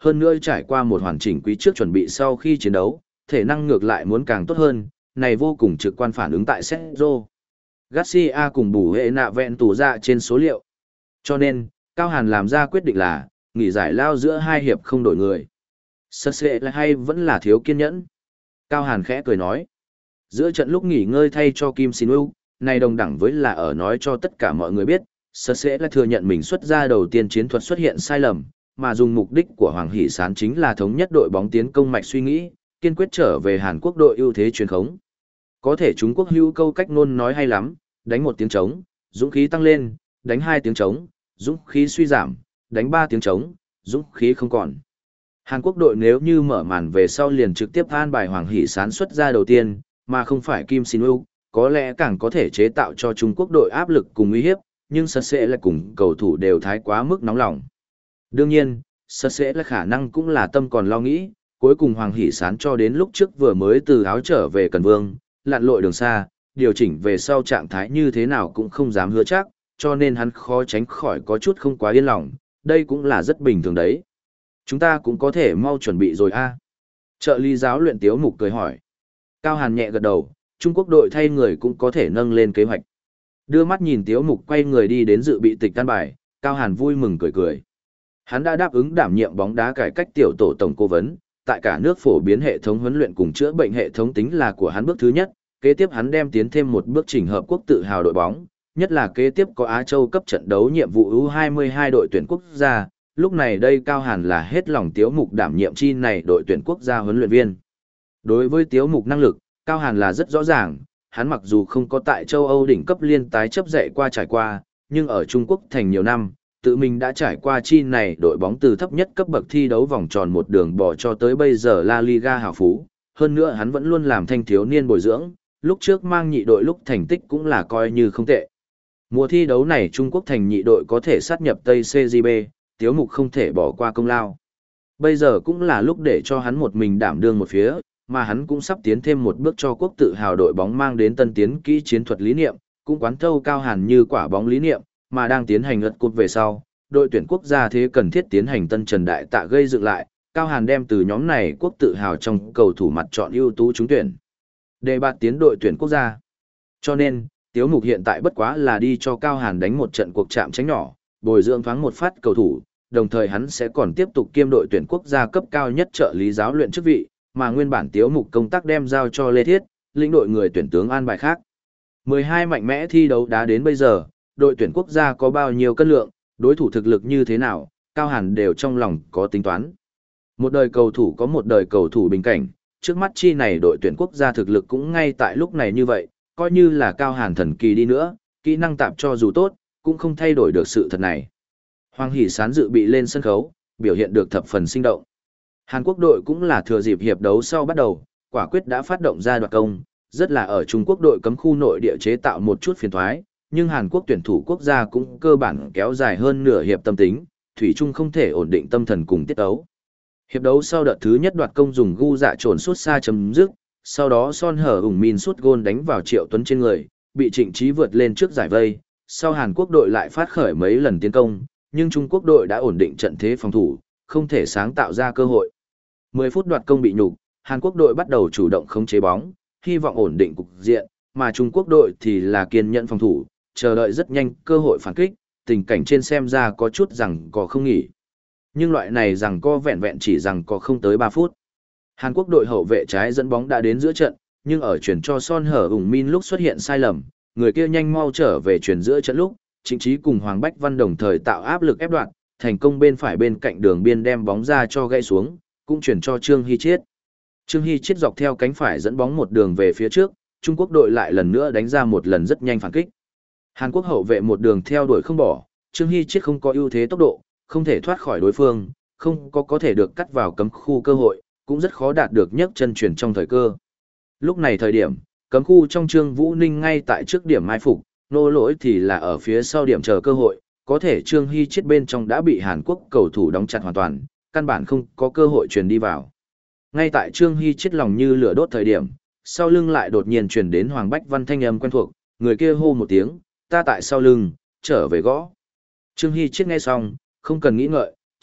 hơn nữa trải qua một hoàn chỉnh quý trước chuẩn bị sau khi chiến đấu, thể năng ngược lại muốn càng tốt hơn, này vô cùng trực quan phản ứng tại Sergio Garcia cùng bù hệ nạ vẹn tủ ra trên số liệu. Cho nên, Cao Hàn làm ra quyết định là, nghỉ giải lao giữa hai hiệp không đổi người. Sật sẽ là hay vẫn là thiếu kiên nhẫn. Cao Hàn khẽ cười nói. Giữa trận lúc nghỉ ngơi thay cho Kim Sin U, này đồng đẳng với là ở nói cho tất cả mọi người biết, Sật sẽ là thừa nhận mình xuất ra đầu tiên chiến thuật xuất hiện sai lầm, mà dùng mục đích của Hoàng Hỷ Sán chính là thống nhất đội bóng tiến công mạch suy nghĩ, kiên quyết trở về Hàn Quốc đội ưu thế truyền khống. Có thể Trung Quốc hữu câu cách ngôn nói hay lắm, đánh một tiếng trống, dũng khí tăng lên, đánh hai tiếng trống, dũng khí suy giảm, đánh ba tiếng trống, dũng khí không còn. Hàn Quốc đội nếu như mở màn về sau liền trực tiếp an bài Hoàng Hỷ Sán xuất ra đầu tiên, mà không phải Kim Sin U, có lẽ càng có thể chế tạo cho Trung Quốc đội áp lực cùng uy hiếp, nhưng Sật sẽ là cùng cầu thủ đều thái quá mức nóng lòng. Đương nhiên, Sật sẽ là khả năng cũng là tâm còn lo nghĩ, cuối cùng Hoàng Hỷ Sán cho đến lúc trước vừa mới từ áo trở về Cần Vương, lặn lội đường xa, điều chỉnh về sau trạng thái như thế nào cũng không dám hứa chắc, cho nên hắn khó tránh khỏi có chút không quá yên lòng, đây cũng là rất bình thường đấy. Chúng ta cũng có thể mau chuẩn bị rồi a. Trợ lý giáo luyện Tiếu Mục cười hỏi. Cao Hàn nhẹ gật đầu, Trung Quốc đội thay người cũng có thể nâng lên kế hoạch. Đưa mắt nhìn Tiếu Mục quay người đi đến dự bị tịch tan bài, Cao Hàn vui mừng cười cười. Hắn đã đáp ứng đảm nhiệm bóng đá cải cách tiểu tổ tổng cố vấn, tại cả nước phổ biến hệ thống huấn luyện cùng chữa bệnh hệ thống tính là của hắn bước thứ nhất, kế tiếp hắn đem tiến thêm một bước chỉnh hợp quốc tự hào đội bóng, nhất là kế tiếp có Á Châu cấp trận đấu nhiệm vụ U hai mươi hai đội tuyển quốc gia, lúc này đây Cao Hàn là hết lòng Tiếu Mục đảm nhiệm chi này đội tuyển quốc gia huấn luyện viên. Đối với Tiếu Mục năng lực, Cao Hàn là rất rõ ràng, hắn mặc dù không có tại châu Âu đỉnh cấp liên tái chấp dạy qua trải qua, nhưng ở Trung Quốc thành nhiều năm, tự mình đã trải qua chi này đội bóng từ thấp nhất cấp bậc thi đấu vòng tròn một đường bỏ cho tới bây giờ La Liga hào phú, hơn nữa hắn vẫn luôn làm thanh thiếu niên bồi dưỡng, lúc trước mang nhị đội lúc thành tích cũng là coi như không tệ. Mùa thi đấu này Trung Quốc thành nhị đội có thể sát nhập Tây xê giê bê, Tiếu Mục không thể bỏ qua công lao. Bây giờ cũng là lúc để cho hắn một mình đảm đương một phía, mà hắn cũng sắp tiến thêm một bước cho quốc tự hào đội bóng mang đến tân tiến kỹ chiến thuật lý niệm, cũng quán thâu Cao Hàn như quả bóng lý niệm, mà đang tiến hành lật cột về sau, đội tuyển quốc gia thế cần thiết tiến hành tân trần đại tạ gây dựng lại, Cao Hàn đem từ nhóm này quốc tự hào trong cầu thủ mặt chọn ưu tú trúng tuyển, để bạt tiến đội tuyển quốc gia. Cho nên, Tiếu Mục hiện tại bất quá là đi cho Cao Hàn đánh một trận cuộc chạm tránh nhỏ, bồi dưỡng thoáng một phát cầu thủ, đồng thời hắn sẽ còn tiếp tục kiêm đội tuyển quốc gia cấp cao nhất trợ lý giáo luyện chức vị, mà nguyên bản Tiếu Mục công tác đem giao cho Lê Thiết, lĩnh đội người tuyển tướng an bài khác. mười hai mạnh mẽ thi đấu đá đến bây giờ, đội tuyển quốc gia có bao nhiêu cân lượng, đối thủ thực lực như thế nào, Cao Hàn đều trong lòng có tính toán. Một đời cầu thủ có một đời cầu thủ bình cảnh, trước mắt chi này đội tuyển quốc gia thực lực cũng ngay tại lúc này như vậy, coi như là Cao Hàn thần kỳ đi nữa, kỹ năng tạp cho dù tốt, cũng không thay đổi được sự thật này. Hoàng Hỷ Sán dự bị lên sân khấu, biểu hiện được thập phần sinh động. Hàn Quốc đội cũng là thừa dịp hiệp đấu sau bắt đầu, quả quyết đã phát động ra đoạt công, rất là ở Trung Quốc đội cấm khu nội địa chế tạo một chút phiền toái, nhưng Hàn Quốc tuyển thủ quốc gia cũng cơ bản kéo dài hơn nửa hiệp tâm tính, thủy chung không thể ổn định tâm thần cùng tiết đấu. Hiệp đấu sau đợt thứ nhất đoạt công dùng gu dạ trồn suốt xa chấm dứt, sau đó Son Hở ủng min suốt gôn đánh vào Triệu Tuấn trên người, bị Trịnh Trí vượt lên trước giải vây, sau Hàn Quốc đội lại phát khởi mấy lần tiến công, nhưng Trung Quốc đội đã ổn định trận thế phòng thủ, không thể sáng tạo ra cơ hội. mười phút đoạt công bị nhục, Hàn Quốc đội bắt đầu chủ động khống chế bóng, hy vọng ổn định cục diện, mà Trung Quốc đội thì là kiên nhẫn phòng thủ, chờ đợi rất nhanh cơ hội phản kích, tình cảnh trên xem ra có chút rằng có không nghỉ. Nhưng loại này rằng co vẹn vẹn chỉ rằng có không tới ba phút. Hàn Quốc đội hậu vệ trái dẫn bóng đã đến giữa trận, nhưng ở chuyển cho Son Hở ủng min lúc xuất hiện sai lầm, người kia nhanh mau trở về chuyển giữa trận lúc, Trịnh Trí cùng Hoàng Bách Văn đồng thời tạo áp lực ép đoạn, thành công bên phải bên cạnh đường biên đem bóng ra cho gãy xuống, cũng chuyển cho Trương Hy Chiết. Trương Hy Chiết dọc theo cánh phải dẫn bóng một đường về phía trước, Trung Quốc đội lại lần nữa đánh ra một lần rất nhanh phản kích. Hàn Quốc hậu vệ một đường theo đuổi không bỏ, Trương Hy Chiết không có ưu thế tốc độ, không thể thoát khỏi đối phương, không có có thể được cắt vào cấm khu cơ hội, cũng rất khó đạt được nhấc chân chuyển trong thời cơ. Lúc này thời điểm, cấm khu trong Trương Vũ Ninh ngay tại trước điểm mai phục, nô lỗi thì là ở phía sau điểm chờ cơ hội, có thể Trương Hy Chiết bên trong đã bị Hàn Quốc cầu thủ đóng chặt hoàn toàn, căn bản không có cơ hội truyền đi vào. Ngay tại Trương Hy Chiết lòng như lửa đốt thời điểm, sau lưng lại đột nhiên truyền đến Hoàng Bách Văn thanh âm quen thuộc, người kia hô một tiếng, ta tại sau lưng, trở về gõ. Trương Hy Chiết nghe xong, không cần nghĩ ngợi,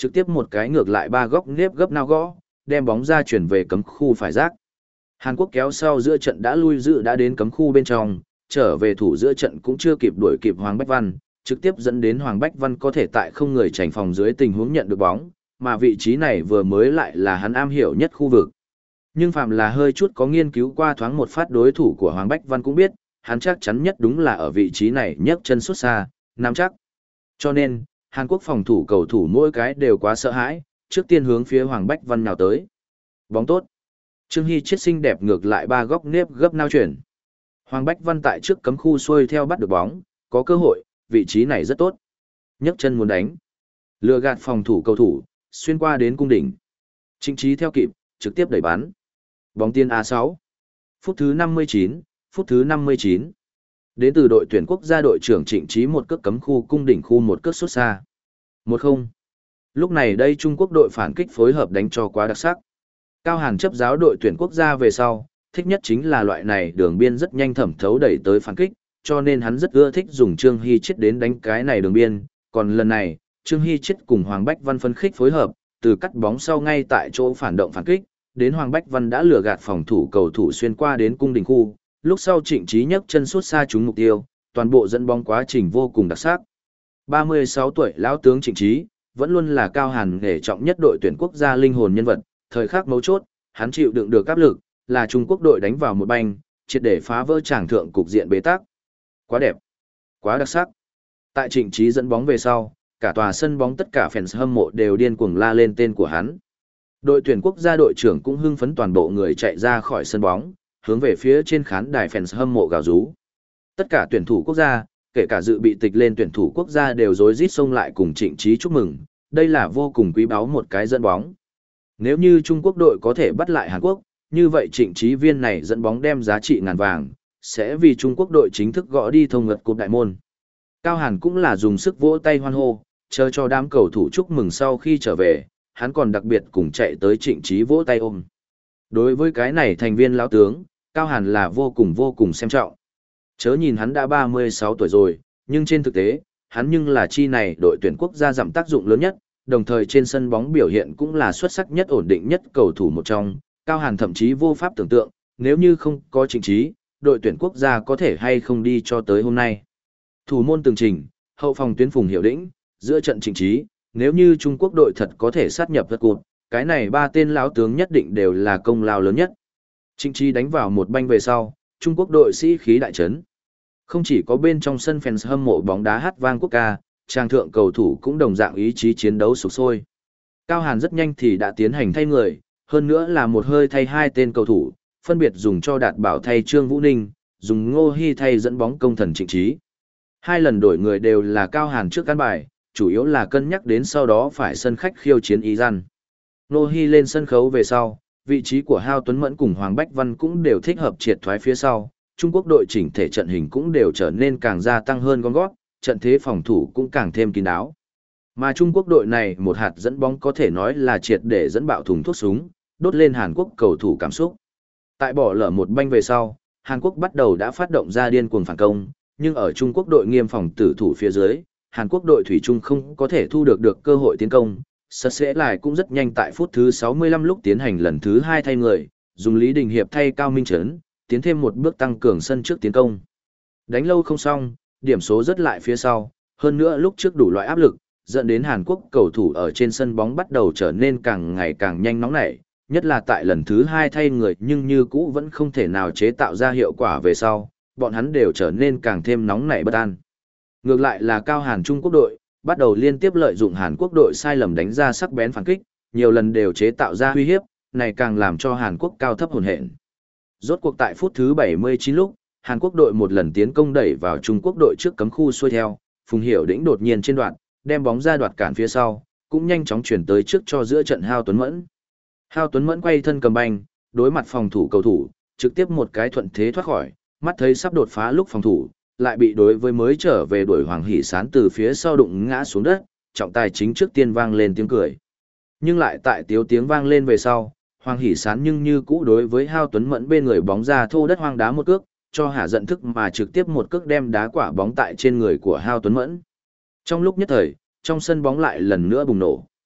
trực tiếp một cái ngược lại ba góc nếp gấp nao gõ, đem bóng ra chuyển về cấm khu phải rác. Hàn Quốc kéo sau giữa trận đã lui dự đã đến cấm khu bên trong, trở về thủ giữa trận cũng chưa kịp đuổi kịp Hoàng Bách Văn, trực tiếp dẫn đến Hoàng Bách Văn có thể tại không người chảnh phòng dưới tình huống nhận được bóng, mà vị trí này vừa mới lại là hắn am hiểu nhất khu vực. Nhưng phạm là hơi chút có nghiên cứu qua thoáng một phát đối thủ của Hoàng Bách Văn cũng biết, hắn chắc chắn nhất đúng là ở vị trí này nhấc chân xuất xa, nắm chắc. Cho nên, Hàn Quốc phòng thủ cầu thủ mỗi cái đều quá sợ hãi, trước tiên hướng phía Hoàng Bách Văn nào tới. Bóng tốt. Trương Hy Chiết xinh đẹp ngược lại ba góc nếp gấp nao chuyển. Hoàng Bách Văn tại trước cấm khu xuôi theo bắt được bóng, có cơ hội, vị trí này rất tốt. Nhấc chân muốn đánh. Lừa gạt phòng thủ cầu thủ, xuyên qua đến cung đỉnh. Trịnh Trí theo kịp, trực tiếp đẩy bắn. Bóng tiên a sáu. Phút thứ năm mươi chín, phút thứ năm mươi chín. Đến từ đội tuyển quốc gia đội trưởng Trịnh Trí một cước cấm khu cung đỉnh khu một cước xuất xa. một không. Lúc này đây Trung Quốc đội phản kích phối hợp đánh cho quá đặc sắc. Cao Hàn chấp giáo đội tuyển quốc gia về sau, thích nhất chính là loại này đường biên rất nhanh thẩm thấu đẩy tới phản kích, cho nên hắn rất ưa thích dùng Trương Hy Chiết đến đánh cái này đường biên, còn lần này, Trương Hy Chiết cùng Hoàng Bách Văn phân khích phối hợp, từ cắt bóng sau ngay tại chỗ phản động phản kích, đến Hoàng Bách Văn đã lừa gạt phòng thủ cầu thủ xuyên qua đến cung đình khu, lúc sau Trịnh Trí nhấc chân sút xa trúng mục tiêu, toàn bộ dẫn bóng quá trình vô cùng đặc sắc. ba mươi sáu tuổi lão tướng Trịnh Trí, vẫn luôn là Cao Hàn nể trọng nhất đội tuyển quốc gia linh hồn nhân vật, thời khắc mấu chốt, hắn chịu đựng được áp lực, là Trung Quốc đội đánh vào một banh, triệt để phá vỡ tràng thượng cục diện bế tắc. Quá đẹp, quá đặc sắc. Tại Trịnh Trí dẫn bóng về sau, cả tòa sân bóng tất cả fans hâm mộ đều điên cuồng la lên tên của hắn. Đội tuyển quốc gia đội trưởng cũng hưng phấn toàn bộ người chạy ra khỏi sân bóng, hướng về phía trên khán đài fans hâm mộ gào rú. Tất cả tuyển thủ quốc gia, kể cả dự bị tịch lên tuyển thủ quốc gia đều rối rít xông lại cùng Trịnh Trí chúc mừng, đây là vô cùng quý báu một cái dẫn bóng. Nếu như Trung Quốc đội có thể bắt lại Hàn Quốc, như vậy Trịnh Trí viên này dẫn bóng đem giá trị ngàn vàng, sẽ vì Trung Quốc đội chính thức gõ đi thông ngật cúp đại môn. Cao Hàn cũng là dùng sức vỗ tay hoan hô, chờ cho đám cầu thủ chúc mừng sau khi trở về, hắn còn đặc biệt cùng chạy tới Trịnh Trí vỗ tay ôm. Đối với cái này thành viên lão tướng, Cao Hàn là vô cùng vô cùng xem trọng. Chớ nhìn hắn đã ba mươi sáu tuổi rồi, nhưng trên thực tế, hắn nhưng là chi này đội tuyển quốc gia giảm tác dụng lớn nhất, đồng thời trên sân bóng biểu hiện cũng là xuất sắc nhất ổn định nhất cầu thủ một trong. Cao Hàn thậm chí vô pháp tưởng tượng, nếu như không có Trịnh Trí, đội tuyển quốc gia có thể hay không đi cho tới hôm nay. Thủ môn tường trình, hậu phòng tuyến Phùng Hiểu Đĩnh, giữa trận Trịnh Trí, nếu như Trung Quốc đội thật có thể sát nhập vật cột, cái này ba tên lão tướng nhất định đều là công lao lớn nhất. Trịnh Trí đánh vào một banh về sau, Trung Quốc đội sĩ khí đại trấn. Không chỉ có bên trong sân fans hâm mộ bóng đá hát vang quốc ca, trang thượng cầu thủ cũng đồng dạng ý chí chiến đấu sục sôi. Cao Hàn rất nhanh thì đã tiến hành thay người, hơn nữa là một hơi thay hai tên cầu thủ, phân biệt dùng cho Đạt Bảo thay Trương Vũ Ninh, dùng Ngô Hi thay dẫn bóng công thần Trịnh Trí. Hai lần đổi người đều là Cao Hàn trước căn bài, chủ yếu là cân nhắc đến sau đó phải sân khách khiêu chiến Iran. Ngô Hi lên sân khấu về sau, vị trí của Hao Tuấn Mẫn cùng Hoàng Bách Văn cũng đều thích hợp triệt thoái phía sau, Trung Quốc đội chỉnh thể trận hình cũng đều trở nên càng gia tăng hơn gom gót, trận thế phòng thủ cũng càng thêm kín đáo. Mà Trung Quốc đội này một hạt dẫn bóng có thể nói là triệt để dẫn bạo thùng thuốc súng, đốt lên Hàn Quốc cầu thủ cảm xúc. Tại bỏ lỡ một banh về sau, Hàn Quốc bắt đầu đã phát động ra điên cuồng phản công, nhưng ở Trung Quốc đội nghiêm phòng tử thủ phía dưới, Hàn Quốc đội thủy chung không có thể thu được được cơ hội tiến công. Sật sẽ lại cũng rất nhanh tại phút thứ sáu mươi lăm lúc tiến hành lần thứ hai thay người, dùng Lý Đình Hiệp thay Cao Minh Trấn, tiến thêm một bước tăng cường sân trước tiến công. Đánh lâu không xong, điểm số rất lại phía sau, hơn nữa lúc trước đủ loại áp lực, dẫn đến Hàn Quốc cầu thủ ở trên sân bóng bắt đầu trở nên càng ngày càng nhanh nóng nảy, nhất là tại lần thứ hai thay người nhưng như cũ vẫn không thể nào chế tạo ra hiệu quả về sau, bọn hắn đều trở nên càng thêm nóng nảy bất an. Ngược lại là Cao Hàn Trung Quốc đội, bắt đầu liên tiếp lợi dụng Hàn Quốc đội sai lầm đánh ra sắc bén phản kích, nhiều lần đều chế tạo ra uy hiếp, này càng làm cho Hàn Quốc cao thấp hồn hện. Rốt cuộc tại phút thứ bảy mươi chín lúc, Hàn Quốc đội một lần tiến công đẩy vào Trung Quốc đội trước cấm khu xuôi theo, Phùng Hiểu Đĩnh đột nhiên trên đoạn, đem bóng ra đoạt cản phía sau, cũng nhanh chóng chuyển tới trước cho giữa trận Hao Tuấn Mẫn. Hao Tuấn Mẫn quay thân cầm banh, đối mặt phòng thủ cầu thủ, trực tiếp một cái thuận thế thoát khỏi, mắt thấy sắp đột phá lúc phòng thủ, lại bị đối với mới trở về đuổi Hoàng Hỷ Sán từ phía sau đụng ngã xuống đất, trọng tài chính trước tiên vang lên tiếng cười. Nhưng lại tại tiếu tiếng vang lên về sau, Hoàng Hỷ Sán nhưng như cũ đối với Hao Tuấn Mẫn bên người bóng ra thô đất hoang đá một cước, cho hạ giận thức mà trực tiếp một cước đem đá quả bóng tại trên người của Hao Tuấn Mẫn. Trong lúc nhất thời, trong sân bóng lại lần nữa bùng nổ.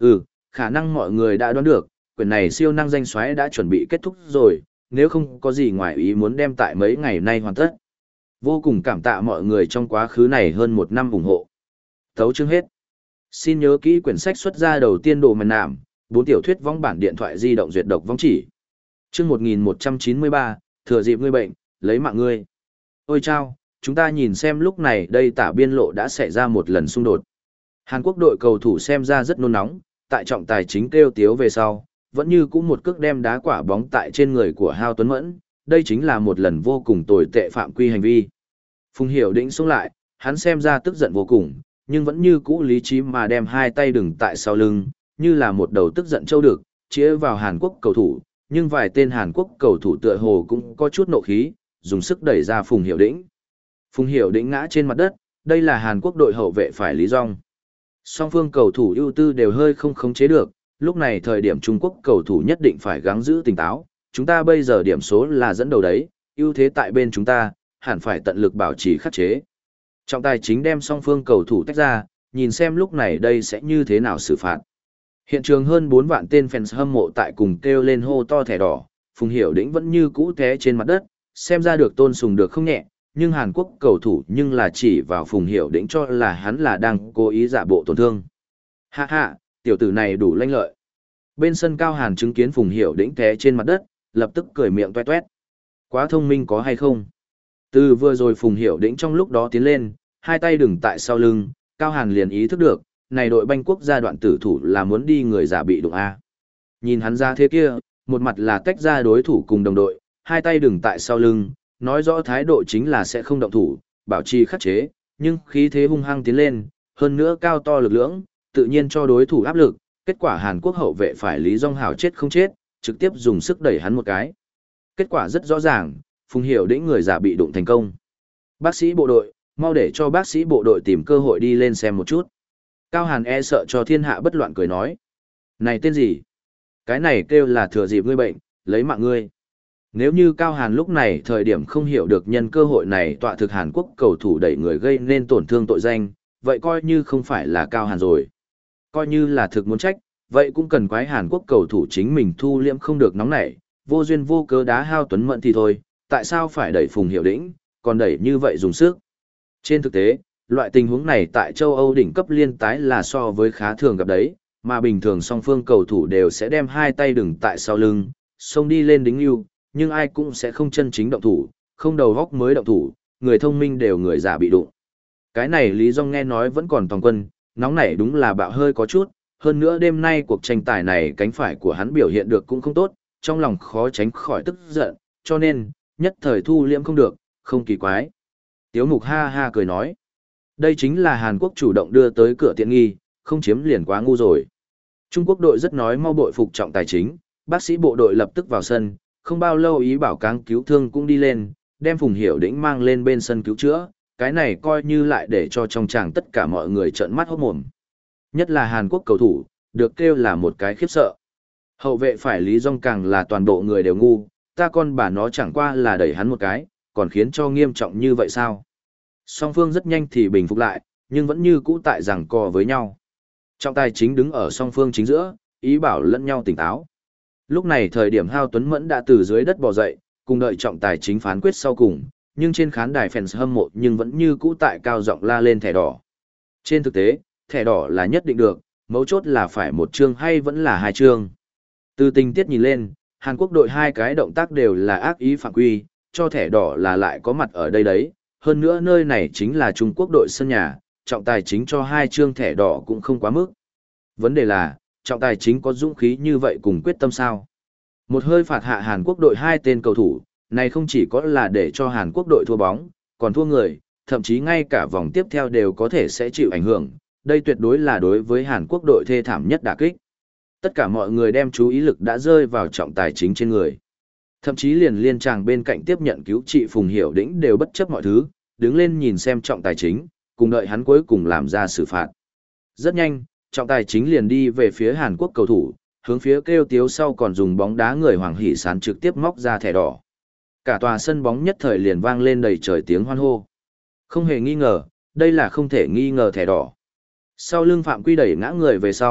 Ừ, khả năng mọi người đã đoán được, quyển này siêu năng danh xoáy đã chuẩn bị kết thúc rồi, nếu không có gì ngoài ý muốn đem tại mấy ngày nay hoàn tất. Vô cùng cảm tạ mọi người trong quá khứ này hơn một năm ủng hộ. Thấu chương hết. Xin nhớ kỹ quyển sách xuất ra đầu tiên đồ màn nạm, bốn tiểu thuyết vong bản điện thoại di động duyệt độc vong chỉ. Chương một nghìn một trăm chín mươi ba, thừa dịp ngươi bệnh, lấy mạng ngươi. Ôi chao, chúng ta nhìn xem lúc này đây tả biên lộ đã xảy ra một lần xung đột. Hàn Quốc đội cầu thủ xem ra rất nôn nóng, tại trọng tài chính kêu tiếu về sau, vẫn như cũ một cước đem đá quả bóng tại trên người của Hao Tuấn Mẫn, đây chính là một lần vô cùng tồi tệ phạm quy hành vi. Phùng Hiểu Đĩnh xuống lại, hắn xem ra tức giận vô cùng, nhưng vẫn như cũ lý trí mà đem hai tay đừng tại sau lưng, như là một đầu tức giận châu đực, chĩa vào Hàn Quốc cầu thủ, nhưng vài tên Hàn Quốc cầu thủ tựa hồ cũng có chút nộ khí, dùng sức đẩy ra Phùng Hiểu Đĩnh. Phùng Hiểu Đĩnh ngã trên mặt đất, đây là Hàn Quốc đội hậu vệ phải Lý Dung. Song phương cầu thủ ưu tư đều hơi không khống chế được, lúc này thời điểm Trung Quốc cầu thủ nhất định phải gắng giữ tỉnh táo, chúng ta bây giờ điểm số là dẫn đầu đấy, ưu thế tại bên chúng ta, hẳn phải tận lực bảo trì khắc chế. Trọng tài chính đem song phương cầu thủ tách ra, nhìn xem lúc này đây sẽ như thế nào xử phạt. Hiện trường hơn bốn vạn tên fans hâm mộ tại cùng kêu lên hô to thẻ đỏ, Phùng Hiểu Đĩnh vẫn như cũ té trên mặt đất, xem ra được tôn sùng được không nhẹ, nhưng Hàn Quốc cầu thủ nhưng là chỉ vào Phùng Hiểu Đĩnh cho là hắn là đang cố ý giả bộ tổn thương. Ha ha, tiểu tử này đủ lanh lợi. Bên sân Cao Hàn chứng kiến Phùng Hiểu Đĩnh té trên mặt đất, lập tức cười miệng toe toét. Quá thông minh có hay không? Từ vừa rồi Phùng Hiểu Đĩnh trong lúc đó tiến lên, hai tay đừng tại sau lưng, Cao Hàn liền ý thức được, này đội banh quốc gia đoạn tử thủ là muốn đi người giả bị đụng A. Nhìn hắn ra thế kia, một mặt là tách ra đối thủ cùng đồng đội, hai tay đừng tại sau lưng, nói rõ thái độ chính là sẽ không động thủ, bảo trì khắc chế, nhưng khí thế hung hăng tiến lên, hơn nữa cao to lực lưỡng, tự nhiên cho đối thủ áp lực, kết quả Hàn Quốc hậu vệ phải Lý Dung Hào chết không chết, trực tiếp dùng sức đẩy hắn một cái. Kết quả rất rõ ràng, Phùng Hiểu Đĩnh người giả bị đụng thành công. Bác sĩ bộ đội, mau để cho bác sĩ bộ đội tìm cơ hội đi lên xem một chút. Cao Hàn e sợ cho thiên hạ bất loạn cười nói. Này tên gì? Cái này kêu là thừa dịp ngươi bệnh, lấy mạng ngươi. Nếu như Cao Hàn lúc này thời điểm không hiểu được nhân cơ hội này tọa thực Hàn Quốc cầu thủ đẩy người gây nên tổn thương tội danh, vậy coi như không phải là Cao Hàn rồi. Coi như là thực muốn trách, vậy cũng cần quái Hàn Quốc cầu thủ chính mình thu liễm không được nóng nảy, vô duyên vô cớ đá Hao Tuấn Mẫn thì thôi, tại sao phải đẩy Phùng Hiểu Đĩnh, còn đẩy như vậy dùng sức. Trên thực tế, loại tình huống này tại châu Âu đỉnh cấp liên tái là so với khá thường gặp đấy, mà bình thường song phương cầu thủ đều sẽ đem hai tay đừng tại sau lưng, xông đi lên đính lưu, nhưng ai cũng sẽ không chân chính động thủ, không đầu góc mới động thủ, người thông minh đều người giả bị đụng. Cái này Lý Dung nghe nói vẫn còn toàn quân, nóng nảy đúng là bạo hơi có chút, hơn nữa đêm nay cuộc tranh tài này cánh phải của hắn biểu hiện được cũng không tốt, trong lòng khó tránh khỏi tức giận, cho nên, nhất thời thu liễm không được, không kỳ quái. Tiếu Mục ha ha cười nói, đây chính là Hàn Quốc chủ động đưa tới cửa tiện nghi, không chiếm liền quá ngu rồi. Trung Quốc đội rất nói mau bội phục trọng tài chính, bác sĩ bộ đội lập tức vào sân, không bao lâu ý bảo cáng cứu thương cũng đi lên, đem Phùng Hiểu Đĩnh mang lên bên sân cứu chữa, cái này coi như lại để cho trong tràng tất cả mọi người trợn mắt hốt mồm. Nhất là Hàn Quốc cầu thủ, được kêu là một cái khiếp sợ. Hậu vệ phải Lý Dung càng là toàn bộ người đều ngu, ta con bà nó chẳng qua là đẩy hắn một cái, còn khiến cho nghiêm trọng như vậy sao? Song phương rất nhanh thì bình phục lại, nhưng vẫn như cũ tại giằng co với nhau. Trọng tài chính đứng ở song phương chính giữa, ý bảo lẫn nhau tỉnh táo. Lúc này thời điểm Hao Tuấn Mẫn đã từ dưới đất bò dậy, cùng đợi trọng tài chính phán quyết sau cùng, nhưng trên khán đài fans hâm mộ nhưng vẫn như cũ tại cao giọng la lên thẻ đỏ. Trên thực tế, thẻ đỏ là nhất định được, mấu chốt là phải một chương hay vẫn là hai chương. Từ tình tiết nhìn lên, Hàn Quốc đội hai cái động tác đều là ác ý phạm quy, cho thẻ đỏ là lại có mặt ở đây đấy, hơn nữa nơi này chính là Trung Quốc đội sân nhà, trọng tài chính cho hai chương thẻ đỏ cũng không quá mức. Vấn đề là, trọng tài chính có dũng khí như vậy cùng quyết tâm sao? Một hơi phạt hạ Hàn Quốc đội hai tên cầu thủ, này không chỉ có là để cho Hàn Quốc đội thua bóng, còn thua người, thậm chí ngay cả vòng tiếp theo đều có thể sẽ chịu ảnh hưởng, đây tuyệt đối là đối với Hàn Quốc đội thê thảm nhất đả kích. Tất cả mọi người đem chú ý lực đã rơi vào trọng tài chính trên người. Thậm chí liền liên tràng bên cạnh tiếp nhận cứu trị Phùng Hiểu Đĩnh đều bất chấp mọi thứ, đứng lên nhìn xem trọng tài chính, cùng đợi hắn cuối cùng làm ra xử phạt. Rất nhanh, trọng tài chính liền đi về phía Hàn Quốc cầu thủ, hướng phía kêu tiếu sau còn dùng bóng đá người Hoàng Hỷ Sán trực tiếp móc ra thẻ đỏ. Cả tòa sân bóng nhất thời liền vang lên đầy trời tiếng hoan hô. Không hề nghi ngờ, đây là không thể nghi ngờ thẻ đỏ. Sau lưng phạm quy đẩy ngã người về sau,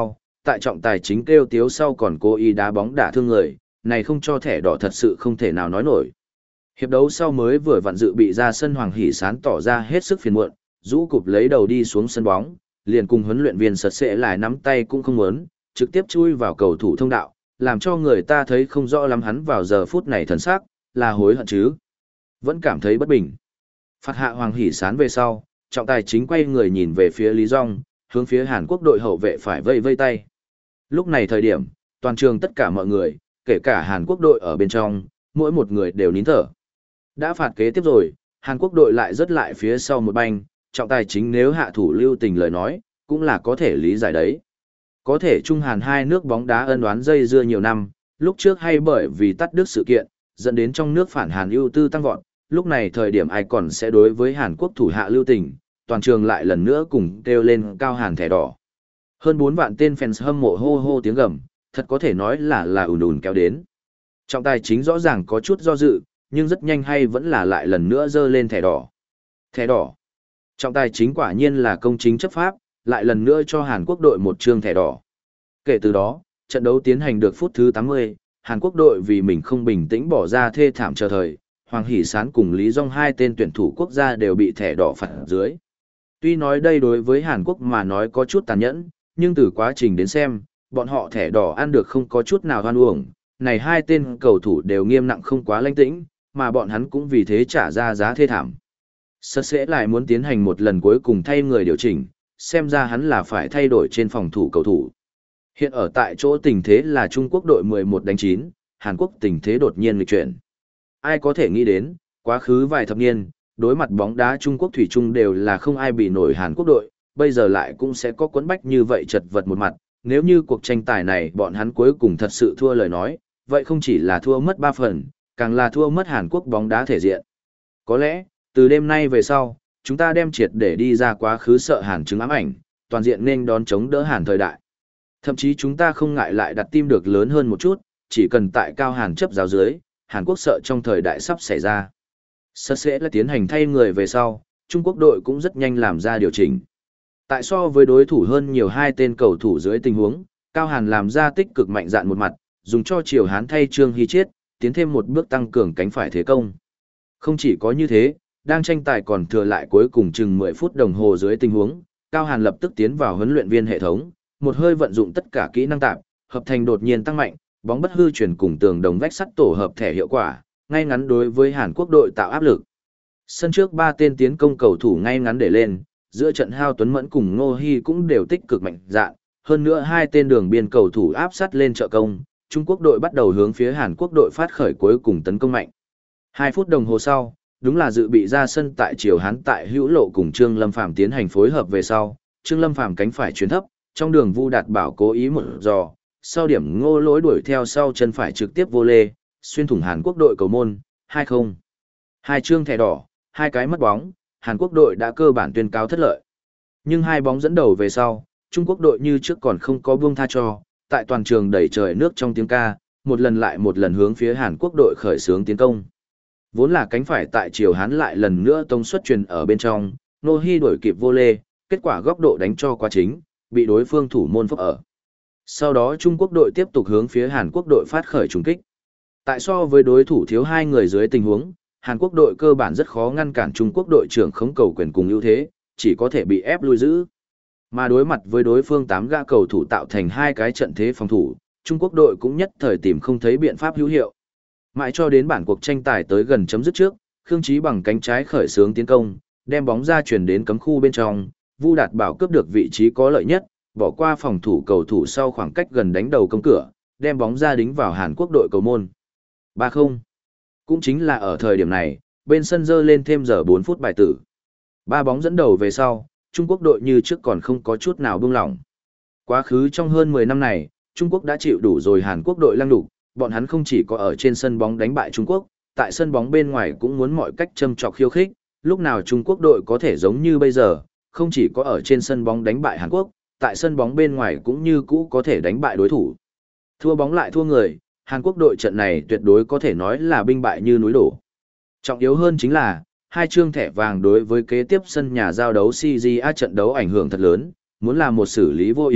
tại trọng tài chính kêu tiếu sau còn cố ý đá bóng đả thương người, này không cho thẻ đỏ thật sự không thể nào nói nổi. Hiệp đấu sau mới vừa vặn dự bị ra sân Hoàng Hỷ Sán tỏ ra hết sức phiền muộn, rũ cụp lấy đầu đi xuống sân bóng, liền cùng huấn luyện viên sật sẽ lại nắm tay cũng không muốn, trực tiếp chui vào cầu thủ thông đạo, làm cho người ta thấy không rõ lắm hắn vào giờ phút này thần sắc, là hối hận chứ. Vẫn cảm thấy bất bình. Phạt hạ Hoàng Hỷ Sán về sau, trọng tài chính quay người nhìn về phía Lý Dung, hướng phía Hàn Quốc đội hậu vệ phải vây vây tay. Lúc này thời điểm, toàn trường tất cả mọi người, kể cả Hàn Quốc đội ở bên trong, mỗi một người đều nín thở. Đã phạt kế tiếp rồi, Hàn Quốc đội lại rớt lại phía sau một banh, trọng tài chính nếu hạ thủ lưu tình lời nói, cũng là có thể lý giải đấy. Có thể Trung Hàn hai nước bóng đá ân oán dây dưa nhiều năm, lúc trước hay bởi vì tắt đứt sự kiện, dẫn đến trong nước phản Hàn ưu tư tăng vọt, lúc này thời điểm ai còn sẽ đối với Hàn Quốc thủ hạ lưu tình, toàn trường lại lần nữa cùng kêu lên cao Hàn thẻ đỏ. Hơn bốn vạn tên fans hâm mộ hô hô tiếng gầm, thật có thể nói là là ùn ùn kéo đến. Trọng tài chính rõ ràng có chút do dự, nhưng rất nhanh hay vẫn là lại lần nữa dơ lên thẻ đỏ. Thẻ đỏ. Trọng tài chính quả nhiên là công chính chấp pháp, lại lần nữa cho Hàn Quốc đội một trương thẻ đỏ. Kể từ đó, trận đấu tiến hành được phút thứ tám mươi, Hàn Quốc đội vì mình không bình tĩnh bỏ ra thê thảm chờ thời, Hoàng Hỷ Sán cùng Lý Dung hai tên tuyển thủ quốc gia đều bị thẻ đỏ phạt dưới. Tuy nói đây đối với Hàn Quốc mà nói có chút tàn nhẫn, nhưng từ quá trình đến xem, bọn họ thẻ đỏ ăn được không có chút nào hoan uổng, này hai tên cầu thủ đều nghiêm nặng không quá lãnh tĩnh, mà bọn hắn cũng vì thế trả ra giá thê thảm. Sật sẽ lại muốn tiến hành một lần cuối cùng thay người điều chỉnh, xem ra hắn là phải thay đổi trên phòng thủ cầu thủ. Hiện ở tại chỗ tình thế là Trung Quốc đội mười một đánh chín, Hàn Quốc tình thế đột nhiên nghịch chuyển. Ai có thể nghĩ đến, quá khứ vài thập niên, đối mặt bóng đá Trung Quốc thủy chung đều là không ai bị nổi Hàn Quốc đội, bây giờ lại cũng sẽ có quấn bách như vậy chật vật một mặt, nếu như cuộc tranh tài này bọn hắn cuối cùng thật sự thua lời nói, vậy không chỉ là thua mất ba phần, càng là thua mất Hàn Quốc bóng đá thể diện. Có lẽ, từ đêm nay về sau, chúng ta đem triệt để đi ra quá khứ sợ Hàn chứng ám ảnh, toàn diện nên đón chống đỡ Hàn thời đại. Thậm chí chúng ta không ngại lại đặt tim được lớn hơn một chút, chỉ cần tại cao Hàn chấp giáo dưới, Hàn Quốc sợ trong thời đại sắp xảy ra. Sật sẽ là tiến hành thay người về sau, Trung Quốc đội cũng rất nhanh làm ra điều chỉnh. Tại so với đối thủ hơn nhiều hai tên cầu thủ dưới tình huống, Cao Hàn làm ra tích cực mạnh dạn một mặt, dùng cho Triều Hán thay Trương Hy Chiết, tiến thêm một bước tăng cường cánh phải thế công. Không chỉ có như thế, đang tranh tài còn thừa lại cuối cùng chừng mười phút đồng hồ dưới tình huống, Cao Hàn lập tức tiến vào huấn luyện viên hệ thống, một hơi vận dụng tất cả kỹ năng tạp, hợp thành đột nhiên tăng mạnh, bóng bất hư chuyển cùng tường đồng vách sắt tổ hợp thẻ hiệu quả, ngay ngắn đối với Hàn Quốc đội tạo áp lực. Sân trước ba tên tiến công cầu thủ ngay ngắn để lên, giữa trận Hao Tuấn Mẫn cùng Ngô Hy cũng đều tích cực mạnh dạn, hơn nữa hai tên đường biên cầu thủ áp sát lên trợ công, Trung Quốc đội bắt đầu hướng phía Hàn Quốc đội phát khởi cuối cùng tấn công mạnh. Hai phút đồng hồ sau, đúng là dự bị ra sân tại Triều Hán tại Hữu Lộ cùng Trương Lâm Phàm tiến hành phối hợp về sau, Trương Lâm Phàm cánh phải chuyển thấp, trong đường Vu Đạt Bảo cố ý một dò, sau điểm Ngô Lỗi đuổi theo sau chân phải trực tiếp vô lê, xuyên thủng Hàn Quốc đội cầu môn, hai không. Hai chương thẻ đỏ, hai cái mất bóng, Hàn Quốc đội đã cơ bản tuyên cáo thất lợi. Nhưng hai bóng dẫn đầu về sau, Trung Quốc đội như trước còn không có buông tha cho, tại toàn trường đẩy trời nước trong tiếng ca, một lần lại một lần hướng phía Hàn Quốc đội khởi xướng tiến công. Vốn là cánh phải tại Triều Hán lại lần nữa tông xuất truyền ở bên trong, Ngô Hy đuổi kịp vô lê, kết quả góc độ đánh cho quá chính, bị đối phương thủ môn phốc ở. Sau đó Trung Quốc đội tiếp tục hướng phía Hàn Quốc đội phát khởi trùng kích. Tại so với đối thủ thiếu hai người dưới tình huống, Hàn Quốc đội cơ bản rất khó ngăn cản Trung Quốc đội trưởng khống cầu quyền cùng ưu thế, chỉ có thể bị ép lui giữ. Mà đối mặt với đối phương tám gã cầu thủ tạo thành hai cái trận thế phòng thủ, Trung Quốc đội cũng nhất thời tìm không thấy biện pháp hữu hiệu. Mãi cho đến bản cuộc tranh tài tới gần chấm dứt trước, Khương Chí bằng cánh trái khởi xướng tiến công, đem bóng ra chuyển đến cấm khu bên trong, Vu Đạt Bảo cướp được vị trí có lợi nhất, bỏ qua phòng thủ cầu thủ sau khoảng cách gần đánh đầu công cửa, đem bóng ra đính vào Hàn Quốc đội cầu môn. ba không. Cũng chính là ở thời điểm này, bên sân dơ lên thêm giờ bốn phút bài tử. Ba bóng dẫn đầu về sau, Trung Quốc đội như trước còn không có chút nào buông lỏng. Quá khứ trong hơn mười năm này, Trung Quốc đã chịu đủ rồi Hàn Quốc đội lăng đục, bọn hắn không chỉ có ở trên sân bóng đánh bại Trung Quốc, tại sân bóng bên ngoài cũng muốn mọi cách châm chọc khiêu khích, lúc nào Trung Quốc đội có thể giống như bây giờ, không chỉ có ở trên sân bóng đánh bại Hàn Quốc, tại sân bóng bên ngoài cũng như cũ có thể đánh bại đối thủ. Thua bóng lại thua người, Hàn Quốc đội trận này tuyệt đối có thể nói là binh bại như núi đổ. Trọng yếu hơn chính là, hai chương thẻ vàng đối với kế tiếp sân nhà giao đấu xê giê a trận đấu ảnh hưởng thật lớn, muốn làm một xử lý vô ý,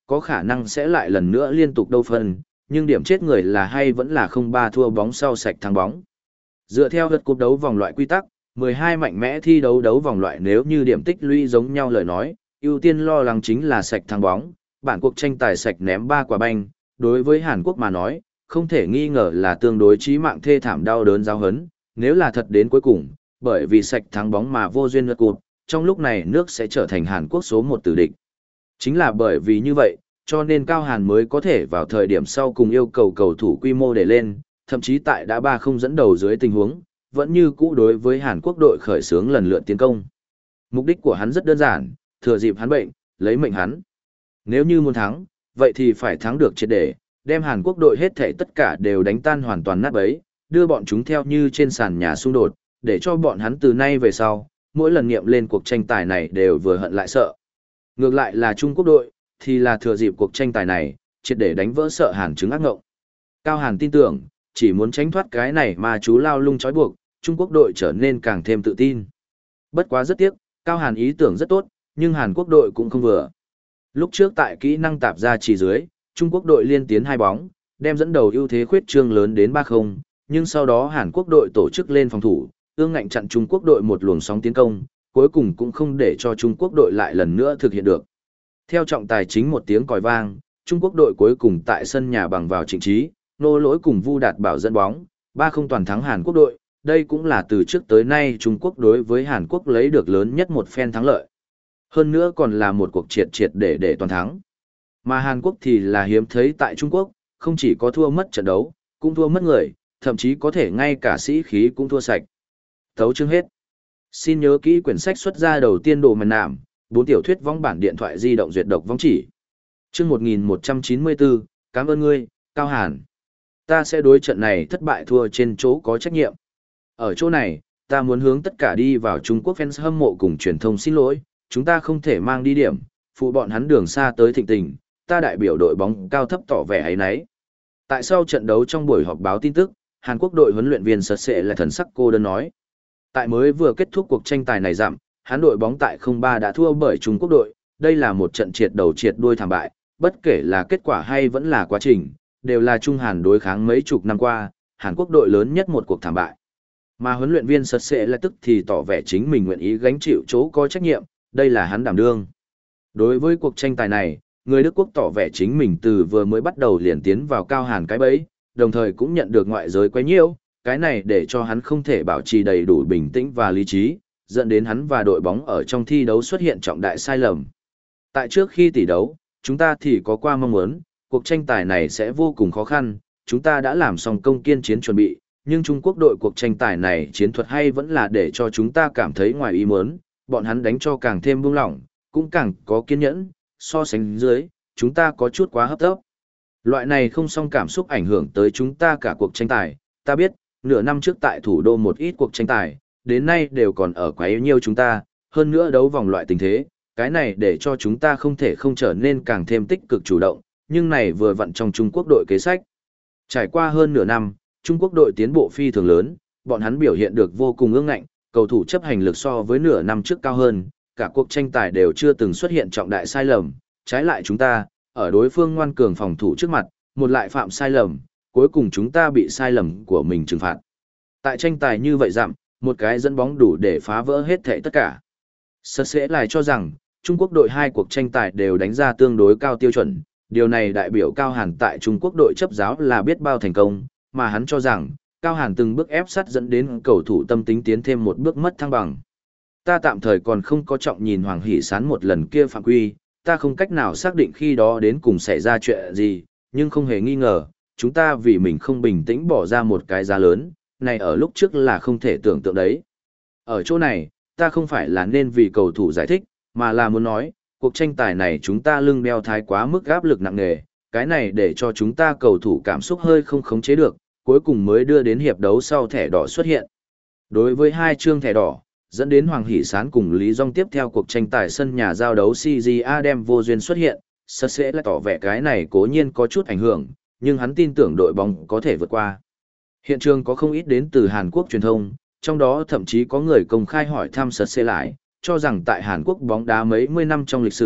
có khả năng sẽ lại lần nữa liên tục đâu phân, nhưng điểm chết người là hay vẫn là không ba thua bóng sau sạch thắng bóng. Dựa theo lượt cúp đấu vòng loại quy tắc, mười hai mạnh mẽ thi đấu đấu vòng loại nếu như điểm tích lũy giống nhau lời nói, ưu tiên lo lắng chính là sạch thắng bóng, bản cuộc tranh tài sạch ném ba quả banh, đối với Hàn Quốc mà nói, không thể nghi ngờ là tương đối chí mạng thê thảm đau đớn giáo hấn, nếu là thật đến cuối cùng, bởi vì sạch thắng bóng mà vô duyên lượt cúp, trong lúc này nước sẽ trở thành Hàn Quốc số một tử địch. Chính là bởi vì như vậy, cho nên Cao Hàn mới có thể vào thời điểm sau cùng yêu cầu cầu thủ quy mô để lên, thậm chí tại đã ba không dẫn đầu dưới tình huống, vẫn như cũ đối với Hàn Quốc đội khởi xướng lần lượt tiến công. Mục đích của hắn rất đơn giản, thừa dịp hắn bệnh, lấy mệnh hắn. Nếu như muốn thắng, vậy thì phải thắng được triệt để, đem Hàn Quốc đội hết thảy tất cả đều đánh tan hoàn toàn nát bấy, đưa bọn chúng theo như trên sàn nhà xung đột, để cho bọn hắn từ nay về sau, mỗi lần nghiệm lên cuộc tranh tài này đều vừa hận lại sợ. Ngược lại là Trung Quốc đội, thì là thừa dịp cuộc tranh tài này, triệt để đánh vỡ sợ Hàn chứng ác ngộng. Cao Hàn tin tưởng, chỉ muốn tránh thoát cái này mà chú lao lung trói buộc, Trung Quốc đội trở nên càng thêm tự tin. Bất quá rất tiếc, Cao Hàn ý tưởng rất tốt, nhưng Hàn Quốc đội cũng không vừa. Lúc trước tại kỹ năng tạp ra chỉ dưới, Trung Quốc đội liên tiến hai bóng, đem dẫn đầu ưu thế khuyết trương lớn đến ba không, nhưng sau đó Hàn Quốc đội tổ chức lên phòng thủ, ương ngạnh chặn Trung Quốc đội một luồng sóng tiến công, cuối cùng cũng không để cho Trung Quốc đội lại lần nữa thực hiện được. Theo trọng tài chính một tiếng còi vang, Trung Quốc đội cuối cùng tại sân nhà bằng vào Trịnh Trí, Nô Lỗi cùng Vu Đạt Bảo dẫn bóng, ba không toàn thắng Hàn Quốc đội, đây cũng là từ trước tới nay Trung Quốc đối với Hàn Quốc lấy được lớn nhất một phen thắng lợi. Hơn nữa còn là một cuộc triệt triệt để để toàn thắng. Mà Hàn Quốc thì là hiếm thấy tại Trung Quốc, không chỉ có thua mất trận đấu, cũng thua mất người, thậm chí có thể ngay cả sĩ khí cũng thua sạch. Thấu chương hết. Xin nhớ kỹ quyển sách xuất ra đầu tiên đồ màn nạm, bốn tiểu thuyết vong bản điện thoại di động duyệt độc vong chỉ. Chương một nghìn một trăm chín mươi bốn, cảm ơn ngươi, Cao Hàn. Ta sẽ đối trận này thất bại thua trên chỗ có trách nhiệm. Ở chỗ này, ta muốn hướng tất cả đi vào Trung Quốc fans hâm mộ cùng truyền thông xin lỗi, chúng ta không thể mang đi điểm, phụ bọn hắn đường xa tới thịnh tình, ta đại biểu đội bóng cao thấp tỏ vẻ ấy nấy. Tại sau trận đấu trong buổi họp báo tin tức, Hàn Quốc đội huấn luyện viên Sật Sệ là thần sắc cô đơn nói. Tại mới vừa kết thúc cuộc tranh tài này dặm, hắn đội bóng tại không ba đã thua bởi Trung Quốc đội, đây là một trận triệt đầu triệt đuôi thảm bại, bất kể là kết quả hay vẫn là quá trình, đều là Trung Hàn đối kháng mấy chục năm qua, Hàn Quốc đội lớn nhất một cuộc thảm bại. Mà huấn luyện viên Sật Sệ là tức thì tỏ vẻ chính mình nguyện ý gánh chịu chỗ có trách nhiệm, đây là hắn đảm đương. Đối với cuộc tranh tài này, người Đức Quốc tỏ vẻ chính mình từ vừa mới bắt đầu liền tiến vào Cao Hàn cái bẫy, đồng thời cũng nhận được ngoại giới quấy nhiễu, cái này để cho hắn không thể bảo trì đầy đủ bình tĩnh và lý trí, dẫn đến hắn và đội bóng ở trong thi đấu xuất hiện trọng đại sai lầm. Tại trước khi tỷ đấu, chúng ta thì có qua mong muốn, cuộc tranh tài này sẽ vô cùng khó khăn, chúng ta đã làm xong công kiên chiến chuẩn bị, nhưng Trung Quốc đội cuộc tranh tài này chiến thuật hay vẫn là để cho chúng ta cảm thấy ngoài ý muốn, bọn hắn đánh cho càng thêm buông lỏng, cũng càng có kiên nhẫn, so sánh dưới, chúng ta có chút quá hấp tấp. Loại này không song cảm xúc ảnh hưởng tới chúng ta cả cuộc tranh tài, ta biết, nửa năm trước tại thủ đô một ít cuộc tranh tài, đến nay đều còn ở quá yếu nhiêu chúng ta, hơn nữa đấu vòng loại tình thế, cái này để cho chúng ta không thể không trở nên càng thêm tích cực chủ động, nhưng này vừa vặn trong Trung Quốc đội kế sách. Trải qua hơn nửa năm, Trung Quốc đội tiến bộ phi thường lớn, bọn hắn biểu hiện được vô cùng ương ngạnh, cầu thủ chấp hành lực so với nửa năm trước cao hơn, cả cuộc tranh tài đều chưa từng xuất hiện trọng đại sai lầm, trái lại chúng ta, ở đối phương ngoan cường phòng thủ trước mặt, một lại phạm sai lầm, cuối cùng chúng ta bị sai lầm của mình trừng phạt. Tại tranh tài như vậy dặm, một cái dẫn bóng đủ để phá vỡ hết thảy tất cả. Sật sẽ lại cho rằng, Trung Quốc đội hai cuộc tranh tài đều đánh ra tương đối cao tiêu chuẩn, điều này đại biểu Cao Hàn tại Trung Quốc đội chấp giáo là biết bao thành công, mà hắn cho rằng, Cao Hàn từng bước ép sát dẫn đến cầu thủ tâm tính tiến thêm một bước mất thăng bằng. Ta tạm thời còn không có trọng nhìn Hoàng Hỷ Sán một lần kia phạm quy, ta không cách nào xác định khi đó đến cùng xảy ra chuyện gì, nhưng không hề nghi ngờ, chúng ta vì mình không bình tĩnh bỏ ra một cái giá lớn, này ở lúc trước là không thể tưởng tượng đấy. Ở chỗ này, ta không phải là nên vì cầu thủ giải thích, mà là muốn nói, cuộc tranh tài này chúng ta lưng đeo thái quá mức áp lực nặng nề, cái này để cho chúng ta cầu thủ cảm xúc hơi không khống chế được, cuối cùng mới đưa đến hiệp đấu sau thẻ đỏ xuất hiện. Đối với hai chương thẻ đỏ, dẫn đến Hoàng Hỷ Sán cùng Lý Dung tiếp theo cuộc tranh tài sân nhà giao đấu xê giê a đem vô duyên xuất hiện, Sật sẽ lại tỏ vẻ cái này cố nhiên có chút ảnh hưởng, nhưng hắn tin tưởng đội bóng có thể vượt qua. Hiện trường có không ít đến từ Hàn Quốc truyền thông, trong đó thậm chí có người công khai hỏi thăm Sật sẽ lại, cho rằng tại Hàn Quốc bóng đá mấy mươi năm trong lịch sử,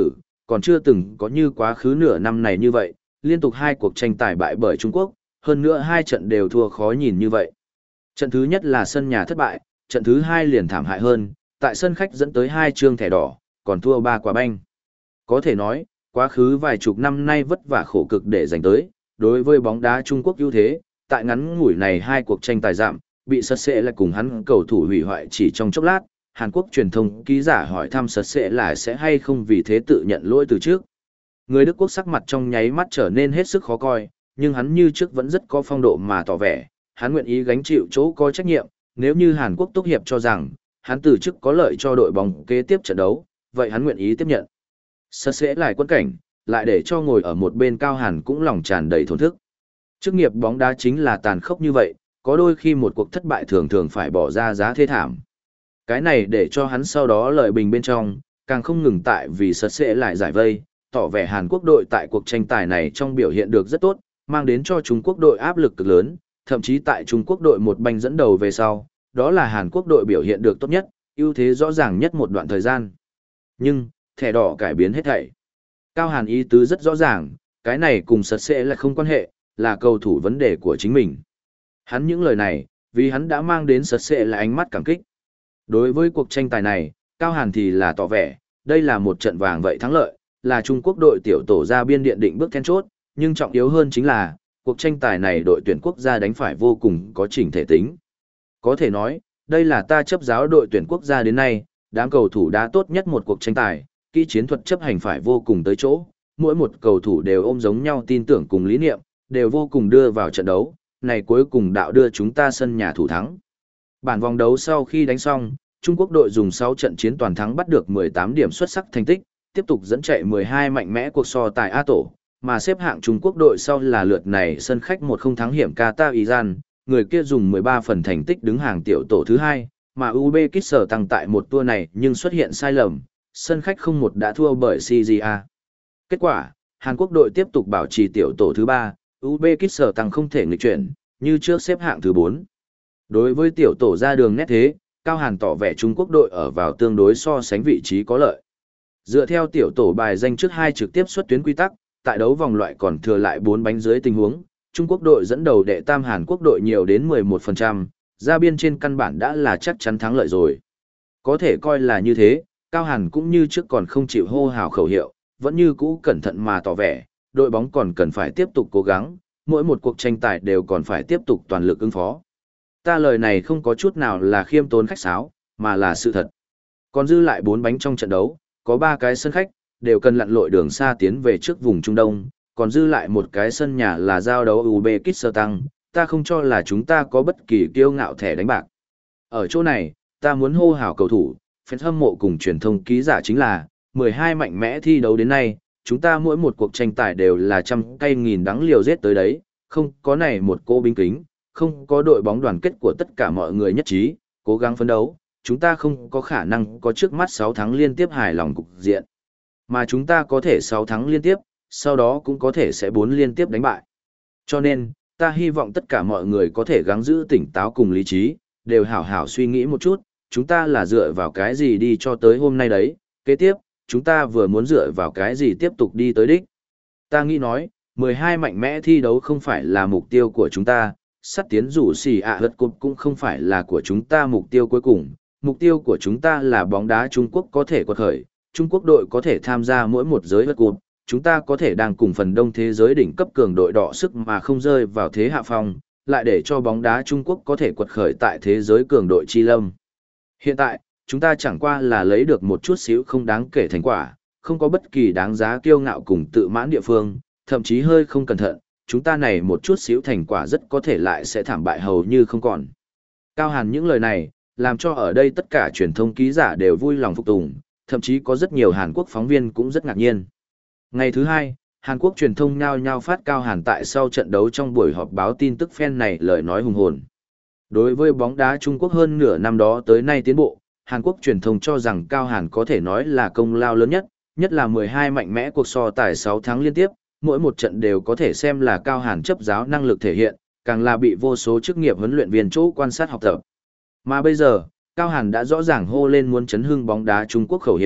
còn chưa từng có như quá khứ nửa năm này như vậy, liên tục hai cuộc tranh tài bại bởi Trung Quốc, hơn nữa hai trận đều thua khó nhìn như vậy. Trận thứ nhất là sân nhà thất bại, trận thứ hai liền thảm hại hơn, tại sân khách dẫn tới hai trương thẻ đỏ, còn thua ba quả banh. Có thể nói, quá khứ vài chục năm nay vất vả khổ cực để giành tới, đối với bóng đá Trung Quốc ưu thế, tại ngắn ngủi này hai cuộc tranh tài giảm, bị sật sệ lại cùng hắn cầu thủ hủy hoại chỉ trong chốc lát. Hàn Quốc truyền thông ký giả hỏi thăm sật sệ lại sẽ hay không vì thế tự nhận lỗi từ trước. Người Đức Quốc sắc mặt trong nháy mắt trở nên hết sức khó coi, nhưng hắn như trước vẫn rất có phong độ mà tỏ vẻ, hắn nguyện ý gánh chịu chỗ có trách nhiệm, nếu như Hàn Quốc Túc Hiệp cho rằng, hắn từ chức có lợi cho đội bóng kế tiếp trận đấu, vậy hắn nguyện ý tiếp nhận. Sật sệ lại quân cảnh, lại để cho ngồi ở một bên Cao Hàn cũng lòng tràn đầy thổn thức. Chức nghiệp bóng đá chính là tàn khốc như vậy, có đôi khi một cuộc thất bại thường thường phải bỏ ra giá thê thảm. Cái này để cho hắn sau đó lợi bình bên trong, càng không ngừng tại vì sật sệ lại giải vây, tỏ vẻ Hàn Quốc đội tại cuộc tranh tài này trong biểu hiện được rất tốt, mang đến cho Trung Quốc đội áp lực cực lớn, thậm chí tại Trung Quốc đội một banh dẫn đầu về sau, đó là Hàn Quốc đội biểu hiện được tốt nhất, ưu thế rõ ràng nhất một đoạn thời gian. Nhưng, thẻ đỏ cải biến hết thảy. Cao Hàn ý tứ rất rõ ràng, cái này cùng sật sệ là không quan hệ, là cầu thủ vấn đề của chính mình. Hắn những lời này, vì hắn đã mang đến sật sệ là ánh mắt cảm kích. Đối với cuộc tranh tài này, Cao Hàn thì là tỏ vẻ, đây là một trận vàng vậy thắng lợi, là Trung Quốc đội tiểu tổ ra biên điện định bước then chốt, nhưng trọng yếu hơn chính là, cuộc tranh tài này đội tuyển quốc gia đánh phải vô cùng có chỉnh thể tính. Có thể nói, đây là ta chấp giáo đội tuyển quốc gia đến nay, đám cầu thủ đã tốt nhất một cuộc tranh tài, kỹ chiến thuật chấp hành phải vô cùng tới chỗ, mỗi một cầu thủ đều ôm giống nhau tin tưởng cùng lý niệm, đều vô cùng đưa vào trận đấu, này cuối cùng đạo đưa chúng ta sân nhà thủ thắng. Bản vòng đấu sau khi đánh xong, Trung Quốc đội dùng sáu trận chiến toàn thắng bắt được mười tám điểm xuất sắc thành tích, tiếp tục dẫn chạy mười hai mạnh mẽ cuộc so tài A tổ, mà xếp hạng Trung Quốc đội sau là lượt này sân khách một không thắng hiểm Qatar Iran, người kia dùng mười ba phần thành tích đứng hàng tiểu tổ thứ hai, mà Uzbekistan tăng tại một tour này nhưng xuất hiện sai lầm, sân khách không một đã thua bởi xê giê a. Kết quả, Hàn Quốc đội tiếp tục bảo trì tiểu tổ thứ ba, Uzbekistan tăng không thể nghịch chuyển, như trước xếp hạng thứ bốn. Đối với tiểu tổ ra đường nét thế, Cao Hàn tỏ vẻ Trung Quốc đội ở vào tương đối so sánh vị trí có lợi. Dựa theo tiểu tổ bài danh trước hai trực tiếp xuất tuyến quy tắc, tại đấu vòng loại còn thừa lại bốn bánh dưới tình huống, Trung Quốc đội dẫn đầu đệ tam Hàn Quốc đội nhiều đến mười một phần trăm, ra biên trên căn bản đã là chắc chắn thắng lợi rồi. Có thể coi là như thế, Cao Hàn cũng như trước còn không chịu hô hào khẩu hiệu, vẫn như cũ cẩn thận mà tỏ vẻ, đội bóng còn cần phải tiếp tục cố gắng, mỗi một cuộc tranh tài đều còn phải tiếp tục toàn lực ứng phó. Ta lời này không có chút nào là khiêm tốn khách sáo, mà là sự thật. Còn dư lại bốn bánh trong trận đấu, có ba cái sân khách, đều cần lặn lội đường xa tiến về trước vùng Trung Đông, còn dư lại một cái sân nhà là giao đấu Uzbekistan, ta không cho là chúng ta có bất kỳ kiêu ngạo thẻ đánh bạc. Ở chỗ này, ta muốn hô hào cầu thủ, fan hâm mộ cùng truyền thông ký giả chính là, mười hai mạnh mẽ thi đấu đến nay, chúng ta mỗi một cuộc tranh tài đều là trăm cây nghìn đắng liều giết tới đấy, không có này một cô binh kính, không có đội bóng đoàn kết của tất cả mọi người nhất trí, cố gắng phấn đấu, chúng ta không có khả năng có trước mắt sáu tháng liên tiếp hài lòng cục diện. Mà chúng ta có thể sáu tháng liên tiếp, sau đó cũng có thể sẽ bốn liên tiếp đánh bại. Cho nên, ta hy vọng tất cả mọi người có thể gắng giữ tỉnh táo cùng lý trí, đều hảo hảo suy nghĩ một chút, chúng ta là dựa vào cái gì đi cho tới hôm nay đấy, kế tiếp, chúng ta vừa muốn dựa vào cái gì tiếp tục đi tới đích. Ta nghĩ nói, mười hai mạnh mẽ thi đấu không phải là mục tiêu của chúng ta, sắt tiến rủ xì ạ hất cục cũng không phải là của chúng ta mục tiêu cuối cùng, mục tiêu của chúng ta là bóng đá Trung Quốc có thể quật khởi, Trung Quốc đội có thể tham gia mỗi một giới hất cục, chúng ta có thể đang cùng phần đông thế giới đỉnh cấp cường đội đọ sức mà không rơi vào thế hạ phong, lại để cho bóng đá Trung Quốc có thể quật khởi tại thế giới cường đội chi lâm. Hiện tại, chúng ta chẳng qua là lấy được một chút xíu không đáng kể thành quả, không có bất kỳ đáng giá kiêu ngạo cùng tự mãn địa phương, thậm chí hơi không cẩn thận, chúng ta này một chút xíu thành quả rất có thể lại sẽ thảm bại hầu như không còn. Cao Hàn những lời này, làm cho ở đây tất cả truyền thông ký giả đều vui lòng phục tùng, thậm chí có rất nhiều Hàn Quốc phóng viên cũng rất ngạc nhiên. Ngày thứ hai, Hàn Quốc truyền thông nhao nhao phát Cao Hàn tại sau trận đấu trong buổi họp báo tin tức fan này lời nói hùng hồn. Đối với bóng đá Trung Quốc hơn nửa năm đó tới nay tiến bộ, Hàn Quốc truyền thông cho rằng Cao Hàn có thể nói là công lao lớn nhất, nhất là mười hai mạnh mẽ cuộc so tài sáu tháng liên tiếp, mỗi một trận đều có thể xem là Cao Hàn chấp giáo năng lực thể hiện, càng là bị vô số chức nghiệp huấn luyện viên chỗ quan sát học tập. Mà bây giờ, Cao Hàn đã rõ ràng hô lên muốn chấn hưng bóng đá Trung Quốc khẩu hiệu,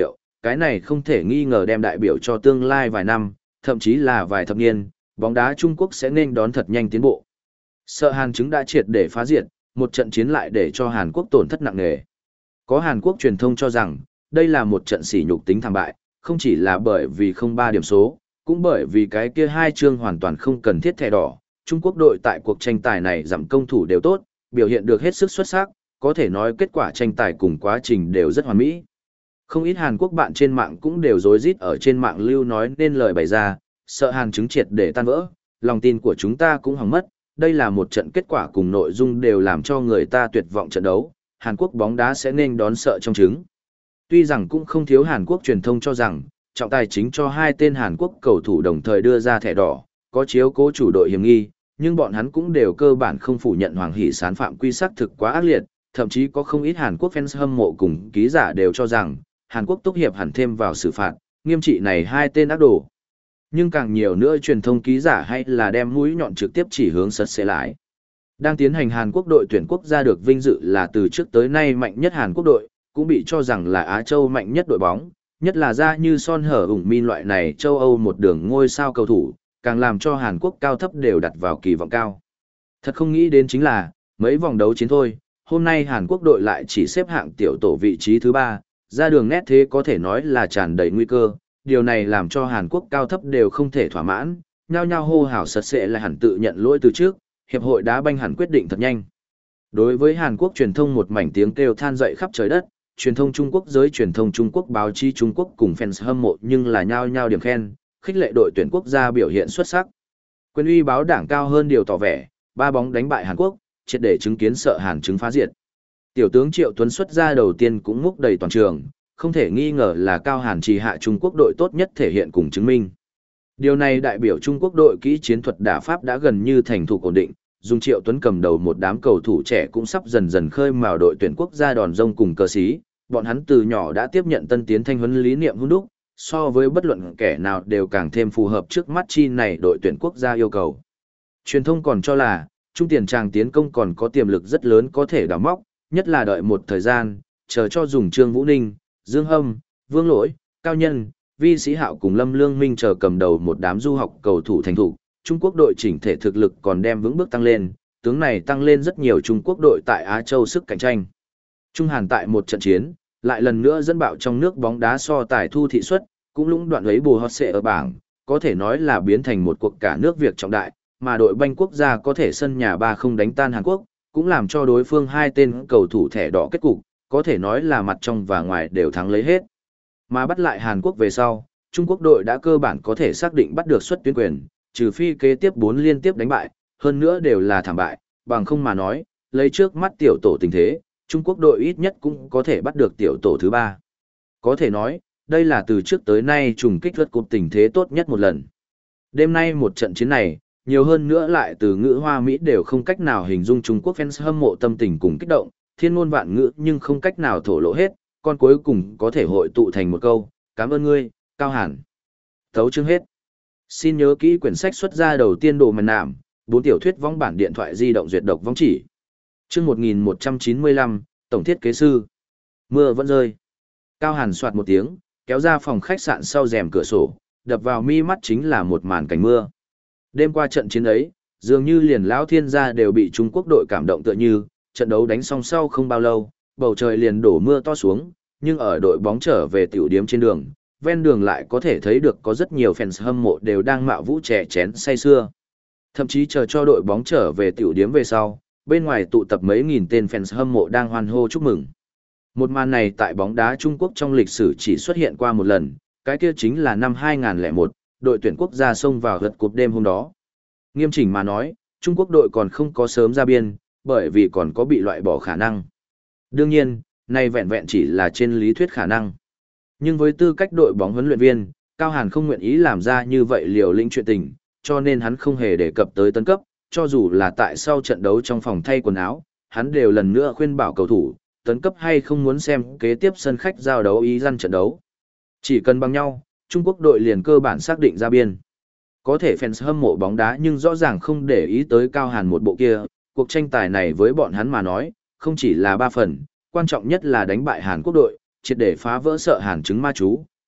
cái này không thể nghi ngờ đem đại biểu cho tương lai vài năm, thậm chí là vài thập niên, bóng đá Trung Quốc sẽ nên đón thật nhanh tiến bộ. Sợ Hàn chứng đã triệt để phá diệt, một trận chiến lại để cho Hàn Quốc tổn thất nặng nề. Có Hàn Quốc truyền thông cho rằng, đây là một trận sỉ nhục tính thảm bại, không chỉ là bởi vì không ba điểm số, cũng bởi vì cái kia hai chương hoàn toàn không cần thiết thẻ đỏ. Trung Quốc đội tại cuộc tranh tài này giảm công thủ đều tốt, biểu hiện được hết sức xuất sắc, có thể nói kết quả tranh tài cùng quá trình đều rất hoàn mỹ. Không ít Hàn Quốc bạn trên mạng cũng đều rối rít ở trên mạng lưu nói nên lời bày ra, sợ Hàn chứng triệt để tan vỡ, lòng tin của chúng ta cũng hỏng mất, đây là một trận kết quả cùng nội dung đều làm cho người ta tuyệt vọng trận đấu, Hàn Quốc bóng đá sẽ nên đón sợ trong trứng. Tuy rằng cũng không thiếu Hàn Quốc truyền thông cho rằng, trọng tài chính cho hai tên Hàn Quốc cầu thủ đồng thời đưa ra thẻ đỏ, có chiếu cố chủ đội hiểm nghi, nhưng bọn hắn cũng đều cơ bản không phủ nhận Hoàng Hỷ Sán phạm quy sắc thực quá ác liệt, thậm chí có không ít Hàn Quốc fans hâm mộ cùng ký giả đều cho rằng, Hàn Quốc túc hiệp hẳn thêm vào xử phạt, nghiêm trị này hai tên ác đồ. Nhưng càng nhiều nữa truyền thông ký giả hay là đem mũi nhọn trực tiếp chỉ hướng sật sẽ lại. Đang tiến hành Hàn Quốc đội tuyển quốc gia được vinh dự là từ trước tới nay mạnh nhất Hàn Quốc đội, cũng bị cho rằng là Á Châu mạnh nhất đội bóng, nhất là ra như Son Hở ủng min loại này châu Âu một đường ngôi sao cầu thủ, càng làm cho Hàn Quốc cao thấp đều đặt vào kỳ vọng cao. Thật không nghĩ đến chính là, mấy vòng đấu chiến thôi, hôm nay Hàn Quốc đội lại chỉ xếp hạng tiểu tổ vị trí thứ ba, ra đường nét thế có thể nói là tràn đầy nguy cơ, điều này làm cho Hàn Quốc cao thấp đều không thể thỏa mãn, nhao nhao hô hào sật sẽ là hẳn tự nhận lỗi từ trước, hiệp hội đá banh hẳn quyết định thật nhanh. Đối với Hàn Quốc truyền thông một mảnh tiếng kêu than dậy khắp trời đất, truyền thông Trung Quốc giới truyền thông Trung Quốc báo chí Trung Quốc cùng fans hâm mộ nhưng là nhao nhao điểm khen, khích lệ đội tuyển quốc gia biểu hiện xuất sắc. Quyền uy báo đảng cao hơn điều tỏ vẻ, ba bóng đánh bại Hàn Quốc, triệt để chứng kiến sợ Hàn chứng phá diệt. Tiểu tướng Triệu Tuấn xuất ra đầu tiên cũng múc đầy toàn trường, không thể nghi ngờ là Cao Hàn trì hạ Trung Quốc đội tốt nhất thể hiện cùng chứng minh. Điều này đại biểu Trung Quốc đội kỹ chiến thuật đả pháp đã gần như thành thục ổn định, dùng Triệu Tuấn cầm đầu một đám cầu thủ trẻ cũng sắp dần dần khơi mào đội tuyển quốc gia đòn rông cùng cờ xí, bọn hắn từ nhỏ đã tiếp nhận tân tiến thanh huấn lý niệm hun đúc, so với bất luận kẻ nào đều càng thêm phù hợp trước mắt chi này đội tuyển quốc gia yêu cầu. Truyền thông còn cho là, trung tiền tràng tiến công còn có tiềm lực rất lớn có thể đào móc, nhất là đợi một thời gian, chờ cho dùng Trương Vũ Ninh, Dương Hâm, Vương Lỗi, Cao Nhân, Vi Sĩ Hạo cùng Lâm Lương Minh chờ cầm đầu một đám du học cầu thủ thành thủ, Trung Quốc đội chỉnh thể thực lực còn đem vững bước tăng lên, tướng này tăng lên rất nhiều Trung Quốc đội tại Á Châu sức cạnh tranh. Trung Hàn tại một trận chiến, lại lần nữa dẫn bạo trong nước bóng đá so tài thu thị suất, cũng lũng đoạn lấy bù hot xệ ở bảng, có thể nói là biến thành một cuộc cả nước việc trọng đại, mà đội banh quốc gia có thể sân nhà ba không đánh tan Hàn Quốc, cũng làm cho đối phương hai tên cầu thủ thẻ đỏ kết cục, có thể nói là mặt trong và ngoài đều thắng lấy hết. Mà bắt lại Hàn Quốc về sau, Trung Quốc đội đã cơ bản có thể xác định bắt được xuất tuyến quyền, trừ phi kế tiếp bốn liên tiếp đánh bại, hơn nữa đều là thảm bại, bằng không mà nói, lấy trước mắt tiểu tổ tình thế, Trung Quốc đội ít nhất cũng có thể bắt được tiểu tổ thứ ba. Có thể nói, đây là từ trước tới nay trùng kích vượt cúp tình thế tốt nhất một lần. Đêm nay một trận chiến này, nhiều hơn nữa lại từ ngữ Hoa Mỹ đều không cách nào hình dung Trung Quốc fans hâm mộ tâm tình cùng kích động, thiên ngôn vạn ngữ nhưng không cách nào thổ lộ hết, con cuối cùng có thể hội tụ thành một câu, cảm ơn ngươi, Cao Hàn. Thấu chương hết. Xin nhớ kỹ quyển sách xuất ra đầu tiên đồ màn nạm, bốn tiểu thuyết vong bản điện thoại di động duyệt độc vong chỉ. Chương một nghìn một trăm chín mươi lăm, Tổng thiết kế sư. Mưa vẫn rơi. Cao Hàn soạt một tiếng, kéo ra phòng khách sạn sau rèm cửa sổ, đập vào mi mắt chính là một màn cảnh mưa. Đêm qua trận chiến ấy, dường như liền lão thiên gia đều bị Trung Quốc đội cảm động tựa như, trận đấu đánh xong sau không bao lâu, bầu trời liền đổ mưa to xuống, nhưng ở đội bóng trở về tiểu điếm trên đường, ven đường lại có thể thấy được có rất nhiều fans hâm mộ đều đang mạo vũ trẻ chén say sưa. Thậm chí chờ cho đội bóng trở về tiểu điếm về sau, bên ngoài tụ tập mấy nghìn tên fans hâm mộ đang hoan hô chúc mừng. Một màn này tại bóng đá Trung Quốc trong lịch sử chỉ xuất hiện qua một lần, cái kia chính là năm hai không không một, đội tuyển quốc gia xông vào lượt cúp đêm hôm đó. Nghiêm chỉnh mà nói, Trung Quốc đội còn không có sớm ra biên, bởi vì còn có bị loại bỏ khả năng. Đương nhiên, này vẹn vẹn chỉ là trên lý thuyết khả năng. Nhưng với tư cách đội bóng huấn luyện viên, Cao Hàn không nguyện ý làm ra như vậy liều lĩnh chuyện tình, cho nên hắn không hề đề cập tới tấn cấp, cho dù là tại sau trận đấu trong phòng thay quần áo, hắn đều lần nữa khuyên bảo cầu thủ, tấn cấp hay không muốn xem kế tiếp sân khách giao đấu ý răn trận đấu. Chỉ cần bằng nhau, Trung Quốc đội liền cơ bản xác định ra biên. Có thể fans hâm mộ bóng đá nhưng rõ ràng không để ý tới Cao Hàn một bộ kia, cuộc tranh tài này với bọn hắn mà nói, không chỉ là ba phần, quan trọng nhất là đánh bại Hàn Quốc đội, triệt để phá vỡ sợ Hàn chứng ma chú,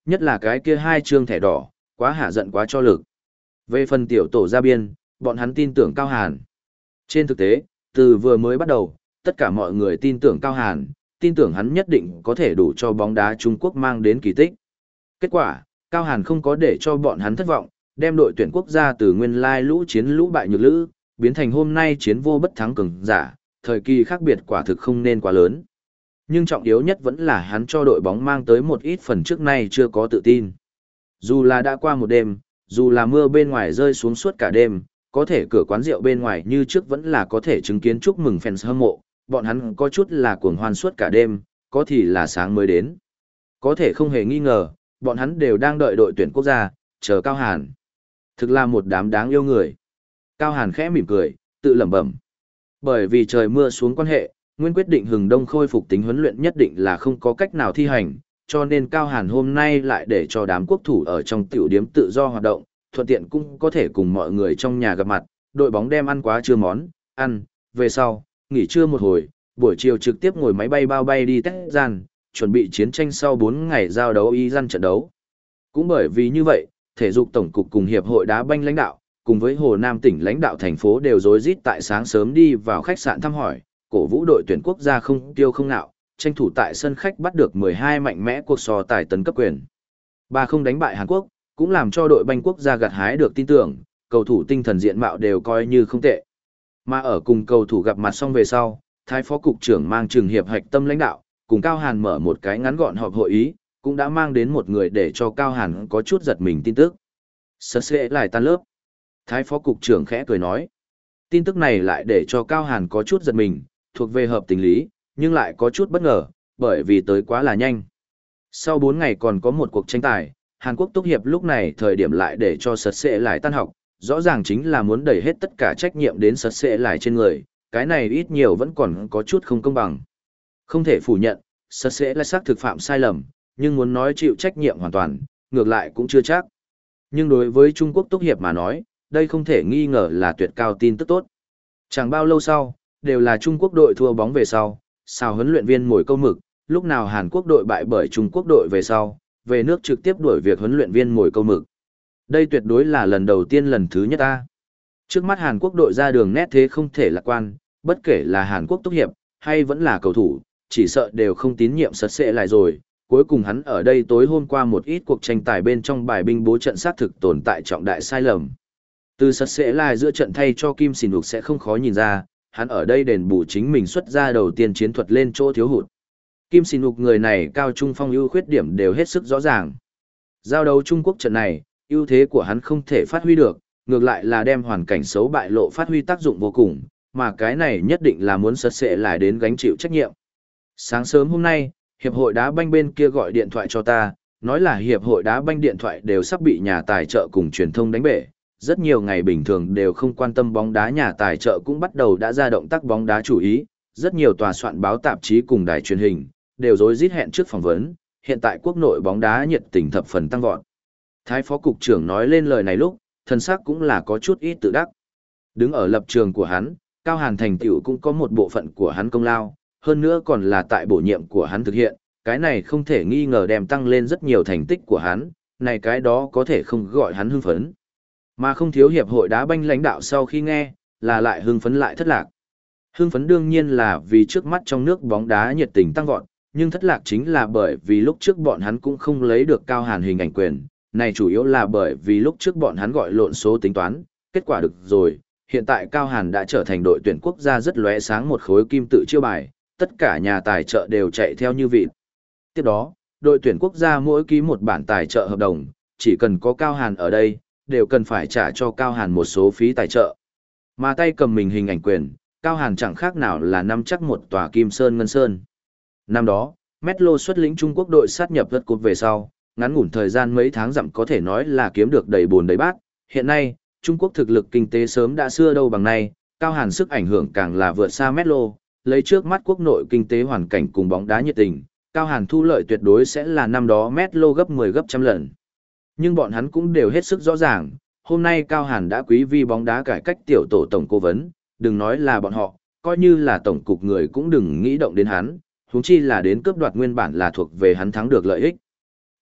Nhất là cái kia hai trương thẻ đỏ, quá hạ giận quá cho lực. Về phần tiểu tổ ra biên, bọn hắn tin tưởng Cao Hàn. Trên thực tế, từ vừa mới bắt đầu, tất cả mọi người tin tưởng Cao Hàn, tin tưởng hắn nhất định có thể đủ cho bóng đá Trung Quốc mang đến kỳ tích. Kết quả, Cao Hàn không có để cho bọn hắn thất vọng, đem đội tuyển quốc gia từ nguyên lai lũ chiến lũ bại nhược lữ, biến thành hôm nay chiến vô bất thắng cường giả, thời kỳ khác biệt quả thực không nên quá lớn. Nhưng trọng yếu nhất vẫn là hắn cho đội bóng mang tới một ít phần trước nay chưa có tự tin. Dù là đã qua một đêm, dù là mưa bên ngoài rơi xuống suốt cả đêm, có thể cửa quán rượu bên ngoài như trước vẫn là có thể chứng kiến chúc mừng fans hâm mộ, bọn hắn có chút là cuồng hoan suốt cả đêm, có thì là sáng mới đến. Có thể không hề nghi ngờ, bọn hắn đều đang đợi đội tuyển quốc gia, chờ Cao Hàn. Thực là một đám đáng yêu người. Cao Hàn khẽ mỉm cười, tự lẩm bẩm. Bởi vì trời mưa xuống quan hệ, nguyên quyết định hừng đông khôi phục tính huấn luyện nhất định là không có cách nào thi hành, cho nên Cao Hàn hôm nay lại để cho đám quốc thủ ở trong tiểu điếm tự do hoạt động, thuận tiện cũng có thể cùng mọi người trong nhà gặp mặt, đội bóng đem ăn quá trưa món, ăn, về sau, nghỉ trưa một hồi, buổi chiều trực tiếp ngồi máy bay bao bay đi Tết gian, chuẩn bị chiến tranh sau bốn ngày giao đấu y gian trận đấu. Cũng bởi vì như vậy, thể dục tổng cục cùng hiệp hội đá banh lãnh đạo, cùng với Hồ Nam tỉnh lãnh đạo thành phố đều rối rít tại sáng sớm đi vào khách sạn thăm hỏi, cổ vũ đội tuyển quốc gia không tiêu không nạo, tranh thủ tại sân khách bắt được mười hai mạnh mẽ cuộc so tài tấn cấp quyền. Ba không đánh bại Hàn Quốc, cũng làm cho đội banh quốc gia gặt hái được tin tưởng, cầu thủ tinh thần diện mạo đều coi như không tệ. Mà ở cùng cầu thủ gặp mặt xong về sau, Thái phó cục trưởng mang trường hiệp hạch tâm lãnh đạo, cùng Cao Hàn mở một cái ngắn gọn họp hội ý, cũng đã mang đến một người để cho Cao Hàn có chút giật mình tin tức. Sơ sẽ lại tan lớp. Thái phó cục trưởng khẽ cười nói. Tin tức này lại để cho Cao Hàn có chút giật mình, thuộc về hợp tình lý, nhưng lại có chút bất ngờ, bởi vì tới quá là nhanh. Sau bốn ngày còn có một cuộc tranh tài, Hàn Quốc tốt hiệp lúc này thời điểm lại để cho sật sẽ lại tan học, rõ ràng chính là muốn đẩy hết tất cả trách nhiệm đến sật sẽ lại trên người, cái này ít nhiều vẫn còn có chút không công bằng. Không thể phủ nhận, sật sẽ lại xác thực phạm sai lầm, nhưng muốn nói chịu trách nhiệm hoàn toàn, ngược lại cũng chưa chắc. Nhưng đối với Trung Quốc tốt hiệp mà nói, đây không thể nghi ngờ là tuyệt cao tin tức tốt. Chẳng bao lâu sau, đều là Trung Quốc đội thua bóng về sau, sao huấn luyện viên mồi câu mực, lúc nào Hàn Quốc đội bại bởi Trung Quốc đội về sau, về nước trực tiếp đuổi việc huấn luyện viên mồi câu mực. Đây tuyệt đối là lần đầu tiên lần thứ nhất ta. Trước mắt Hàn Quốc đội ra đường nét thế không thể lạc quan, bất kể là Hàn Quốc tốt hiệp, hay vẫn là cầu thủ, chỉ sợ đều không tín nhiệm sật sẽ lại rồi. Cuối cùng hắn ở đây tối hôm qua một ít cuộc tranh tài bên trong bài binh bố trận xác thực tồn tại trọng đại sai lầm. Từ sật sẽ lại giữa trận thay cho Kim Xin Đục sẽ không khó nhìn ra, hắn ở đây đền bù chính mình xuất ra đầu tiên chiến thuật lên chỗ thiếu hụt. Kim Xin Đục người này cao trung phong ưu khuyết điểm đều hết sức rõ ràng. Giao đấu Trung Quốc trận này, ưu thế của hắn không thể phát huy được, ngược lại là đem hoàn cảnh xấu bại lộ phát huy tác dụng vô cùng, mà cái này nhất định là muốn sật sẽ lại đến gánh chịu trách nhiệm. Sáng sớm hôm nay, hiệp hội đá banh bên kia gọi điện thoại cho ta, nói là hiệp hội đá banh điện thoại đều sắp bị nhà tài trợ cùng truyền thông đánh bể. Rất nhiều ngày bình thường đều không quan tâm bóng đá, nhà tài trợ cũng bắt đầu đã ra động tác bóng đá chủ ý, rất nhiều tòa soạn báo tạp chí cùng đài truyền hình đều rối rít hẹn trước phỏng vấn, hiện tại quốc nội bóng đá nhiệt tình thập phần tăng vọt. Thái phó cục trưởng nói lên lời này lúc, thân sắc cũng là có chút ít tự đắc. Đứng ở lập trường của hắn, Cao Hàn thành tựu cũng có một bộ phận của hắn công lao, hơn nữa còn là tại bổ nhiệm của hắn thực hiện, cái này không thể nghi ngờ đem tăng lên rất nhiều thành tích của hắn, này cái đó có thể không gọi hắn hưng phấn. Mà không thiếu hiệp hội đá banh lãnh đạo sau khi nghe, là lại hưng phấn lại thất lạc. Hưng phấn đương nhiên là vì trước mắt trong nước bóng đá nhiệt tình tăng vọt, nhưng thất lạc chính là bởi vì lúc trước bọn hắn cũng không lấy được Cao Hàn hình ảnh quyền, này chủ yếu là bởi vì lúc trước bọn hắn gọi lộn số tính toán, kết quả được rồi, hiện tại Cao Hàn đã trở thành đội tuyển quốc gia rất lóe sáng một khối kim tự chiêu bài, tất cả nhà tài trợ đều chạy theo như vịt. Tiếp đó, đội tuyển quốc gia mỗi ký một bản tài trợ hợp đồng, chỉ cần có Cao Hàn ở đây, đều cần phải trả cho Cao Hàn một số phí tài trợ. Mà tay cầm mình hình ảnh quyền, Cao Hàn chẳng khác nào là nắm chắc một tòa Kim Sơn Ngân Sơn. Năm đó, Metlo xuất lĩnh Trung Quốc đội sát nhập đất cột về sau, ngắn ngủn thời gian mấy tháng dặm có thể nói là kiếm được đầy bồn đầy bát. Hiện nay, Trung Quốc thực lực kinh tế sớm đã xưa đâu bằng nay, Cao Hàn sức ảnh hưởng càng là vượt xa Metlo, lấy trước mắt quốc nội kinh tế hoàn cảnh cùng bóng đá nhiệt tình, Cao Hàn thu lợi tuyệt đối sẽ là năm đó Metlo gấp mười gấp trăm lần. Nhưng bọn hắn cũng đều hết sức rõ ràng, hôm nay Cao Hàn đã quý vi bóng đá cải cách tiểu tổ tổng cố vấn, đừng nói là bọn họ, coi như là tổng cục người cũng đừng nghĩ động đến hắn, huống chi là đến cướp đoạt nguyên bản là thuộc về hắn thắng được lợi ích.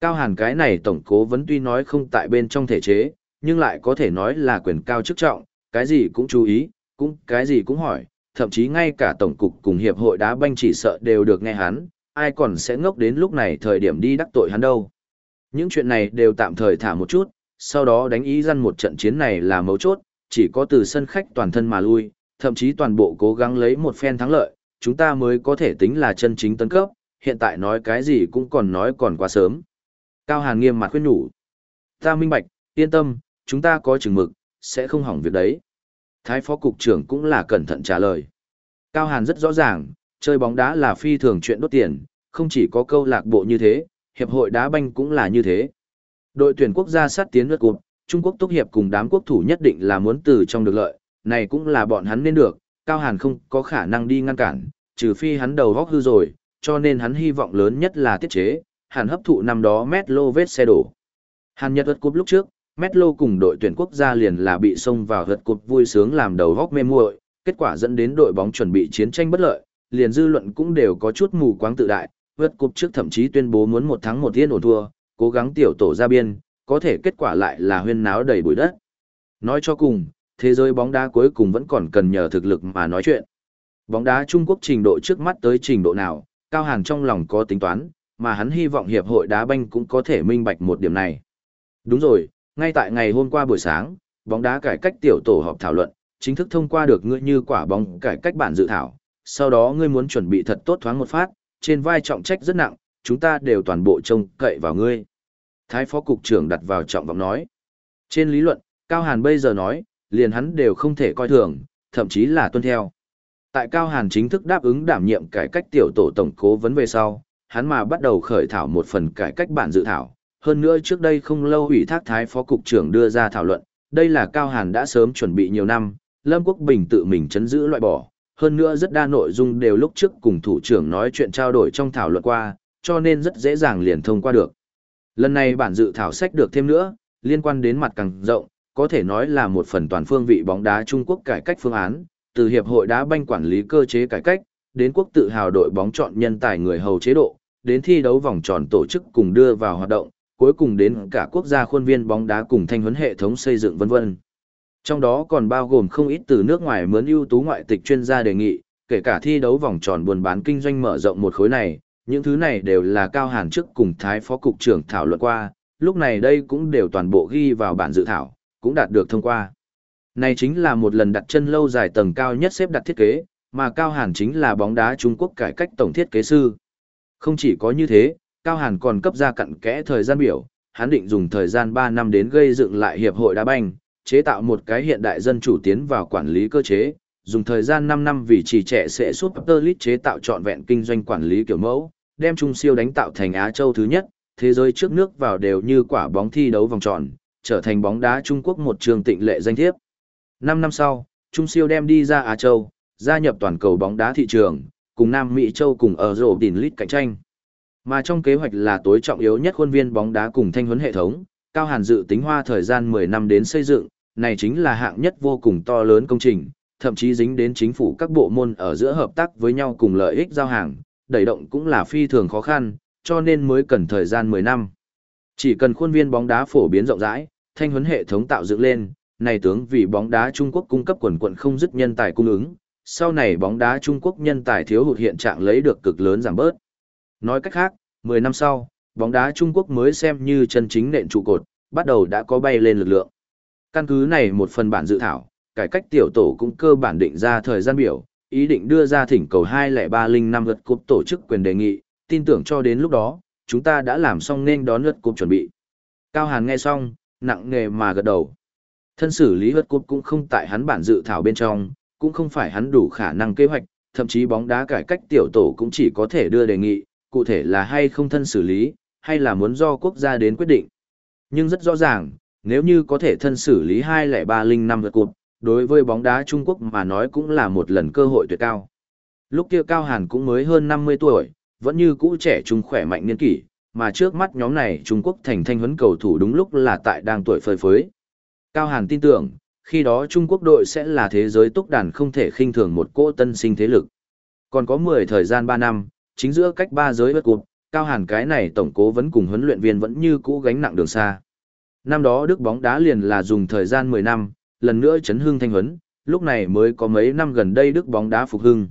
Cao Hàn cái này tổng cố vấn tuy nói không tại bên trong thể chế, nhưng lại có thể nói là quyền cao chức trọng, cái gì cũng chú ý, cũng cái gì cũng hỏi, thậm chí ngay cả tổng cục cùng hiệp hội đá banh chỉ sợ đều được nghe hắn, ai còn sẽ ngốc đến lúc này thời điểm đi đắc tội hắn đâu. Những chuyện này đều tạm thời thả một chút, sau đó đánh ý răn một trận chiến này là mấu chốt, chỉ có từ sân khách toàn thân mà lui, thậm chí toàn bộ cố gắng lấy một phen thắng lợi, chúng ta mới có thể tính là chân chính tấn cấp, hiện tại nói cái gì cũng còn nói còn quá sớm. Cao Hàn nghiêm mặt khuyên nhủ. Ta minh bạch, yên tâm, chúng ta có chừng mực, sẽ không hỏng việc đấy. Thái phó cục trưởng cũng là cẩn thận trả lời. Cao Hàn rất rõ ràng, chơi bóng đá là phi thường chuyện đốt tiền, không chỉ có câu lạc bộ như thế, hiệp hội đá banh cũng là như thế. Đội tuyển quốc gia sát tiến lượt cụp, Trung Quốc túc hiệp cùng đám quốc thủ nhất định là muốn từ trong được lợi, này cũng là bọn hắn nên được, Cao Hàn không có khả năng đi ngăn cản, trừ phi hắn đầu góc hư rồi, cho nên hắn hy vọng lớn nhất là tiết chế, Hàn hấp thụ năm đó Metlo vết xe đổ. Hàn Nhật vượt cúp lúc trước, Metlo cùng đội tuyển quốc gia liền là bị xông vào vượt cúp vui sướng làm đầu góc mê muội, kết quả dẫn đến đội bóng chuẩn bị chiến tranh bất lợi, liền dư luận cũng đều có chút mù quáng tự đại, vượt cúp trước thậm chí tuyên bố muốn một thắng một yên ổn thua, cố gắng tiểu tổ ra biên, có thể kết quả lại là huyên náo đầy bụi đất. Nói cho cùng, thế giới bóng đá cuối cùng vẫn còn cần nhờ thực lực mà nói chuyện. Bóng đá Trung Quốc trình độ trước mắt tới trình độ nào, Cao Hàn trong lòng có tính toán, mà hắn hy vọng hiệp hội đá banh cũng có thể minh bạch một điểm này. Đúng rồi, ngay tại ngày hôm qua buổi sáng, bóng đá cải cách tiểu tổ họp thảo luận, chính thức thông qua được ngươi như quả bóng cải cách bản dự thảo, sau đó ngươi muốn chuẩn bị thật tốt thoáng một phát, trên vai trọng trách rất nặng, chúng ta đều toàn bộ trông cậy vào ngươi. Thái phó cục trưởng đặt vào trọng vọng nói. Trên lý luận, Cao Hàn bây giờ nói, liền hắn đều không thể coi thường, thậm chí là tuân theo. Tại Cao Hàn chính thức đáp ứng đảm nhiệm cải cách tiểu tổ tổng cố vấn về sau, hắn mà bắt đầu khởi thảo một phần cải cách bản dự thảo. Hơn nữa trước đây không lâu ủy thác Thái phó cục trưởng đưa ra thảo luận, đây là Cao Hàn đã sớm chuẩn bị nhiều năm, Lâm Quốc Bình tự mình chấn giữ loại bỏ. Hơn nữa rất đa nội dung đều lúc trước cùng thủ trưởng nói chuyện trao đổi trong thảo luận qua, cho nên rất dễ dàng liền thông qua được. Lần này bản dự thảo sách được thêm nữa, liên quan đến mặt càng rộng, có thể nói là một phần toàn phương vị bóng đá Trung Quốc cải cách phương án, từ hiệp hội đá banh quản lý cơ chế cải cách, đến quốc tự hào đội bóng chọn nhân tài người hầu chế độ, đến thi đấu vòng tròn tổ chức cùng đưa vào hoạt động, cuối cùng đến cả quốc gia khuôn viên bóng đá cùng thanh huấn hệ thống xây dựng vân vân. Trong đó còn bao gồm không ít từ nước ngoài mướn ưu tú ngoại tịch chuyên gia đề nghị, kể cả thi đấu vòng tròn buôn bán kinh doanh mở rộng một khối này, những thứ này đều là Cao Hàn trước cùng Thái phó cục trưởng thảo luận qua, lúc này đây cũng đều toàn bộ ghi vào bản dự thảo, cũng đạt được thông qua. Này chính là một lần đặt chân lâu dài tầng cao nhất xếp đặt thiết kế, mà Cao Hàn chính là bóng đá Trung Quốc cải cách tổng thiết kế sư. Không chỉ có như thế, Cao Hàn còn cấp ra cặn kẽ thời gian biểu, hắn định dùng thời gian ba năm đến gây dựng lại hiệp hội đá banh, chế tạo một cái hiện đại dân chủ tiến vào quản lý cơ chế, dùng thời gian năm năm vì chỉ trẻ sẽ Super League chế tạo trọn vẹn kinh doanh quản lý kiểu mẫu, đem Trung siêu đánh tạo thành Á Châu thứ nhất, thế giới trước nước vào đều như quả bóng thi đấu vòng tròn, trở thành bóng đá Trung Quốc một trường tịnh lệ danh thiếp. năm năm sau, Trung siêu đem đi ra Á Châu, gia nhập toàn cầu bóng đá thị trường, cùng Nam Mỹ Châu cùng ở rổ đỉnh lít cạnh tranh. Mà trong kế hoạch là tối trọng yếu nhất khuôn viên bóng đá cùng thanh huấn hệ thống, Cao Hàn dự tính hoa thời gian mười năm đến xây dựng, này chính là hạng nhất vô cùng to lớn công trình, thậm chí dính đến chính phủ các bộ môn ở giữa hợp tác với nhau cùng lợi ích giao hàng, đẩy động cũng là phi thường khó khăn, cho nên mới cần thời gian mười năm. Chỉ cần khuôn viên bóng đá phổ biến rộng rãi, thanh huấn hệ thống tạo dựng lên, này tướng vì bóng đá Trung Quốc cung cấp quần quần không dứt nhân tài cung ứng, sau này bóng đá Trung Quốc nhân tài thiếu hụt hiện trạng lấy được cực lớn giảm bớt. Nói cách khác, mười năm sau, bóng đá Trung Quốc mới xem như chân chính nền trụ cột, bắt đầu đã có bay lên lực lượng. Căn cứ này một phần bản dự thảo, cải cách tiểu tổ cũng cơ bản định ra thời gian biểu, ý định đưa ra thỉnh cầu hai không ba không năm lượt cúp tổ chức quyền đề nghị, tin tưởng cho đến lúc đó, chúng ta đã làm xong nên đón lượt cúp chuẩn bị. Cao Hàn nghe xong, nặng nề mà gật đầu. Thân xử lý lượt cúp cũng không tại hắn bản dự thảo bên trong, cũng không phải hắn đủ khả năng kế hoạch, thậm chí bóng đá cải cách tiểu tổ cũng chỉ có thể đưa đề nghị, cụ thể là hay không thân xử lý, hay là muốn do quốc gia đến quyết định. Nhưng rất rõ ràng, nếu như có thể thân xử lý hai không ba không năm lượt cúp, đối với bóng đá Trung Quốc mà nói cũng là một lần cơ hội tuyệt cao. Lúc kia Cao Hàn cũng mới hơn năm mươi tuổi, vẫn như cũ trẻ trung khỏe mạnh niên kỷ, mà trước mắt nhóm này Trung Quốc thành thanh huấn cầu thủ đúng lúc là tại đang tuổi phơi phới. Cao Hàn tin tưởng, khi đó Trung Quốc đội sẽ là thế giới túc đàn không thể khinh thường một cỗ tân sinh thế lực. Còn có mười thời gian ba năm, chính giữa cách ba giới bất cục, Cao Hàn cái này tổng cố vẫn cùng huấn luyện viên vẫn như cũ gánh nặng đường xa. Năm đó Đức bóng đá liền là dùng thời gian mười năm, lần nữa chấn hưng thanh huấn, lúc này mới có mấy năm gần đây Đức bóng đá phục hưng.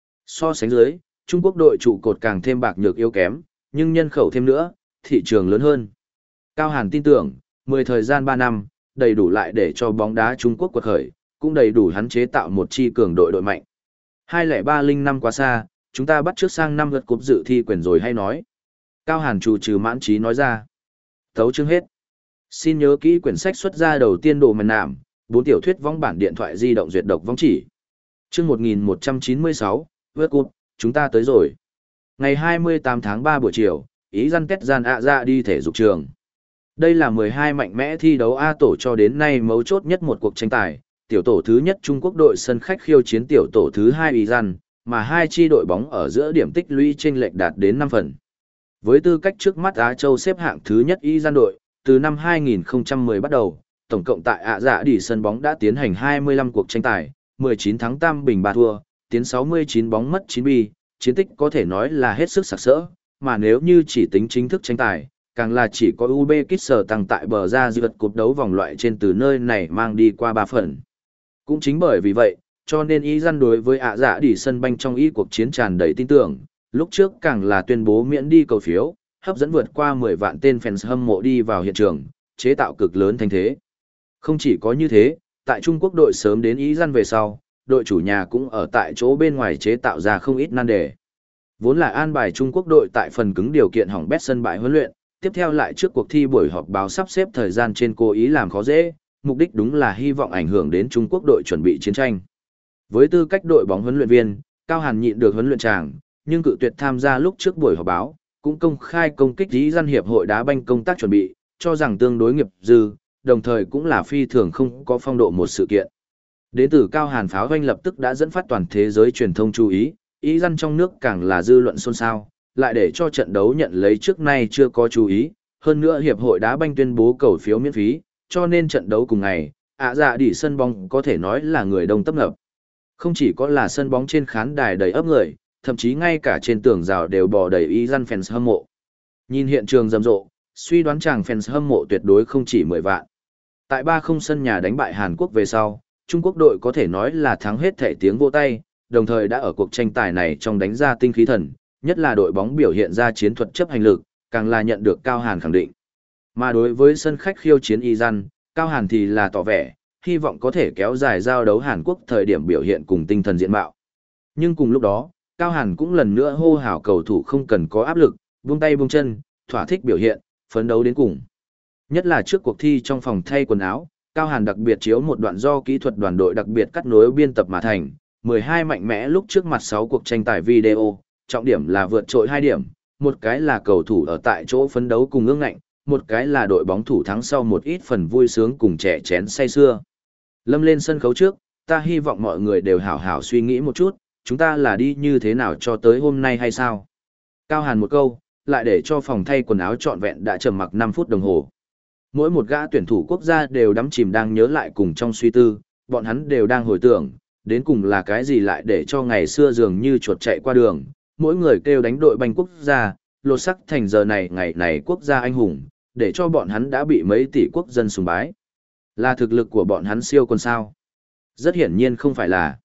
So sánh dưới, Trung Quốc đội trụ cột càng thêm bạc nhược yếu kém, nhưng nhân khẩu thêm nữa, thị trường lớn hơn. Cao Hàn tin tưởng, mười thời gian ba năm, đầy đủ lại để cho bóng đá Trung Quốc quật khởi, cũng đầy đủ hắn chế tạo một chi cường đội đội mạnh. hai không ba không năm quá xa, chúng ta bắt trước sang năm lượt cúp dự thi quyền rồi hay nói. Cao Hàn chủ trừ mãn trí nói ra. Thấu chương hết. Xin nhớ kỹ quyển sách xuất ra đầu tiên đồ màn nạm, bốn tiểu thuyết vong bản điện thoại di động duyệt độc vong chỉ. Chương một nghìn một trăm chín mươi sáu, vượt cúp, chúng ta tới rồi. Ngày hai mươi tám tháng ba buổi chiều, ý dân kết gian ạ ra đi thể dục trường. Đây là mười hai mạnh mẽ thi đấu A tổ cho đến nay mấu chốt nhất một cuộc tranh tài, tiểu tổ thứ nhất Trung Quốc đội sân khách khiêu chiến tiểu tổ thứ hai ý dân, mà hai chi đội bóng ở giữa điểm tích lũy chênh lệch đạt đến năm phần. Với tư cách trước mắt Á Châu xếp hạng thứ nhất ý dân đội, từ năm hai nghìn không trăm mười bắt đầu, tổng cộng tại ạ dạ đi sân bóng đã tiến hành hai mươi lăm cuộc tranh tài, mười chín thắng tam bình ba thua, tiến sáu mươi chín bóng mất chín bi, chiến tích có thể nói là hết sức sặc sỡ, mà nếu như chỉ tính chính thức tranh tài, càng là chỉ có Uzbekistan tăng tại bờ ra dư vật cúp đấu vòng loại trên từ nơi này mang đi qua ba phần. Cũng chính bởi vì vậy, cho nên ý dân đối với ạ dạ đi sân banh trong ý cuộc chiến tràn đầy tin tưởng, lúc trước càng là tuyên bố miễn đi cầu phiếu, hấp dẫn vượt qua mười vạn tên fans hâm mộ đi vào hiện trường, chế tạo cực lớn thanh thế. Không chỉ có như thế, tại Trung Quốc đội sớm đến ý dân về sau, đội chủ nhà cũng ở tại chỗ bên ngoài chế tạo ra không ít nan đề. Vốn là an bài Trung Quốc đội tại phần cứng điều kiện hỏng bét sân bãi huấn luyện, tiếp theo lại trước cuộc thi buổi họp báo sắp xếp thời gian trên cố ý làm khó dễ, mục đích đúng là hy vọng ảnh hưởng đến Trung Quốc đội chuẩn bị chiến tranh. Với tư cách đội bóng huấn luyện viên, Cao Hàn nhịn được huấn luyện tràng, nhưng cự tuyệt tham gia lúc trước buổi họp báo, cũng công khai công kích ý dân hiệp hội đá banh công tác chuẩn bị, cho rằng tương đối nghiệp dư, đồng thời cũng là phi thường không có phong độ một sự kiện. Đến từ Cao Hàn pháo doanh lập tức đã dẫn phát toàn thế giới truyền thông chú ý, ý dân trong nước càng là dư luận xôn xao, lại để cho trận đấu nhận lấy trước nay chưa có chú ý, hơn nữa hiệp hội đá banh tuyên bố cầu phiếu miễn phí, cho nên trận đấu cùng ngày, ạ dạ đi sân bóng có thể nói là người đông tấp nập. Không chỉ có là sân bóng trên khán đài đầy ấp người, thậm chí ngay cả trên tường rào đều bò đầy ý dân fans hâm mộ. Nhìn hiện trường rầm rộ, suy đoán chàng fans hâm mộ tuyệt đối không chỉ mười vạn. Tại ba không sân nhà đánh bại Hàn Quốc về sau, Trung Quốc đội có thể nói là thắng hết thể tiếng vỗ tay, đồng thời đã ở cuộc tranh tài này trong đánh ra tinh khí thần, nhất là đội bóng biểu hiện ra chiến thuật chấp hành lực, càng là nhận được Cao Hàn khẳng định. Mà đối với sân khách khiêu chiến Iran, Cao Hàn thì là tỏ vẻ, hy vọng có thể kéo dài giao đấu Hàn Quốc thời điểm biểu hiện cùng tinh thần diện mạo. Nhưng cùng lúc đó, Cao Hàn cũng lần nữa hô hào cầu thủ không cần có áp lực, buông tay buông chân, thỏa thích biểu hiện, phấn đấu đến cùng. Nhất là trước cuộc thi trong phòng thay quần áo, Cao Hàn đặc biệt chiếu một đoạn do kỹ thuật đoàn đội đặc biệt cắt nối biên tập mà thành, mười hai mạnh mẽ lúc trước mặt sáu cuộc tranh tài video, trọng điểm là vượt trội hai điểm, một cái là cầu thủ ở tại chỗ phấn đấu cùng ương ngạnh, một cái là đội bóng thủ thắng sau một ít phần vui sướng cùng trẻ chén say sưa. Lâm lên sân khấu trước, ta hy vọng mọi người đều hảo hảo suy nghĩ một chút, chúng ta là đi như thế nào cho tới hôm nay hay sao? Cao Hàn một câu, lại để cho phòng thay quần áo trọn vẹn đã trầm mặc năm phút đồng hồ. Mỗi một gã tuyển thủ quốc gia đều đắm chìm đang nhớ lại cùng trong suy tư, bọn hắn đều đang hồi tưởng, đến cùng là cái gì lại để cho ngày xưa dường như chuột chạy qua đường, mỗi người kêu đánh đội banh quốc gia, lột sắc thành giờ này ngày này quốc gia anh hùng, để cho bọn hắn đã bị mấy tỷ quốc dân sùng bái. Là thực lực của bọn hắn siêu còn sao? Rất hiển nhiên không phải là.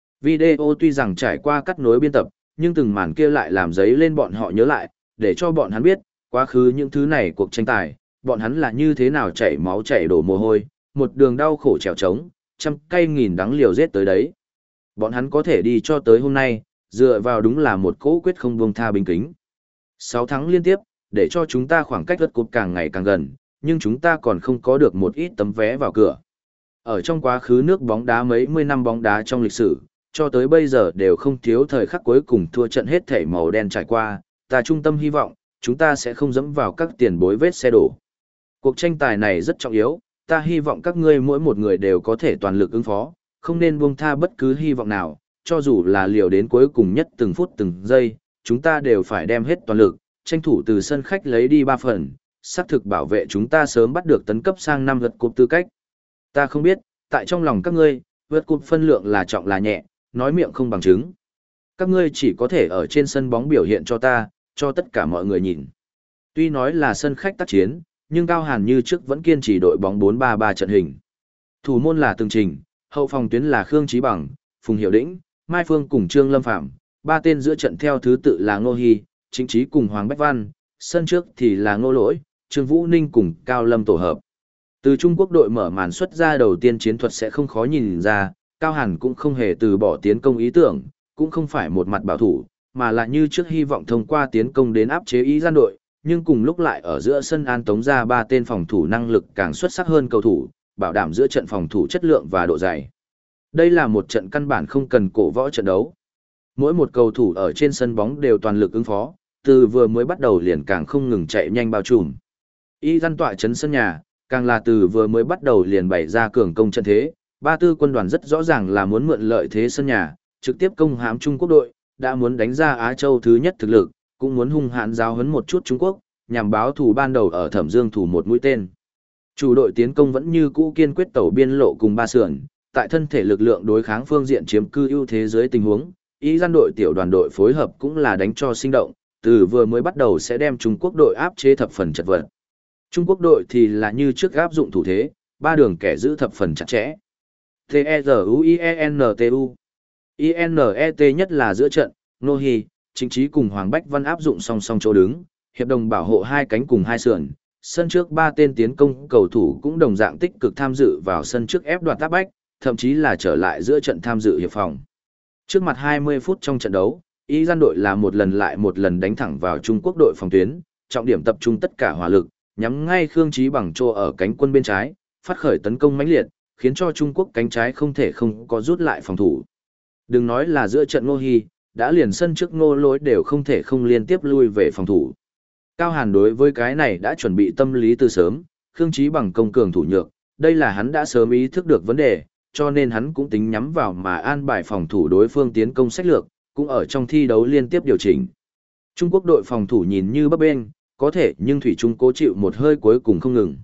Video tuy rằng trải qua cắt nối biên tập, nhưng từng màn kia lại làm giấy lên bọn họ nhớ lại, để cho bọn hắn biết, quá khứ những thứ này cuộc tranh tài, bọn hắn là như thế nào chảy máu chảy đổ mồ hôi, một đường đau khổ trèo trống, trăm cây nghìn đắng liều giết tới đấy. Bọn hắn có thể đi cho tới hôm nay, dựa vào đúng là một cỗ quyết không buông tha bình kính. Sáu tháng liên tiếp, để cho chúng ta khoảng cách đất cúp càng ngày càng gần, nhưng chúng ta còn không có được một ít tấm vé vào cửa. Ở trong quá khứ nước bóng đá mấy mươi năm bóng đá trong lịch sử, cho tới bây giờ đều không thiếu thời khắc cuối cùng thua trận hết thể màu đen trải qua, ta trung tâm hy vọng, chúng ta sẽ không dẫm vào các tiền bối vết xe đổ. Cuộc tranh tài này rất trọng yếu, ta hy vọng các ngươi mỗi một người đều có thể toàn lực ứng phó, không nên buông tha bất cứ hy vọng nào, cho dù là liều đến cuối cùng nhất từng phút từng giây, chúng ta đều phải đem hết toàn lực, tranh thủ từ sân khách lấy đi ba phần, xác thực bảo vệ chúng ta sớm bắt được tấn cấp sang năm vượt cúp tư cách. Ta không biết, tại trong lòng các ngươi, vượt cúp phân lượng là trọng là nhẹ, nói miệng không bằng chứng. Các ngươi chỉ có thể ở trên sân bóng biểu hiện cho ta, cho tất cả mọi người nhìn. Tuy nói là sân khách tác chiến, nhưng Cao Hàn như trước vẫn kiên trì đội bóng bốn ba ba trận hình. Thủ môn là Từng Trình, hậu phòng tuyến là Khương Chí Bằng, Phùng Hiểu Đĩnh, Mai Phương cùng Trương Lâm Phạm, ba tên giữa trận theo thứ tự là Ngô Hy, Trịnh Trí cùng Hoàng Bách Văn, sân trước thì là Ngô Lỗi, Trương Vũ Ninh cùng Cao Lâm tổ hợp. Từ Trung Quốc đội mở màn xuất ra đầu tiên chiến thuật sẽ không khó nhìn ra, Cao Hàn cũng không hề từ bỏ tiến công ý tưởng, cũng không phải một mặt bảo thủ, mà là như trước hy vọng thông qua tiến công đến áp chế Ý Gian đội, nhưng cùng lúc lại ở giữa sân an tống ra ba tên phòng thủ năng lực càng xuất sắc hơn cầu thủ, bảo đảm giữa trận phòng thủ chất lượng và độ dày. Đây là một trận căn bản không cần cổ võ trận đấu. Mỗi một cầu thủ ở trên sân bóng đều toàn lực ứng phó, từ vừa mới bắt đầu liền càng không ngừng chạy nhanh bao trùm. Y Gian tọa chấn sân nhà, càng là từ vừa mới bắt đầu liền bày ra cường công trận thế, ba tư quân đoàn rất rõ ràng là muốn mượn lợi thế sân nhà, trực tiếp công hãm Trung Quốc đội, đã muốn đánh ra Á Châu thứ nhất thực lực, cũng muốn hung hãn giáo huấn một chút Trung Quốc, nhằm báo thù ban đầu ở Thẩm Dương thủ một mũi tên. Chủ đội tiến công vẫn như cũ kiên quyết tẩu biên lộ cùng ba sườn, tại thân thể lực lượng đối kháng phương diện chiếm cư ưu thế dưới tình huống, Y Gian đội tiểu đoàn đội phối hợp cũng là đánh cho sinh động, từ vừa mới bắt đầu sẽ đem Trung Quốc đội áp chế thập phần chật vật. Trung Quốc đội thì là như trước áp dụng thủ thế, ba đường kẻ giữ thập phần chặt chẽ. T E R U I E N T U I N E T nhất là giữa trận, Ngô Hy, Trịnh Trí cùng Hoàng Bách Văn áp dụng song song chỗ đứng, hiệp đồng bảo hộ hai cánh cùng hai sườn. Sân trước ba tên tiến công cầu thủ cũng đồng dạng tích cực tham dự vào sân trước ép đoạt áp bách, thậm chí là trở lại giữa trận tham dự hiệp phòng. Trước mặt hai mươi phút trong trận đấu, Y Gian đội là một lần lại một lần đánh thẳng vào Trung Quốc đội phòng tuyến, trọng điểm tập trung tất cả hỏa lực, nhắm ngay Khương Chí Bằng chỗ ở cánh quân bên trái, phát khởi tấn công mãnh liệt, khiến cho Trung Quốc cánh trái không thể không có rút lại phòng thủ. Đừng nói là giữa trận Ngô Hy, đã liền sân trước Ngô Lỗi đều không thể không liên tiếp lui về phòng thủ. Cao Hàn đối với cái này đã chuẩn bị tâm lý từ sớm, Khương Chí Bằng công cường thủ nhược, đây là hắn đã sớm ý thức được vấn đề, cho nên hắn cũng tính nhắm vào mà an bài phòng thủ đối phương tiến công sách lược, cũng ở trong thi đấu liên tiếp điều chỉnh. Trung Quốc đội phòng thủ nhìn như bấp bênh, có thể nhưng thủy chung cố chịu một hơi cuối cùng không ngừng.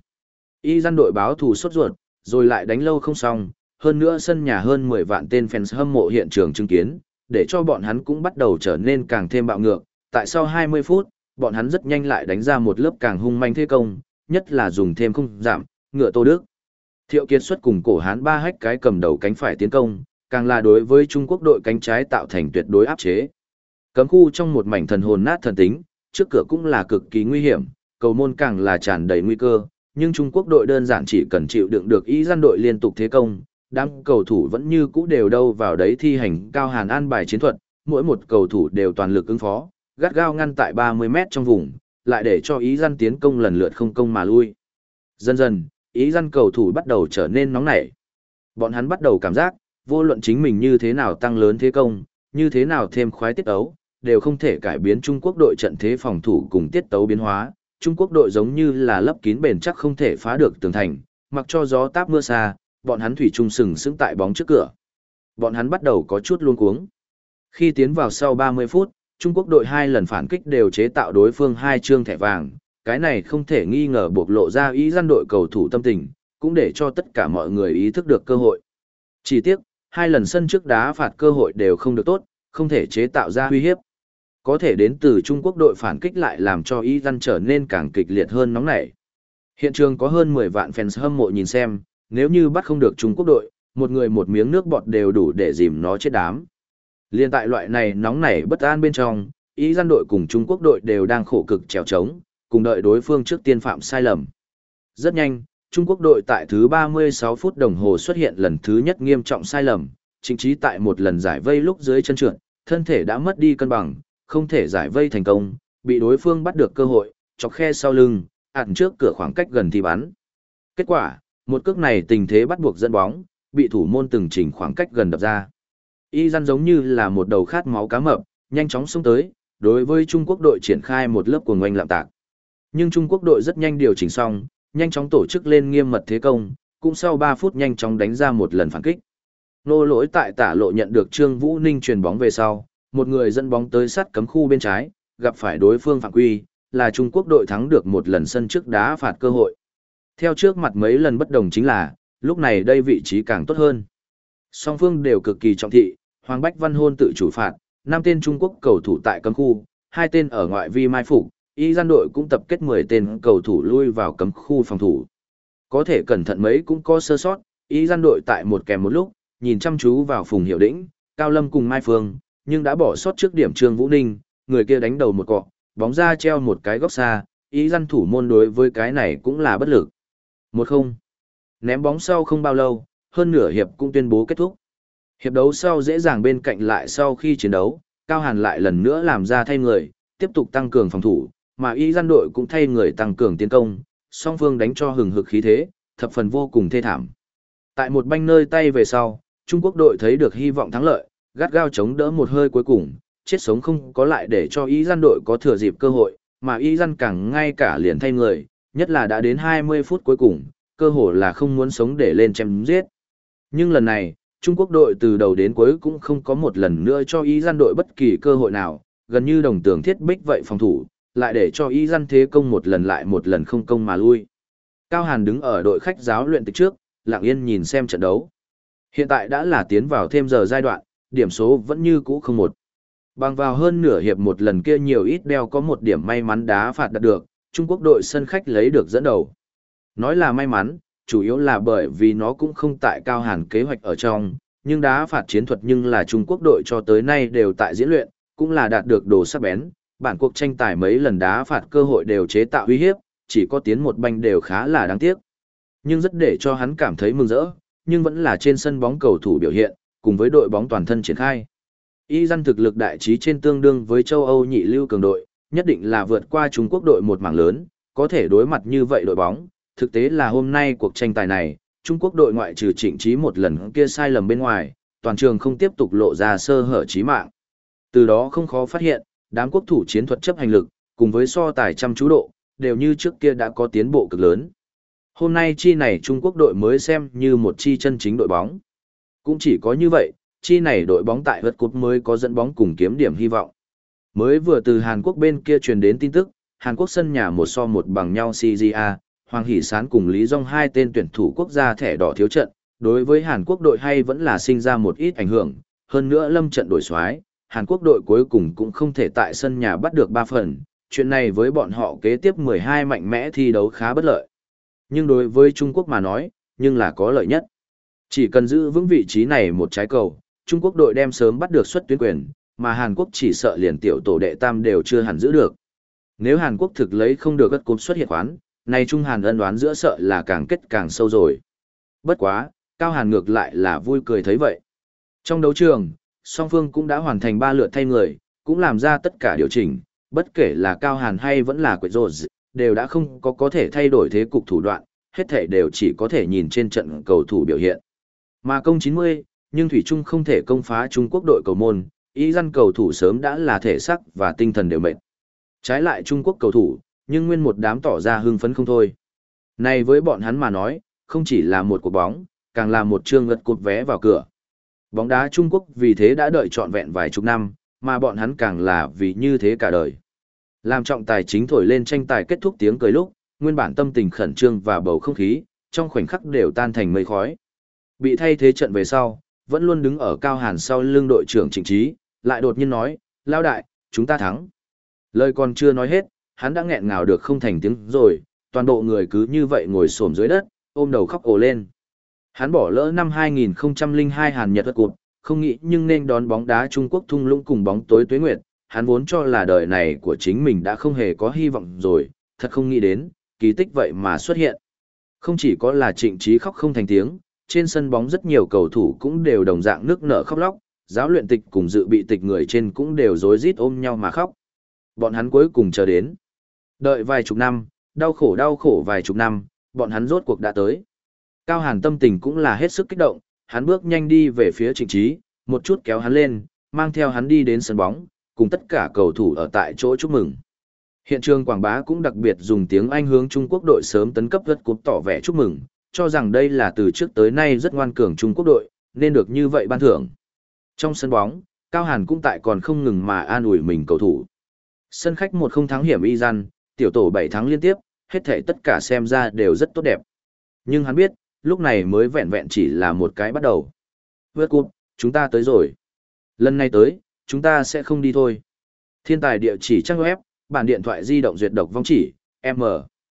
Y Gian đội báo thủ sốt ruột, rồi lại đánh lâu không xong, hơn nữa sân nhà hơn mười vạn tên fans hâm mộ hiện trường chứng kiến, để cho bọn hắn cũng bắt đầu trở nên càng thêm bạo ngược. Tại sau hai mươi phút, bọn hắn rất nhanh lại đánh ra một lớp càng hung manh thế công, nhất là dùng thêm không giảm, ngựa Tô Đức. Thiệu Kiệt xuất cùng cổ Hán ba hách cái cầm đầu cánh phải tiến công, càng là đối với Trung Quốc đội cánh trái tạo thành tuyệt đối áp chế. Cấm khu trong một mảnh thần hồn nát thần tính, trước cửa cũng là cực kỳ nguy hiểm, cầu môn càng là tràn đầy nguy cơ, nhưng Trung Quốc đội đơn giản chỉ cần chịu đựng được Y Gian đội liên tục thế công, đám cầu thủ vẫn như cũ đều đâu vào đấy thi hành Cao Hàn an bài chiến thuật, mỗi một cầu thủ đều toàn lực ứng phó, gắt gao ngăn tại ba mươi mét trong vùng, lại để cho Ý Gian tiến công lần lượt không công mà lui. Dần dần, Ý Gian cầu thủ bắt đầu trở nên nóng nảy. Bọn hắn bắt đầu cảm giác, vô luận chính mình như thế nào tăng lớn thế công, như thế nào thêm khoái tiết tấu, đều không thể cải biến Trung Quốc đội trận thế phòng thủ cùng tiết tấu biến hóa. Trung Quốc đội giống như là lấp kín bền chắc không thể phá được tường thành, mặc cho gió táp mưa xa, bọn hắn thủy chung sừng sững tại bóng trước cửa. Bọn hắn bắt đầu có chút luống cuống. Khi tiến vào sau ba mươi phút, Trung Quốc đội hai lần phản kích đều chế tạo đối phương hai trương thẻ vàng, cái này không thể nghi ngờ bộc lộ ra Ý Gian đội cầu thủ tâm tình, cũng để cho tất cả mọi người ý thức được cơ hội. Chỉ tiếc, hai lần sân trước đá phạt cơ hội đều không được tốt, không thể chế tạo ra uy hiếp. Có thể đến từ Trung Quốc đội phản kích lại làm cho Ý Gian trở nên càng kịch liệt hơn nóng nảy. Hiện trường có hơn mười vạn fans hâm mộ nhìn xem, nếu như bắt không được Trung Quốc đội, một người một miếng nước bọt đều đủ để dìm nó chết đám. Liên tại loại này nóng nảy bất an bên trong, Ý Gian đội cùng Trung Quốc đội đều đang khổ cực trèo trống, cùng đợi đối phương trước tiên phạm sai lầm. Rất nhanh, Trung Quốc đội tại thứ ba mươi sáu phút đồng hồ xuất hiện lần thứ nhất nghiêm trọng sai lầm, chính chí tại một lần giải vây lúc dưới chân trượt, thân thể đã mất đi cân bằng, không thể giải vây thành công, bị đối phương bắt được cơ hội, chọc khe sau lưng, ặn trước cửa khoảng cách gần thì bắn. Kết quả, một cước này tình thế bắt buộc dẫn bóng, bị thủ môn từng chỉnh khoảng cách gần đập ra. Y Gian giống như là một đầu khát máu cá mập, nhanh chóng xông tới, đối với Trung Quốc đội triển khai một lớp cuồng oanh lạm tạc. Nhưng Trung Quốc đội rất nhanh điều chỉnh xong, nhanh chóng tổ chức lên nghiêm mật thế công, cũng sau ba phút nhanh chóng đánh ra một lần phản kích. Nô Lỗi tại tả lộ nhận được Trương Vũ Ninh truyền bóng về sau, một người dẫn bóng tới sát cấm khu bên trái, gặp phải đối phương phạm quy, là Trung Quốc đội thắng được một lần sân trước đá phạt cơ hội. Theo trước mặt mấy lần bất đồng chính là, lúc này đây vị trí càng tốt hơn. Song phương đều cực kỳ trọng thị, Hoàng Bách Văn hôn tự chủ phạt, năm tên Trung Quốc cầu thủ tại cấm khu, hai tên ở ngoại vi mai phục, y gian đội cũng tập kết mười tên cầu thủ lui vào cấm khu phòng thủ. Có thể cẩn thận mấy cũng có sơ sót, y gian đội tại một kèm một lúc, nhìn chăm chú vào Phùng Hiểu Đĩnh, Cao Lâm cùng Mai Phương, nhưng đã bỏ sót trước điểm Trương Vũ Ninh, người kia đánh đầu một cọ, bóng ra treo một cái góc xa, y gian thủ môn đối với cái này cũng là bất lực. Một không. Ném bóng sau không bao lâu, hơn nửa hiệp cũng tuyên bố kết thúc. Hiệp đấu sau dễ dàng bên cạnh lại sau khi chiến đấu, Cao Hàn lại lần nữa làm ra thay người, tiếp tục tăng cường phòng thủ, mà y gian đội cũng thay người tăng cường tiến công, song phương đánh cho hừng hực khí thế, thập phần vô cùng thê thảm. Tại một banh nơi tay về sau, Trung Quốc đội thấy được hy vọng thắng lợi, gắt gao chống đỡ một hơi cuối cùng, chết sống không có lại để cho y gian đội có thừa dịp cơ hội, mà y gian càng ngay cả liền thay người, nhất là đã đến hai mươi phút cuối cùng, cơ hội là không muốn sống để lên chém giết. Nhưng lần này, Trung Quốc đội từ đầu đến cuối cũng không có một lần nữa cho y gian đội bất kỳ cơ hội nào, gần như đồng tường thiết bích vậy phòng thủ, lại để cho y gian thế công một lần lại một lần không công mà lui. Cao Hàn đứng ở đội khách giáo luyện tịch trước, lặng yên nhìn xem trận đấu. Hiện tại đã là tiến vào thêm giờ giai đoạn, điểm số vẫn như cũ không một. Bằng vào hơn nửa hiệp một lần kia nhiều ít đeo có một điểm may mắn đá phạt đạt được, Trung Quốc đội sân khách lấy được dẫn đầu. Nói là may mắn, chủ yếu là bởi vì nó cũng không tại Cao Hàn kế hoạch ở trong, nhưng đá phạt chiến thuật nhưng là Trung Quốc đội cho tới nay đều tại diễn luyện, cũng là đạt được đồ sắc bén. Bản cuộc tranh tài mấy lần đá phạt cơ hội đều chế tạo uy hiếp, chỉ có tiến một banh đều khá là đáng tiếc. Nhưng rất để cho hắn cảm thấy mừng rỡ, nhưng vẫn là trên sân bóng cầu thủ biểu hiện, cùng với đội bóng toàn thân triển khai. Y gian thực lực đại trí trên tương đương với châu Âu nhị lưu cường đội, nhất định là vượt qua Trung Quốc đội một mảng lớn, có thể đối mặt như vậy đội bóng. Thực tế là hôm nay cuộc tranh tài này, Trung Quốc đội ngoại trừ Trịnh Trí một lần kia sai lầm bên ngoài, toàn trường không tiếp tục lộ ra sơ hở chí mạng. Từ đó không khó phát hiện, đám quốc thủ chiến thuật chấp hành lực, cùng với so tài chăm chú độ, đều như trước kia đã có tiến bộ cực lớn. Hôm nay chi này Trung Quốc đội mới xem như một chi chân chính đội bóng. Cũng chỉ có như vậy, chi này đội bóng tại World Cup mới có dẫn bóng cùng kiếm điểm hy vọng. Mới vừa từ Hàn Quốc bên kia truyền đến tin tức, Hàn Quốc sân nhà một so một bằng nhau xê giê a, Hoàng Hỷ Sán cùng Lý Dung hai tên tuyển thủ quốc gia thẻ đỏ thiếu trận, đối với Hàn Quốc đội hay vẫn là sinh ra một ít ảnh hưởng, hơn nữa lâm trận đổi soái, Hàn Quốc đội cuối cùng cũng không thể tại sân nhà bắt được ba phần, chuyện này với bọn họ kế tiếp mười hai mạnh mẽ thi đấu khá bất lợi. Nhưng đối với Trung Quốc mà nói, nhưng là có lợi nhất. Chỉ cần giữ vững vị trí này một trái cầu, Trung Quốc đội đem sớm bắt được xuất tuyến quyền, mà Hàn Quốc chỉ sợ liền tiểu tổ đệ tam đều chưa hẳn giữ được. Nếu Hàn Quốc thực lấy không được gất cúp xuất hiện khoán, này Trung Hàn ân đoán giữa sợ là càng kết càng sâu rồi. Bất quá, Cao Hàn ngược lại là vui cười thấy vậy. Trong đấu trường, song phương cũng đã hoàn thành ba lượt thay người, cũng làm ra tất cả điều chỉnh, bất kể là Cao Hàn hay vẫn là Quế Rồ, đều đã không có có thể thay đổi thế cục thủ đoạn, hết thảy đều chỉ có thể nhìn trên trận cầu thủ biểu hiện. Mà công chín mươi, nhưng Thủy Trung không thể công phá Trung Quốc đội cầu môn, ý dân cầu thủ sớm đã là thể sắc và tinh thần đều mệt. Trái lại Trung Quốc cầu thủ, nhưng nguyên một đám tỏ ra hưng phấn không thôi. Này với bọn hắn mà nói, không chỉ là một cuộc bóng, càng là một chương ngật cột vé vào cửa. Bóng đá Trung Quốc vì thế đã đợi trọn vẹn vài chục năm, mà bọn hắn càng là vì như thế cả đời. Làm trọng tài chính thổi lên tranh tài kết thúc tiếng cười lúc, nguyên bản tâm tình khẩn trương và bầu không khí, trong khoảnh khắc đều tan thành mây khói. Bị thay thế trận về sau, vẫn luôn đứng ở Cao Hàn sau lưng đội trưởng Trịnh Trí, lại đột nhiên nói, lao đại, chúng ta thắng. Lời còn chưa nói hết, hắn đã nghẹn ngào được không thành tiếng rồi, toàn bộ người cứ như vậy ngồi xổm dưới đất, ôm đầu khóc ồ lên. Hắn bỏ lỡ năm hai nghìn không trăm lẻ hai Hàn Nhật World Cup, không nghĩ nhưng nên đón bóng đá Trung Quốc thung lũng cùng bóng tối tuế nguyệt, hắn vốn cho là đời này của chính mình đã không hề có hy vọng rồi, thật không nghĩ đến, kỳ tích vậy mà xuất hiện. Không chỉ có là Trịnh Trí khóc không thành tiếng, trên sân bóng rất nhiều cầu thủ cũng đều đồng dạng nước nở khóc lóc, giáo luyện tịch cùng dự bị tịch người trên cũng đều rối rít ôm nhau mà khóc. Bọn hắn cuối cùng chờ đến. Đợi vài chục năm, đau khổ đau khổ vài chục năm, bọn hắn rốt cuộc đã tới. Cao Hàn tâm tình cũng là hết sức kích động, hắn bước nhanh đi về phía Trịnh Trí, một chút kéo hắn lên, mang theo hắn đi đến sân bóng, cùng tất cả cầu thủ ở tại chỗ chúc mừng. Hiện trường quảng bá cũng đặc biệt dùng tiếng Anh hướng Trung Quốc đội sớm tấn cấp rất cúp tỏ vẻ chúc mừng, cho rằng đây là từ trước tới nay rất ngoan cường Trung Quốc đội, nên được như vậy ban thưởng. Trong sân bóng, Cao Hàn cũng tại còn không ngừng mà an ủi mình cầu thủ. Sân khách một không thắng hiểm y gian, tiểu tổ bảy thắng liên tiếp, hết thảy tất cả xem ra đều rất tốt đẹp. Nhưng hắn biết, lúc này mới vẹn vẹn chỉ là một cái bắt đầu. Vượt cúp, chúng ta tới rồi. Lần này tới, chúng ta sẽ không đi thôi. Thiên tài địa chỉ trang web, bản điện thoại di động duyệt độc vong chỉ, M.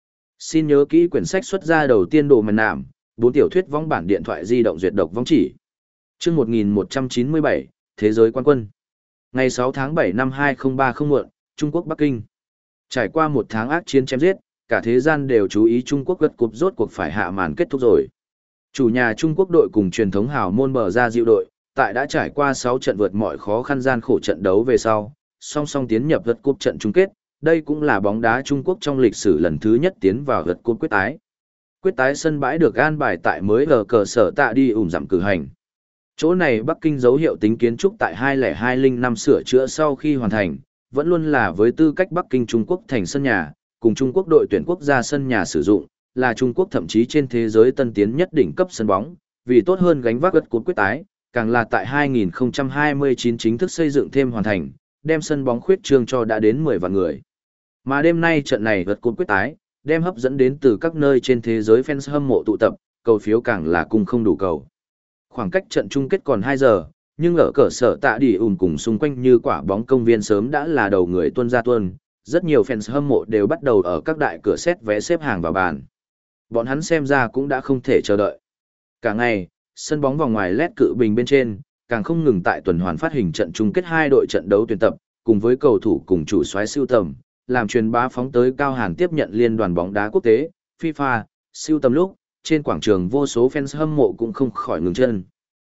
Xin nhớ kỹ quyển sách xuất ra đầu tiên đồ mần nảm, bốn tiểu thuyết vong bản điện thoại di động duyệt độc vong chỉ. Chương một nghìn một trăm chín mươi bảy, Thế giới quan quân. Ngày sáu tháng bảy năm hai không ba không muộn, Trung Quốc Bắc Kinh. Trải qua một tháng ác chiến chém giết, cả thế gian đều chú ý Trung Quốc gật cúp rốt cuộc phải hạ màn kết thúc rồi. Chủ nhà Trung Quốc đội cùng truyền thống hào môn bờ ra diệu đội, tại đã trải qua sáu trận vượt mọi khó khăn gian khổ trận đấu về sau, song song tiến nhập gật cúp trận chung kết. Đây cũng là bóng đá Trung Quốc trong lịch sử lần thứ nhất tiến vào gật cúp quyết tái. Quyết tái sân bãi được an bài tại mới ở cờ sở tạ đi ủm giảm cử hành. Chỗ này Bắc Kinh dấu hiệu tính kiến trúc tại hai không hai không năm sửa chữa sau khi hoàn thành, vẫn luôn là với tư cách Bắc Kinh Trung Quốc thành sân nhà, cùng Trung Quốc đội tuyển quốc gia sân nhà sử dụng, là Trung Quốc thậm chí trên thế giới tân tiến nhất đỉnh cấp sân bóng, vì tốt hơn gánh vác gật cúp quyết tái, càng là tại hai không hai chín chính thức xây dựng thêm hoàn thành, đem sân bóng khuyết trương cho đã đến mười vạn người. Mà đêm nay trận này gật cúp quyết tái, đem hấp dẫn đến từ các nơi trên thế giới fans hâm mộ tụ tập, cầu phiếu càng là cung không đủ cầu. Khoảng cách trận chung kết còn hai giờ, nhưng ở cờ sở tạ đi ùn cùng xung quanh như quả bóng công viên sớm đã là đầu người tuân ra tuân, rất nhiều fans hâm mộ đều bắt đầu ở các đại cửa xét vé xếp hàng vào bàn. Bọn hắn xem ra cũng đã không thể chờ đợi. Cả ngày, sân bóng vòng ngoài led cự bình bên trên, càng không ngừng tại tuần hoàn phát hình trận chung kết hai đội trận đấu tuyển tập, cùng với cầu thủ cùng chủ soái siêu tầm, làm truyền bá phóng tới Cao Hàn tiếp nhận liên đoàn bóng đá quốc tế, FIFA, siêu tầm lúc, trên quảng trường vô số fans hâm mộ cũng không khỏi ngừng chân.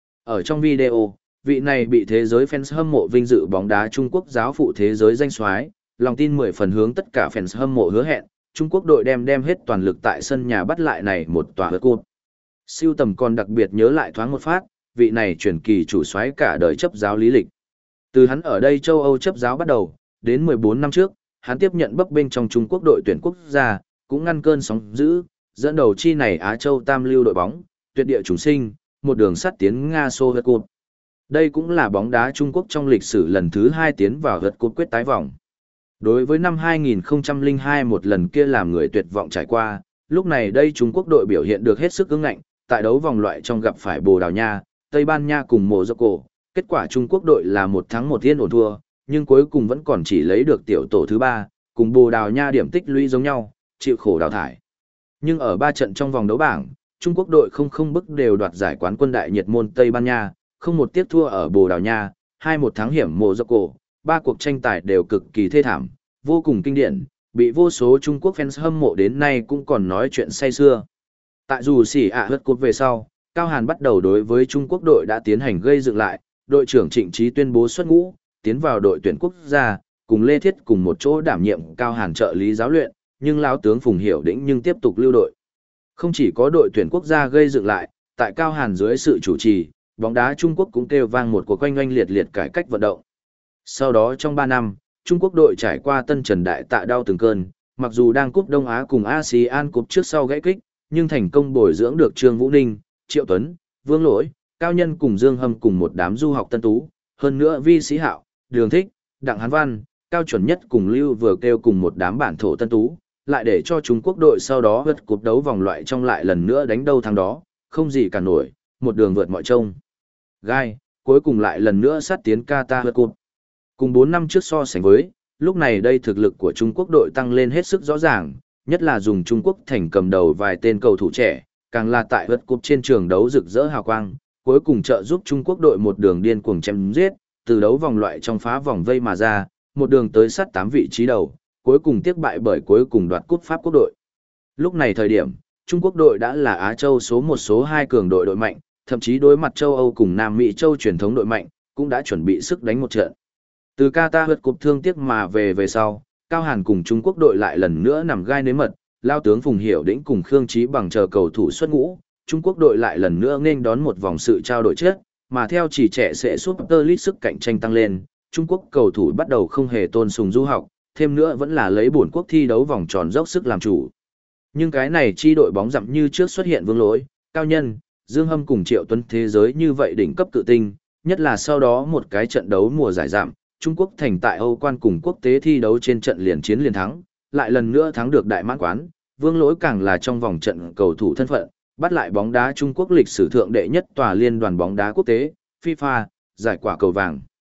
Ở trong video, vị này bị thế giới fans hâm mộ vinh dự bóng đá Trung Quốc giáo phụ thế giới danh soái, lòng tin mười phần hướng tất cả fans hâm mộ hứa hẹn, Trung Quốc đội đem đem hết toàn lực tại sân nhà bắt lại này một tòa hớt cột. Siêu tầm còn đặc biệt nhớ lại thoáng một phát, vị này truyền kỳ chủ soái cả đời chấp giáo lý lịch. Từ hắn ở đây châu Âu chấp giáo bắt đầu, đến mười bốn năm trước, hắn tiếp nhận bấp bênh trong Trung Quốc đội tuyển quốc gia, cũng ngăn cơn sóng dữ, dẫn đầu chi này Á Châu tam lưu đội bóng, tuyệt địa chúng sinh, một đường sắt tiến Nga Xô Hớt Cột. Đây cũng là bóng đá Trung Quốc trong lịch sử lần thứ hai tiến vào Hớt Cột quyết tái vòng. Đối với năm hai không không hai một lần kia làm người tuyệt vọng trải qua, lúc này đây Trung Quốc đội biểu hiện được hết sức cứng ngạnh, tại đấu vòng loại trong gặp phải Bồ Đào Nha, Tây Ban Nha cùng Morocco, kết quả Trung Quốc đội là một thắng một yên ổn thua, nhưng cuối cùng vẫn còn chỉ lấy được tiểu tổ thứ ba, cùng Bồ Đào Nha điểm tích lũy giống nhau, chịu khổ đào thải. Nhưng ở ba trận trong vòng đấu bảng, Trung Quốc đội không không bức đều đoạt giải quán quân đại nhiệt môn Tây Ban Nha, không một tiếc thua ở Bồ Đào Nha, hai một thắng hiểm Morocco, ba cuộc tranh tài đều cực kỳ thê thảm, vô cùng kinh điển, bị vô số Trung Quốc fans hâm mộ đến nay cũng còn nói chuyện say xưa. Tại dù xỉ ạ hớt cột về sau, Cao Hàn bắt đầu đối với Trung Quốc đội đã tiến hành gây dựng lại, đội trưởng Trịnh Trí tuyên bố xuất ngũ, tiến vào đội tuyển quốc gia, cùng Lê Thiết cùng một chỗ đảm nhiệm Cao Hàn trợ lý giáo luyện, nhưng lão tướng Phùng Hiểu Đĩnh nhưng tiếp tục lưu đội. Không chỉ có đội tuyển quốc gia gây dựng lại, tại Cao Hàn dưới sự chủ trì, bóng đá Trung Quốc cũng kêu vang một cuộc oanh oanh liệt liệt cải cách vận động. Sau đó trong ba năm, Trung Quốc đội trải qua tân trần đại tạ đau từng cơn, mặc dù đang cúp Đông Á cùng a sê an Cup trước sau gãy kích, nhưng thành công bồi dưỡng được Trương Vũ Ninh, Triệu Tuấn, Vương Lỗi, Cao Nhân cùng Dương Hâm cùng một đám du học tân tú, hơn nữa Vi Sĩ Hạo, Đường Thích, Đặng Hán Văn, Cao Chuẩn Nhất cùng Lưu Vừa kêu cùng một đám bản thổ tân tú, lại để cho Trung Quốc đội sau đó vượt cuộc đấu vòng loại trong lại lần nữa đánh đâu thắng đó, không gì cả nổi, một đường vượt mọi trông gai, cuối cùng lại lần nữa sát tiến Qatar World Cup. Cùng bốn năm trước so sánh với, lúc này đây thực lực của Trung Quốc đội tăng lên hết sức rõ ràng, nhất là dùng Trung Quốc thành cầm đầu vài tên cầu thủ trẻ, càng là tại World Cup trên trường đấu rực rỡ hào quang, cuối cùng trợ giúp Trung Quốc đội một đường điên cuồng chém giết, từ đấu vòng loại trong phá vòng vây mà ra, một đường tới sát tám vị trí đầu, cuối cùng tiếc bại bởi cuối cùng đoạt cúp Pháp quốc đội. Lúc này thời điểm, Trung Quốc đội đã là Á Châu số một số hai cường đội đội mạnh, thậm chí đối mặt châu Âu cùng Nam Mỹ châu truyền thống đội mạnh, cũng đã chuẩn bị sức đánh một trận. Từ Qatar World Cup thương tiếc mà về về sau, Cao Hàn cùng Trung Quốc đội lại lần nữa nằm gai nếm mật, lao tướng Phùng Hiểu Đĩnh cùng Khương Chí Bằng chờ cầu thủ xuất ngũ, Trung Quốc đội lại lần nữa nên đón một vòng sự trao đổi chết, mà theo chỉ trẻ sẽ Super League sức cạnh tranh tăng lên, Trung Quốc cầu thủ bắt đầu không hề tôn sùng du học, thêm nữa vẫn là lấy bổn quốc thi đấu vòng tròn dốc sức làm chủ. Nhưng cái này chi đội bóng dặm như trước xuất hiện Vương Lỗi, Cao Nhân, Dương Hâm cùng Triệu Tuấn thế giới như vậy đỉnh cấp cự tinh, nhất là sau đó một cái trận đấu mùa giải giảm, Trung Quốc thành tại Âu quan cùng quốc tế thi đấu trên trận liền chiến liền thắng, lại lần nữa thắng được đại mãn quán, Vương Lỗi càng là trong vòng trận cầu thủ thân phận, bắt lại bóng đá Trung Quốc lịch sử thượng đệ nhất tòa liên đoàn bóng đá quốc tế, FIFA, giải quả cầu vàng.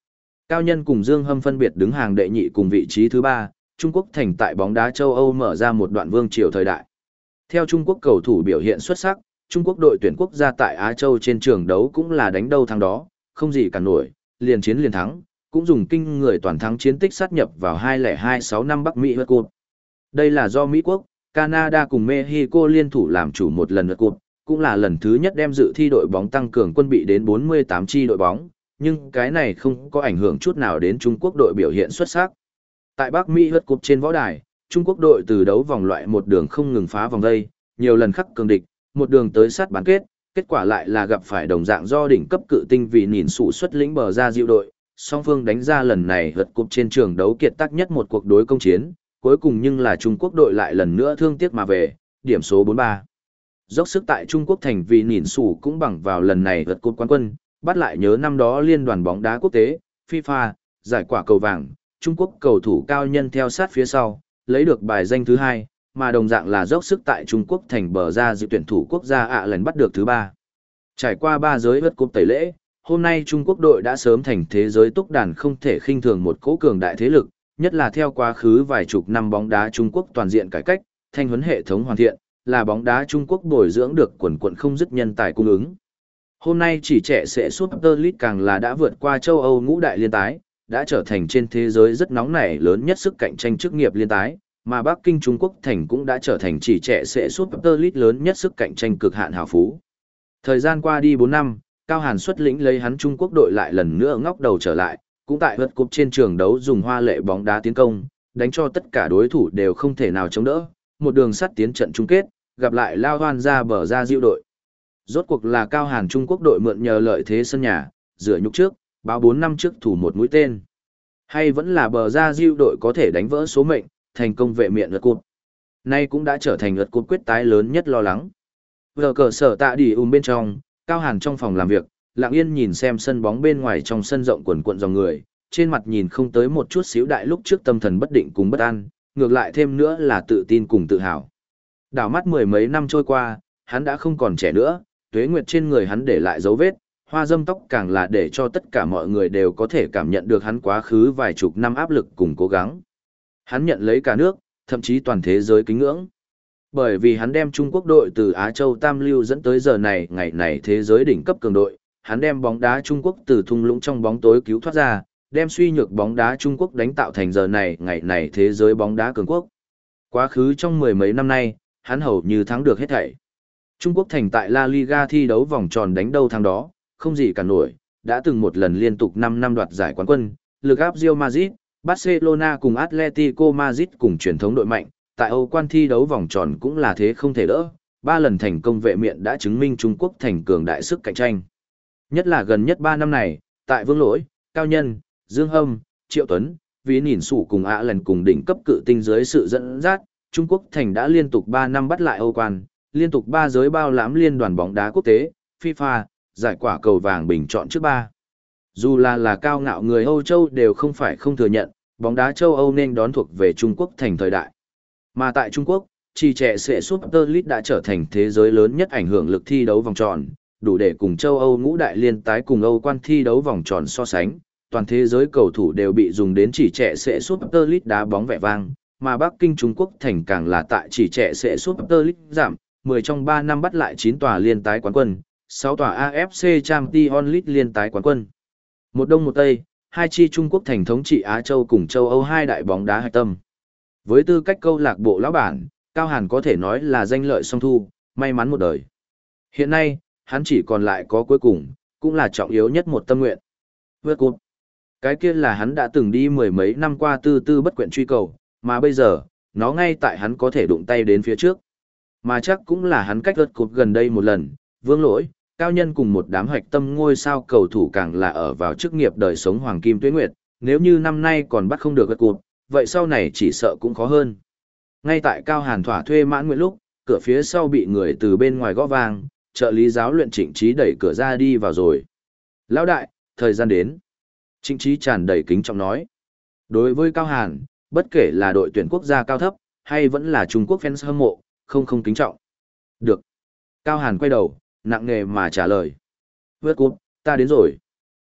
Cao Nhân cùng Dương Hâm phân biệt đứng hàng đệ nhị cùng vị trí thứ ba, Trung Quốc thành tại bóng đá châu Âu mở ra một đoạn vương triều thời đại. Theo Trung Quốc cầu thủ biểu hiện xuất sắc, Trung Quốc đội tuyển quốc gia tại Á Châu trên trường đấu cũng là đánh đâu thắng đó, không gì cả nổi, liền chiến liền thắng, cũng dùng kinh người toàn thắng chiến tích sát nhập vào hai không hai sáu năm Bắc Mỹ World Cup. Đây là do Mỹ Quốc, Canada cùng Mexico liên thủ làm chủ một lần World Cup, cũng là lần thứ nhất đem dự thi đội bóng tăng cường quân bị đến bốn mươi tám chi đội bóng, nhưng cái này không có ảnh hưởng chút nào đến Trung Quốc đội biểu hiện xuất sắc. Tại Bắc Mỹ World Cup trên võ đài, Trung Quốc đội từ đấu vòng loại một đường không ngừng phá vòng vây, nhiều lần khắc cường địch, một đường tới sát bán kết, kết quả lại là gặp phải đồng dạng do đỉnh cấp cự tinh vì nhìn sụ xuất lĩnh bờ ra diệu đội, song phương đánh ra lần này World Cup trên trường đấu kiệt tác nhất một cuộc đối công chiến, cuối cùng nhưng là Trung Quốc đội lại lần nữa thương tiếc mà về, điểm số bốn ba. Dốc sức tại Trung Quốc thành vì nhìn sủ cũng bằng vào lần này World Cup quán quân, bắt lại nhớ năm đó liên đoàn bóng đá quốc tế, FIFA, giải quả cầu vàng, Trung Quốc cầu thủ Cao Nhân theo sát phía sau, lấy được bài danh thứ hai, mà đồng dạng là dốc sức tại Trung Quốc thành bờ ra dự tuyển thủ quốc gia ạ lần bắt được thứ ba. Trải qua ba giới World Cup tẩy lễ, hôm nay Trung Quốc đội đã sớm thành thế giới túc đàn không thể khinh thường một cỗ cường đại thế lực, nhất là theo quá khứ vài chục năm bóng đá Trung Quốc toàn diện cải cách, thanh huấn hệ thống hoàn thiện, là bóng đá Trung Quốc bồi dưỡng được quần quần không dứt nhân tài cung ứng. Hôm nay chỉ trẻ sẽ Super League càng là đã vượt qua châu Âu ngũ đại liên tái, đã trở thành trên thế giới rất nóng nảy lớn nhất sức cạnh tranh chức nghiệp liên tái, mà Bắc Kinh Trung Quốc thành cũng đã trở thành chỉ trẻ sẽ Super League lớn nhất sức cạnh tranh cực hạn hào phú. Thời gian qua đi bốn năm, Cao Hàn xuất lĩnh lấy hắn Trung Quốc đội lại lần nữa ngóc đầu trở lại, cũng tại World Cup trên trường đấu dùng hoa lệ bóng đá tiến công, đánh cho tất cả đối thủ đều không thể nào chống đỡ, một đường sắt tiến trận chung kết, gặp lại lao hoan ra bờ ra diệu đội. Rốt cuộc là Cao Hàn Trung Quốc đội mượn nhờ lợi thế sân nhà, rửa nhục trước, báo bốn năm trước thủ một mũi tên. Hay vẫn là bờ ra diệu đội có thể đánh vỡ số mệnh, thành công vệ miện World Cup. Nay cũng đã trở thành World Cup quyết tái lớn nhất lo lắng. Vừa cờ sở tạ đi ùm bên trong, Cao Hàn trong phòng làm việc, lặng yên nhìn xem sân bóng bên ngoài trong sân rộng quần quận dòng người, trên mặt nhìn không tới một chút xíu đại lúc trước tâm thần bất định cùng bất an, ngược lại thêm nữa là tự tin cùng tự hào. Đảo mắt mười mấy năm trôi qua, hắn đã không còn trẻ nữa, tuế nguyệt trên người hắn để lại dấu vết, hoa dâm tóc càng là để cho tất cả mọi người đều có thể cảm nhận được hắn quá khứ vài chục năm áp lực cùng cố gắng. Hắn nhận lấy cả nước, thậm chí toàn thế giới kính ngưỡng. Bởi vì hắn đem Trung Quốc đội từ Á Châu Tam Lưu dẫn tới giờ này ngày này thế giới đỉnh cấp cường đội, hắn đem bóng đá Trung Quốc từ thung lũng trong bóng tối cứu thoát ra, đem suy nhược bóng đá Trung Quốc đánh tạo thành giờ này ngày này thế giới bóng đá cường quốc. Quá khứ trong mười mấy năm nay, hắn hầu như thắng được hết thảy. Trung Quốc thành tại La Liga thi đấu vòng tròn đánh đâu thắng đó, không gì cả nổi, đã từng một lần liên tục năm năm đoạt giải quán quân, lực áp Real Madrid, Barcelona cùng Atletico Madrid cùng truyền thống đội mạnh, tại Âu quan thi đấu vòng tròn cũng là thế không thể đỡ, ba lần thành công vệ miện đã chứng minh Trung Quốc thành cường đại sức cạnh tranh. Nhất là gần nhất ba năm này, tại Vương Lỗi, Cao Nhân, Dương Hâm, Triệu Tuấn, Ví Nhìn Sủ cùng ạ lần cùng đỉnh cấp cự tinh dưới sự dẫn dắt, Trung Quốc thành đã liên tục ba năm bắt lại Âu quan, liên tục ba giới bao lãm liên đoàn bóng đá quốc tế, FIFA, giải quả cầu vàng bình chọn trước ba. Dù là là cao ngạo người Âu Châu đều không phải không thừa nhận, bóng đá châu Âu nên đón thuộc về Trung Quốc thành thời đại. Mà tại Trung Quốc, chỉ trẻ sẽ Super League đã trở thành thế giới lớn nhất ảnh hưởng lực thi đấu vòng tròn, đủ để cùng châu Âu ngũ đại liên tái cùng Âu quan thi đấu vòng tròn so sánh. Toàn thế giới cầu thủ đều bị dùng đến chỉ trẻ sẽ Super League đá bóng vẻ vang, mà Bắc Kinh Trung Quốc thành càng là tại chỉ trẻ sẽ Super League giảm, mười trong ba năm bắt lại chín tòa liên tái quán quân, sáu tòa a ép xê Champions League liên tái quán quân. Một đông một tây, hai chi Trung Quốc thành thống trị Á Châu cùng châu Âu hai đại bóng đá hạch tâm. Với tư cách câu lạc bộ lão bản, Cao Hàn có thể nói là danh lợi song thu, may mắn một đời. Hiện nay, hắn chỉ còn lại có cuối cùng, cũng là trọng yếu nhất một tâm nguyện. Vượt cúp. Cái kia là hắn đã từng đi mười mấy năm qua tư tư bất quyện truy cầu, mà bây giờ, nó ngay tại hắn có thể đụng tay đến phía trước. Mà chắc cũng là hắn cách vượt cúp gần đây một lần, Vương Lỗi, Cao Nhân cùng một đám hoạch tâm ngôi sao cầu thủ càng là ở vào chức nghiệp đời sống hoàng kim tuế nguyệt, nếu như năm nay còn bắt không được vượt cúp, vậy sau này chỉ sợ cũng khó hơn. Ngay tại Cao Hàn thỏa thuê mãn nguyện lúc, cửa phía sau bị người từ bên ngoài gõ vang, trợ lý giáo luyện Trịnh Trí đẩy cửa ra đi vào rồi. Lão đại, thời gian đến. Trịnh Trí tràn đầy kính trọng nói. Đối với Cao Hàn, bất kể là đội tuyển quốc gia cao thấp, hay vẫn là Trung Quốc fans hâm mộ, không không kính trọng. Được. Cao Hàn quay đầu, nặng nề mà trả lời. Vượt cúp, ta đến rồi.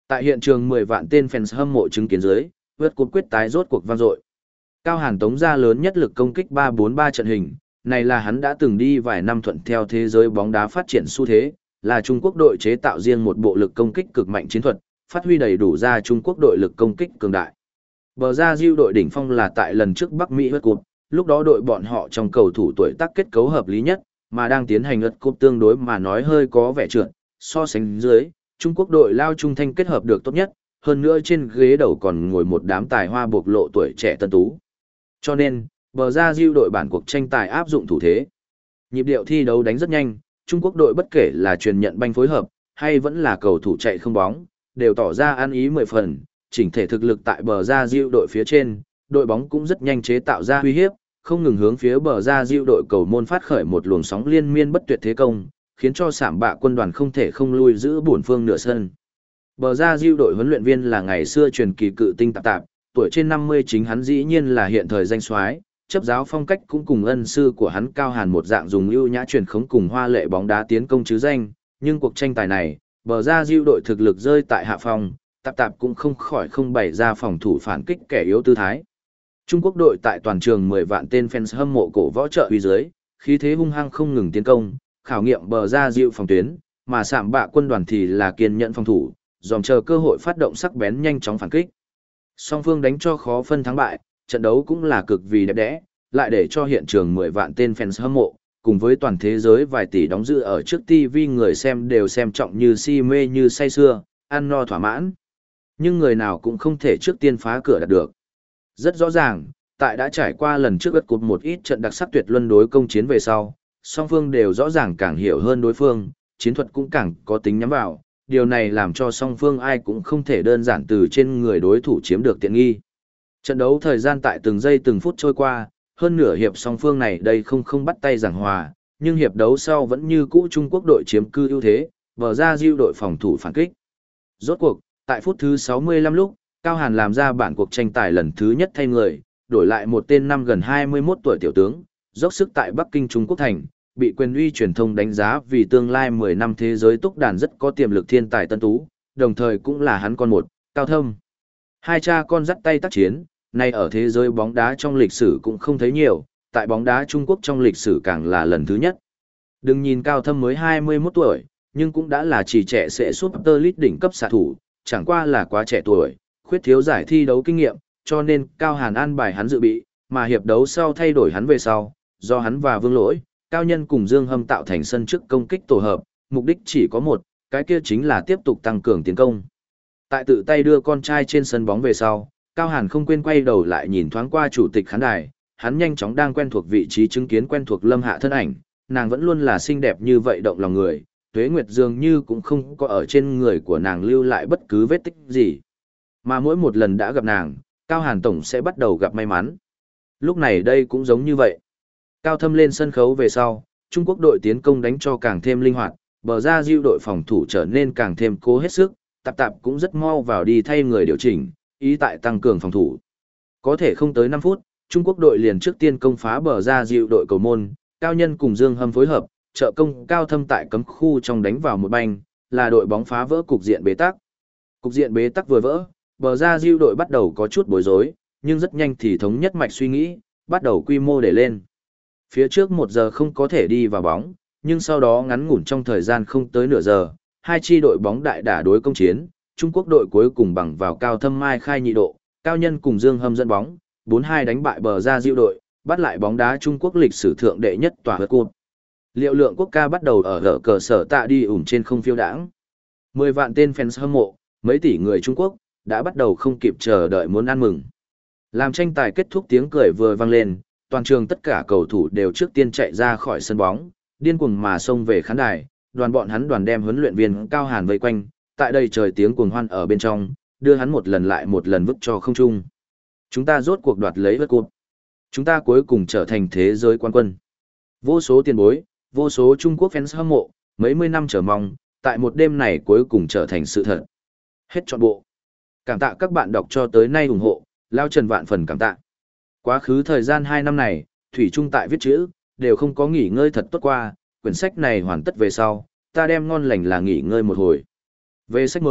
Tại hiện trường mười vạn tên fans hâm mộ chứng kiến dưới, vượt cột quyết tái rốt cuộc vang dội. Cao Hàn tống ra lớn nhất lực công kích ba bốn ba trận hình, này là hắn đã từng đi vài năm thuận theo thế giới bóng đá phát triển xu thế, là Trung Quốc đội chế tạo riêng một bộ lực công kích cực mạnh chiến thuật, phát huy đầy đủ ra Trung Quốc đội lực công kích cường đại. Bờ ra Diêu đội đỉnh phong là tại lần trước Bắc Mỹ World Cup, lúc đó đội bọn họ trong cầu thủ tuổi tác kết cấu hợp lý nhất, mà đang tiến hành World Cup tương đối mà nói hơi có vẻ trượt, so sánh dưới, Trung Quốc đội Lao Trung Thanh kết hợp được tốt nhất, hơn nữa trên ghế đầu còn ngồi một đám tài hoa bộc lộ tuổi trẻ tân tú. Cho nên, bờ ra Diêu đội bản cuộc tranh tài áp dụng thủ thế. Nhịp điệu thi đấu đánh rất nhanh, Trung Quốc đội bất kể là truyền nhận banh phối hợp, hay vẫn là cầu thủ chạy không bóng, đều tỏ ra ăn ý mười phần, chỉnh thể thực lực tại bờ ra Diêu đội phía trên, đội bóng cũng rất nhanh chế tạo ra uy hiếp, không ngừng hướng phía bờ ra Diêu đội cầu môn phát khởi một luồng sóng liên miên bất tuyệt thế công, khiến cho Sảm Bạ quân đoàn không thể không lui giữ bổn phương nửa sân. Bờ ra Diêu đội huấn luyện viên là ngày xưa truyền kỳ cự tinh Tạp Tạp, tuổi trên năm mươi chính hắn dĩ nhiên là hiện thời danh soái, chấp giáo phong cách cũng cùng ân sư của hắn Cao Hàn một dạng dùng ưu nhã truyền khống cùng hoa lệ bóng đá tiến công chứ danh, nhưng cuộc tranh tài này, bờ ra Diêu đội thực lực rơi tại hạ phòng, Tạp Tạp cũng không khỏi không bày ra phòng thủ phản kích kẻ yếu tư thái. Trung Quốc đội tại toàn trường mười vạn tên fans hâm mộ cổ võ trợ uy dưới, khí thế hung hăng không ngừng tiến công, khảo nghiệm bờ ra Diêu phòng tuyến, mà Sảm Bạ quân đoàn thì là kiên nhẫn phòng thủ, dòm chờ cơ hội phát động sắc bén nhanh chóng phản kích. Song phương đánh cho khó phân thắng bại, trận đấu cũng là cực vì đẹp đẽ, lại để cho hiện trường mười vạn tên fans hâm mộ, cùng với toàn thế giới vài tỷ đóng dự ở trước ti vi người xem đều xem trọng như si mê như say sưa, ăn no thỏa mãn. Nhưng người nào cũng không thể trước tiên phá cửa đạt được. Rất rõ ràng, tại đã trải qua lần trước gật cục một ít trận đặc sắc tuyệt luân đối công chiến về sau, song phương đều rõ ràng càng hiểu hơn đối phương, chiến thuật cũng càng có tính nhắm vào, điều này làm cho song phương ai cũng không thể đơn giản từ trên người đối thủ chiếm được tiện nghi. Trận đấu thời gian tại từng giây từng phút trôi qua, hơn nửa hiệp song phương này đây không không bắt tay giảng hòa, nhưng hiệp đấu sau vẫn như cũ Trung Quốc đội chiếm cư ưu thế, bờ ra Diêu đội phòng thủ phản kích. Rốt cuộc, tại phút thứ sáu mươi lăm lúc, Cao Hàn làm ra bản cuộc tranh tài lần thứ nhất thay người, đổi lại một tên năm gần hai mươi mốt tuổi tiểu tướng, dốc sức tại Bắc Kinh Trung Quốc thành, bị quyền uy truyền thông đánh giá vì tương lai mười năm thế giới túc đàn rất có tiềm lực thiên tài tân tú, đồng thời cũng là hắn con một, Cao Thâm. Hai cha con dắt tay tác chiến, nay ở thế giới bóng đá trong lịch sử cũng không thấy nhiều, tại bóng đá Trung Quốc trong lịch sử càng là lần thứ nhất. Đừng nhìn Cao Thâm mới hai mươi mốt tuổi, nhưng cũng đã là chỉ trẻ sẽ Super League đỉnh cấp xạ thủ, chẳng qua là quá trẻ tuổi, khuyết thiếu giải thi đấu kinh nghiệm, cho nên Cao Hàn an bài hắn dự bị, mà hiệp đấu sau thay đổi hắn về sau, do hắn và Vương Lỗi, Cao Nhân cùng Dương Hâm tạo thành sân trước công kích tổ hợp, mục đích chỉ có một, cái kia chính là tiếp tục tăng cường tiến công. Tại tự tay đưa con trai trên sân bóng về sau, Cao Hàn không quên quay đầu lại nhìn thoáng qua chủ tịch khán đài, hắn nhanh chóng đang quen thuộc vị trí chứng kiến quen thuộc Lâm Hạ thân ảnh, nàng vẫn luôn là xinh đẹp như vậy động lòng người, Tuế Nguyệt dường như cũng không có ở trên người của nàng lưu lại bất cứ vết tích gì. Mà mỗi một lần đã gặp nàng, Cao Hàn tổng sẽ bắt đầu gặp may mắn. Lúc này đây cũng giống như vậy. Cao Thâm lên sân khấu về sau, Trung Quốc đội tiến công đánh cho càng thêm linh hoạt, bờ ra Diêu đội phòng thủ trở nên càng thêm cố hết sức, Tạp Tạp cũng rất mau vào đi thay người điều chỉnh, ý tại tăng cường phòng thủ. Có thể không tới năm phút, Trung Quốc đội liền trước tiên công phá bờ ra Diêu đội cầu môn, Cao Nhân cùng Dương Hâm phối hợp, trợ công Cao Thâm tại cấm khu trong đánh vào một banh, là đội bóng phá vỡ cục diện bế tắc. Cục diện bế tắc vừa vỡ, bờ ra Diêu đội bắt đầu có chút bối rối, nhưng rất nhanh thì thống nhất mạch suy nghĩ, bắt đầu quy mô để lên. Phía trước một giờ không có thể đi vào bóng, nhưng sau đó ngắn ngủn trong thời gian không tới nửa giờ, hai chi đội bóng đại đả đối công chiến, Trung Quốc đội cuối cùng bằng vào Cao Thâm mai khai nhị độ, Cao Nhân cùng Dương Hâm dẫn bóng, bốn hai đánh bại bờ ra Diêu đội, bắt lại bóng đá Trung Quốc lịch sử thượng đệ nhất tòa World Cup. Liệu lượng quốc ca bắt đầu ở gở cờ sở tạ đi ủng trên không phiêu đãng. Mười vạn tên fans hâm mộ, mấy tỷ người Trung Quốc, đã bắt đầu không kịp chờ đợi muốn ăn mừng. Làm tranh tài kết thúc tiếng cười vừa vang lên, toàn trường tất cả cầu thủ đều trước tiên chạy ra khỏi sân bóng, điên cuồng mà xông về khán đài, đoàn bọn hắn đoàn đem huấn luyện viên Cao Hàn vây quanh, tại đây trời tiếng cuồng hoan ở bên trong, đưa hắn một lần lại một lần vứt cho không trung. Chúng ta rốt cuộc đoạt lấy World Cup. Chúng ta cuối cùng trở thành thế giới quan quân. Vô số tiền bối, vô số Trung Quốc fans hâm mộ, mấy mươi năm chờ mong, tại một đêm này cuối cùng trở thành sự thật. Hết trọn bộ. Cảm tạ các bạn đọc cho tới nay ủng hộ, Lao Trần vạn phần cảm tạ. Quá khứ thời gian hai năm này, Thủy Trung tại viết chữ, đều không có nghỉ ngơi thật tốt qua, quyển sách này hoàn tất về sau, ta đem ngon lành là nghỉ ngơi một hồi. Về sách mới,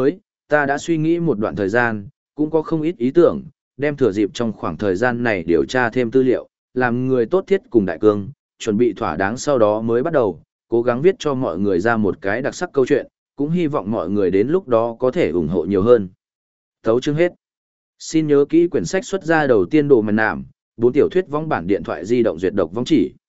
ta đã suy nghĩ một đoạn thời gian, cũng có không ít ý tưởng, đem thừa dịp trong khoảng thời gian này điều tra thêm tư liệu, làm người tốt thiết cùng đại cương, chuẩn bị thỏa đáng sau đó mới bắt đầu, cố gắng viết cho mọi người ra một cái đặc sắc câu chuyện, cũng hy vọng mọi người đến lúc đó có thể ủng hộ nhiều hơn. Tấu chương hết. Xin nhớ kỹ quyển sách xuất ra đầu tiên đồ màn nảm, bốn tiểu thuyết vong bản điện thoại di động duyệt độc vong chỉ.